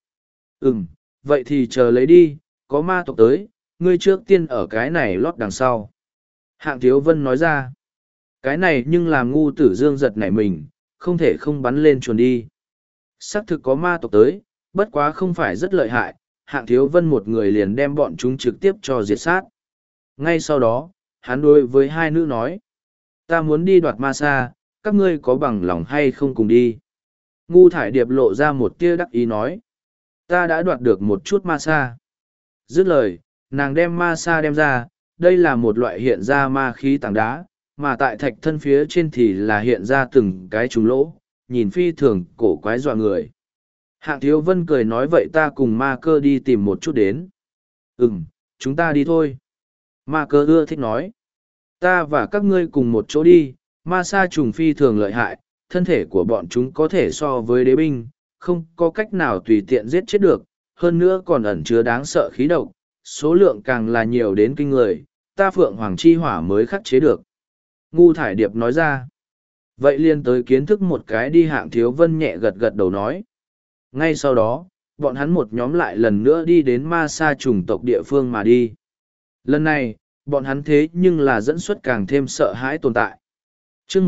Speaker 1: Vậy thì chờ lấy đi, có ma tộc tới, ngươi trước tiên ở cái này lót đằng sau. Hạng Thiếu Vân nói ra. Cái này nhưng làm Ngu Tử Dương giật nảy mình, không thể không bắn lên chuồn đi. Xác thực có ma tộc tới, bất quá không phải rất lợi hại, Hạng Thiếu Vân một người liền đem bọn chúng trực tiếp cho diệt sát. Ngay sau đó, hắn đối với hai nữ nói, ta muốn đi đoạt ma sa, các ngươi có bằng lòng hay không cùng đi. Ngu Thải Điệp lộ ra một tia đắc ý nói, ta đã đoạt được một chút ma sa. Dứt lời, nàng đem ma sa đem ra, đây là một loại hiện ra ma khí tảng đá, mà tại thạch thân phía trên thì là hiện ra từng cái trùng lỗ, nhìn phi thường cổ quái dọa người. Hạng Thiếu Vân cười nói vậy ta cùng ma cơ đi tìm một chút đến. Chúng ta đi thôi. Ma cơ ưa thích nói. Ta và các ngươi cùng một chỗ đi, ma sa trùng phi thường lợi hại, thân thể của bọn chúng có thể so với đế binh, không có cách nào tùy tiện giết chết được, hơn nữa còn ẩn chứa đáng sợ khí độc, số lượng càng là nhiều đến kinh người, ta Phượng Hoàng Chi Hỏa mới khắc chế được. Ngu Thải Điệp nói ra. Vậy liền tới kiến thức một cái đi. Hạng Thiếu Vân nhẹ gật gật đầu nói. Ngay sau đó, bọn hắn một nhóm lại lần nữa đi đến ma sa chủng tộc địa phương mà đi. Lần này, bọn hắn thế nhưng là dẫn xuất càng thêm sợ hãi tồn tại. Chương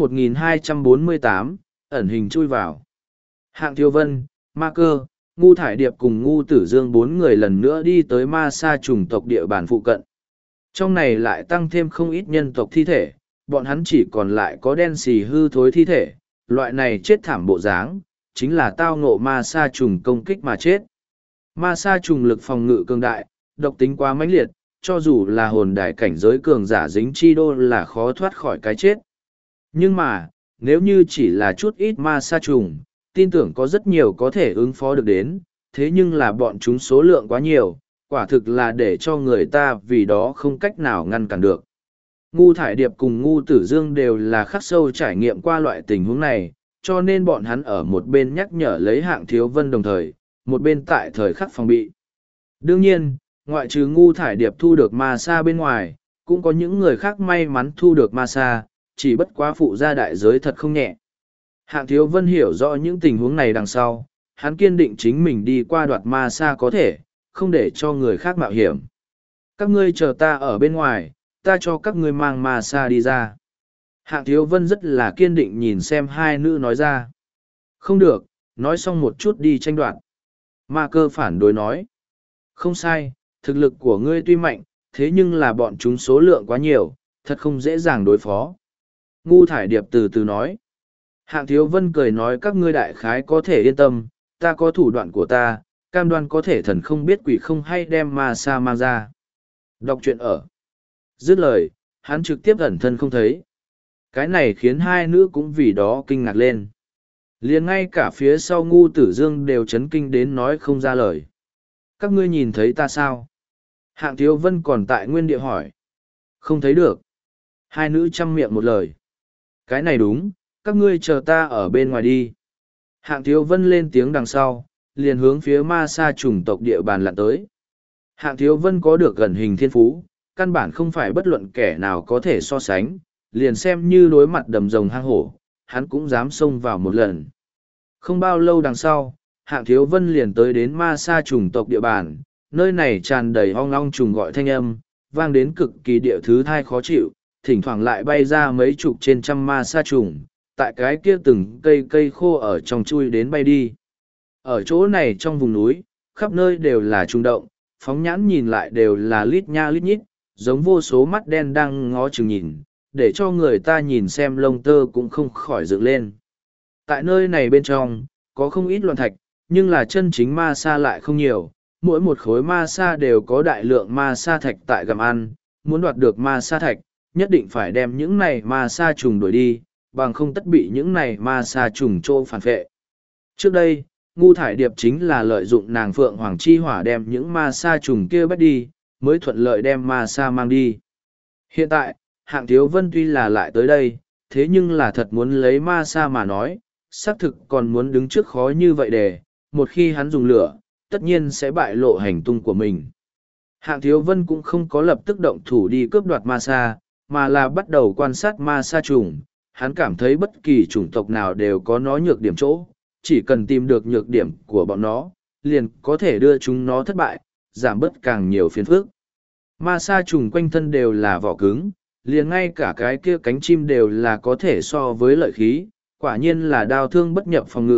Speaker 1: 1248, ẩn hình chui vào. Hạng Thiếu Vân, Ma Cơ, Ngu Thải Điệp cùng Ngu Tử Dương bốn người lần nữa đi tới ma sa chủng tộc địa bàn phụ cận. Trong này lại tăng thêm không ít nhân tộc thi thể, bọn hắn chỉ còn lại có đen xì hư thối thi thể, loại này chết thảm bộ dáng, chính là tao ngộ ma sa trùng công kích mà chết. Ma sa trùng lực phòng ngự cường đại, độc tính quá mãnh liệt, cho dù là hồn đại cảnh giới cường giả dính chi đô là khó thoát khỏi cái chết. Nhưng mà, nếu như chỉ là chút ít ma sa trùng, tin tưởng có rất nhiều có thể ứng phó được đến, thế nhưng là bọn chúng số lượng quá nhiều, quả thực là để cho người ta vì đó không cách nào ngăn cản được. Ngu Thải Điệp cùng Ngu Tử Dương đều là khắc sâu trải nghiệm qua loại tình huống này, cho nên bọn hắn ở một bên nhắc nhở lấy Hạng Thiếu Vân đồng thời, một bên tại thời khắc phòng bị. Đương nhiên, ngoại trừ Ngu Thải Điệp thu được ma sa bên ngoài, cũng có những người khác may mắn thu được ma sa, chỉ bất quá phụ gia đại giới thật không nhẹ. Hạng Thiếu Vân hiểu rõ những tình huống này đằng sau, hắn kiên định chính mình đi qua đoạt ma sa có thể, không để cho người khác mạo hiểm. Các ngươi chờ ta ở bên ngoài, ta cho các ngươi mang ma sa đi ra. Hạng Thiếu Vân rất là kiên định nhìn xem hai nữ nói ra. Không được, nói xong một chút đi tranh đoạt. Ma Cơ phản đối nói. Không sai, thực lực của ngươi tuy mạnh, thế nhưng là bọn chúng số lượng quá nhiều, thật không dễ dàng đối phó. Ngu Thải Điệp từ từ nói. Hạng Thiếu Vân cười nói các ngươi đại khái có thể yên tâm, ta có thủ đoạn của ta, cam đoan có thể thần không biết quỷ không hay đem ma sa mang ra. Đọc truyện ở. Dứt lời, hắn trực tiếp ẩn thân không thấy. Cái này khiến hai nữ cũng vì đó kinh ngạc lên. Liền ngay cả phía sau Ngu Tử Dương đều chấn kinh đến nói không ra lời. Các ngươi nhìn thấy ta sao? Hạng Thiếu Vân còn tại nguyên địa hỏi. Không thấy được. Hai nữ chăm miệng một lời. Cái này đúng, các ngươi chờ ta ở bên ngoài đi. Hạng Thiếu Vân lên tiếng đằng sau, liền hướng phía ma sa chủng tộc địa bàn lặn tới. Hạng Thiếu Vân có được gần hình thiên phú, căn bản không phải bất luận kẻ nào có thể so sánh, liền xem như đối mặt đầm rồng hang hổ, hắn cũng dám xông vào một lần. Không bao lâu đằng sau, Hạng Thiếu Vân liền tới đến ma sa chủng tộc địa bàn, nơi này tràn đầy ong ong trùng gọi thanh âm, vang đến cực kỳ địa thứ thai khó chịu, thỉnh thoảng lại bay ra mấy chục trên trăm ma sa trùng, tại cái kia từng cây khô ở trong chui đến bay đi. Ở chỗ này trong vùng núi, khắp nơi đều là trùng động, phóng nhãn nhìn lại đều là lít nha lít nhít, giống vô số mắt đen đang ngó chừng nhìn, để cho người ta nhìn xem lông tơ cũng không khỏi dựng lên. Tại nơi này bên trong, có không ít loạn thạch, nhưng là chân chính ma sa lại không nhiều, mỗi một khối ma sa đều có đại lượng ma sa thạch tại gặm ăn, muốn đoạt được ma sa thạch, nhất định phải đem những này ma sa trùng đuổi đi, bằng không tất bị những này ma sa trùng trô phản vệ. Trước đây, Ngu Thải Điệp chính là lợi dụng nàng Phượng Hoàng Chi Hỏa đem những ma sa trùng kia bắt đi, mới thuận lợi đem ma sa mang đi. Hiện tại, Hạng Thiếu Vân tuy là lại tới đây, thế nhưng là thật muốn lấy ma sa mà nói, xác thực còn muốn đứng trước khó như vậy để, một khi hắn dùng lửa, tất nhiên sẽ bại lộ hành tung của mình. Hạng Thiếu Vân cũng không có lập tức động thủ đi cướp đoạt ma sa, mà là bắt đầu quan sát ma sa trùng. Hắn cảm thấy bất kỳ chủng tộc nào đều có nó nhược điểm chỗ, chỉ cần tìm được nhược điểm của bọn nó, liền có thể đưa chúng nó thất bại, giảm bớt càng nhiều phiền phức. Ma sa trùng quanh thân đều là vỏ cứng, liền ngay cả cái kia cánh chim đều là có thể so với lợi khí, quả nhiên là đao thương bất nhập phòng ngự,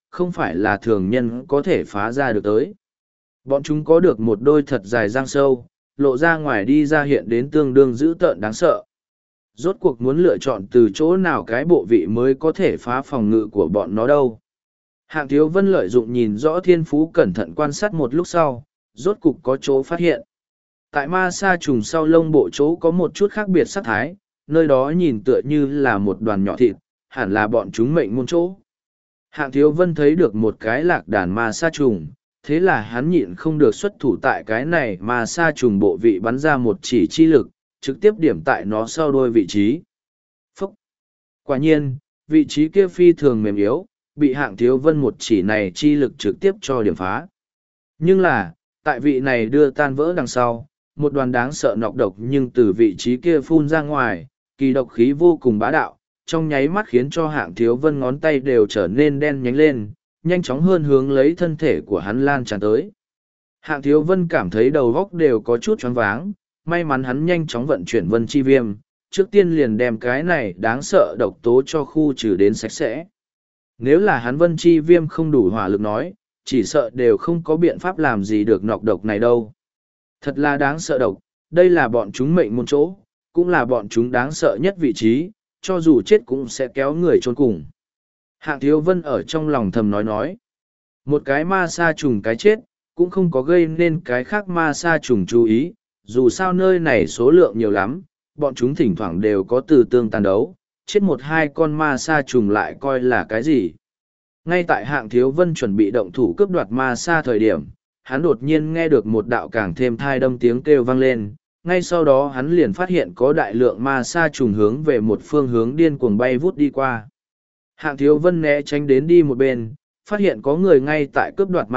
Speaker 1: không phải là thường nhân có thể phá ra được tới. Bọn chúng có được một đôi thật dài răng sâu, lộ ra ngoài đi ra hiện đến tương đương dữ tợn đáng sợ. Rốt cuộc muốn lựa chọn từ chỗ nào cái bộ vị mới có thể phá phòng ngự của bọn nó đâu. Hạng Thiếu Vân lợi dụng nhìn rõ thiên phú cẩn thận quan sát một lúc sau, rốt cục có chỗ phát hiện. Tại ma sa trùng sau lông bộ chỗ có một chút khác biệt sắc thái, nơi đó nhìn tựa như là một đoàn nhỏ thịt, hẳn là bọn chúng mệnh môn chỗ. Hạng Thiếu Vân thấy được một cái lạc đàn ma sa trùng, thế là hắn nhịn không được xuất thủ tại cái này ma sa trùng bộ vị bắn ra một chỉ chi lực, trực tiếp điểm tại nó sau đôi vị trí. Phúc! Quả nhiên, vị trí kia phi thường mềm yếu, bị Hạng Thiếu Vân một chỉ này chi lực trực tiếp cho điểm phá. Nhưng là, tại vị này đưa tan vỡ đằng sau, một đoàn đáng sợ nọc độc nhưng từ vị trí kia phun ra ngoài, kỳ độc khí vô cùng bá đạo, trong nháy mắt khiến cho Hạng Thiếu Vân ngón tay đều trở nên đen nhánh lên, nhanh chóng hơn hướng lấy thân thể của hắn lan tràn tới. Hạng Thiếu Vân cảm thấy đầu góc đều có chút choáng váng, may mắn hắn nhanh chóng vận chuyển vân chi viêm, trước tiên liền đem cái này đáng sợ độc tố cho khu trừ đến sạch sẽ. Nếu là hắn vân chi viêm không đủ hỏa lực nói, chỉ sợ đều không có biện pháp làm gì được nọc độc này đâu. Thật là đáng sợ độc, đây là bọn chúng mệnh môn chỗ, cũng là bọn chúng đáng sợ nhất vị trí, cho dù chết cũng sẽ kéo người chôn cùng. Hạng Thiếu Vân ở trong lòng thầm nói. Một cái ma sa trùng cái chết, cũng không có gây nên cái khác ma sa trùng chú ý, dù sao nơi này số lượng nhiều lắm, bọn chúng thỉnh thoảng đều có từ tương tàn đấu, chết một hai con ma sa trùng lại coi là cái gì. Ngay tại Hạng Thiếu Vân chuẩn bị động thủ cướp đoạt ma sa thời điểm, hắn đột nhiên nghe được một đạo càng thêm thai đâm tiếng kêu vang lên, ngay sau đó hắn liền phát hiện có đại lượng ma sa trùng hướng về một phương hướng điên cuồng bay vút đi qua. Hạng Thiếu Vân né tránh đến đi một bên, phát hiện có người ngay tại cướp đoạt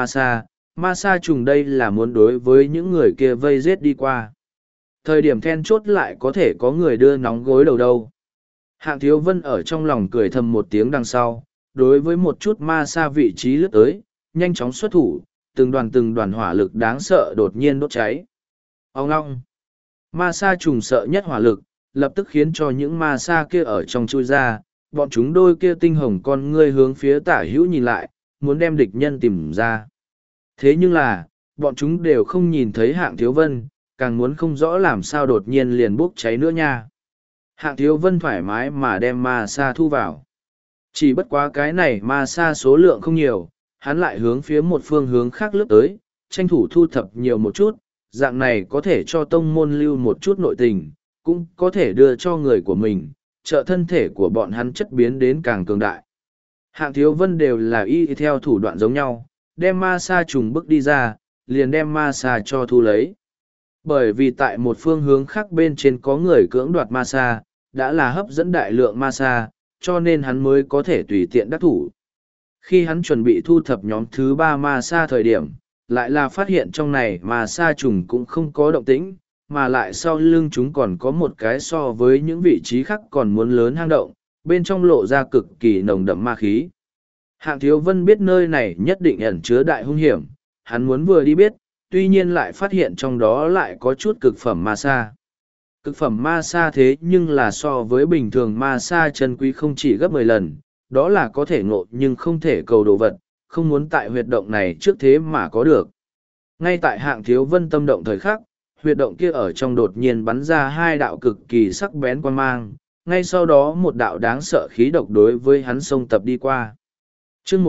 Speaker 1: ma sa trùng đây là muốn đối với những người kia vây giết đi qua. Thời điểm then chốt lại có thể có người đưa nóng gối đầu đâu. Hạng Thiếu Vân ở trong lòng cười thầm một tiếng đằng sau, đối với một chút ma sa vị trí lướt tới, nhanh chóng xuất thủ, từng đoàn hỏa lực đáng sợ đột nhiên đốt cháy. Ông long! Ma sa trùng sợ nhất hỏa lực, lập tức khiến cho những ma sa kia ở trong chui ra, bọn chúng đôi kia tinh hồng con ngươi hướng phía tả hữu nhìn lại, muốn đem địch nhân tìm ra. Thế nhưng là, bọn chúng đều không nhìn thấy Hạng Thiếu Vân, càng muốn không rõ làm sao đột nhiên liền bốc cháy nữa nha. Hạng Thiếu Vân thoải mái mà đem ma sa thu vào. Chỉ bất quá cái này ma sa số lượng không nhiều, hắn lại hướng phía một phương hướng khác lướt tới, tranh thủ thu thập nhiều một chút, dạng này có thể cho tông môn lưu một chút nội tình, cũng có thể đưa cho người của mình, trợ thân thể của bọn hắn chất biến đến càng cường đại. Hạng Thiếu Vân đều là y theo thủ đoạn giống nhau, đem ma sa trùng bước đi ra, liền đem ma sa cho thu lấy. Bởi vì tại một phương hướng khác bên trên có người cưỡng đoạt ma sa, đã là hấp dẫn đại lượng ma sa, cho nên hắn mới có thể tùy tiện đắc thủ. Khi hắn chuẩn bị thu thập nhóm thứ 3 ma sa thời điểm, lại là phát hiện trong này ma sa trùng cũng không có động tĩnh, mà lại sau lưng chúng còn có một cái so với những vị trí khác còn muốn lớn hang động, bên trong lộ ra cực kỳ nồng đậm ma khí. Hạng Thiếu Vân biết nơi này nhất định ẩn chứa đại hung hiểm, hắn muốn vừa đi biết, tuy nhiên lại phát hiện trong đó lại có chút cực phẩm ma sa. Cực phẩm ma sa thế nhưng là so với bình thường ma sa chân quý không chỉ gấp 10 lần, đó là có thể ngộ nhưng không thể cầu đồ vật, không muốn tại huyệt động này trước thế mà có được. Ngay tại Hạng Thiếu Vân tâm động thời khắc, huyệt động kia ở trong đột nhiên bắn ra 2 đạo cực kỳ sắc bén quan mang, ngay sau đó một đạo đáng sợ khí độc đối với hắn xông tập đi qua. Chương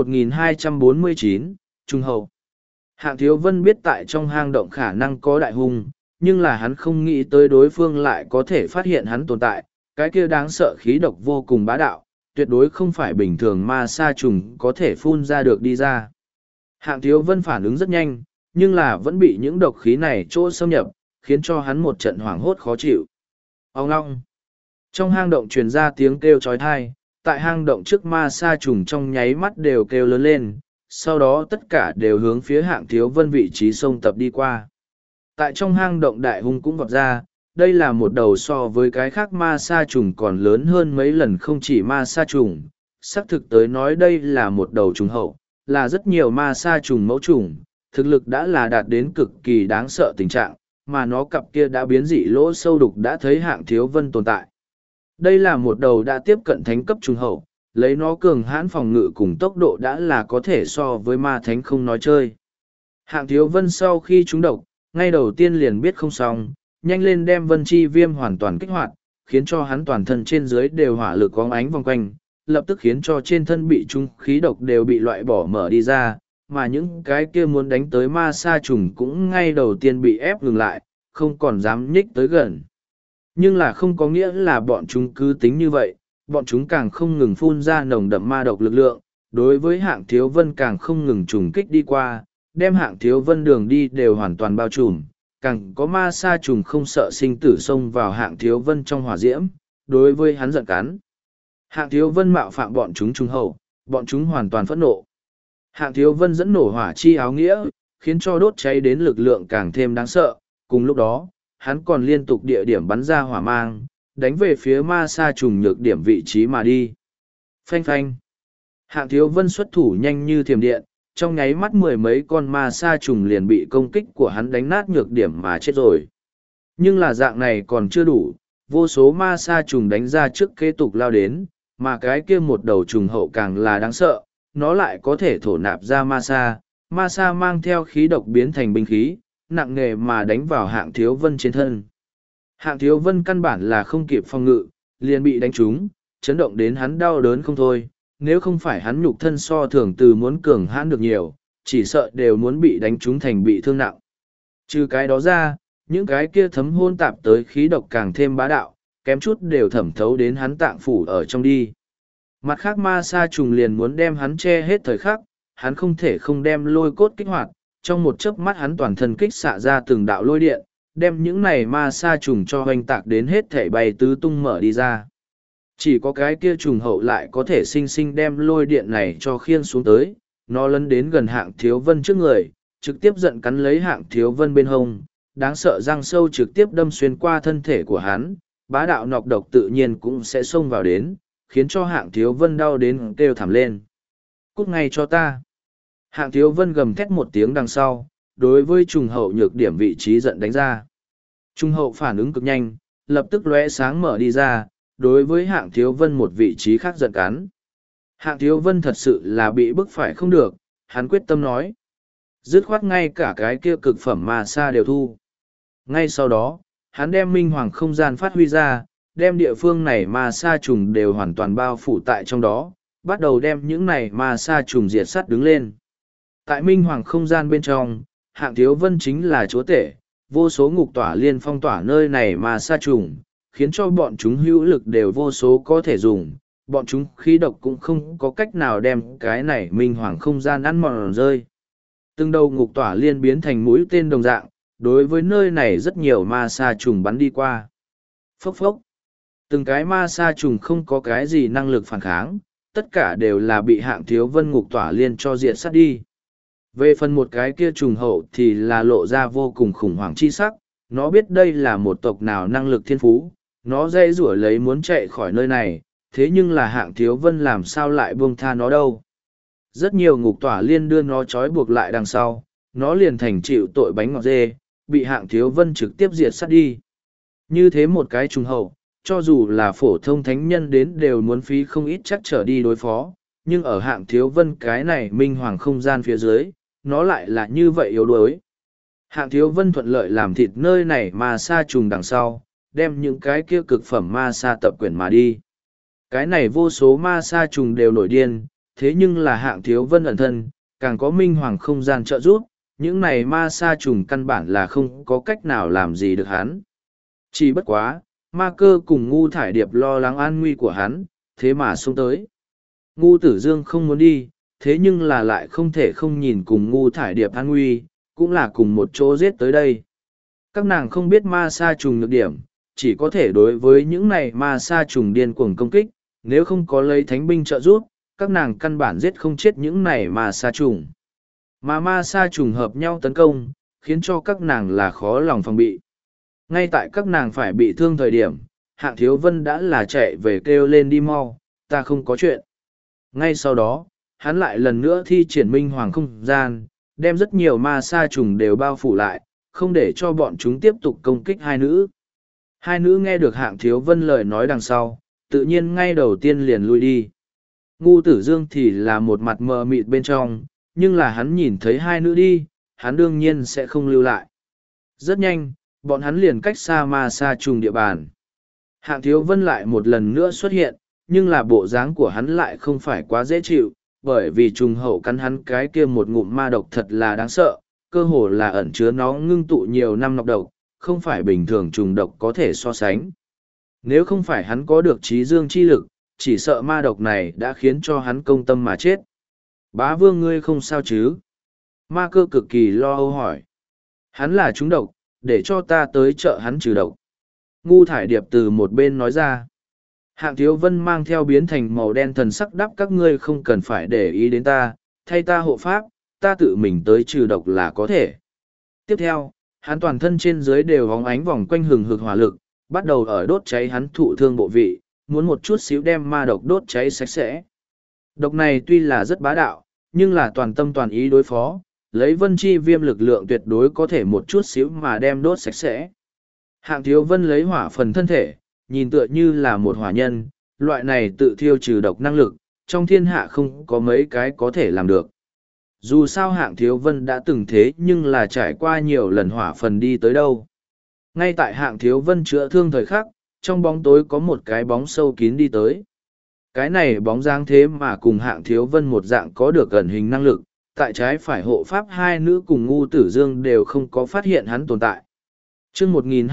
Speaker 1: 1249, Trung Hậu. Hạng Thiếu Vân biết tại trong hang động khả năng có đại hung, nhưng là hắn không nghĩ tới đối phương lại có thể phát hiện hắn tồn tại, cái kia đáng sợ khí độc vô cùng bá đạo, tuyệt đối không phải bình thường ma sa trùng có thể phun ra được đi ra. Hạng Thiếu Vân phản ứng rất nhanh, nhưng là vẫn bị những độc khí này chỗ xâm nhập, khiến cho hắn một trận hoảng hốt khó chịu. Ông long! Trong hang động truyền ra tiếng kêu trói thai, tại hang động trước ma sa trùng trong nháy mắt đều kêu lớn lên, sau đó tất cả đều hướng phía Hạng Thiếu Vân vị trí sông tập đi qua. Tại trong hang động đại hung cũng vọt ra, đây là một đầu so với cái khác ma sa trùng còn lớn hơn mấy lần không chỉ ma sa trùng, xác thực tới nói đây là một đầu trùng hậu, là rất nhiều ma sa trùng mẫu trùng, thực lực đã là đạt đến cực kỳ đáng sợ tình trạng, mà nó cặp kia đã biến dị lỗ sâu đục đã thấy Hạng Thiếu Vân tồn tại. Đây là một đầu đã tiếp cận thánh cấp trùng hậu, lấy nó cường hãn phòng ngự cùng tốc độ đã là có thể so với ma thánh không nói chơi. Hạng Thiếu Vân sau khi trúng độc, ngay đầu tiên liền biết không xong, nhanh lên đem Vân Chi Viêm hoàn toàn kích hoạt, khiến cho hắn toàn thân trên dưới đều hỏa lực óng ánh vòng quanh, lập tức khiến cho trên thân bị trung khí độc đều bị loại bỏ mở đi ra, mà những cái kia muốn đánh tới ma sa trùng cũng ngay đầu tiên bị ép ngừng lại, không còn dám nhích tới gần. Nhưng là không có nghĩa là bọn chúng cứ tính như vậy, bọn chúng càng không ngừng phun ra nồng đậm ma độc lực lượng, đối với Hạng Thiếu Vân càng không ngừng trùng kích đi qua, đem Hạng Thiếu Vân đường đi đều hoàn toàn bao trùm, càng có ma sa trùng không sợ sinh tử xông vào Hạng Thiếu Vân trong hỏa diễm, đối với hắn giận cắn. Hạng Thiếu Vân mạo phạm bọn chúng trung hậu, bọn chúng hoàn toàn phẫn nộ. Hạng Thiếu Vân dẫn nổ hỏa chi áo nghĩa, khiến cho đốt cháy đến lực lượng càng thêm đáng sợ, cùng lúc đó, hắn còn liên tục địa điểm bắn ra hỏa mang, đánh về phía ma sa trùng nhược điểm vị trí mà đi. Phanh phanh. Hạng Thiếu Vân xuất thủ nhanh như thiểm điện, trong nháy mắt mười mấy con ma sa trùng liền bị công kích của hắn đánh nát nhược điểm mà chết rồi. Nhưng là dạng này còn chưa đủ, vô số ma sa trùng đánh ra trước kế tục lao đến, mà cái kia một đầu trùng hậu càng là đáng sợ, nó lại có thể thổ nạp ra ma sa mang theo khí độc biến thành binh khí, nặng nề mà đánh vào Hạng Thiếu Vân trên thân. Hạng Thiếu Vân căn bản là không kịp phòng ngự, liền bị đánh trúng, chấn động đến hắn đau đớn không thôi, nếu không phải hắn nhục thân so thường từ muốn cường hãn được nhiều, chỉ sợ đều muốn bị đánh trúng thành bị thương nặng. Trừ cái đó ra, những cái kia thấm hôn tạp tới khí độc càng thêm bá đạo, kém chút đều thẩm thấu đến hắn tạng phủ ở trong đi. Mặt khác ma sa trùng liền muốn đem hắn che hết thời khắc, hắn không thể không đem lôi cốt kích hoạt, trong một chớp mắt hắn toàn thân kích xạ ra từng đạo lôi điện, đem những này ma sa trùng cho hoành tạc đến hết thể bay tứ tung mở đi ra. Chỉ có cái kia trùng hậu lại có thể sinh sinh đem lôi điện này cho khiên xuống tới, nó lấn đến gần Hạng Thiếu Vân trước người, trực tiếp giận cắn lấy Hạng Thiếu Vân bên hông, đáng sợ răng sâu trực tiếp đâm xuyên qua thân thể của hắn, bá đạo nọc độc tự nhiên cũng sẽ xông vào đến, khiến cho Hạng Thiếu Vân đau đến kêu thảm lên. Cút ngay cho ta. Hạng Thiếu Vân gầm thét một tiếng đằng sau, đối với trùng hậu nhược điểm vị trí giận đánh ra. Trùng hậu phản ứng cực nhanh, lập tức lóe sáng mở đi ra, đối với Hạng Thiếu Vân một vị trí khác giận cắn. Hạng Thiếu Vân thật sự là bị bức phải không được, hắn quyết tâm nói. Dứt khoát ngay cả cái kia cực phẩm ma sa đều thu. Ngay sau đó, hắn đem minh hoàng không gian phát huy ra, đem địa phương này ma sa trùng đều hoàn toàn bao phủ tại trong đó, bắt đầu đem những này ma sa trùng diệt sát đứng lên. Tại minh hoàng không gian bên trong, Hạng Thiếu Vân chính là chúa tể, vô số ngục tỏa liên phong tỏa nơi này ma sa trùng, khiến cho bọn chúng hữu lực đều vô số có thể dùng, bọn chúng khí độc cũng không có cách nào đem cái này minh hoàng không gian ăn mòn rơi. Từng đầu ngục tỏa liên biến thành mũi tên đồng dạng, đối với nơi này rất nhiều ma sa trùng bắn đi qua. Phốc phốc. Từng cái ma sa trùng không có cái gì năng lực phản kháng, tất cả đều là bị Hạng Thiếu Vân ngục tỏa liên cho diệt sát đi. Về phần một cái kia trùng hậu thì là lộ ra vô cùng khủng hoảng chi sắc, nó biết đây là một tộc nào năng lực thiên phú, nó dễ rủa lấy muốn chạy khỏi nơi này, thế nhưng là Hạng Thiếu Vân làm sao lại buông tha nó đâu. Rất nhiều ngục tỏa liên đưa nó trói buộc lại đằng sau, nó liền thành chịu tội bánh ngọt dê, bị Hạng Thiếu Vân trực tiếp diệt sát đi. Như thế một cái trùng hậu, cho dù là phổ thông thánh nhân đến đều muốn phí không ít chắc trở đi đối phó, nhưng ở Hạng Thiếu Vân cái này minh hoàng không gian phía dưới, nó lại là như vậy yếu đuối. Hạng Thiếu Vân thuận lợi làm thịt nơi này ma sa trùng đằng sau, đem những cái kia cực phẩm ma sa tập quyển mà đi. Cái này vô số ma sa trùng đều nổi điên, thế nhưng là Hạng Thiếu Vân ẩn thân, càng có minh hoàng không gian trợ giúp, những này ma sa trùng căn bản là không có cách nào làm gì được hắn. Chỉ bất quá, ma cơ cùng ngu thải điệp lo lắng an nguy của hắn, thế mà xông tới. Ngu tử dương không muốn đi, thế nhưng là lại không thể không nhìn cùng ngu thải điệp an nguy, cũng là cùng một chỗ giết tới đây. Các nàng không biết ma sa trùng nhược điểm, chỉ có thể đối với những này ma sa trùng điên cuồng công kích, nếu không có lấy thánh binh trợ giúp, các nàng căn bản giết không chết những này ma sa trùng. Mà ma sa trùng hợp nhau tấn công, khiến cho các nàng là khó lòng phòng bị. Ngay tại các nàng phải bị thương thời điểm, Hạng Thiếu Vân đã là chạy về kêu lên đi mau, ta không có chuyện. Ngay sau đó, hắn lại lần nữa thi triển minh hoàng không gian, đem rất nhiều ma sa trùng đều bao phủ lại, không để cho bọn chúng tiếp tục công kích hai nữ. Hai nữ nghe được Hạng Thiếu Vân lời nói đằng sau, tự nhiên ngay đầu tiên liền lui đi. Ngu Tử Dương thì là một mặt mờ mịt bên trong, nhưng là hắn nhìn thấy hai nữ đi, hắn đương nhiên sẽ không lưu lại. Rất nhanh, bọn hắn liền cách xa ma xa trùng địa bàn. Hạng Thiếu Vân lại một lần nữa xuất hiện, nhưng là bộ dáng của hắn lại không phải quá dễ chịu, bởi vì trùng hậu cắn hắn cái kia một ngụm ma độc thật là đáng sợ, cơ hồ là ẩn chứa nó ngưng tụ nhiều năm nọc độc, không phải bình thường trùng độc có thể so sánh. Nếu không phải hắn có được trí dương chi lực, chỉ sợ ma độc này đã khiến cho hắn công tâm mà chết. Bá Vương ngươi không sao chứ? Ma Cơ cực kỳ lo âu hỏi. Hắn là trúng độc, để cho ta tới chợ hắn trừ độc. Ngu Thải Điệp từ một bên nói ra. Hạng Thiếu Vân mang theo biến thành màu đen thần sắc đắp các ngươi không cần phải để ý đến ta, thay ta hộ pháp, ta tự mình tới trừ độc là có thể. Tiếp theo, hắn toàn thân trên dưới đều hóng ánh vòng quanh hừng hực hỏa lực, bắt đầu ở đốt cháy hắn thụ thương bộ vị, muốn một chút xíu đem ma độc đốt cháy sạch sẽ. Độc này tuy là rất bá đạo, nhưng là toàn tâm toàn ý đối phó, lấy Vân Chi Viêm lực lượng tuyệt đối có thể một chút xíu mà đem đốt sạch sẽ. Hạng Thiếu Vân lấy hỏa phần thân thể, nhìn tựa như là một hỏa nhân, loại này tự thiêu trừ độc năng lực, trong thiên hạ không có mấy cái có thể làm được. Dù sao Hạng Thiếu Vân đã từng thế nhưng là trải qua nhiều lần hỏa phần đi tới đâu. Ngay tại Hạng Thiếu Vân chữa thương thời khắc, trong bóng tối có một cái bóng sâu kín đi tới. Cái này bóng dáng thế mà cùng Hạng Thiếu Vân một dạng có được ẩn hình năng lực, tại trái phải hộ pháp hai nữ cùng Ngu Tử Dương đều không có phát hiện hắn tồn tại. Chương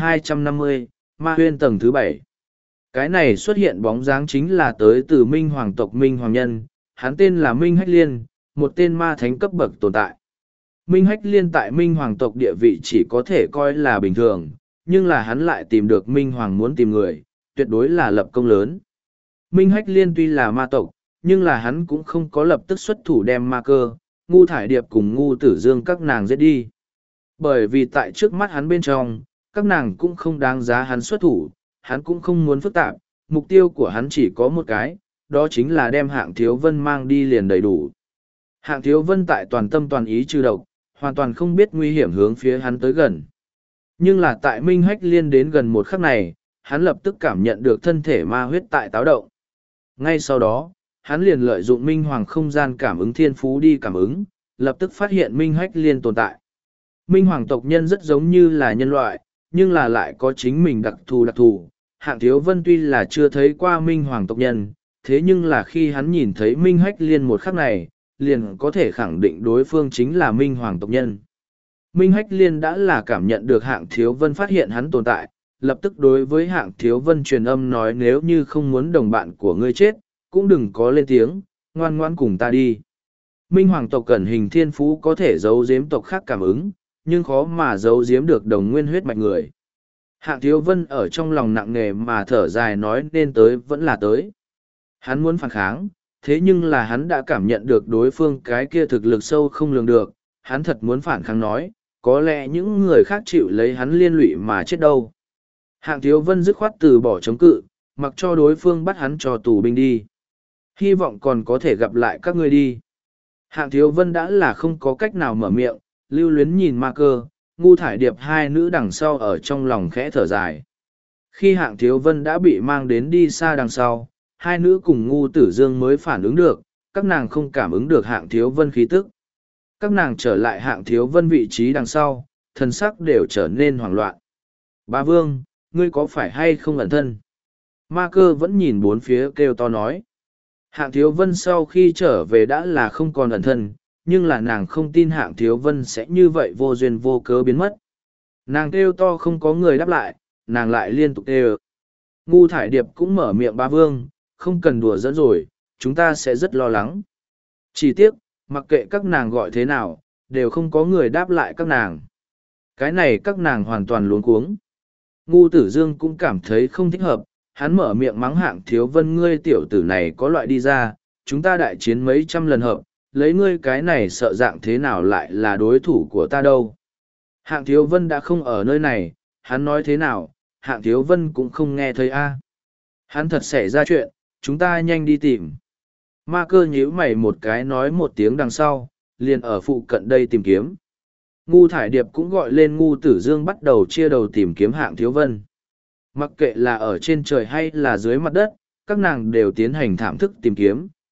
Speaker 1: 1250, Ma Huyên tầng thứ 7. Cái này xuất hiện bóng dáng chính là tới từ Minh Hoàng tộc Minh Hoàng Nhân, hắn tên là Minh Hách Liên, một tên ma thánh cấp bậc tồn tại. Minh Hách Liên tại Minh Hoàng tộc địa vị chỉ có thể coi là bình thường, nhưng là hắn lại tìm được Minh Hoàng muốn tìm người, tuyệt đối là lập công lớn. Minh Hách Liên tuy là ma tộc, nhưng là hắn cũng không có lập tức xuất thủ đem Ma Cơ, Ngu Thải Điệp cùng Ngu Tử Dương các nàng giết đi. Bởi vì tại trước mắt hắn bên trong, các nàng cũng không đáng giá hắn xuất thủ, hắn cũng không muốn phức tạp, mục tiêu của hắn chỉ có một cái, đó chính là đem Hạng Thiếu Vân mang đi liền đầy đủ. Hạng Thiếu Vân tại toàn tâm toàn ý trừ độc, hoàn toàn không biết nguy hiểm hướng phía hắn tới gần. Nhưng là tại Minh Hách Liên đến gần một khắc này, hắn lập tức cảm nhận được thân thể ma huyết tại táo động. Ngay sau đó, hắn liền lợi dụng Minh Hoàng không gian cảm ứng thiên phú đi cảm ứng, lập tức phát hiện Minh Hách Liên tồn tại. Minh Hoàng tộc nhân rất giống như là nhân loại, nhưng là lại có chính mình đặc thù. Hạng Thiếu Vân tuy là chưa thấy qua Minh Hoàng tộc nhân, thế nhưng là khi hắn nhìn thấy Minh Hách Liên một khắc này, liền có thể khẳng định đối phương chính là Minh Hoàng tộc nhân. Minh Hách Liên đã là cảm nhận được Hạng Thiếu Vân phát hiện hắn tồn tại, lập tức đối với Hạng Thiếu Vân truyền âm nói nếu như không muốn đồng bạn của ngươi chết, cũng đừng có lên tiếng, ngoan ngoan cùng ta đi. Minh Hoàng tộc cẩn hình thiên phú có thể giấu giếm tộc khác cảm ứng, nhưng khó mà giấu giếm được đồng nguyên huyết mạch người. Hạng Thiếu Vân ở trong lòng nặng nề mà thở dài nói nên tới vẫn là tới. Hắn muốn phản kháng, thế nhưng là hắn đã cảm nhận được đối phương cái kia thực lực sâu không lường được, hắn thật muốn phản kháng nói, có lẽ những người khác chịu lấy hắn liên lụy mà chết đâu. Hạng Thiếu Vân dứt khoát từ bỏ chống cự, mặc cho đối phương bắt hắn cho tù binh đi. Hy vọng còn có thể gặp lại các ngươi đi. Hạng Thiếu Vân đã là không có cách nào mở miệng, lưu luyến nhìn Ma Cơ, Ngu Thải Điệp hai nữ đằng sau ở trong lòng khẽ thở dài. Khi Hạng Thiếu Vân đã bị mang đến đi xa đằng sau, hai nữ cùng Ngu Tử Dương mới phản ứng được, các nàng không cảm ứng được Hạng Thiếu Vân khí tức. Các nàng trở lại Hạng Thiếu Vân vị trí đằng sau, thân sắc đều trở nên hoảng loạn. Bá Vương, ngươi có phải hay không ẩn thân? Ma Cơ vẫn nhìn bốn phía kêu to nói. Hạng Thiếu Vân sau khi trở về đã là không còn ẩn thân, nhưng là nàng không tin Hạng Thiếu Vân sẽ như vậy vô duyên vô cớ biến mất. Nàng kêu to không có người đáp lại, nàng lại liên tục kêu. Ngu Thải Điệp cũng mở miệng Bá Vương, không cần đùa dẫn rồi, chúng ta sẽ rất lo lắng. Chỉ tiếc, mặc kệ các nàng gọi thế nào, đều không có người đáp lại các nàng. Cái này các nàng hoàn toàn luống cuống. Ngu Tử Dương cũng cảm thấy không thích hợp, hắn mở miệng mắng Hạng Thiếu Vân ngươi tiểu tử này có loại đi ra, chúng ta đại chiến mấy trăm lần hợp, lấy ngươi cái này sợ dạng thế nào lại là đối thủ của ta đâu. Hạng Thiếu Vân đã không ở nơi này, hắn nói thế nào, Hạng Thiếu Vân cũng không nghe thấy a. Hắn thật xảy ra chuyện, chúng ta nhanh đi tìm. Ma Cơ nhíu mày một cái nói một tiếng đằng sau, liền ở phụ cận đây tìm kiếm. Ngu Thải Điệp cũng gọi lên Ngu Tử Dương bắt đầu chia đầu tìm kiếm Hạng Thiếu Vân. Mặc kệ là ở trên trời hay là dưới mặt đất, các nàng đều tiến hành thảm thức tìm kiếm,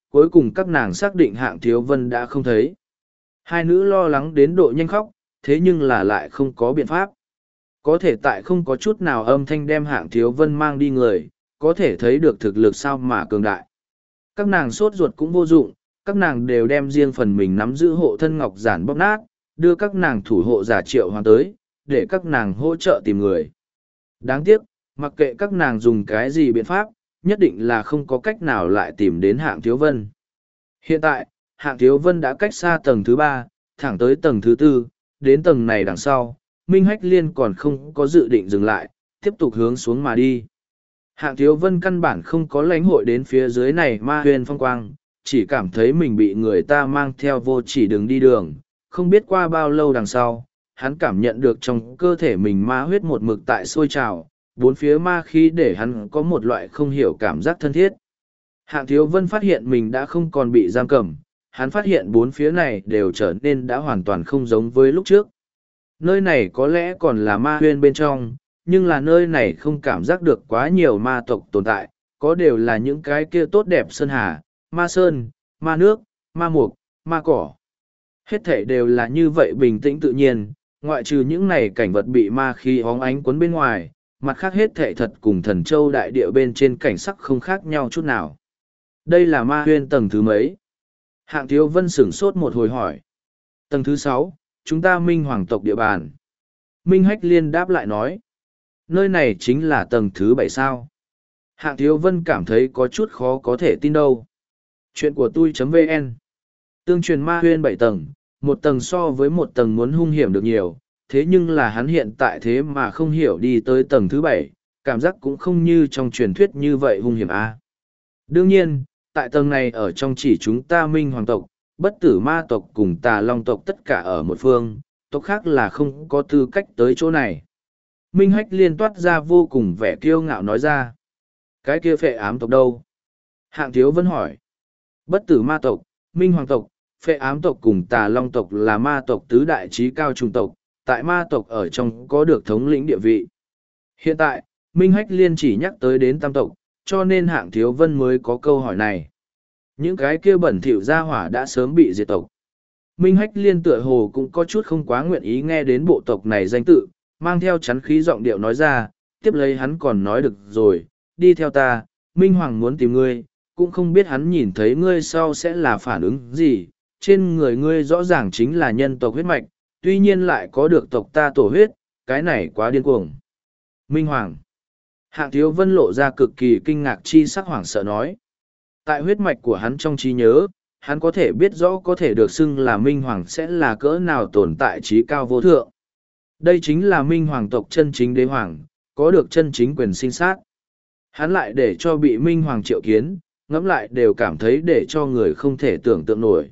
Speaker 1: cuối cùng các nàng xác định Hạng Thiếu Vân đã không thấy. Hai nữ lo lắng đến độ nhanh khóc, thế nhưng là lại không có biện pháp. Có thể tại không có chút nào âm thanh đem Hạng Thiếu Vân mang đi người, có thể thấy được thực lực sao mà cường đại. Các nàng sốt ruột cũng vô dụng, các nàng đều đem riêng phần mình nắm giữ hộ thân ngọc giản bóp nát, đưa các nàng thủ hộ giả Triệu Hoàng tới, để các nàng hỗ trợ tìm người. Đáng tiếc, mặc kệ các nàng dùng cái gì biện pháp, nhất định là không có cách nào lại tìm đến Hạng Thiếu Vân. Hiện tại, Hạng Thiếu Vân đã cách xa tầng thứ 3, thẳng tới tầng thứ 4, đến tầng này đằng sau, Minh Hách Liên còn không có dự định dừng lại, tiếp tục hướng xuống mà đi. Hạng Thiếu Vân căn bản không có lãnh hội đến phía dưới này ma huyền phong quang, chỉ cảm thấy mình bị người ta mang theo vô chỉ đường đi đường, không biết qua bao lâu đằng sau, hắn cảm nhận được trong cơ thể mình ma huyết một mực tại sôi trào, bốn phía ma khí để hắn có một loại không hiểu cảm giác thân thiết. Hạng Thiếu Vân phát hiện mình đã không còn bị giam cầm, hắn phát hiện bốn phía này đều trở nên đã hoàn toàn không giống với lúc trước. Nơi này có lẽ còn là ma huyên bên trong, nhưng là nơi này không cảm giác được quá nhiều ma tộc tồn tại, có đều là những cái kia tốt đẹp sơn hà, ma sơn, ma nước, ma mục, ma cỏ. Hết thể đều là như vậy bình tĩnh tự nhiên, ngoại trừ những này cảnh vật bị ma khí hóng ánh quấn bên ngoài, mặt khác hết thể thật cùng thần châu đại địa bên trên cảnh sắc không khác nhau chút nào. Đây là ma huyên tầng thứ mấy? Hạng Thiếu Vân sửng sốt một hồi hỏi. Tầng thứ 6, chúng ta Minh Hoàng tộc địa bàn. Minh Hách Liên đáp lại nói. Nơi này chính là tầng thứ 7 sao. Hạng Thiếu Vân cảm thấy có chút khó có thể tin đâu. Chuyện của tôi.vn. Tương truyền ma huyên 7 tầng, một tầng so với một tầng muốn hung hiểm được nhiều, thế nhưng là hắn hiện tại thế mà không hiểu đi tới tầng thứ 7, cảm giác cũng không như trong truyền thuyết như vậy hung hiểm a. Đương nhiên, tại tầng này ở trong chỉ chúng ta Minh Hoàng tộc, bất tử ma tộc cùng Tà Long tộc tất cả ở một phương, tộc khác là không có tư cách tới chỗ này. Minh Hách Liên toát ra vô cùng vẻ kiêu ngạo nói ra. Cái kia phệ ám tộc đâu? Hạng Thiếu Vân hỏi. Bất tử ma tộc, Minh Hoàng tộc, phệ ám tộc cùng Tà Long tộc là ma tộc tứ đại trí cao trùng tộc, tại ma tộc ở trong có được thống lĩnh địa vị. Hiện tại, Minh Hách Liên chỉ nhắc tới đến tam tộc, cho nên Hạng Thiếu Vân mới có câu hỏi này. Những cái kia bẩn thỉu gia hỏa đã sớm bị diệt tộc. Minh Hách Liên tựa hồ cũng có chút không quá nguyện ý nghe đến bộ tộc này danh tự, mang theo chắn khí giọng điệu nói ra, tiếp lấy hắn còn nói được rồi, đi theo ta, Minh Hoàng muốn tìm ngươi, cũng không biết hắn nhìn thấy ngươi sau sẽ là phản ứng gì, trên người ngươi rõ ràng chính là nhân tộc huyết mạch, tuy nhiên lại có được tộc ta tổ huyết, cái này quá điên cuồng. Minh Hoàng. Hạng Thiếu Vân lộ ra cực kỳ kinh ngạc chi sắc hoảng sợ nói. Tại huyết mạch của hắn trong trí nhớ, hắn có thể biết rõ có thể được xưng là Minh Hoàng sẽ là cỡ nào tồn tại trí cao vô thượng. Đây chính là Minh Hoàng tộc chân chính đế hoàng, có được chân chính quyền sinh sát. Hắn lại để cho bị Minh Hoàng triệu kiến, ngẫm lại đều cảm thấy để cho người không thể tưởng tượng nổi.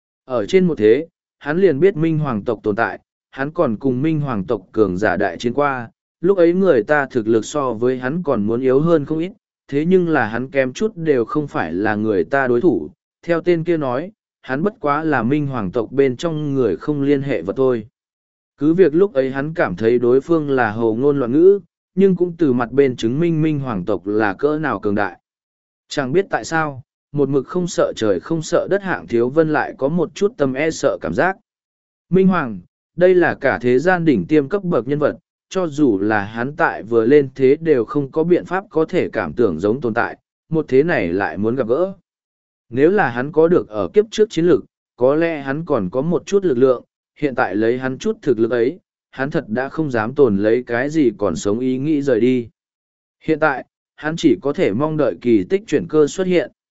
Speaker 1: Ở trên một thế, hắn liền biết Minh Hoàng tộc tồn tại, hắn còn cùng Minh Hoàng tộc cường giả đại chiến qua, lúc ấy người ta thực lực so với hắn còn muốn yếu hơn không ít, thế nhưng là hắn kém chút đều không phải là người ta đối thủ. Theo tên kia nói, hắn bất quá là Minh Hoàng tộc bên trong người không liên hệ vật thôi. Cứ việc lúc ấy hắn cảm thấy đối phương là hồ ngôn loạn ngữ, nhưng cũng từ mặt bên chứng minh Minh Hoàng tộc là cỡ nào cường đại. Chẳng biết tại sao, một mực không sợ trời không sợ đất Hạng Thiếu Vân lại có một chút tâm e sợ cảm giác. Minh Hoàng, đây là cả thế gian đỉnh tiêm cấp bậc nhân vật, cho dù là hắn tại vừa lên thế đều không có biện pháp có thể cảm tưởng giống tồn tại, một thế này lại muốn gặp gỡ. Nếu là hắn có được ở kiếp trước chiến lực, có lẽ hắn còn có một chút lực lượng, hiện tại lấy hắn chút thực lực ấy, hắn thật đã không dám tồn lấy cái gì còn sống ý nghĩ rời đi. Hiện tại, hắn chỉ có thể mong đợi kỳ tích chuyển cơ xuất hiện,